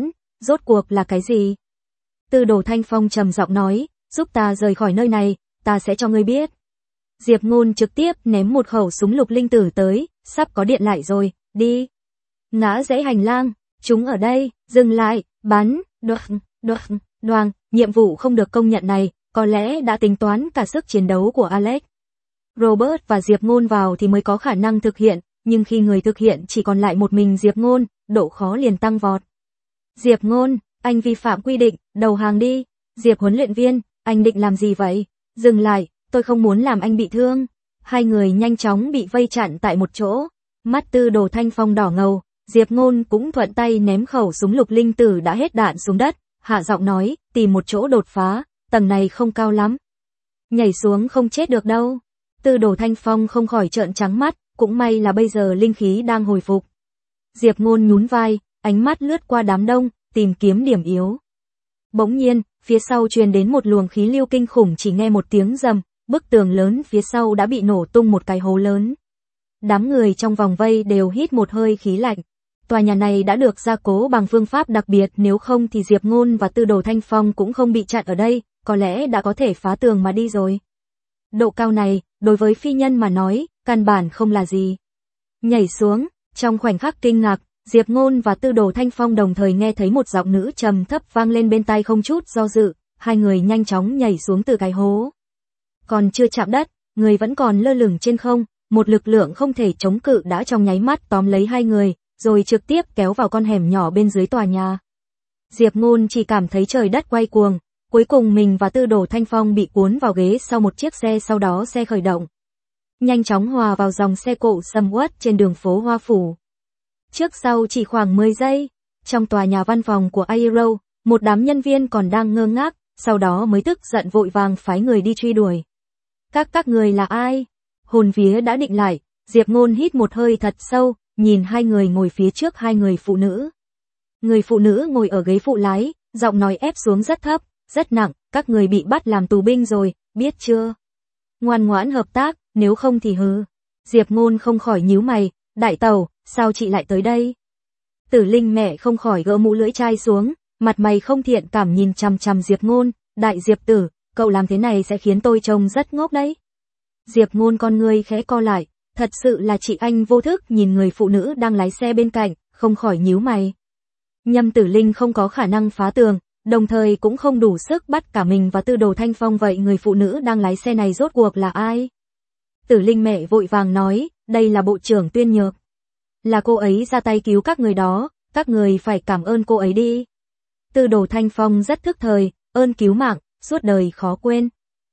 S1: rốt cuộc là cái gì? Tư Đồ Thanh Phong trầm giọng nói, giúp ta rời khỏi nơi này, ta sẽ cho ngươi biết. Diệp Ngôn trực tiếp ném một khẩu súng lục linh tử tới, sắp có điện lại rồi, đi. Ngã rẽ hành lang, chúng ở đây, dừng lại, bắn, đoàng, đoàng, đoàng, nhiệm vụ không được công nhận này, có lẽ đã tính toán cả sức chiến đấu của Alex. Robert và Diệp Ngôn vào thì mới có khả năng thực hiện, nhưng khi người thực hiện chỉ còn lại một mình Diệp Ngôn, độ khó liền tăng vọt. Diệp Ngôn, anh vi phạm quy định, đầu hàng đi. Diệp huấn luyện viên, anh định làm gì vậy? Dừng lại, tôi không muốn làm anh bị thương. Hai người nhanh chóng bị vây chặn tại một chỗ. Mắt Tư Đồ Thanh Phong đỏ ngầu, Diệp Ngôn cũng thuận tay ném khẩu súng lục linh tử đã hết đạn xuống đất, hạ giọng nói, tìm một chỗ đột phá, tầng này không cao lắm. Nhảy xuống không chết được đâu. Tư Đồ Thanh Phong không khỏi trợn trắng mắt, cũng may là bây giờ linh khí đang hồi phục. Diệp Ngôn nhún vai, ánh mắt lướt qua đám đông, tìm kiếm điểm yếu. Bỗng nhiên, phía sau truyền đến một luồng khí lưu kinh khủng, chỉ nghe một tiếng rầm, bức tường lớn phía sau đã bị nổ tung một cái hố lớn. Đám người trong vòng vây đều hít một hơi khí lạnh. Tòa nhà này đã được gia cố bằng phương pháp đặc biệt, nếu không thì Diệp Ngôn và Tư Đồ Thanh Phong cũng không bị chặn ở đây, có lẽ đã có thể phá tường mà đi rồi. Độ cao này, đối với phi nhân mà nói, căn bản không là gì. Nhảy xuống, trong khoảnh khắc kinh ngạc, Diệp Ngôn và Tư Đồ Thanh Phong đồng thời nghe thấy một giọng nữ trầm thấp vang lên bên tai, không chút do dự, hai người nhanh chóng nhảy xuống từ cái hố. Còn chưa chạm đất, người vẫn còn lơ lửng trên không, một lực lượng không thể chống cự đã trong nháy mắt tóm lấy hai người, rồi trực tiếp kéo vào con hẻm nhỏ bên dưới tòa nhà. Diệp Ngôn chỉ cảm thấy trời đất quay cuồng, cuối cùng mình và Tư Đồ Thanh Phong bị cuốn vào ghế sau một chiếc xe, sau đó xe khởi động. Nhanh chóng hòa vào dòng xe cộ sầm uất trên đường phố Hoa Phủ. Trước sau chỉ khoảng mười giây, trong tòa nhà văn phòng của Aero, một đám nhân viên còn đang ngơ ngác, sau đó mới tức giận vội vàng phái người đi truy đuổi. Các các người là ai? Hồn vía đã định lại, Diệp Ngôn hít một hơi thật sâu, nhìn hai người ngồi phía trước, hai người phụ nữ. Người phụ nữ ngồi ở ghế phụ lái, giọng nói ép xuống rất thấp, rất nặng, các người bị bắt làm tù binh rồi, biết chưa? Ngoan ngoãn hợp tác, nếu không thì hừ. Diệp Ngôn không khỏi nhíu mày, đại tẩu, sao chị lại tới đây? Tử Linh mẹ không khỏi gỡ mũ lưỡi chai xuống, mặt mày không thiện cảm nhìn chằm chằm Diệp Ngôn, đại Diệp tử, cậu làm thế này sẽ khiến tôi trông rất ngốc đấy. Diệp Ngôn con ngươi khẽ co lại, thật sự là chị anh vô thức nhìn người phụ nữ đang lái xe bên cạnh, không khỏi nhíu mày. Nhâm Tử Linh không có khả năng phá tường, đồng thời cũng không đủ sức bắt cả mình và Tư Đồ Thanh Phong, vậy người phụ nữ đang lái xe này rốt cuộc là ai? Tử Linh mẹ vội vàng nói, đây là bộ trưởng Tuyên Nhược. Là cô ấy ra tay cứu các người đó, các người phải cảm ơn cô ấy đi. Tư Đồ Thanh Phong rất thức thời, ơn cứu mạng, suốt đời khó quên.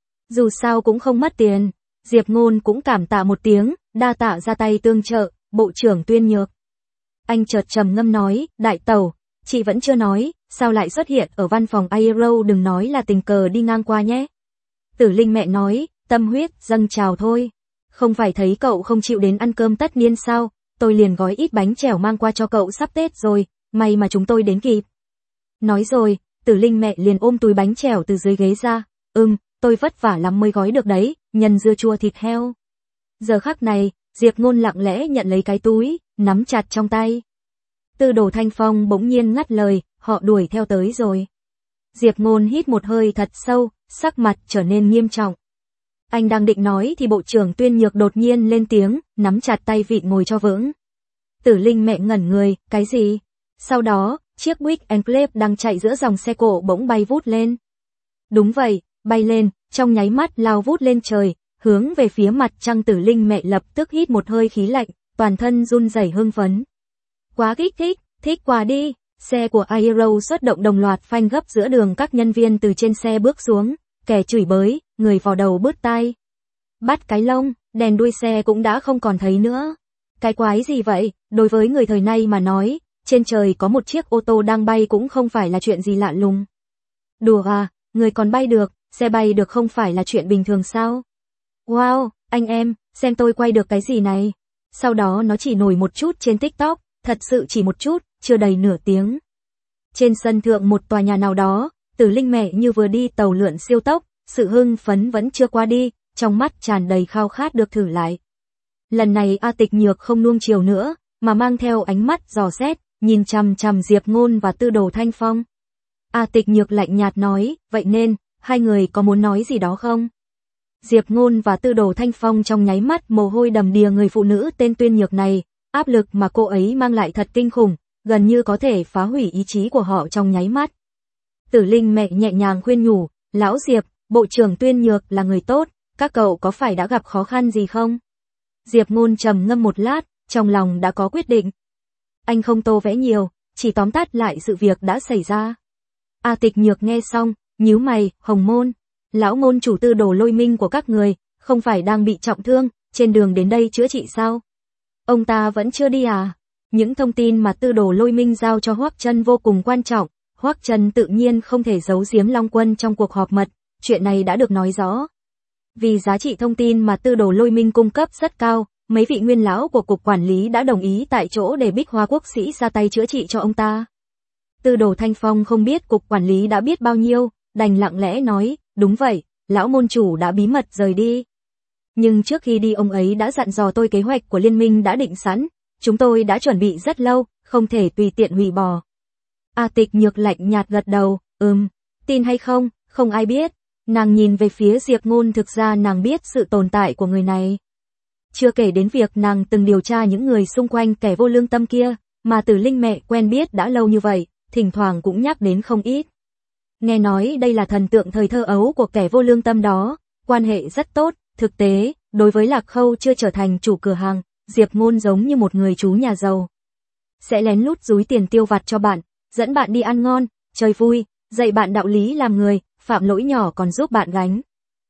S1: Dù sao cũng không mất tiền, Diệp Ngôn cũng cảm tạ một tiếng, đa tạ ra tay tương trợ, bộ trưởng Tuyên Nhược. Anh chợt trầm ngâm nói, đại tẩu, chị vẫn chưa nói, sao lại xuất hiện ở văn phòng Aero, đừng nói là tình cờ đi ngang qua nhé. Tử Linh mẹ nói, tâm huyết dâng trào thôi. Không phải thấy cậu không chịu đến ăn cơm tất niên sao, tôi liền gói ít bánh chèo mang qua cho cậu, sắp Tết rồi, may mà chúng tôi đến kịp. Nói rồi, Tử Linh mẹ liền ôm túi bánh chèo từ dưới ghế ra, ừm, tôi vất vả lắm mới gói được đấy, nhân dưa chua thịt heo. Giờ khắc này, Diệp Ngôn lặng lẽ nhận lấy cái túi, nắm chặt trong tay. Tư Đồ Thanh Phong bỗng nhiên ngắt lời, họ đuổi theo tới rồi. Diệp Ngôn hít một hơi thật sâu, sắc mặt trở nên nghiêm trọng. Anh đang định nói thì bộ trưởng Tuyên Nhược đột nhiên lên tiếng, nắm chặt tay vịn ngồi cho vững. Tử Linh mẹ ngẩn người, cái gì? Sau đó, chiếc Buick Enclave đang chạy giữa dòng xe cộ bỗng bay vút lên. Đúng vậy, bay lên, trong nháy mắt lao vút lên trời, hướng về phía mặt trăng. Tử Linh mẹ lập tức hít một hơi khí lạnh, toàn thân run rẩy hưng phấn. Quá kích thích, thích quá đi. Xe của Aero xuất động đồng loạt phanh gấp giữa đường, các nhân viên từ trên xe bước xuống, kẻ chửi bới, người vò đầu bứt tai. Bắt cái lông, đèn đuôi xe cũng đã không còn thấy nữa. Cái quái gì vậy, đối với người thời nay mà nói, trên trời có một chiếc ô tô đang bay cũng không phải là chuyện gì lạ lùng. Đùa à, người còn bay được, xe bay được không phải là chuyện bình thường sao? Wow, anh em, xem tôi quay được cái gì này. Sau đó nó chỉ nổi một chút trên TikTok, thật sự chỉ một chút, chưa đầy nửa tiếng. Trên sân thượng một tòa nhà nào đó, Tử Linh mẹ như vừa đi tàu lượn siêu tốc, sự hưng phấn vẫn chưa qua đi, trong mắt tràn đầy khao khát được thử lại. Lần này A Tịch Nhược không nuông chiều nữa, mà mang theo ánh mắt dò xét, nhìn chằm chằm Diệp Ngôn và Tư Đồ Thanh Phong. A Tịch Nhược lạnh nhạt nói, vậy nên, hai người có muốn nói gì đó không? Diệp Ngôn và Tư Đồ Thanh Phong trong nháy mắt mồ hôi đầm đìa người phụ nữ tên Tuyên Nhược này, áp lực mà cô ấy mang lại thật kinh khủng, gần như có thể phá hủy ý chí của họ trong nháy mắt. Tử Linh mẹ nhẹ nhàng khuyên nhủ, lão Diệp, bộ trưởng Tuyên Nhược là người tốt, các cậu có phải đã gặp khó khăn gì không? Diệp Ngôn trầm ngâm một lát, trong lòng đã có quyết định. Anh không tô vẽ nhiều, chỉ tóm tắt lại sự việc đã xảy ra. A Tịch Nhược nghe xong, nhíu mày, Hồng Môn, lão môn chủ Tư Đồ Lôi Minh của các người, không phải đang bị trọng thương, trên đường đến đây chữa trị sao? Ông ta vẫn chưa đi à? Những thông tin mà Tư Đồ Lôi Minh giao cho Hoắc Trân vô cùng quan trọng, Hoắc Trân tự nhiên không thể giấu giếm Long Quân trong cuộc họp mật, chuyện này đã được nói rõ. Vì giá trị thông tin mà Tư Đồ Lôi Minh cung cấp rất cao, mấy vị nguyên lão của cục quản lý đã đồng ý tại chỗ để Bích Hoa quốc sĩ ra tay chữa trị cho ông ta. Tư Đồ Thanh Phong không biết cục quản lý đã biết bao nhiêu, đành lặng lẽ nói, đúng vậy, lão môn chủ đã bí mật rời đi. Nhưng trước khi đi ông ấy đã dặn dò tôi kế hoạch của liên minh đã định sẵn, chúng tôi đã chuẩn bị rất lâu, không thể tùy tiện hủy bỏ. A Tịch Nhược lạnh nhạt gật đầu, ừm, tin hay không, không ai biết. Nàng nhìn về phía Diệp Ngôn, thực ra nàng biết sự tồn tại của người này. Chưa kể đến việc nàng từng điều tra những người xung quanh kẻ vô lương tâm kia, mà Tử Linh mẹ quen biết đã lâu như vậy, thỉnh thoảng cũng nhắc đến không ít. Nghe nói đây là thần tượng thời thơ ấu của kẻ vô lương tâm đó, quan hệ rất tốt, thực tế, đối với Lạc Khâu chưa trở thành chủ cửa hàng, Diệp Ngôn giống như một người chú nhà giàu. Sẽ lén lút dúi tiền tiêu vặt cho bạn, dẫn bạn đi ăn ngon, chơi vui, dạy bạn đạo lý làm người, phạm lỗi nhỏ còn giúp bạn gánh.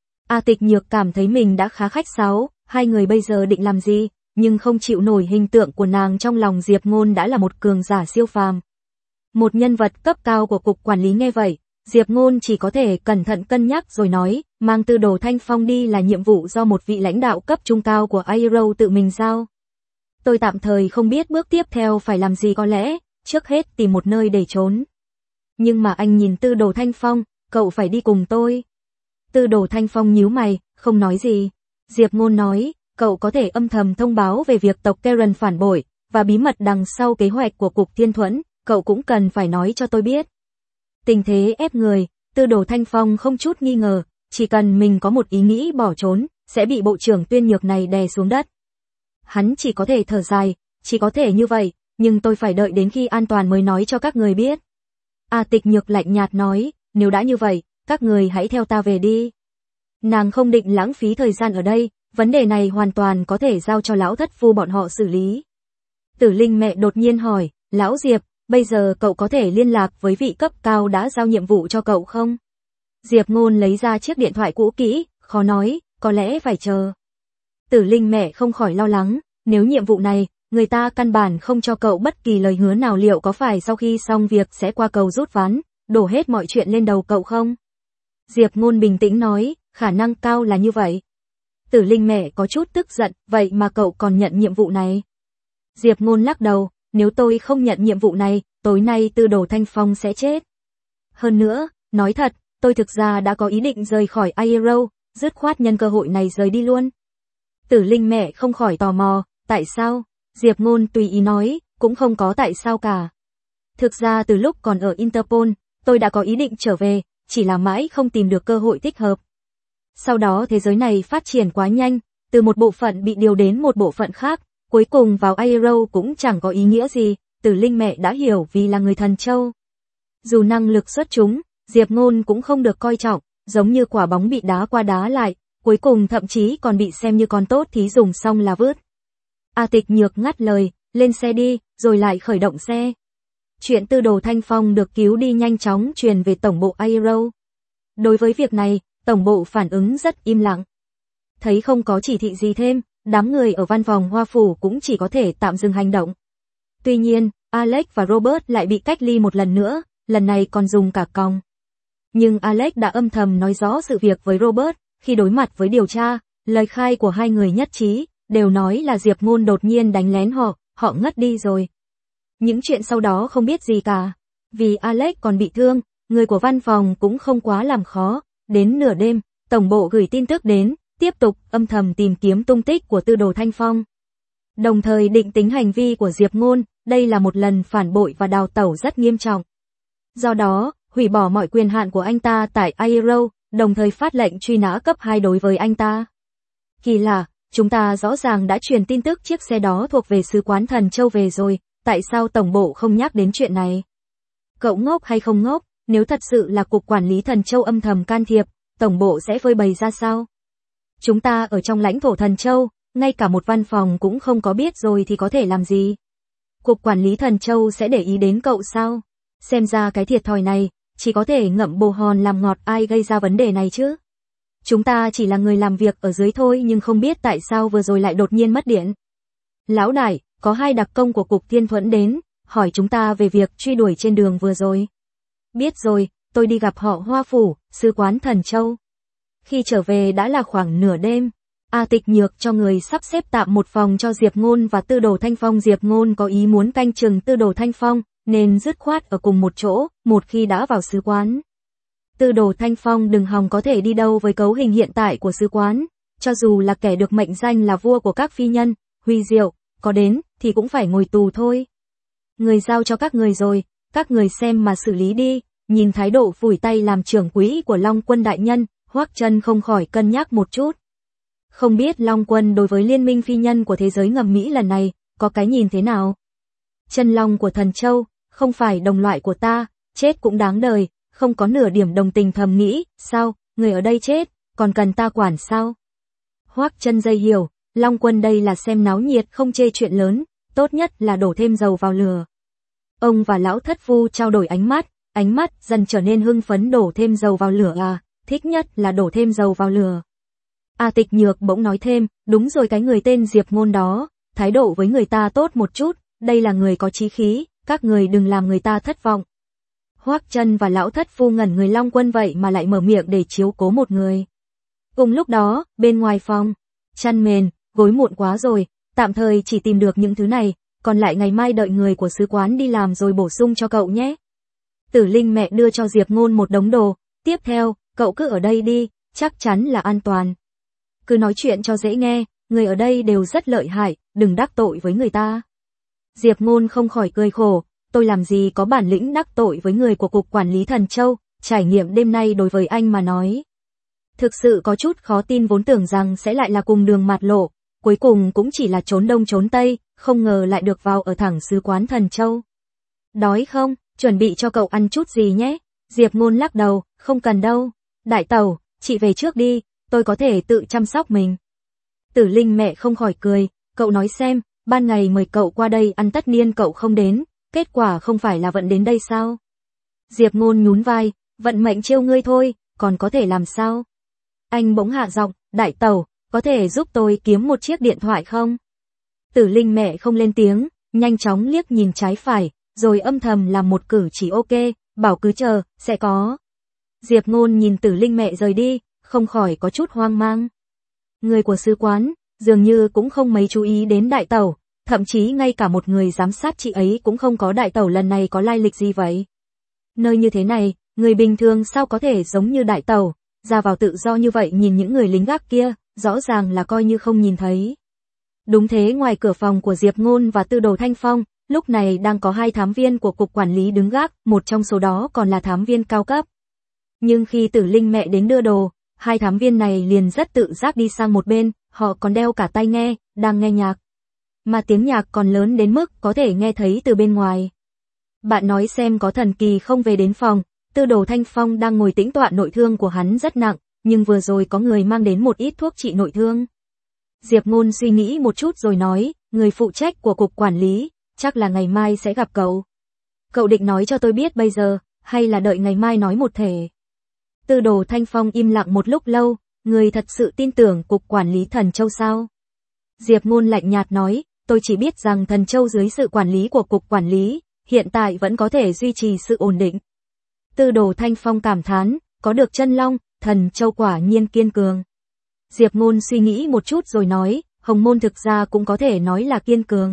S1: A Tịch Nhược cảm thấy mình đã khá khách sáo, hai người bây giờ định làm gì, nhưng không chịu nổi hình tượng của nàng trong lòng Diệp Ngôn đã là một cường giả siêu phàm. Một nhân vật cấp cao của cục quản lý nghe vậy, Diệp Ngôn chỉ có thể cẩn thận cân nhắc rồi nói, mang Tư Đồ Thanh Phong đi là nhiệm vụ do một vị lãnh đạo cấp trung cao của Aero tự mình giao. Tôi tạm thời không biết bước tiếp theo phải làm gì, có lẽ, trước hết tìm một nơi để trốn. Nhưng mà anh nhìn Tư Đồ Thanh Phong, cậu phải đi cùng tôi. Tư Đồ Thanh Phong nhíu mày, không nói gì. Diệp Ngôn nói, cậu có thể âm thầm thông báo về việc tộc Karen phản bội, và bí mật đằng sau kế hoạch của Cục Thiên Thuẫn, cậu cũng cần phải nói cho tôi biết. Tình thế ép người, Tư Đồ Thanh Phong không chút nghi ngờ, chỉ cần mình có một ý nghĩ bỏ trốn, sẽ bị bộ trưởng Tuyên Nhược này đè xuống đất. Hắn chỉ có thể thở dài, chỉ có thể như vậy, nhưng tôi phải đợi đến khi an toàn mới nói cho các người biết. A Tịch Nhược lạnh nhạt nói, nếu đã như vậy, các người hãy theo ta về đi. Nàng không định lãng phí thời gian ở đây, vấn đề này hoàn toàn có thể giao cho lão thất phu bọn họ xử lý. Tử Linh mẹ đột nhiên hỏi, lão Diệp, bây giờ cậu có thể liên lạc với vị cấp cao đã giao nhiệm vụ cho cậu không? Diệp Ngôn lấy ra chiếc điện thoại cũ kỹ, khó nói, có lẽ phải chờ. Tử Linh mẹ không khỏi lo lắng, nếu nhiệm vụ này, người ta căn bản không cho cậu bất kỳ lời hứa nào, liệu có phải sau khi xong việc sẽ qua cầu rút ván, đổ hết mọi chuyện lên đầu cậu không? Diệp Ngôn bình tĩnh nói, khả năng cao là như vậy. Tử Linh mẹ có chút tức giận, vậy mà cậu còn nhận nhiệm vụ này. Diệp Ngôn lắc đầu, nếu tôi không nhận nhiệm vụ này, tối nay Tư Đồ Thanh Phong sẽ chết. Hơn nữa, nói thật, tôi thực ra đã có ý định rời khỏi Aero, dứt khoát nhân cơ hội này rời đi luôn. Tử Linh mẹ không khỏi tò mò, tại sao? Diệp Ngôn tùy ý nói, cũng không có tại sao cả. Thực ra từ lúc còn ở Interpol, tôi đã có ý định trở về, chỉ là mãi không tìm được cơ hội thích hợp. Sau đó thế giới này phát triển quá nhanh, từ một bộ phận bị điều đến một bộ phận khác, cuối cùng vào Aero cũng chẳng có ý nghĩa gì, Tử Linh mẹ đã hiểu vì là người Thần Châu. Dù năng lực xuất chúng, Diệp Ngôn cũng không được coi trọng, giống như quả bóng bị đá qua đá lại, cuối cùng thậm chí còn bị xem như con tốt thí dùng xong là vứt. A Tịch Nhược ngắt lời, lên xe đi, rồi lại khởi động xe. Chuyện Tư Đồ Thanh Phong được cứu đi nhanh chóng truyền về tổng bộ Aero. Đối với việc này, tổng bộ phản ứng rất im lặng. Thấy không có chỉ thị gì thêm, đám người ở văn phòng Hoa Phủ cũng chỉ có thể tạm dừng hành động. Tuy nhiên, Alex và Robert lại bị cách ly một lần nữa, lần này còn dùng cả còng. Nhưng Alex đã âm thầm nói rõ sự việc với Robert, khi đối mặt với điều tra, lời khai của hai người nhất trí, đều nói là Diệp Ngôn đột nhiên đánh lén họ, họ ngất đi rồi. Những chuyện sau đó không biết gì cả. Vì Alex còn bị thương, người của văn phòng cũng không quá làm khó. Đến nửa đêm, tổng bộ gửi tin tức đến, tiếp tục âm thầm tìm kiếm tung tích của Tư Đồ Thanh Phong. Đồng thời định tính hành vi của Diệp Ngôn, đây là một lần phản bội và đào tẩu rất nghiêm trọng. Do đó, hủy bỏ mọi quyền hạn của anh ta tại Aero, đồng thời phát lệnh truy nã cấp hai đối với anh ta. Kỳ lạ, chúng ta rõ ràng đã truyền tin tức chiếc xe đó thuộc về sứ quán Thần Châu về rồi, tại sao tổng bộ không nhắc đến chuyện này? Cậu ngốc hay không ngốc, nếu thật sự là cục quản lý Thần Châu âm thầm can thiệp, tổng bộ sẽ phơi bày ra sao? Chúng ta ở trong lãnh thổ Thần Châu, ngay cả một văn phòng cũng không có biết rồi thì có thể làm gì? Cục quản lý Thần Châu sẽ để ý đến cậu sao? Xem ra cái thiệt thòi này, chỉ có thể ngậm bồ hòn làm ngọt, ai gây ra vấn đề này chứ? Chúng ta chỉ là người làm việc ở dưới thôi, nhưng không biết tại sao vừa rồi lại đột nhiên mất điện. Lão đại, có hai đặc công của cục Thiên Thuẫn đến, hỏi chúng ta về việc truy đuổi trên đường vừa rồi. Biết rồi, tôi đi gặp họ Hoa Phủ, sứ quán Thần Châu. Khi trở về đã là khoảng nửa đêm. A Tịch Nhược cho người sắp xếp tạm một phòng cho Diệp Ngôn và Tư Đồ Thanh Phong. Diệp Ngôn có ý muốn canh chừng Tư Đồ Thanh Phong, nên dứt khoát ở cùng một chỗ, một khi đã vào sứ quán. Tư Đồ Thanh Phong đừng hòng có thể đi đâu với cấu hình hiện tại của sứ quán, cho dù là kẻ được mệnh danh là vua của các phi nhân, Huy Diệu, có đến, thì cũng phải ngồi tù thôi. Người giao cho các người rồi, các người xem mà xử lý đi. Nhìn thái độ phủi tay làm trưởng quỹ của Long Quân đại nhân, Hoắc Chân không khỏi cân nhắc một chút. Không biết Long Quân đối với liên minh phi nhân của thế giới ngầm Mỹ lần này, có cái nhìn thế nào? Chân long của Thần Châu, không phải đồng loại của ta, chết cũng đáng đời, không có nửa điểm đồng tình. Thầm nghĩ, sao, người ở đây chết, còn cần ta quản sao? Hoắc Chân dây hiểu, Long Quân đây là xem náo nhiệt không chê chuyện lớn, tốt nhất là đổ thêm dầu vào lửa. Ông và lão thất phu trao đổi ánh mắt, ánh mắt dần trở nên hưng phấn. Đổ thêm dầu vào lửa à, thích nhất là đổ thêm dầu vào lửa. A Tịch Nhược bỗng nói thêm, đúng rồi, cái người tên Diệp Ngôn đó, thái độ với người ta tốt một chút, đây là người có chí khí, các người đừng làm người ta thất vọng. Hoắc Chân và lão thất phu ngẩn người. Long Quân vậy mà lại mở miệng để chiếu cố một người. Cùng lúc đó, bên ngoài phòng, chăn mền, gối muộn quá rồi, tạm thời chỉ tìm được những thứ này, còn lại ngày mai đợi người của sứ quán đi làm rồi bổ sung cho cậu nhé. Tử Linh mẹ đưa cho Diệp Ngôn một đống đồ, tiếp theo, cậu cứ ở đây đi, chắc chắn là an toàn. Cứ nói chuyện cho dễ nghe, người ở đây đều rất lợi hại, đừng đắc tội với người ta. Diệp Ngôn không khỏi cười khổ, tôi làm gì có bản lĩnh đắc tội với người của cục quản lý Thần Châu, trải nghiệm đêm nay đối với anh mà nói. Thực sự có chút khó tin, vốn tưởng rằng sẽ lại là cùng đường mạt lộ, cuối cùng cũng chỉ là trốn đông trốn tây, không ngờ lại được vào ở thẳng sứ quán Thần Châu. Đói không, chuẩn bị cho cậu ăn chút gì nhé. Diệp Ngôn lắc đầu, không cần đâu. Đại tẩu, chị về trước đi, tôi có thể tự chăm sóc mình. Tử Linh mẹ không khỏi cười, cậu nói xem, ban ngày mời cậu qua đây ăn tất niên cậu không đến, kết quả không phải là vận đến đây sao? Diệp Ngôn nhún vai, vận mệnh trêu ngươi thôi, còn có thể làm sao? Anh bỗng hạ giọng, đại tẩu, có thể giúp tôi kiếm một chiếc điện thoại không? Tử Linh mẹ không lên tiếng, nhanh chóng liếc nhìn trái phải, rồi âm thầm làm một cử chỉ ok, bảo cứ chờ, sẽ có. Diệp Ngôn nhìn Tử Linh mẹ rời đi, không khỏi có chút hoang mang. Người của sứ quán, dường như cũng không mấy chú ý đến đại tẩu, thậm chí ngay cả một người giám sát chị ấy cũng không có. Đại tẩu lần này có lai lịch gì vậy? Nơi như thế này, người bình thường sao có thể giống như đại tẩu, ra vào tự do như vậy. Nhìn những người lính gác kia, rõ ràng là coi như không nhìn thấy. Đúng thế, ngoài cửa phòng của Diệp Ngôn và Tư Đồ Thanh Phong, lúc này đang có hai thám viên của cục quản lý đứng gác, một trong số đó còn là thám viên cao cấp. Nhưng khi Tử Linh mẹ đến đưa đồ, hai thám viên này liền rất tự giác đi sang một bên, họ còn đeo cả tai nghe, đang nghe nhạc. Mà tiếng nhạc còn lớn đến mức có thể nghe thấy từ bên ngoài. Bạn nói xem có thần kỳ không? Về đến phòng, Tư Đồ Thanh Phong đang ngồi tĩnh tọa, nội thương của hắn rất nặng, nhưng vừa rồi có người mang đến một ít thuốc trị nội thương. Diệp Ngôn suy nghĩ một chút rồi nói, người phụ trách của cục quản lý, chắc là ngày mai sẽ gặp cậu. Cậu định nói cho tôi biết bây giờ, hay là đợi ngày mai nói một thể? Tư Đồ Thanh Phong im lặng một lúc lâu, người thật sự tin tưởng cục quản lý Thần Châu sao? Diệp Ngôn lạnh nhạt nói, tôi chỉ biết rằng Thần Châu dưới sự quản lý của cục quản lý, hiện tại vẫn có thể duy trì sự ổn định. Tư Đồ Thanh Phong cảm thán, có được chân long, Thần Châu quả nhiên kiên cường. Diệp Ngôn suy nghĩ một chút rồi nói, Hồng Môn thực ra cũng có thể nói là kiên cường.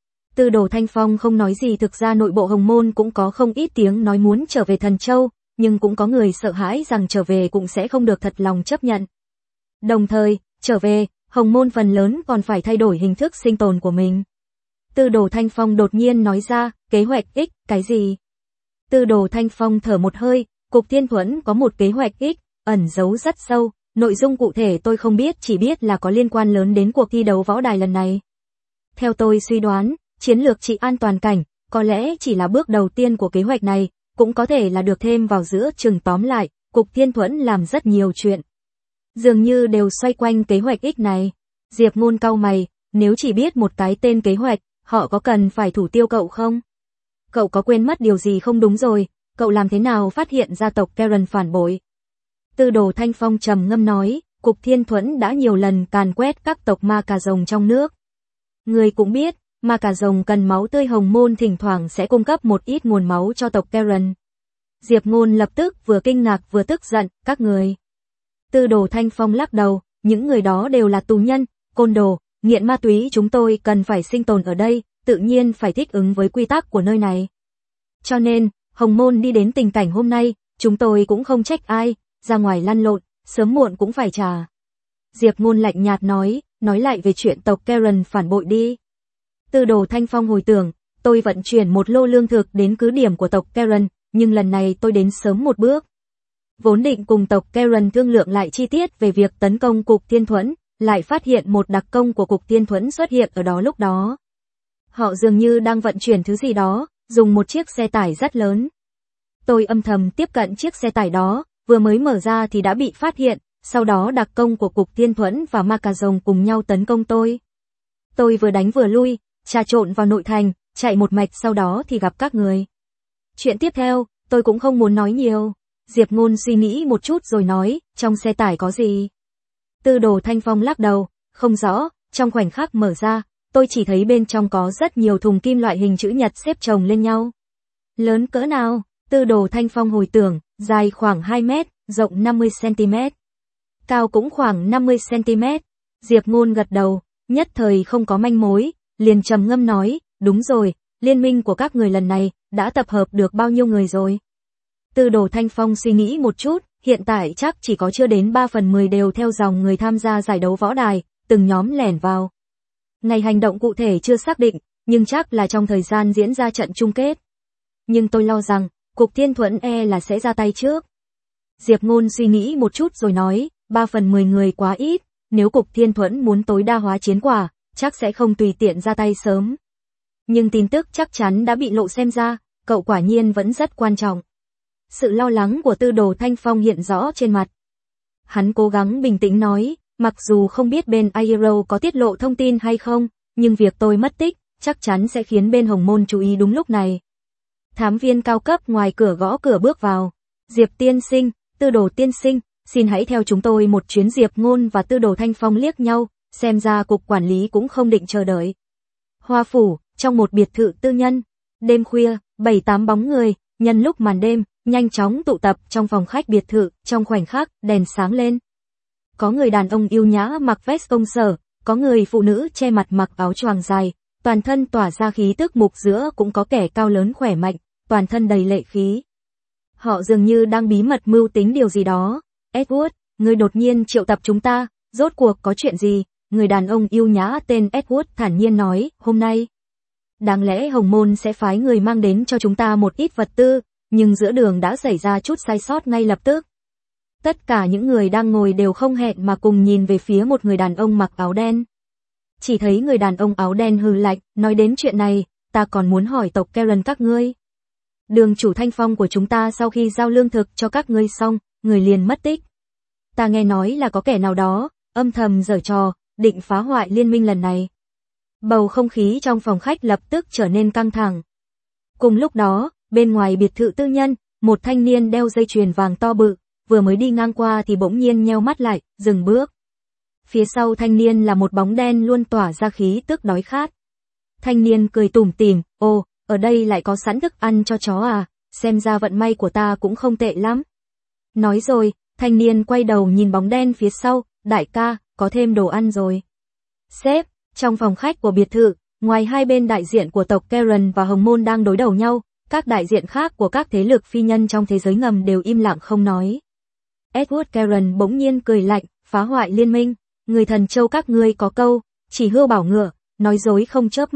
S1: Tư Đồ Thanh Phong không nói gì, thực ra nội bộ Hồng Môn cũng có không ít tiếng nói muốn trở về Thần Châu, nhưng cũng có người sợ hãi rằng trở về cũng sẽ không được thật lòng chấp nhận. Đồng thời, trở về, Hồng Môn phần lớn còn phải thay đổi hình thức sinh tồn của mình. Tư Đồ Thanh Phong đột nhiên nói ra, kế hoạch X, cái gì? Tư Đồ Thanh Phong thở một hơi, Cục Thiên Thuẫn có một kế hoạch X, ẩn giấu rất sâu, nội dung cụ thể tôi không biết, chỉ biết là có liên quan lớn đến cuộc thi đấu võ đài lần này. Theo tôi suy đoán, chiến lược trị an toàn cảnh, có lẽ chỉ là bước đầu tiên của kế hoạch này, cũng có thể là được thêm vào giữa chừng. Tóm lại, Cục Thiên Thuẫn làm rất nhiều chuyện. Dường như đều xoay quanh kế hoạch X này. Diệp Ngôn cau mày, nếu chỉ biết một cái tên kế hoạch, họ có cần phải thủ tiêu cậu không? Cậu có quên mất điều gì không? Đúng rồi, cậu làm thế nào phát hiện gia tộc Karen phản bội? Tư Đồ Thanh Phong trầm ngâm nói, Cục Thiên Thuẫn đã nhiều lần càn quét các tộc ma cà rồng trong nước. Người cũng biết, ma cà rồng cần máu tươi, Hồng Môn thỉnh thoảng sẽ cung cấp một ít nguồn máu cho tộc Karen. Diệp Ngôn lập tức vừa kinh ngạc vừa tức giận, các người. Tư Đồ Thanh Phong lắc đầu, những người đó đều là tù nhân, côn đồ, nghiện ma túy, chúng tôi cần phải sinh tồn ở đây, tự nhiên phải thích ứng với quy tắc của nơi này. Cho nên, Hồng Môn đi đến tình cảnh hôm nay, chúng tôi cũng không trách ai, ra ngoài lăn lộn, sớm muộn cũng phải trả. Diệp Ngôn lạnh nhạt nói, nói lại về chuyện tộc Karen phản bội đi. Tư Đồ Thanh Phong hồi tưởng, tôi vận chuyển một lô lương thực đến cứ điểm của tộc Karen, nhưng lần này tôi đến sớm một bước. Vốn định cùng tộc Karen thương lượng lại chi tiết về việc tấn công Cục Thiên Thuẫn, lại phát hiện một đặc công của Cục Thiên Thuẫn xuất hiện ở đó lúc đó. Họ dường như đang vận chuyển thứ gì đó, dùng một chiếc xe tải rất lớn. Tôi âm thầm tiếp cận chiếc xe tải đó, vừa mới mở ra thì đã bị phát hiện, sau đó đặc công của Cục Thiên Thuẫn và ma cà rồng cùng nhau tấn công tôi. Tôi vừa đánh vừa lui, trà trộn vào nội thành, chạy một mạch, sau đó thì gặp các người. Chuyện tiếp theo, tôi cũng không muốn nói nhiều. Diệp Ngôn suy nghĩ một chút rồi nói, trong xe tải có gì? Tư Đồ Thanh Phong lắc đầu, không rõ, trong khoảnh khắc mở ra, tôi chỉ thấy bên trong có rất nhiều thùng kim loại hình chữ nhật xếp chồng lên nhau. Lớn cỡ nào? Tư Đồ Thanh Phong hồi tưởng, dài khoảng hai mét, rộng năm mươi xăng-ti-mét. Cao cũng khoảng năm mươi xăng-ti-mét. Diệp Ngôn gật đầu, nhất thời không có manh mối, liền trầm ngâm nói, đúng rồi, liên minh của các người lần này, đã tập hợp được bao nhiêu người rồi? Tư Đồ Thanh Phong suy nghĩ một chút, hiện tại chắc chỉ có chưa đến ba phần mười đều theo dòng người tham gia giải đấu võ đài, từng nhóm lẻn vào. Ngày hành động cụ thể chưa xác định, nhưng chắc là trong thời gian diễn ra trận chung kết. Nhưng tôi lo rằng, Cục Thiên Thuẫn e là sẽ ra tay trước. Diệp Ngôn suy nghĩ một chút rồi nói, ba phần mười người quá ít, nếu Cục Thiên Thuẫn muốn tối đa hóa chiến quả, chắc sẽ không tùy tiện ra tay sớm. Nhưng tin tức chắc chắn đã bị lộ, xem ra, cậu quả nhiên vẫn rất quan trọng. Sự lo lắng của Tư Đồ Thanh Phong hiện rõ trên mặt. Hắn cố gắng bình tĩnh nói, mặc dù không biết bên Aero có tiết lộ thông tin hay không, nhưng việc tôi mất tích, chắc chắn sẽ khiến bên Hồng Môn chú ý đúng lúc này. Thám viên cao cấp ngoài cửa gõ cửa bước vào. Diệp tiên sinh, Tư Đồ tiên sinh, xin hãy theo chúng tôi một chuyến. Diệp Ngôn và Tư Đồ Thanh Phong liếc nhau, xem ra cục quản lý cũng không định chờ đợi. Hoa phủ, trong một biệt thự tư nhân. Đêm khuya, bảy tám bóng người, nhân lúc màn đêm, nhanh chóng tụ tập trong phòng khách biệt thự, trong khoảnh khắc, đèn sáng lên. Có người đàn ông yêu nhã mặc vest công sở, có người phụ nữ che mặt mặc áo choàng dài, toàn thân tỏa ra khí tức mục, giữa cũng có kẻ cao lớn khỏe mạnh, toàn thân đầy lệ khí. Họ dường như đang bí mật mưu tính điều gì đó. Edward, người đột nhiên triệu tập chúng ta, rốt cuộc có chuyện gì? Người đàn ông yêu nhã tên Edward thản nhiên nói, hôm nay. Đáng lẽ Hồng Môn sẽ phái người mang đến cho chúng ta một ít vật tư, nhưng giữa đường đã xảy ra chút sai sót ngay lập tức. Tất cả những người đang ngồi đều không hẹn mà cùng nhìn về phía một người đàn ông mặc áo đen. Chỉ thấy người đàn ông áo đen hừ lạnh, nói đến chuyện này, ta còn muốn hỏi tộc Karen các ngươi. Đường chủ Thanh Phong của chúng ta sau khi giao lương thực cho các ngươi xong, người liền mất tích. Ta nghe nói là có kẻ nào đó, âm thầm giở trò, định phá hoại liên minh lần này. Bầu không khí trong phòng khách lập tức trở nên căng thẳng. Cùng lúc đó, bên ngoài biệt thự tư nhân, một thanh niên đeo dây chuyền vàng to bự, vừa mới đi ngang qua thì bỗng nhiên nheo mắt lại, dừng bước. Phía sau thanh niên là một bóng đen luôn tỏa ra khí tức đói khát. Thanh niên cười tủm tỉm, ồ, ở đây lại có sẵn thức ăn cho chó à, xem ra vận may của ta cũng không tệ lắm. Nói rồi, thanh niên quay đầu nhìn bóng đen phía sau, đại ca, có thêm đồ ăn rồi. Sếp, trong phòng khách của biệt thự, ngoài hai bên đại diện của tộc Karen và Hồng Môn đang đối đầu nhau, các đại diện khác của các thế lực phi nhân trong thế giới ngầm đều im lặng không nói. Edward Karen bỗng nhiên cười lạnh, phá hoại liên minh, người thần châu các ngươi có câu, chỉ hươu bảo ngựa, nói dối không chớp mắt,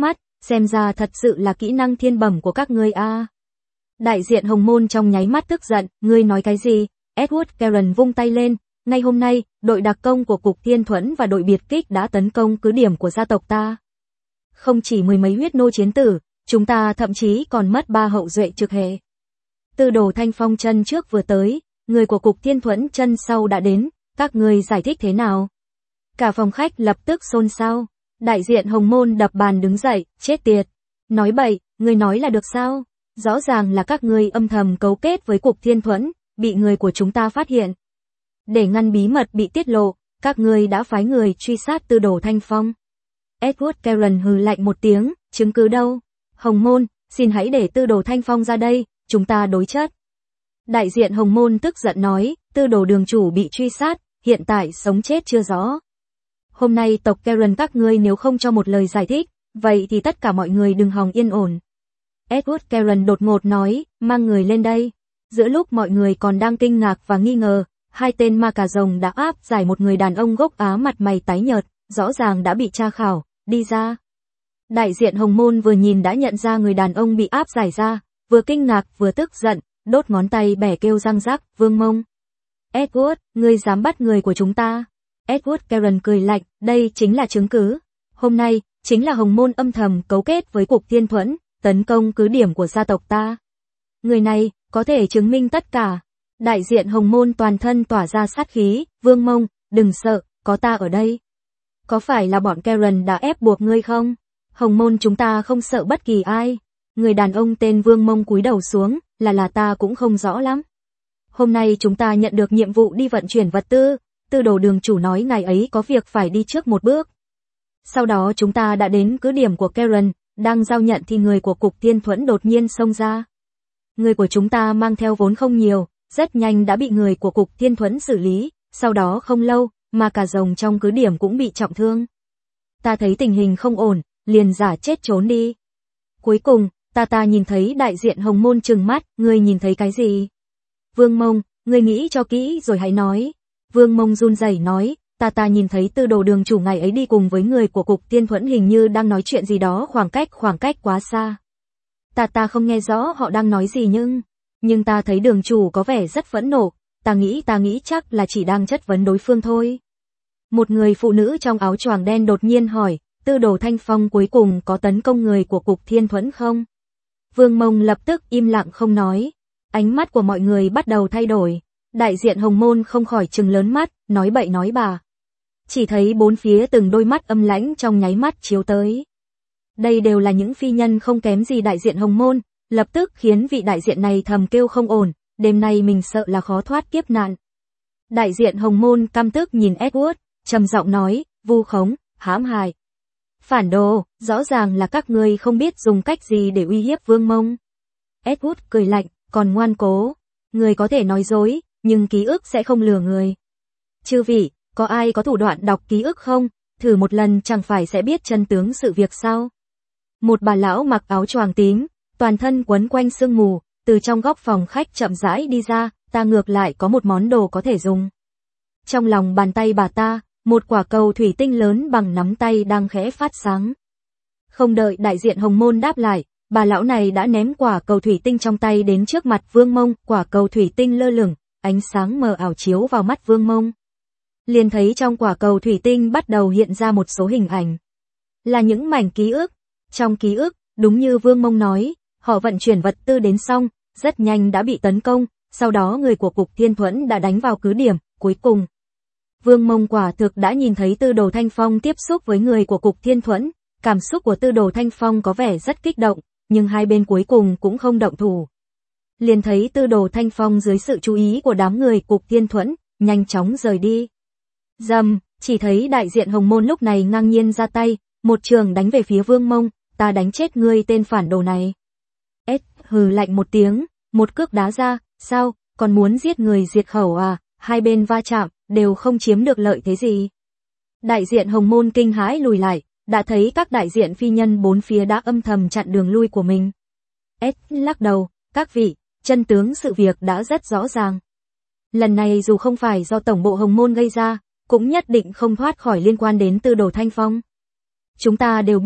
S1: xem ra thật sự là kỹ năng thiên bẩm của các ngươi a. Đại diện Hồng Môn trong nháy mắt tức giận, ngươi nói cái gì? Edward Karen vung tay lên, ngay hôm nay, đội đặc công của Cục Thiên Thuẫn và đội biệt kích đã tấn công cứ điểm của gia tộc ta. Không chỉ mười mấy huyết nô chiến tử, chúng ta thậm chí còn mất ba hậu duệ trực hệ. Tư Đồ Thanh Phong chân trước vừa tới, người của Cục Thiên Thuẫn chân sau đã đến, các ngươi giải thích thế nào? Cả phòng khách lập tức xôn xao, đại diện Hồng Môn đập bàn đứng dậy, chết tiệt. Nói bậy, ngươi nói là được sao? Rõ ràng là các ngươi âm thầm cấu kết với Cục Thiên Thuẫn, bị người của chúng ta phát hiện. Để ngăn bí mật bị tiết lộ, các ngươi đã phái người truy sát Tư Đồ Thanh Phong. Edward Karen hừ lạnh một tiếng, chứng cứ đâu? Hồng Môn, xin hãy để Tư Đồ Thanh Phong ra đây, chúng ta đối chất. Đại diện Hồng Môn tức giận nói, Tư Đồ đường chủ bị truy sát, hiện tại sống chết chưa rõ. Hôm nay tộc Karen các ngươi nếu không cho một lời giải thích, vậy thì tất cả mọi người đừng hòng yên ổn. Edward Karen đột ngột nói, mang người lên đây. Giữa lúc mọi người còn đang kinh ngạc và nghi ngờ, hai tên ma cà rồng đã áp giải một người đàn ông gốc Á mặt mày tái nhợt, rõ ràng đã bị tra khảo, đi ra. Đại diện Hồng Môn vừa nhìn đã nhận ra người đàn ông bị áp giải ra, vừa kinh ngạc vừa tức giận, đốt ngón tay bẻ kêu răng rắc, Vương Mông. Edward, ngươi dám bắt người của chúng ta? Edward Karen cười lạnh, đây chính là chứng cứ. Hôm nay, chính là Hồng Môn âm thầm cấu kết với Cục Thiên Thuẫn, tấn công cứ điểm của gia tộc ta. Người này, có thể chứng minh tất cả. Đại diện Hồng Môn toàn thân tỏa ra sát khí, Vương Mông, đừng sợ, có ta ở đây. Có phải là bọn Karen đã ép buộc ngươi không? Hồng Môn chúng ta không sợ bất kỳ ai. Người đàn ông tên Vương Mông cúi đầu xuống, là là ta cũng không rõ lắm. Hôm nay chúng ta nhận được nhiệm vụ đi vận chuyển vật tư, Tư Đồ đường chủ nói ngài ấy có việc phải đi trước một bước. Sau đó chúng ta đã đến cứ điểm của Karen, đang giao nhận thì người của Cục Thiên Thuẫn đột nhiên xông ra. Người của chúng ta mang theo vốn không nhiều, rất nhanh đã bị người của Cục Thiên Thuẫn xử lý, sau đó không lâu, mà cả rồng trong cứ điểm cũng bị trọng thương. Ta thấy tình hình không ổn, liền giả chết trốn đi. Cuối cùng, ta ta nhìn thấy đại diện Hồng Môn trừng mắt, ngươi nhìn thấy cái gì? Vương Mông, ngươi nghĩ cho kỹ rồi hãy nói. Vương Mông run rẩy nói, ta ta nhìn thấy Tư Đồ đường chủ ngày ấy đi cùng với người của Cục Thiên Thuẫn hình như đang nói chuyện gì đó khoảng cách khoảng cách quá xa. Ta ta không nghe rõ họ đang nói gì nhưng, nhưng ta thấy đường chủ có vẻ rất phẫn nộ, ta nghĩ ta nghĩ chắc là chỉ đang chất vấn đối phương thôi. Một người phụ nữ trong áo choàng đen đột nhiên hỏi, Tư Đồ Thanh Phong cuối cùng có tấn công người của Cục Thiên Thuẫn không? Vương Mông lập tức im lặng không nói. Ánh mắt của mọi người bắt đầu thay đổi. Đại diện Hồng Môn không khỏi trừng lớn mắt, nói bậy nói bạ. Chỉ thấy bốn phía từng đôi mắt âm lãnh trong nháy mắt chiếu tới. Đây đều là những phi nhân không kém gì đại diện Hồng Môn, lập tức khiến vị đại diện này thầm kêu không ổn, đêm nay mình sợ là khó thoát kiếp nạn. Đại diện Hồng Môn căm tức nhìn Edward, trầm giọng nói, vu khống, hãm hại. Phản đồ, rõ ràng là các ngươi không biết dùng cách gì để uy hiếp Vương Mông. Edward cười lạnh, còn ngoan cố. Người có thể nói dối, nhưng ký ức sẽ không lừa người. Chư vị, có ai có thủ đoạn đọc ký ức không? Thử một lần chẳng phải sẽ biết chân tướng sự việc sao? Một bà lão mặc áo choàng tím, toàn thân quấn quanh sương mù, từ trong góc phòng khách chậm rãi đi ra, ta ngược lại có một món đồ có thể dùng. Trong lòng bàn tay bà ta, một quả cầu thủy tinh lớn bằng nắm tay đang khẽ phát sáng. Không đợi đại diện Hồng Môn đáp lại, bà lão này đã ném quả cầu thủy tinh trong tay đến trước mặt Vương Mông, quả cầu thủy tinh lơ lửng, ánh sáng mờ ảo chiếu vào mắt Vương Mông. Liền thấy trong quả cầu thủy tinh bắt đầu hiện ra một số hình ảnh. Là những mảnh ký ức. Trong ký ức, đúng như Vương Mông nói, họ vận chuyển vật tư đến xong, rất nhanh đã bị tấn công, sau đó người của Cục Thiên Thuẫn đã đánh vào cứ điểm, cuối cùng. Vương Mông quả thực đã nhìn thấy Tư Đồ Thanh Phong tiếp xúc với người của Cục Thiên Thuẫn, cảm xúc của Tư Đồ Thanh Phong có vẻ rất kích động, nhưng hai bên cuối cùng cũng không động thủ. Liền thấy Tư Đồ Thanh Phong dưới sự chú ý của đám người Cục Thiên Thuẫn, nhanh chóng rời đi. Dầm, chỉ thấy đại diện Hồng Môn lúc này ngang nhiên ra tay, một trường đánh về phía Vương Mông, ta đánh chết ngươi tên phản đồ này. Ết, hừ lạnh một tiếng, một cước đá ra, sao, còn muốn giết người diệt khẩu à, hai bên va chạm, đều không chiếm được lợi thế gì. Đại diện Hồng Môn kinh hãi lùi lại, đã thấy các đại diện phi nhân bốn phía đã âm thầm chặn đường lui của mình. Ết lắc đầu, các vị, chân tướng sự việc đã rất rõ ràng. Lần này dù không phải do tổng bộ Hồng Môn gây ra, cũng nhất định không thoát khỏi liên quan đến Tư Đồ Thanh Phong. Chúng ta đều biết,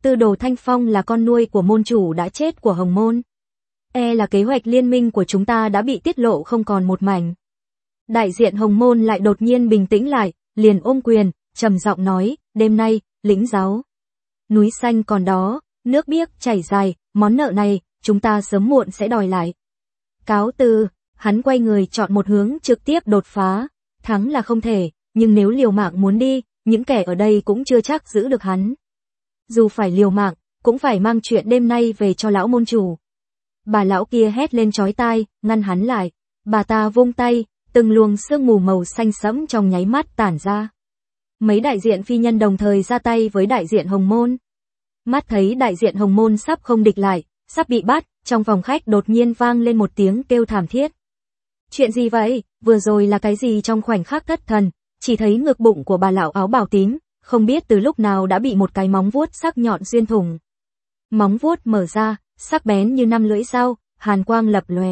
S1: Tư Đồ Thanh Phong là con nuôi của môn chủ đã chết của Hồng Môn. E là kế hoạch liên minh của chúng ta đã bị tiết lộ không còn một mảnh. Đại diện Hồng Môn lại đột nhiên bình tĩnh lại, liền ôm quyền, trầm giọng nói, đêm nay, lĩnh giáo. Núi xanh còn đó, nước biếc chảy dài, món nợ này, chúng ta sớm muộn sẽ đòi lại. Cáo từ, hắn quay người chọn một hướng trực tiếp đột phá, thắng là không thể, nhưng nếu liều mạng muốn đi, những kẻ ở đây cũng chưa chắc giữ được hắn. Dù phải liều mạng, cũng phải mang chuyện đêm nay về cho lão môn chủ. Bà lão kia hét lên chói tai, ngăn hắn lại. Bà ta vung tay, từng luồng sương mù màu xanh sẫm trong nháy mắt tản ra. Mấy đại diện phi nhân đồng thời ra tay với đại diện Hồng Môn. Mắt thấy đại diện Hồng Môn sắp không địch lại, sắp bị bắt, trong phòng khách đột nhiên vang lên một tiếng kêu thảm thiết. Chuyện gì vậy? Vừa rồi là cái gì? Trong khoảnh khắc thất thần, chỉ thấy ngực bụng của bà lão áo bào tím, không biết từ lúc nào đã bị một cái móng vuốt sắc nhọn xuyên thủng. Móng vuốt mở ra, sắc bén như năm lưỡi dao, hàn quang lập lòe.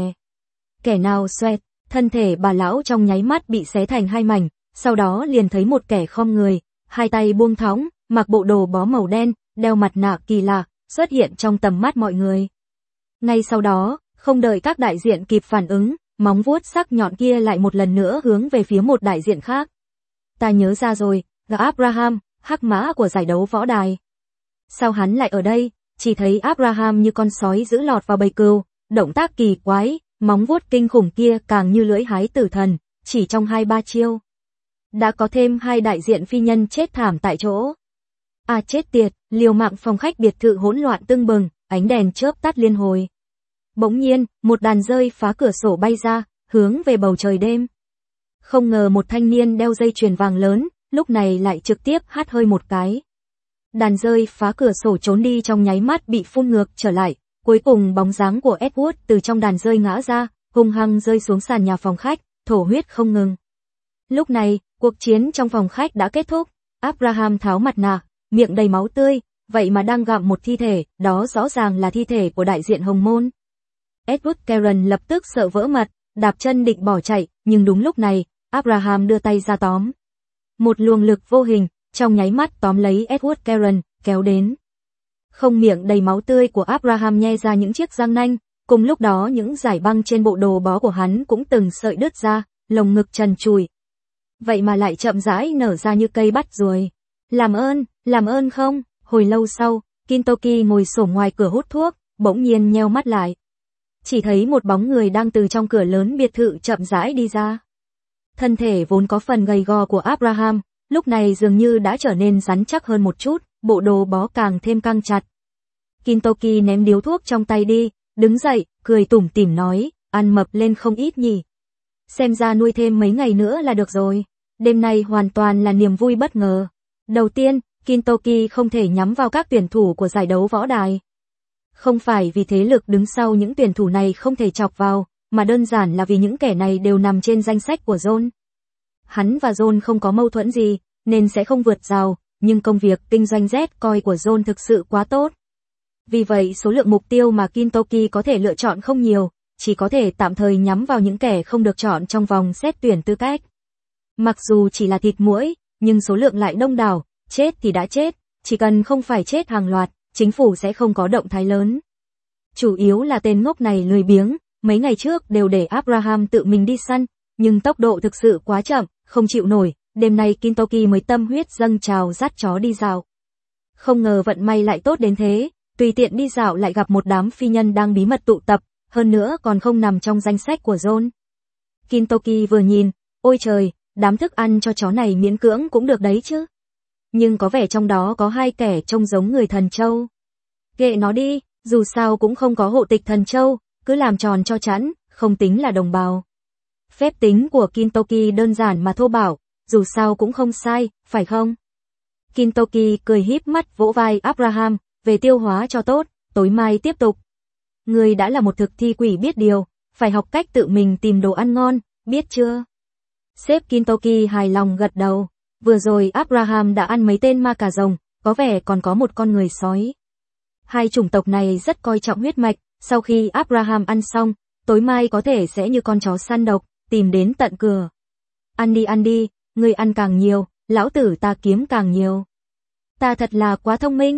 S1: Kẻ nào xoẹt, thân thể bà lão trong nháy mắt bị xé thành hai mảnh, sau đó liền thấy một kẻ khom người, hai tay buông thõng, mặc bộ đồ bó màu đen, đeo mặt nạ kỳ lạ, xuất hiện trong tầm mắt mọi người. Ngay sau đó, không đợi các đại diện kịp phản ứng, móng vuốt sắc nhọn kia lại một lần nữa hướng về phía một đại diện khác. Ta nhớ ra rồi, là Abraham, hắc mã của giải đấu võ đài. Sao hắn lại ở đây? Chỉ thấy Abraham như con sói giữ lọt vào bầy cừu, động tác kỳ quái, móng vuốt kinh khủng kia càng như lưỡi hái tử thần, chỉ trong hai ba chiêu. Đã có thêm hai đại diện phi nhân chết thảm tại chỗ. À chết tiệt, liều mạng. Phòng khách biệt thự hỗn loạn tưng bừng, ánh đèn chớp tắt liên hồi. Bỗng nhiên, một đàn rơi phá cửa sổ bay ra, hướng về bầu trời đêm. Không ngờ một thanh niên đeo dây chuyền vàng lớn, lúc này lại trực tiếp hắt hơi một cái. Đàn rơi phá cửa sổ trốn đi trong nháy mắt bị phun ngược trở lại, cuối cùng bóng dáng của Edward từ trong đàn rơi ngã ra, hung hăng rơi xuống sàn nhà phòng khách, thổ huyết không ngừng. Lúc này, cuộc chiến trong phòng khách đã kết thúc, Abraham tháo mặt nạ, miệng đầy máu tươi, vậy mà đang gặm một thi thể, đó rõ ràng là thi thể của đại diện Hồng Môn. Edward Karen lập tức sợ vỡ mật, đạp chân định bỏ chạy, nhưng đúng lúc này, Abraham đưa tay ra tóm. Một luồng lực vô hình, trong nháy mắt tóm lấy Edward Karen, kéo đến. Không, miệng đầy máu tươi của Abraham nhe ra những chiếc răng nanh, cùng lúc đó những dải băng trên bộ đồ bó của hắn cũng từng sợi đứt ra, lồng ngực trần trụi. Vậy mà lại chậm rãi nở ra như cây bắt ruồi. Làm ơn, làm ơn không? Hồi lâu sau, Kintoki ngồi xổm ngoài cửa hút thuốc, bỗng nhiên nheo mắt lại. Chỉ thấy một bóng người đang từ trong cửa lớn biệt thự chậm rãi đi ra. Thân thể vốn có phần gầy gò của Abraham, lúc này dường như đã trở nên rắn chắc hơn một chút, bộ đồ bó càng thêm căng chặt. Kintoki ném điếu thuốc trong tay đi, đứng dậy, cười tủm tỉm nói, ăn mập lên không ít nhỉ. Xem ra nuôi thêm mấy ngày nữa là được rồi. Đêm nay hoàn toàn là niềm vui bất ngờ. Đầu tiên, Kintoki không thể nhắm vào các tuyển thủ của giải đấu võ đài. Không phải vì thế lực đứng sau những tuyển thủ này không thể chọc vào, mà đơn giản là vì những kẻ này đều nằm trên danh sách của John. Hắn và John không có mâu thuẫn gì, nên sẽ không vượt rào, nhưng công việc kinh doanh Z coi của John thực sự quá tốt. Vì vậy số lượng mục tiêu mà Kintoki có thể lựa chọn không nhiều, chỉ có thể tạm thời nhắm vào những kẻ không được chọn trong vòng xét tuyển tư cách. Mặc dù chỉ là thịt muỗi, nhưng số lượng lại đông đảo, chết thì đã chết, chỉ cần không phải chết hàng loạt, chính phủ sẽ không có động thái lớn. Chủ yếu là tên ngốc này lười biếng, mấy ngày trước đều để Abraham tự mình đi săn, nhưng tốc độ thực sự quá chậm, không chịu nổi, đêm nay Kintoki mới tâm huyết dâng trào dắt chó đi dạo. Không ngờ vận may lại tốt đến thế, tùy tiện đi dạo lại gặp một đám phi nhân đang bí mật tụ tập, hơn nữa còn không nằm trong danh sách của John. Kintoki vừa nhìn, ôi trời, đám thức ăn cho chó này miễn cưỡng cũng được đấy chứ. Nhưng có vẻ trong đó có hai kẻ trông giống người Thần Châu. Kệ nó đi, dù sao cũng không có hộ tịch Thần Châu, cứ làm tròn cho chẵn, không tính là đồng bào. Phép tính của Kintoki đơn giản mà thô bạo, dù sao cũng không sai, phải không? Kintoki cười híp mắt vỗ vai Abraham, về tiêu hóa cho tốt, tối mai tiếp tục. Người đã là một thực thi quỷ biết điều, phải học cách tự mình tìm đồ ăn ngon, biết chưa? Sếp Kintoki hài lòng gật đầu, vừa rồi Abraham đã ăn mấy tên ma cà rồng, có vẻ còn có một con người sói. Hai chủng tộc này rất coi trọng huyết mạch, sau khi Abraham ăn xong, tối mai có thể sẽ như con chó săn độc, tìm đến tận cửa. Ăn đi ăn đi, người ăn càng nhiều, lão tử ta kiếm càng nhiều. Ta thật là quá thông minh.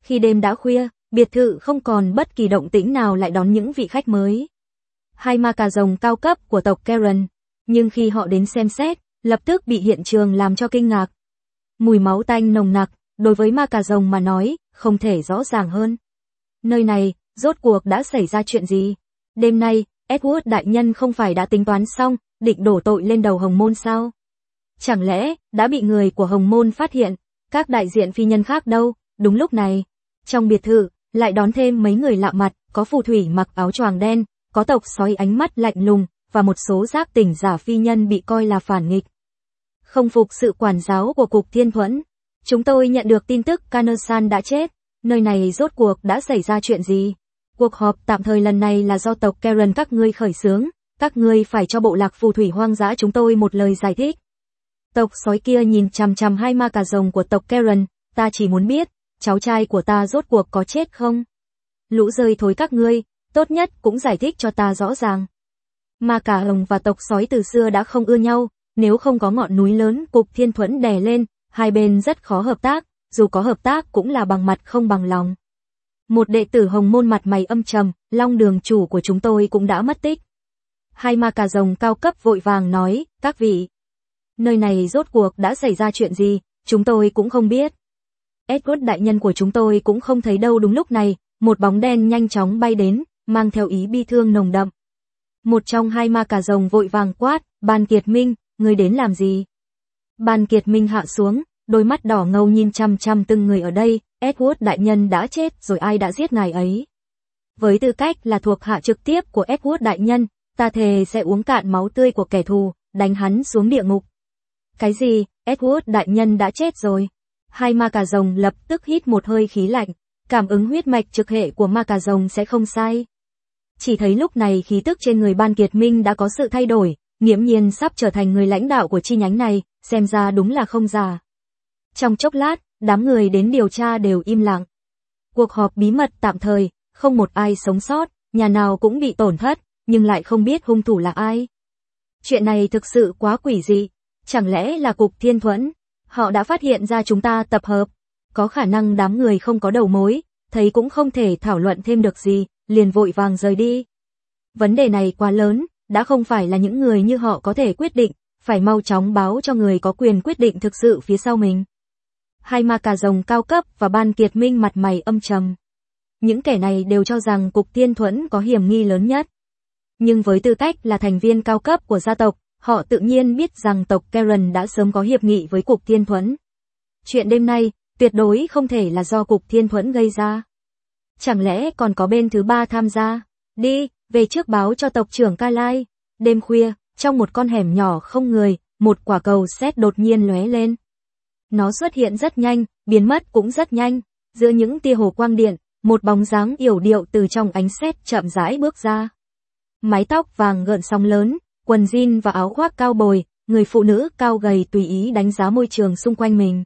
S1: Khi đêm đã khuya, biệt thự không còn bất kỳ động tĩnh nào lại đón những vị khách mới. Hai ma cà rồng cao cấp của tộc Karen. Nhưng khi họ đến xem xét, lập tức bị hiện trường làm cho kinh ngạc. Mùi máu tanh nồng nặc, đối với ma cà rồng mà nói, không thể rõ ràng hơn. Nơi này, rốt cuộc đã xảy ra chuyện gì? Đêm nay, Edward đại nhân không phải đã tính toán xong, định đổ tội lên đầu Hồng Môn sao? Chẳng lẽ, đã bị người của Hồng Môn phát hiện, các đại diện phi nhân khác đâu? Đúng lúc này, trong biệt thự, lại đón thêm mấy người lạ mặt, có phù thủy mặc áo choàng đen, có tộc sói ánh mắt lạnh lùng, và một số giác tỉnh giả phi nhân bị coi là phản nghịch. Không phục sự quản giáo của Cục Thiên Thuẫn, chúng tôi nhận được tin tức Kanasan đã chết, nơi này rốt cuộc đã xảy ra chuyện gì? Cuộc họp tạm thời lần này là do tộc Karen các ngươi khởi xướng, các ngươi phải cho bộ lạc phù thủy hoang dã chúng tôi một lời giải thích. Tộc sói kia nhìn chằm chằm hai ma cà rồng của tộc Karen, ta chỉ muốn biết, cháu trai của ta rốt cuộc có chết không? Lũ rơi thối các ngươi, tốt nhất cũng giải thích cho ta rõ ràng. Ma cà rồng và tộc sói từ xưa đã không ưa nhau, nếu không có ngọn núi lớn Cục Thiên Thuẫn đè lên, hai bên rất khó hợp tác, dù có hợp tác cũng là bằng mặt không bằng lòng. Một đệ tử Hồng Môn mặt mày âm trầm, Long Đường chủ của chúng tôi cũng đã mất tích. Hai ma cà rồng cao cấp vội vàng nói, các vị, nơi này rốt cuộc đã xảy ra chuyện gì, chúng tôi cũng không biết. Edward đại nhân của chúng tôi cũng không thấy đâu. Đúng lúc này, một bóng đen nhanh chóng bay đến, mang theo ý bi thương nồng đậm. Một trong hai ma cà rồng vội vàng quát, Ban Kiệt Minh, ngươi đến làm gì? Ban Kiệt Minh hạ xuống, đôi mắt đỏ ngầu nhìn chăm chăm từng người ở đây, Edward đại nhân đã chết rồi, ai đã giết ngài ấy? Với tư cách là thuộc hạ trực tiếp của Edward đại nhân, ta thề sẽ uống cạn máu tươi của kẻ thù, đánh hắn xuống địa ngục. Cái gì, Edward đại nhân đã chết rồi? Hai ma cà rồng lập tức hít một hơi khí lạnh, cảm ứng huyết mạch trực hệ của ma cà rồng sẽ không sai. Chỉ thấy lúc này khí tức trên người Ban Kiệt Minh đã có sự thay đổi, nghiễm nhiên sắp trở thành người lãnh đạo của chi nhánh này, xem ra đúng là không giả. Trong chốc lát, đám người đến điều tra đều im lặng. Cuộc họp bí mật tạm thời, không một ai sống sót, nhà nào cũng bị tổn thất, nhưng lại không biết hung thủ là ai. Chuyện này thực sự quá quỷ dị, chẳng lẽ là Cục Thiên Thuẫn? Họ đã phát hiện ra chúng ta tập hợp, có khả năng đám người không có đầu mối, thấy cũng không thể thảo luận thêm được gì, liền vội vàng rời đi. Vấn đề này quá lớn, đã không phải là những người như họ có thể quyết định, phải mau chóng báo cho người có quyền quyết định thực sự phía sau mình. Hai ma cà rồng cao cấp và Ban Kiệt Minh mặt mày âm trầm. Những kẻ này đều cho rằng Cục Thiên Thuẫn có hiểm nghi lớn nhất. Nhưng với tư cách là thành viên cao cấp của gia tộc, họ tự nhiên biết rằng tộc Karen đã sớm có hiệp nghị với Cục Thiên Thuẫn. Chuyện đêm nay, tuyệt đối không thể là do Cục Thiên Thuẫn gây ra. Chẳng lẽ còn có bên thứ ba tham gia? Đi, về trước báo cho tộc trưởng Ca Lai. Đêm khuya, trong một con hẻm nhỏ không người, một quả cầu sét đột nhiên lóe lên. Nó xuất hiện rất nhanh, biến mất cũng rất nhanh. Giữa những tia hồ quang điện, một bóng dáng yểu điệu từ trong ánh sét chậm rãi bước ra. Mái tóc vàng gợn sóng lớn, quần jean và áo khoác cao bồi, người phụ nữ cao gầy tùy ý đánh giá môi trường xung quanh mình.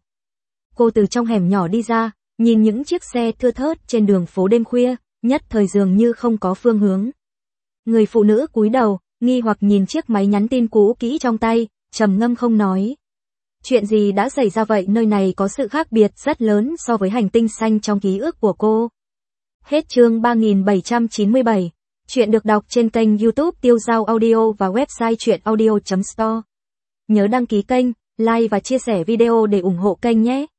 S1: Cô từ trong hẻm nhỏ đi ra, nhìn những chiếc xe thưa thớt trên đường phố đêm khuya, nhất thời dường như không có phương hướng. Người phụ nữ cúi đầu, nghi hoặc nhìn chiếc máy nhắn tin cũ kỹ trong tay, trầm ngâm không nói. Chuyện gì đã xảy ra vậy? Nơi này có sự khác biệt rất lớn so với hành tinh xanh trong ký ức của cô. Hết chương ba nghìn bảy trăm chín mươi bảy. Chuyện được đọc trên kênh YouTube Tiêu Dao Audio và website truyện audio chấm store. Nhớ đăng ký kênh, like và chia sẻ video để ủng hộ kênh nhé.